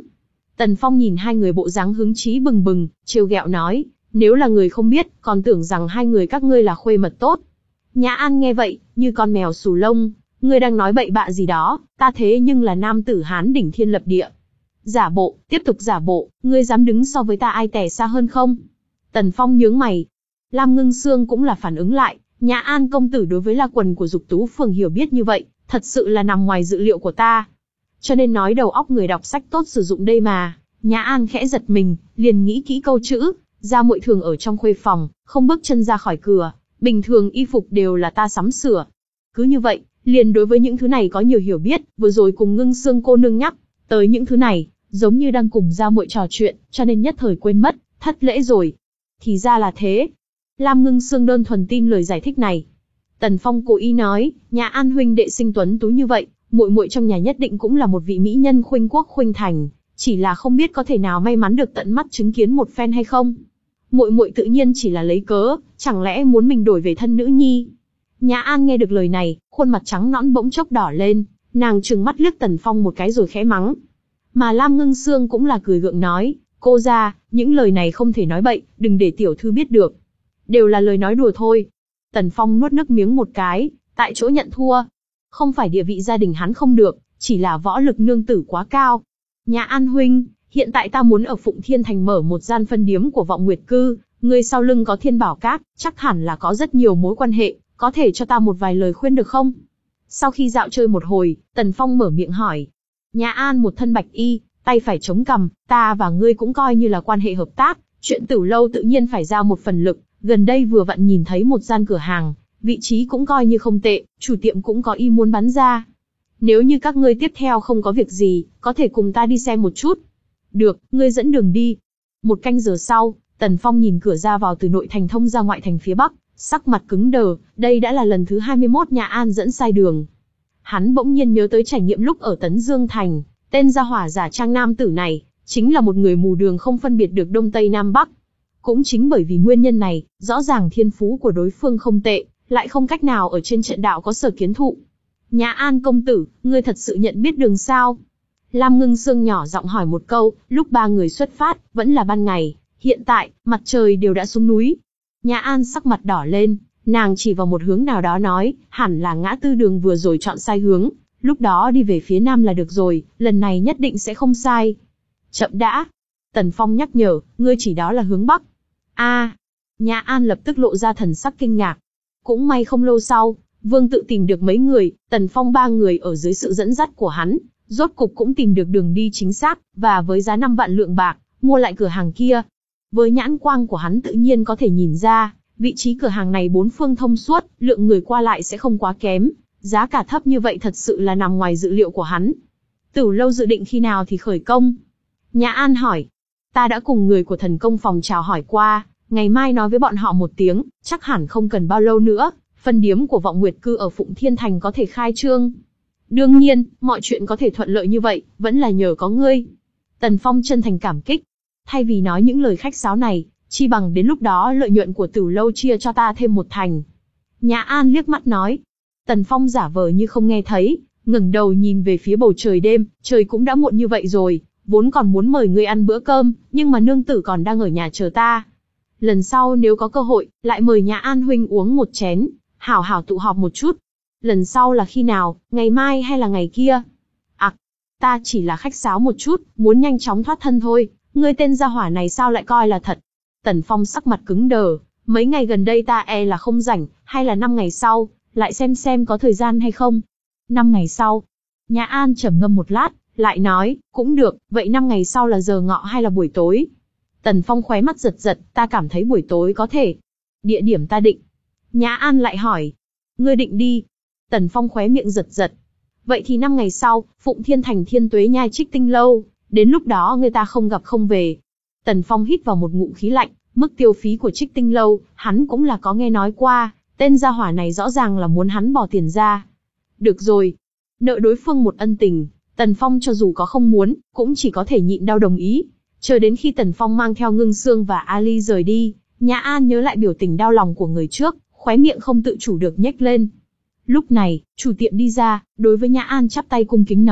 Speaker 1: Tần Phong nhìn hai người bộ dáng hứng chí bừng bừng, trêu ghẹo nói, nếu là người không biết, còn tưởng rằng hai người các ngươi là khuê mật tốt. Nhã An nghe vậy, như con mèo xù lông, ngươi đang nói bậy bạ gì đó, ta thế nhưng là nam tử Hán đỉnh thiên lập địa. Giả bộ, tiếp tục giả bộ, ngươi dám đứng so với ta ai tè xa hơn không? Tần Phong nhướng mày. Lam Ngưng Sương cũng là phản ứng lại, Nhã An công tử đối với La Quần của Dục Tú Phường hiểu biết như vậy, thật sự là nằm ngoài dự liệu của ta. Cho nên nói đầu óc người đọc sách tốt sử dụng đây mà. Nhã An khẽ giật mình, liền nghĩ kỹ câu chữ, gia muội thường ở trong khuê phòng, không bước chân ra khỏi cửa, bình thường y phục đều là ta sắm sửa. Cứ như vậy, liền đối với những thứ này có nhiều hiểu biết, vừa rồi cùng Ngưng Sương cô nương nhắc tới những thứ này, giống như đang cùng gia muội trò chuyện, cho nên nhất thời quên mất, thất lễ rồi. Thì ra là thế. Lam Ngưng Sương đơn thuần tin lời giải thích này. Tần Phong cố ý nói, Nhã An huynh đệ sinh tuấn tú như vậy, muội muội trong nhà nhất định cũng là một vị mỹ nhân khuynh quốc khuynh thành, chỉ là không biết có thể nào may mắn được tận mắt chứng kiến một phen hay không. Muội muội tự nhiên chỉ là lấy cớ, chẳng lẽ muốn mình đổi về thân nữ nhi? Nhã An nghe được lời này, khuôn mặt trắng nõn bỗng chốc đỏ lên, nàng trừng mắt liếc Tần Phong một cái rồi khẽ mắng. Mà Lam Ngưng Sương cũng là cười gượng nói, cô gia, những lời này không thể nói bậy, đừng để tiểu thư biết được. Đều là lời nói đùa thôi. Tần Phong nuốt nước miếng một cái, tại chỗ nhận thua. Không phải địa vị gia đình hắn không được, chỉ là võ lực nương tử quá cao. Nhã An huynh, hiện tại ta muốn ở Phụng Thiên Thành mở một gian phân điếm của Vọng Nguyệt Cư, người sau lưng có Thiên Bảo Các, chắc hẳn là có rất nhiều mối quan hệ, có thể cho ta một vài lời khuyên được không? Sau khi dạo chơi một hồi, Tần Phong mở miệng hỏi. Nhã An một thân bạch y, tay phải chống cằm, ta và ngươi cũng coi như là quan hệ hợp tác, chuyện Tử Lâu tự nhiên phải ra một phần lực, gần đây vừa vặn nhìn thấy một gian cửa hàng, vị trí cũng coi như không tệ, chủ tiệm cũng có ý muốn bán ra. Nếu như các ngươi tiếp theo không có việc gì, có thể cùng ta đi xem một chút. Được, ngươi dẫn đường đi. Một canh giờ sau, Tần Phong nhìn cửa ra vào từ nội thành thông ra ngoại thành phía bắc, sắc mặt cứng đờ, đây đã là lần thứ hai mươi mốt Nhã An dẫn sai đường. Hắn bỗng nhiên nhớ tới trải nghiệm lúc ở Tấn Dương Thành, tên gia hỏa giả trang nam tử này, chính là một người mù đường không phân biệt được Đông Tây Nam Bắc. Cũng chính bởi vì nguyên nhân này, rõ ràng thiên phú của đối phương không tệ, lại không cách nào ở trên trận đạo có sở kiến thụ. Nhã An công tử, ngươi thật sự nhận biết đường sao? Lam Ngưng Sương nhỏ giọng hỏi một câu, lúc ba người xuất phát, vẫn là ban ngày, hiện tại, mặt trời đều đã xuống núi. Nhã An sắc mặt đỏ lên, nàng chỉ vào một hướng nào đó nói, hẳn là ngã tư đường vừa rồi chọn sai hướng, lúc đó đi về phía nam là được rồi, lần này nhất định sẽ không sai. Chậm đã. Tần Phong nhắc nhở, ngươi chỉ đó là hướng bắc. A, à, Nhã An lập tức lộ ra thần sắc kinh ngạc. Cũng may không lâu sau, Vương tự tìm được mấy người, Tần Phong ba người ở dưới sự dẫn dắt của hắn, rốt cục cũng tìm được đường đi chính xác, và với giá năm vạn lượng bạc, mua lại cửa hàng kia. Với nhãn quang của hắn tự nhiên có thể nhìn ra, vị trí cửa hàng này bốn phương thông suốt, lượng người qua lại sẽ không quá kém, giá cả thấp như vậy thật sự là nằm ngoài dự liệu của hắn. Tử Lâu dự định khi nào thì khởi công? Nhã An hỏi. Ta đã cùng người của thần công phòng chào hỏi qua, ngày mai nói với bọn họ một tiếng, chắc hẳn không cần bao lâu nữa, phân điếm của Vọng Nguyệt Cư ở Phụng Thiên Thành có thể khai trương. Đương nhiên, mọi chuyện có thể thuận lợi như vậy, vẫn là nhờ có ngươi. Tần Phong chân thành cảm kích. Thay vì nói những lời khách sáo này, chi bằng đến lúc đó lợi nhuận của Tử Lâu chia cho ta thêm một thành. Nhã An liếc mắt nói. Tần Phong giả vờ như không nghe thấy, ngẩng đầu nhìn về phía bầu trời đêm, trời cũng đã muộn như vậy rồi, vốn còn muốn mời ngươi ăn bữa cơm, nhưng mà nương tử còn đang ở nhà chờ ta. Lần sau nếu có cơ hội, lại mời Nhã An huynh uống một chén, hảo hảo tụ họp một chút. Lần sau là khi nào, ngày mai hay là ngày kia? À, ta chỉ là khách sáo một chút, muốn nhanh chóng thoát thân thôi, ngươi tên gia hỏa này sao lại coi là thật? Tần Phong sắc mặt cứng đờ, mấy ngày gần đây ta e là không rảnh, hay là năm ngày sau, lại xem xem có thời gian hay không. Năm ngày sau, Nhã An trầm ngâm một lát, lại nói, cũng được, vậy năm ngày sau là giờ ngọ hay là buổi tối? Tần Phong khóe mắt giật giật, ta cảm thấy buổi tối có thể. Địa điểm ta định. Nhã An lại hỏi, ngươi định đi? Tần Phong khóe miệng giật giật. Vậy thì năm ngày sau, Phụng Thiên Thành Thiên Tuế Nhai Trích Tinh Lâu, đến lúc đó người ta không gặp không về. Tần Phong hít vào một ngụm khí lạnh, mức tiêu phí của Trích Tinh Lâu, hắn cũng là có nghe nói qua, tên gia hỏa này rõ ràng là muốn hắn bỏ tiền ra. Được rồi, nợ đối phương một ân tình, Tần Phong cho dù có không muốn, cũng chỉ có thể nhịn đau đồng ý. Chờ đến khi Tần Phong mang theo Ngưng Sương và Ali rời đi, Nhã An nhớ lại biểu tình đau lòng của người trước, khóe miệng không tự chủ được nhếch lên. Lúc này, chủ tiệm đi ra, đối với Nhã An chắp tay cung kính nói,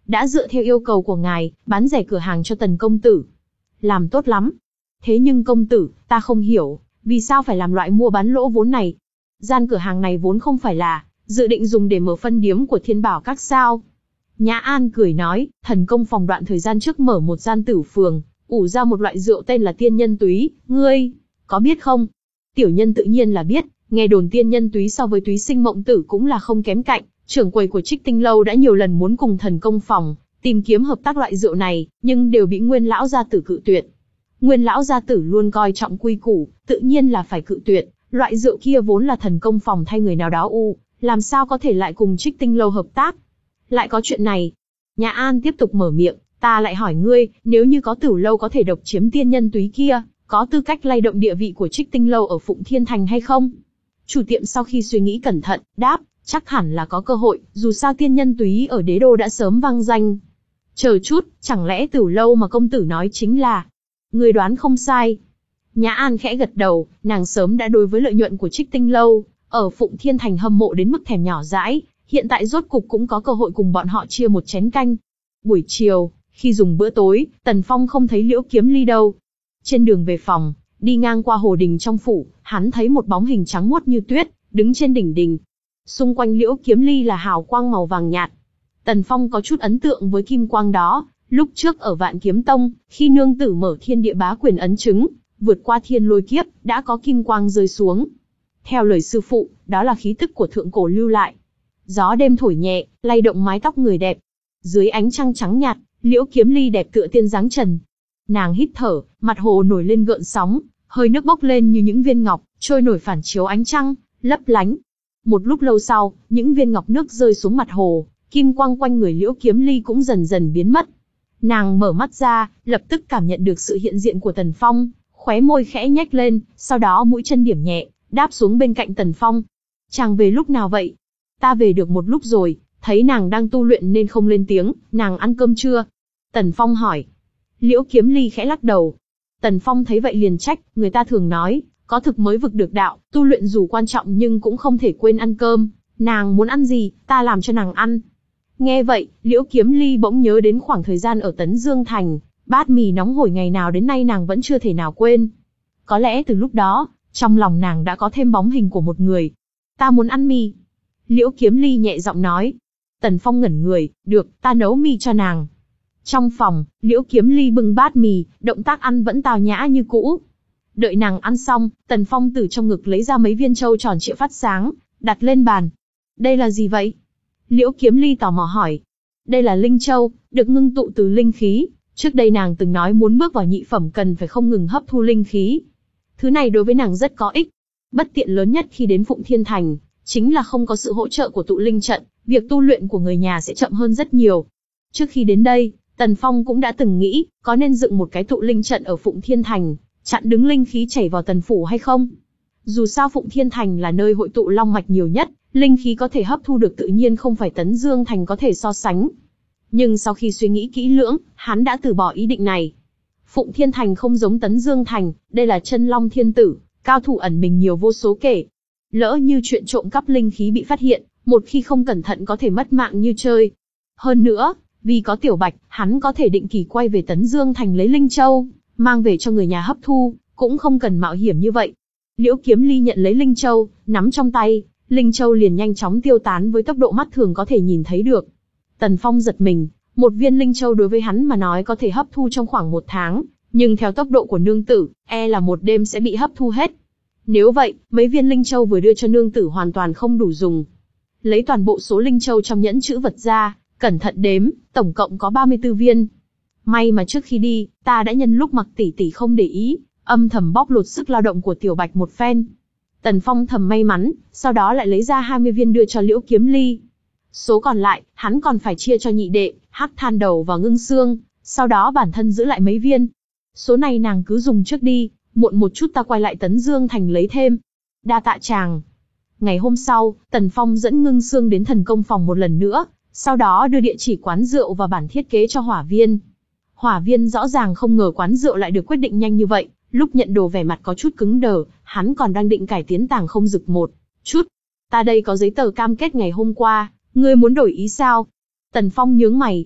Speaker 1: đã dựa theo yêu cầu của ngài, bán rẻ cửa hàng cho Tần công tử. Làm tốt lắm. Thế nhưng công tử, ta không hiểu, vì sao phải làm loại mua bán lỗ vốn này? Gian cửa hàng này vốn không phải là dự định dùng để mở phân điếm của Thiên Bảo Các sao? Nhã An cười nói, Thần công phòng đoạn thời gian trước mở một gian tử phường, ủ ra một loại rượu tên là tiên nhân túy, ngươi có biết không? Tiểu nhân tự nhiên là biết, nghe đồn tiên nhân túy so với túy sinh mộng tử cũng là không kém cạnh, trưởng quầy của Trích Tinh lâu đã nhiều lần muốn cùng Thần công phòng tìm kiếm hợp tác loại rượu này, nhưng đều bị Nguyên lão gia tử cự tuyệt. Nguyên lão gia tử luôn coi trọng quy củ, tự nhiên là phải cự tuyệt, loại rượu kia vốn là Thần công phòng thay người nào đó u, làm sao có thể lại cùng Trích Tinh lâu hợp tác? Lại có chuyện này. Nhã An tiếp tục mở miệng, ta lại hỏi ngươi, nếu như có Tử lâu có thể độc chiếm tiên nhân túy kia, có tư cách lay động địa vị của Trích Tinh lâu ở Phụng Thiên Thành hay không? Chủ tiệm sau khi suy nghĩ cẩn thận, đáp, chắc hẳn là có cơ hội, dù sao tiên nhân túy ở đế đô đã sớm vang danh. Chờ chút, chẳng lẽ Tử lâu mà công tử nói chính là... Ngươi đoán không sai. Nhã An khẽ gật đầu, nàng sớm đã đối với lợi nhuận của Trích Tinh lâu ở Phụng Thiên Thành hâm mộ đến mức thèm nhỏ dãi, hiện tại rốt cục cũng có cơ hội cùng bọn họ chia một chén canh. Buổi chiều, khi dùng bữa tối, Tần Phong không thấy Liễu Kiếm Ly đâu. Trên đường về phòng, đi ngang qua hồ đình trong phủ, hắn thấy một bóng hình trắng muốt như tuyết, đứng trên đỉnh đình. Xung quanh Liễu Kiếm Ly là hào quang màu vàng nhạt. Tần Phong có chút ấn tượng với kim quang đó, lúc trước ở Vạn Kiếm Tông, khi nương tử mở thiên địa bá quyền ấn chứng, vượt qua thiên lôi kiếp, đã có kim quang rơi xuống. Theo lời sư phụ, đó là khí tức của thượng cổ lưu lại. Gió đêm thổi nhẹ, lay động mái tóc người đẹp. Dưới ánh trăng trắng nhạt, Liễu Kiếm Ly đẹp tựa tiên dáng trần. Nàng hít thở, mặt hồ nổi lên gợn sóng, hơi nước bốc lên như những viên ngọc, trôi nổi phản chiếu ánh trăng, lấp lánh. Một lúc lâu sau, những viên ngọc nước rơi xuống mặt hồ, kim quang quanh người Liễu Kiếm Ly cũng dần dần biến mất. Nàng mở mắt ra, lập tức cảm nhận được sự hiện diện của Tần Phong, khóe môi khẽ nhếch lên, sau đó mũi chân điểm nhẹ, đáp xuống bên cạnh Tần Phong. Chàng về lúc nào vậy? Ta về được một lúc rồi, thấy nàng đang tu luyện nên không lên tiếng, nàng ăn cơm chưa? Tần Phong hỏi. Liễu Kiếm Ly khẽ lắc đầu. Tần Phong thấy vậy liền trách, người ta thường nói, có thực mới vực được đạo, tu luyện dù quan trọng nhưng cũng không thể quên ăn cơm, nàng muốn ăn gì, ta làm cho nàng ăn. Nghe vậy, Liễu Kiếm Ly bỗng nhớ đến khoảng thời gian ở Tấn Dương Thành, bát mì nóng hổi ngày nào đến nay nàng vẫn chưa thể nào quên. Có lẽ từ lúc đó, trong lòng nàng đã có thêm bóng hình của một người. Ta muốn ăn mì. Liễu Kiếm Ly nhẹ giọng nói. Tần Phong ngẩn người, được, ta nấu mì cho nàng. Trong phòng, Liễu Kiếm Ly bưng bát mì, động tác ăn vẫn tào nhã như cũ. Đợi nàng ăn xong, Tần Phong từ trong ngực lấy ra mấy viên châu tròn trịa phát sáng, đặt lên bàn. Đây là gì vậy? Liễu Kiếm Ly tò mò hỏi. Đây là linh châu, được ngưng tụ từ linh khí. Trước đây nàng từng nói muốn bước vào nhị phẩm cần phải không ngừng hấp thu linh khí. Thứ này đối với nàng rất có ích. Bất tiện lớn nhất khi đến Phụng Thiên Thành, chính là không có sự hỗ trợ của tụ linh trận, việc tu luyện của người nhà sẽ chậm hơn rất nhiều. Trước khi đến đây, Tần Phong cũng đã từng nghĩ, có nên dựng một cái tụ linh trận ở Phụng Thiên Thành, chặn đứng linh khí chảy vào Tần Phủ hay không? Dù sao Phụng Thiên Thành là nơi hội tụ long mạch nhiều nhất, linh khí có thể hấp thu được tự nhiên không phải Tấn Dương Thành có thể so sánh. Nhưng sau khi suy nghĩ kỹ lưỡng, hắn đã từ bỏ ý định này. Phụng Thiên Thành không giống Tấn Dương Thành, đây là chân long thiên tử, cao thủ ẩn mình nhiều vô số kể. Lỡ như chuyện trộm cắp linh khí bị phát hiện, một khi không cẩn thận có thể mất mạng như chơi. Hơn nữa, vì có Tiểu Bạch, hắn có thể định kỳ quay về Tấn Dương Thành lấy linh châu, mang về cho người nhà hấp thu, cũng không cần mạo hiểm như vậy. Liễu Kiếm Ly nhận lấy linh châu, nắm trong tay, linh châu liền nhanh chóng tiêu tán với tốc độ mắt thường có thể nhìn thấy được. Tần Phong giật mình, một viên linh châu đối với hắn mà nói có thể hấp thu trong khoảng một tháng, nhưng theo tốc độ của nương tử, e là một đêm sẽ bị hấp thu hết. Nếu vậy, mấy viên linh châu vừa đưa cho nương tử hoàn toàn không đủ dùng. Lấy toàn bộ số linh châu trong nhẫn chữ vật ra, cẩn thận đếm, tổng cộng có ba mươi tư viên. May mà trước khi đi, ta đã nhân lúc Mặc tỷ tỷ không để ý, âm thầm bóc lột sức lao động của Tiểu Bạch một phen. Tần Phong thầm may mắn, sau đó lại lấy ra hai mươi viên đưa cho Liễu Kiếm Ly. Số còn lại, hắn còn phải chia cho nhị đệ, Hắc Than Đầu và Ngưng Xương, sau đó bản thân giữ lại mấy viên. Số này nàng cứ dùng trước đi, muộn một chút ta quay lại Tấn Dương Thành lấy thêm. Đa tạ chàng. Ngày hôm sau, Tần Phong dẫn Ngưng Xương đến thần công phòng một lần nữa, sau đó đưa địa chỉ quán rượu và bản thiết kế cho Hỏa Viên. Hỏa Viên rõ ràng không ngờ quán rượu lại được quyết định nhanh như vậy, lúc nhận đồ vẻ mặt có chút cứng đờ, hắn còn đang định cải tiến tàng không dực một chút. Ta đây có giấy tờ cam kết ngày hôm qua, ngươi muốn đổi ý sao? Tần Phong nhướng mày.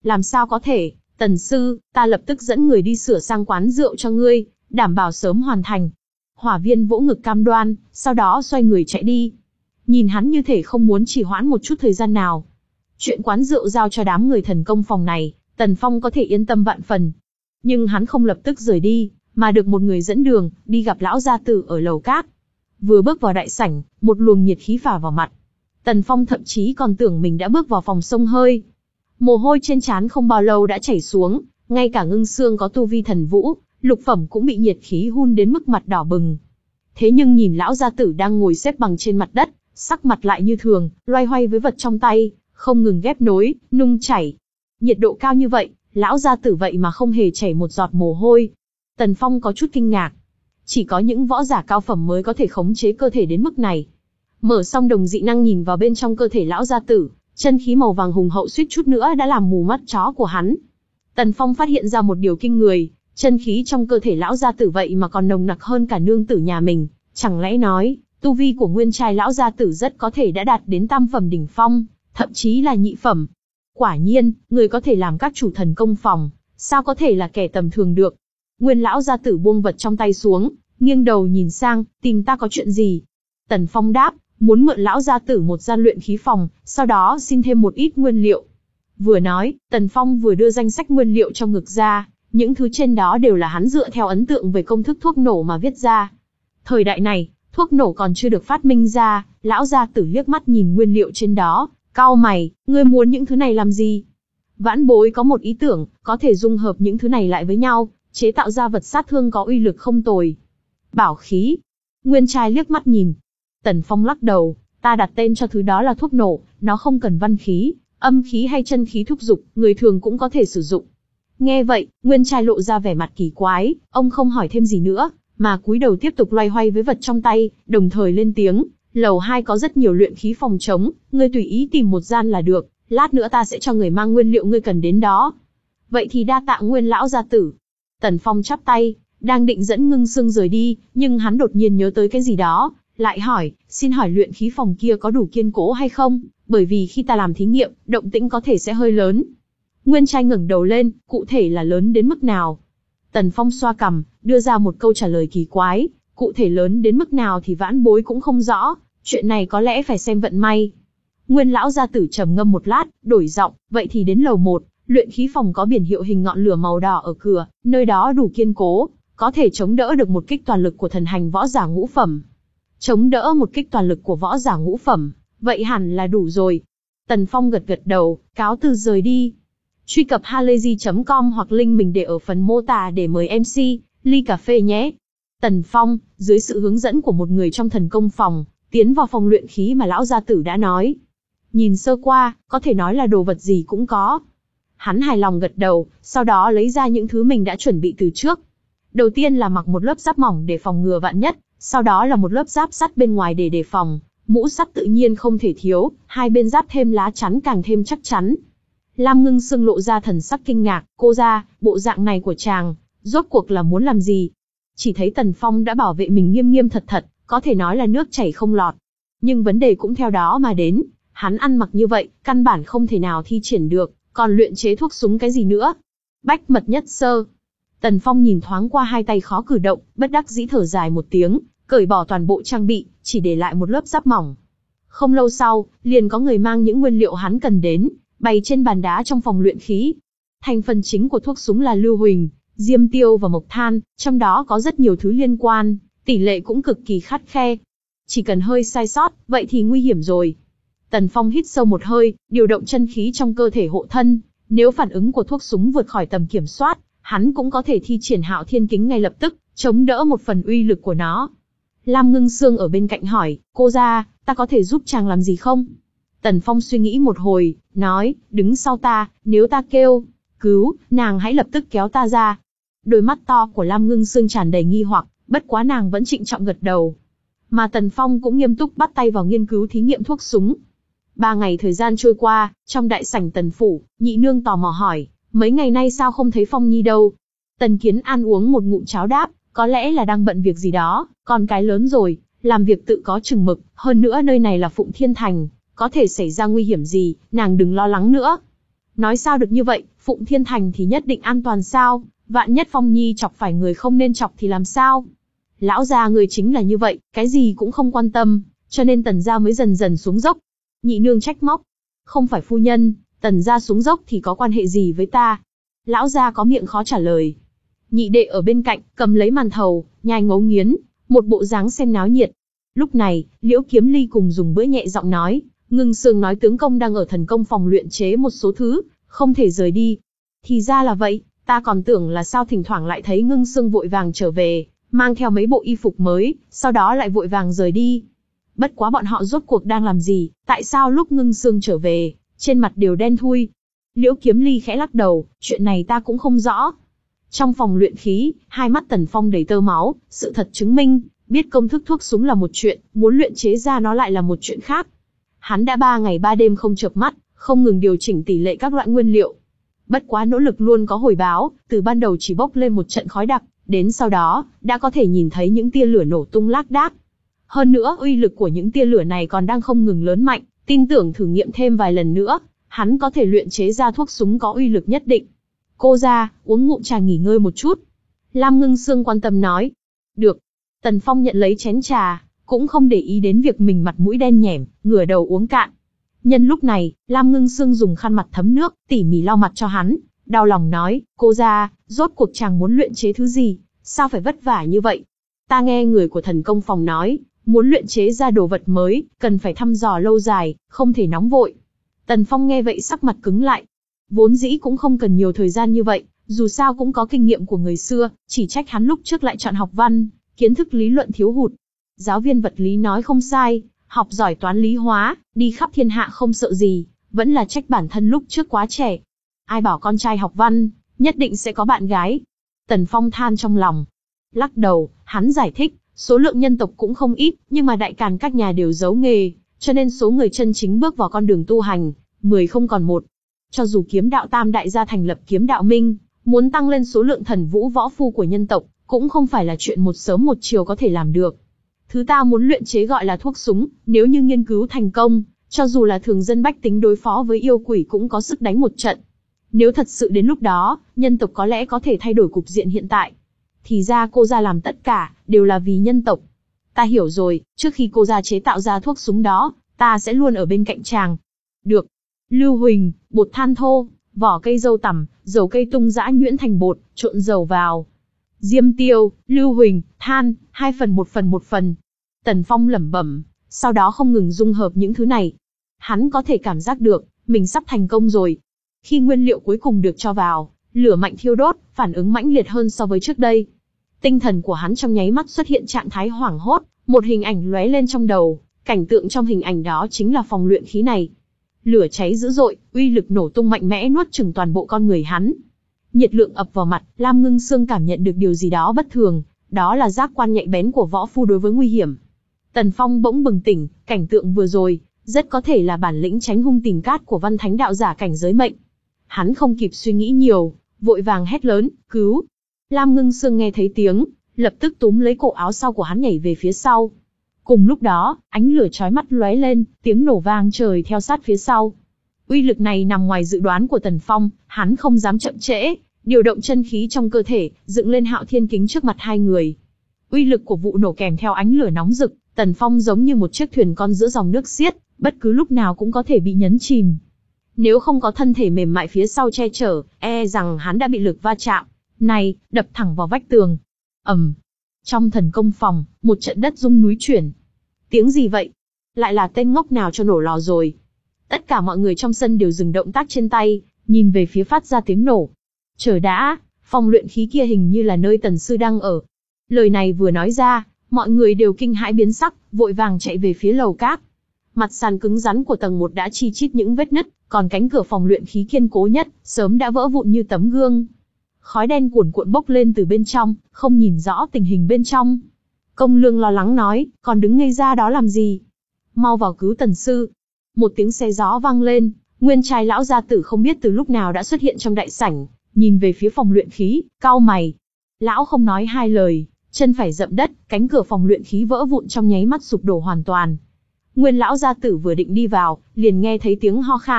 Speaker 1: Làm sao có thể, Tần sư, ta lập tức dẫn người đi sửa sang quán rượu cho ngươi, đảm bảo sớm hoàn thành. Hỏa viên vỗ ngực cam đoan, sau đó xoay người chạy đi. Nhìn hắn như thể không muốn trì hoãn một chút thời gian nào. Chuyện quán rượu giao cho đám người thần công phòng này, Tần Phong có thể yên tâm vạn phần. Nhưng hắn không lập tức rời đi, mà được một người dẫn đường, đi gặp lão gia tử ở lầu các. Vừa bước vào đại sảnh, một luồng nhiệt khí phả vào mặt. Tần Phong thậm chí còn tưởng mình đã bước vào phòng xông hơi. Mồ hôi trên trán không bao lâu đã chảy xuống, ngay cả Ngưng Xương có tu vi thần vũ, lục phẩm cũng bị nhiệt khí hun đến mức mặt đỏ bừng. Thế nhưng nhìn lão gia tử đang ngồi xếp bằng trên mặt đất, sắc mặt lại như thường, loay hoay với vật trong tay, không ngừng ghép nối, nung chảy. Nhiệt độ cao như vậy, lão gia tử vậy mà không hề chảy một giọt mồ hôi. Tần Phong có chút kinh ngạc. Chỉ có những võ giả cao phẩm mới có thể khống chế cơ thể đến mức này. Mở xong đồng dị năng nhìn vào bên trong cơ thể lão gia tử, chân khí màu vàng hùng hậu suýt chút nữa đã làm mù mắt chó của hắn. Tần Phong phát hiện ra một điều kinh người, chân khí trong cơ thể lão gia tử vậy mà còn nồng nặc hơn cả nương tử nhà mình, chẳng lẽ nói, tu vi của nguyên trai lão gia tử rất có thể đã đạt đến tam phẩm đỉnh phong, thậm chí là nhị phẩm. Quả nhiên, người có thể làm các chủ thần công phòng, sao có thể là kẻ tầm thường được. Nguyên lão gia tử buông vật trong tay xuống, nghiêng đầu nhìn sang, tìm ta có chuyện gì? Tần Phong đáp, muốn mượn lão gia tử một gian luyện khí phòng, sau đó xin thêm một ít nguyên liệu. Vừa nói, Tần Phong vừa đưa danh sách nguyên liệu trong ngực ra, những thứ trên đó đều là hắn dựa theo ấn tượng về công thức thuốc nổ mà viết ra. Thời đại này, thuốc nổ còn chưa được phát minh ra, lão gia tử liếc mắt nhìn nguyên liệu trên đó, cau mày, ngươi muốn những thứ này làm gì? Vãn bối có một ý tưởng, có thể dung hợp những thứ này lại với nhau, chế tạo ra vật sát thương có uy lực không tồi. Bảo khí. Nguyên trai liếc mắt nhìn. Tần Phong lắc đầu, ta đặt tên cho thứ đó là thuốc nổ, nó không cần văn khí, âm khí hay chân khí thúc dục, người thường cũng có thể sử dụng. Nghe vậy, Nguyên trai lộ ra vẻ mặt kỳ quái, ông không hỏi thêm gì nữa, mà cúi đầu tiếp tục loay hoay với vật trong tay, đồng thời lên tiếng, lầu hai có rất nhiều luyện khí phòng trống, ngươi tùy ý tìm một gian là được, lát nữa ta sẽ cho người mang nguyên liệu ngươi cần đến đó. Vậy thì đa tạ Nguyên lão gia tử. Tần Phong chắp tay, đang định dẫn Ngưng Xương rời đi, nhưng hắn đột nhiên nhớ tới cái gì đó, lại hỏi, xin hỏi luyện khí phòng kia có đủ kiên cố hay không, bởi vì khi ta làm thí nghiệm, động tĩnh có thể sẽ hơi lớn. Nguyên trai ngẩng đầu lên, cụ thể là lớn đến mức nào? Tần Phong xoa cằm, đưa ra một câu trả lời kỳ quái, cụ thể lớn đến mức nào thì vãn bối cũng không rõ, chuyện này có lẽ phải xem vận may. Nguyên lão gia tử trầm ngâm một lát, đổi giọng, vậy thì đến lầu một, luyện khí phòng có biển hiệu hình ngọn lửa màu đỏ ở cửa, nơi đó đủ kiên cố, có thể chống đỡ được một kích toàn lực của thần hành võ giả ngũ phẩm. Chống đỡ một kích toàn lực của võ giả ngũ phẩm, vậy hẳn là đủ rồi. Tần Phong gật gật đầu, cáo từ rời đi. Truy cập halayzi chấm com hoặc link mình để ở phần mô tả để mời em xê, ly cà phê nhé. Tần Phong, dưới sự hướng dẫn của một người trong thần công phòng, tiến vào phòng luyện khí mà lão gia tử đã nói. Nhìn sơ qua, có thể nói là đồ vật gì cũng có. Hắn hài lòng gật đầu, sau đó lấy ra những thứ mình đã chuẩn bị từ trước. Đầu tiên là mặc một lớp giáp mỏng để phòng ngừa vạn nhất, sau đó là một lớp giáp sắt bên ngoài để đề phòng, mũ sắt tự nhiên không thể thiếu, hai bên giáp thêm lá chắn càng thêm chắc chắn. Lam Ngưng Xương lộ ra thần sắc kinh ngạc, cô ra, bộ dạng này của chàng, rốt cuộc là muốn làm gì? Chỉ thấy Tần Phong đã bảo vệ mình nghiêm nghiêm thật thật, có thể nói là nước chảy không lọt. Nhưng vấn đề cũng theo đó mà đến, hắn ăn mặc như vậy, căn bản không thể nào thi triển được, còn luyện chế thuốc súng cái gì nữa? Bách mật nhất sơ. Tần Phong nhìn thoáng qua hai tay khó cử động, bất đắc dĩ thở dài một tiếng, cởi bỏ toàn bộ trang bị, chỉ để lại một lớp giáp mỏng. Không lâu sau, liền có người mang những nguyên liệu hắn cần đến, bày trên bàn đá trong phòng luyện khí. Thành phần chính của thuốc súng là lưu huỳnh, diêm tiêu và mộc than, trong đó có rất nhiều thứ liên quan, tỷ lệ cũng cực kỳ khắt khe. Chỉ cần hơi sai sót, vậy thì nguy hiểm rồi. Tần Phong hít sâu một hơi, điều động chân khí trong cơ thể hộ thân, nếu phản ứng của thuốc súng vượt khỏi tầm kiểm soát, hắn cũng có thể thi triển Hạo Thiên Kính ngay lập tức, chống đỡ một phần uy lực của nó. Lam Ngưng Xương ở bên cạnh hỏi, cô ra, ta có thể giúp chàng làm gì không? Tần Phong suy nghĩ một hồi, nói, đứng sau ta, nếu ta kêu, cứu, nàng hãy lập tức kéo ta ra. Đôi mắt to của Lam Ngưng Xương tràn đầy nghi hoặc, bất quá nàng vẫn trịnh trọng gật đầu. Mà Tần Phong cũng nghiêm túc bắt tay vào nghiên cứu thí nghiệm thuốc súng. Ba ngày thời gian trôi qua, trong đại sảnh Tần Phủ, nhị nương tò mò hỏi, mấy ngày nay sao không thấy Phong Nhi đâu? Tần Kiến An uống một ngụm cháo đáp, có lẽ là đang bận việc gì đó, con cái lớn rồi, làm việc tự có chừng mực, hơn nữa nơi này là Phụng Thiên Thành, có thể xảy ra nguy hiểm gì, nàng đừng lo lắng nữa. Nói sao được như vậy, Phụng Thiên Thành thì nhất định an toàn sao, vạn nhất Phong Nhi chọc phải người không nên chọc thì làm sao? Lão gia người chính là như vậy, cái gì cũng không quan tâm, cho nên Tần gia mới dần dần xuống dốc. Nhị nương trách móc. Không phải phu nhân, Tần gia xuống dốc thì có quan hệ gì với ta? Lão gia có miệng khó trả lời. Nhị đệ ở bên cạnh, cầm lấy màn thầu, nhai ngấu nghiến, một bộ dáng xem náo nhiệt. Lúc này, Liễu Kiếm Ly cùng dùng bữa nhẹ giọng nói, Ngưng Sương nói tướng công đang ở thần công phòng luyện chế một số thứ, không thể rời đi. Thì ra là vậy, ta còn tưởng là sao thỉnh thoảng lại thấy Ngưng Sương vội vàng trở về, mang theo mấy bộ y phục mới, sau đó lại vội vàng rời đi. Bất quá bọn họ rốt cuộc đang làm gì, tại sao lúc Ngưng Sương trở về, trên mặt đều đen thui? Liễu Kiếm Ly khẽ lắc đầu, chuyện này ta cũng không rõ. Trong phòng luyện khí, hai mắt Tần Phong đầy tơ máu, sự thật chứng minh, biết công thức thuốc súng là một chuyện, muốn luyện chế ra nó lại là một chuyện khác. Hắn đã ba ngày ba đêm không chợp mắt, không ngừng điều chỉnh tỷ lệ các loại nguyên liệu. Bất quá nỗ lực luôn có hồi báo, từ ban đầu chỉ bốc lên một trận khói đặc, đến sau đó, đã có thể nhìn thấy những tia lửa nổ tung lác đác. Hơn nữa, uy lực của những tia lửa này còn đang không ngừng lớn mạnh, tin tưởng thử nghiệm thêm vài lần nữa, hắn có thể luyện chế ra thuốc súng có uy lực nhất định. Cô ra, uống ngụm trà nghỉ ngơi một chút. Lam Ngưng Sương quan tâm nói. Được. Tần Phong nhận lấy chén trà, cũng không để ý đến việc mình mặt mũi đen nhẻm, ngửa đầu uống cạn. Nhân lúc này, Lam Ngưng Sương dùng khăn mặt thấm nước, tỉ mỉ lau mặt cho hắn, đau lòng nói, cô ra, rốt cuộc chàng muốn luyện chế thứ gì, sao phải vất vả như vậy? Ta nghe người của thần công phòng nói, muốn luyện chế ra đồ vật mới, cần phải thăm dò lâu dài, không thể nóng vội. Tần Phong nghe vậy sắc mặt cứng lại. Vốn dĩ cũng không cần nhiều thời gian như vậy, dù sao cũng có kinh nghiệm của người xưa, chỉ trách hắn lúc trước lại chọn học văn, kiến thức lý luận thiếu hụt. Giáo viên vật lý nói không sai, học giỏi toán lý hóa, đi khắp thiên hạ không sợ gì, vẫn là trách bản thân lúc trước quá trẻ. Ai bảo con trai học văn, nhất định sẽ có bạn gái. Tần Phong than trong lòng. Lắc đầu, hắn giải thích, số lượng nhân tộc cũng không ít, nhưng mà đại càn các nhà đều giấu nghề, cho nên số người chân chính bước vào con đường tu hành, mười không còn một. Cho dù kiếm đạo tam đại gia thành lập kiếm đạo minh, muốn tăng lên số lượng thần vũ võ phu của nhân tộc, cũng không phải là chuyện một sớm một chiều có thể làm được. Thứ ta muốn luyện chế gọi là thuốc súng, nếu như nghiên cứu thành công, cho dù là thường dân bách tính đối phó với yêu quỷ cũng có sức đánh một trận. Nếu thật sự đến lúc đó, nhân tộc có lẽ có thể thay đổi cục diện hiện tại. Thì ra cô ra làm tất cả, đều là vì nhân tộc. Ta hiểu rồi, trước khi cô ra chế tạo ra thuốc súng đó, ta sẽ luôn ở bên cạnh chàng. Được. Lưu huỳnh, bột than thô, vỏ cây dâu tằm, dầu cây tung giã nhuyễn thành bột, trộn dầu vào. Diêm tiêu, lưu huỳnh, than, hai phần một phần một phần. Tần Phong lẩm bẩm, sau đó không ngừng dung hợp những thứ này. Hắn có thể cảm giác được, mình sắp thành công rồi. Khi nguyên liệu cuối cùng được cho vào, lửa mạnh thiêu đốt, phản ứng mãnh liệt hơn so với trước đây. Tinh thần của hắn trong nháy mắt xuất hiện trạng thái hoảng hốt, một hình ảnh lóe lên trong đầu, cảnh tượng trong hình ảnh đó chính là phòng luyện khí này. Lửa cháy dữ dội, uy lực nổ tung mạnh mẽ nuốt chửng toàn bộ con người hắn. Nhiệt lượng ập vào mặt, Lam Ngưng Sương cảm nhận được điều gì đó bất thường, đó là giác quan nhạy bén của võ phu đối với nguy hiểm. Tần Phong bỗng bừng tỉnh, cảnh tượng vừa rồi, rất có thể là bản lĩnh tránh hung tìm cát của văn thánh đạo giả cảnh giới mệnh. Hắn không kịp suy nghĩ nhiều, vội vàng hét lớn, cứu. Lam Ngưng Sương nghe thấy tiếng, lập tức túm lấy cổ áo sau của hắn nhảy về phía sau. Cùng lúc đó, ánh lửa chói mắt lóe lên, tiếng nổ vang trời theo sát phía sau. Uy lực này nằm ngoài dự đoán của Tần Phong, hắn không dám chậm trễ, điều động chân khí trong cơ thể, dựng lên Hạo Thiên Kính trước mặt hai người. Uy lực của vụ nổ kèm theo ánh lửa nóng rực, Tần Phong giống như một chiếc thuyền con giữa dòng nước xiết, bất cứ lúc nào cũng có thể bị nhấn chìm. Nếu không có thân thể mềm mại phía sau che chở, e rằng hắn đã bị lực va chạm này đập thẳng vào vách tường. ầm, trong thần công phòng, một trận đất rung núi chuyển. Tiếng gì vậy? Lại là tên ngốc nào cho nổ lò rồi? Tất cả mọi người trong sân đều dừng động tác trên tay, nhìn về phía phát ra tiếng nổ. Chờ đã, phòng luyện khí kia hình như là nơi Tần sư đang ở. Lời này vừa nói ra, mọi người đều kinh hãi biến sắc, vội vàng chạy về phía lầu cát. Mặt sàn cứng rắn của tầng một đã chi chít những vết nứt, còn cánh cửa phòng luyện khí kiên cố nhất, sớm đã vỡ vụn như tấm gương. Khói đen cuồn cuộn bốc lên từ bên trong, không nhìn rõ tình hình bên trong. Công Lương lo lắng nói, còn đứng ngây ra đó làm gì? Mau vào cứu Tần sư. Một tiếng xe gió vang lên, nguyên trai lão gia tử không biết từ lúc nào đã xuất hiện trong đại sảnh, nhìn về phía phòng luyện khí, cau mày. Lão không nói hai lời, chân phải dậm đất, cánh cửa phòng luyện khí vỡ vụn trong nháy mắt sụp đổ hoàn toàn. Nguyên lão gia tử vừa định đi vào, liền nghe thấy tiếng ho khan,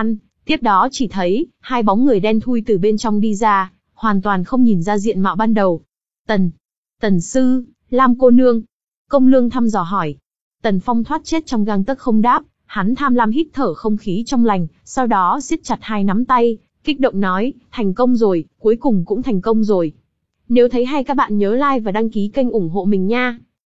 Speaker 1: Tiếp đó chỉ thấy, hai bóng người đen thui từ bên trong đi ra, hoàn toàn không nhìn ra diện mạo ban đầu. Tần, Tần sư, Lam cô nương. Công Lương thăm dò hỏi. Tần Phong thoát chết trong gang tấc không đáp, hắn tham lam hít thở không khí trong lành, sau đó siết chặt hai nắm tay, kích động nói, thành công rồi, cuối cùng cũng thành công rồi. Nếu thấy hay các bạn nhớ like và đăng ký kênh ủng hộ mình nha.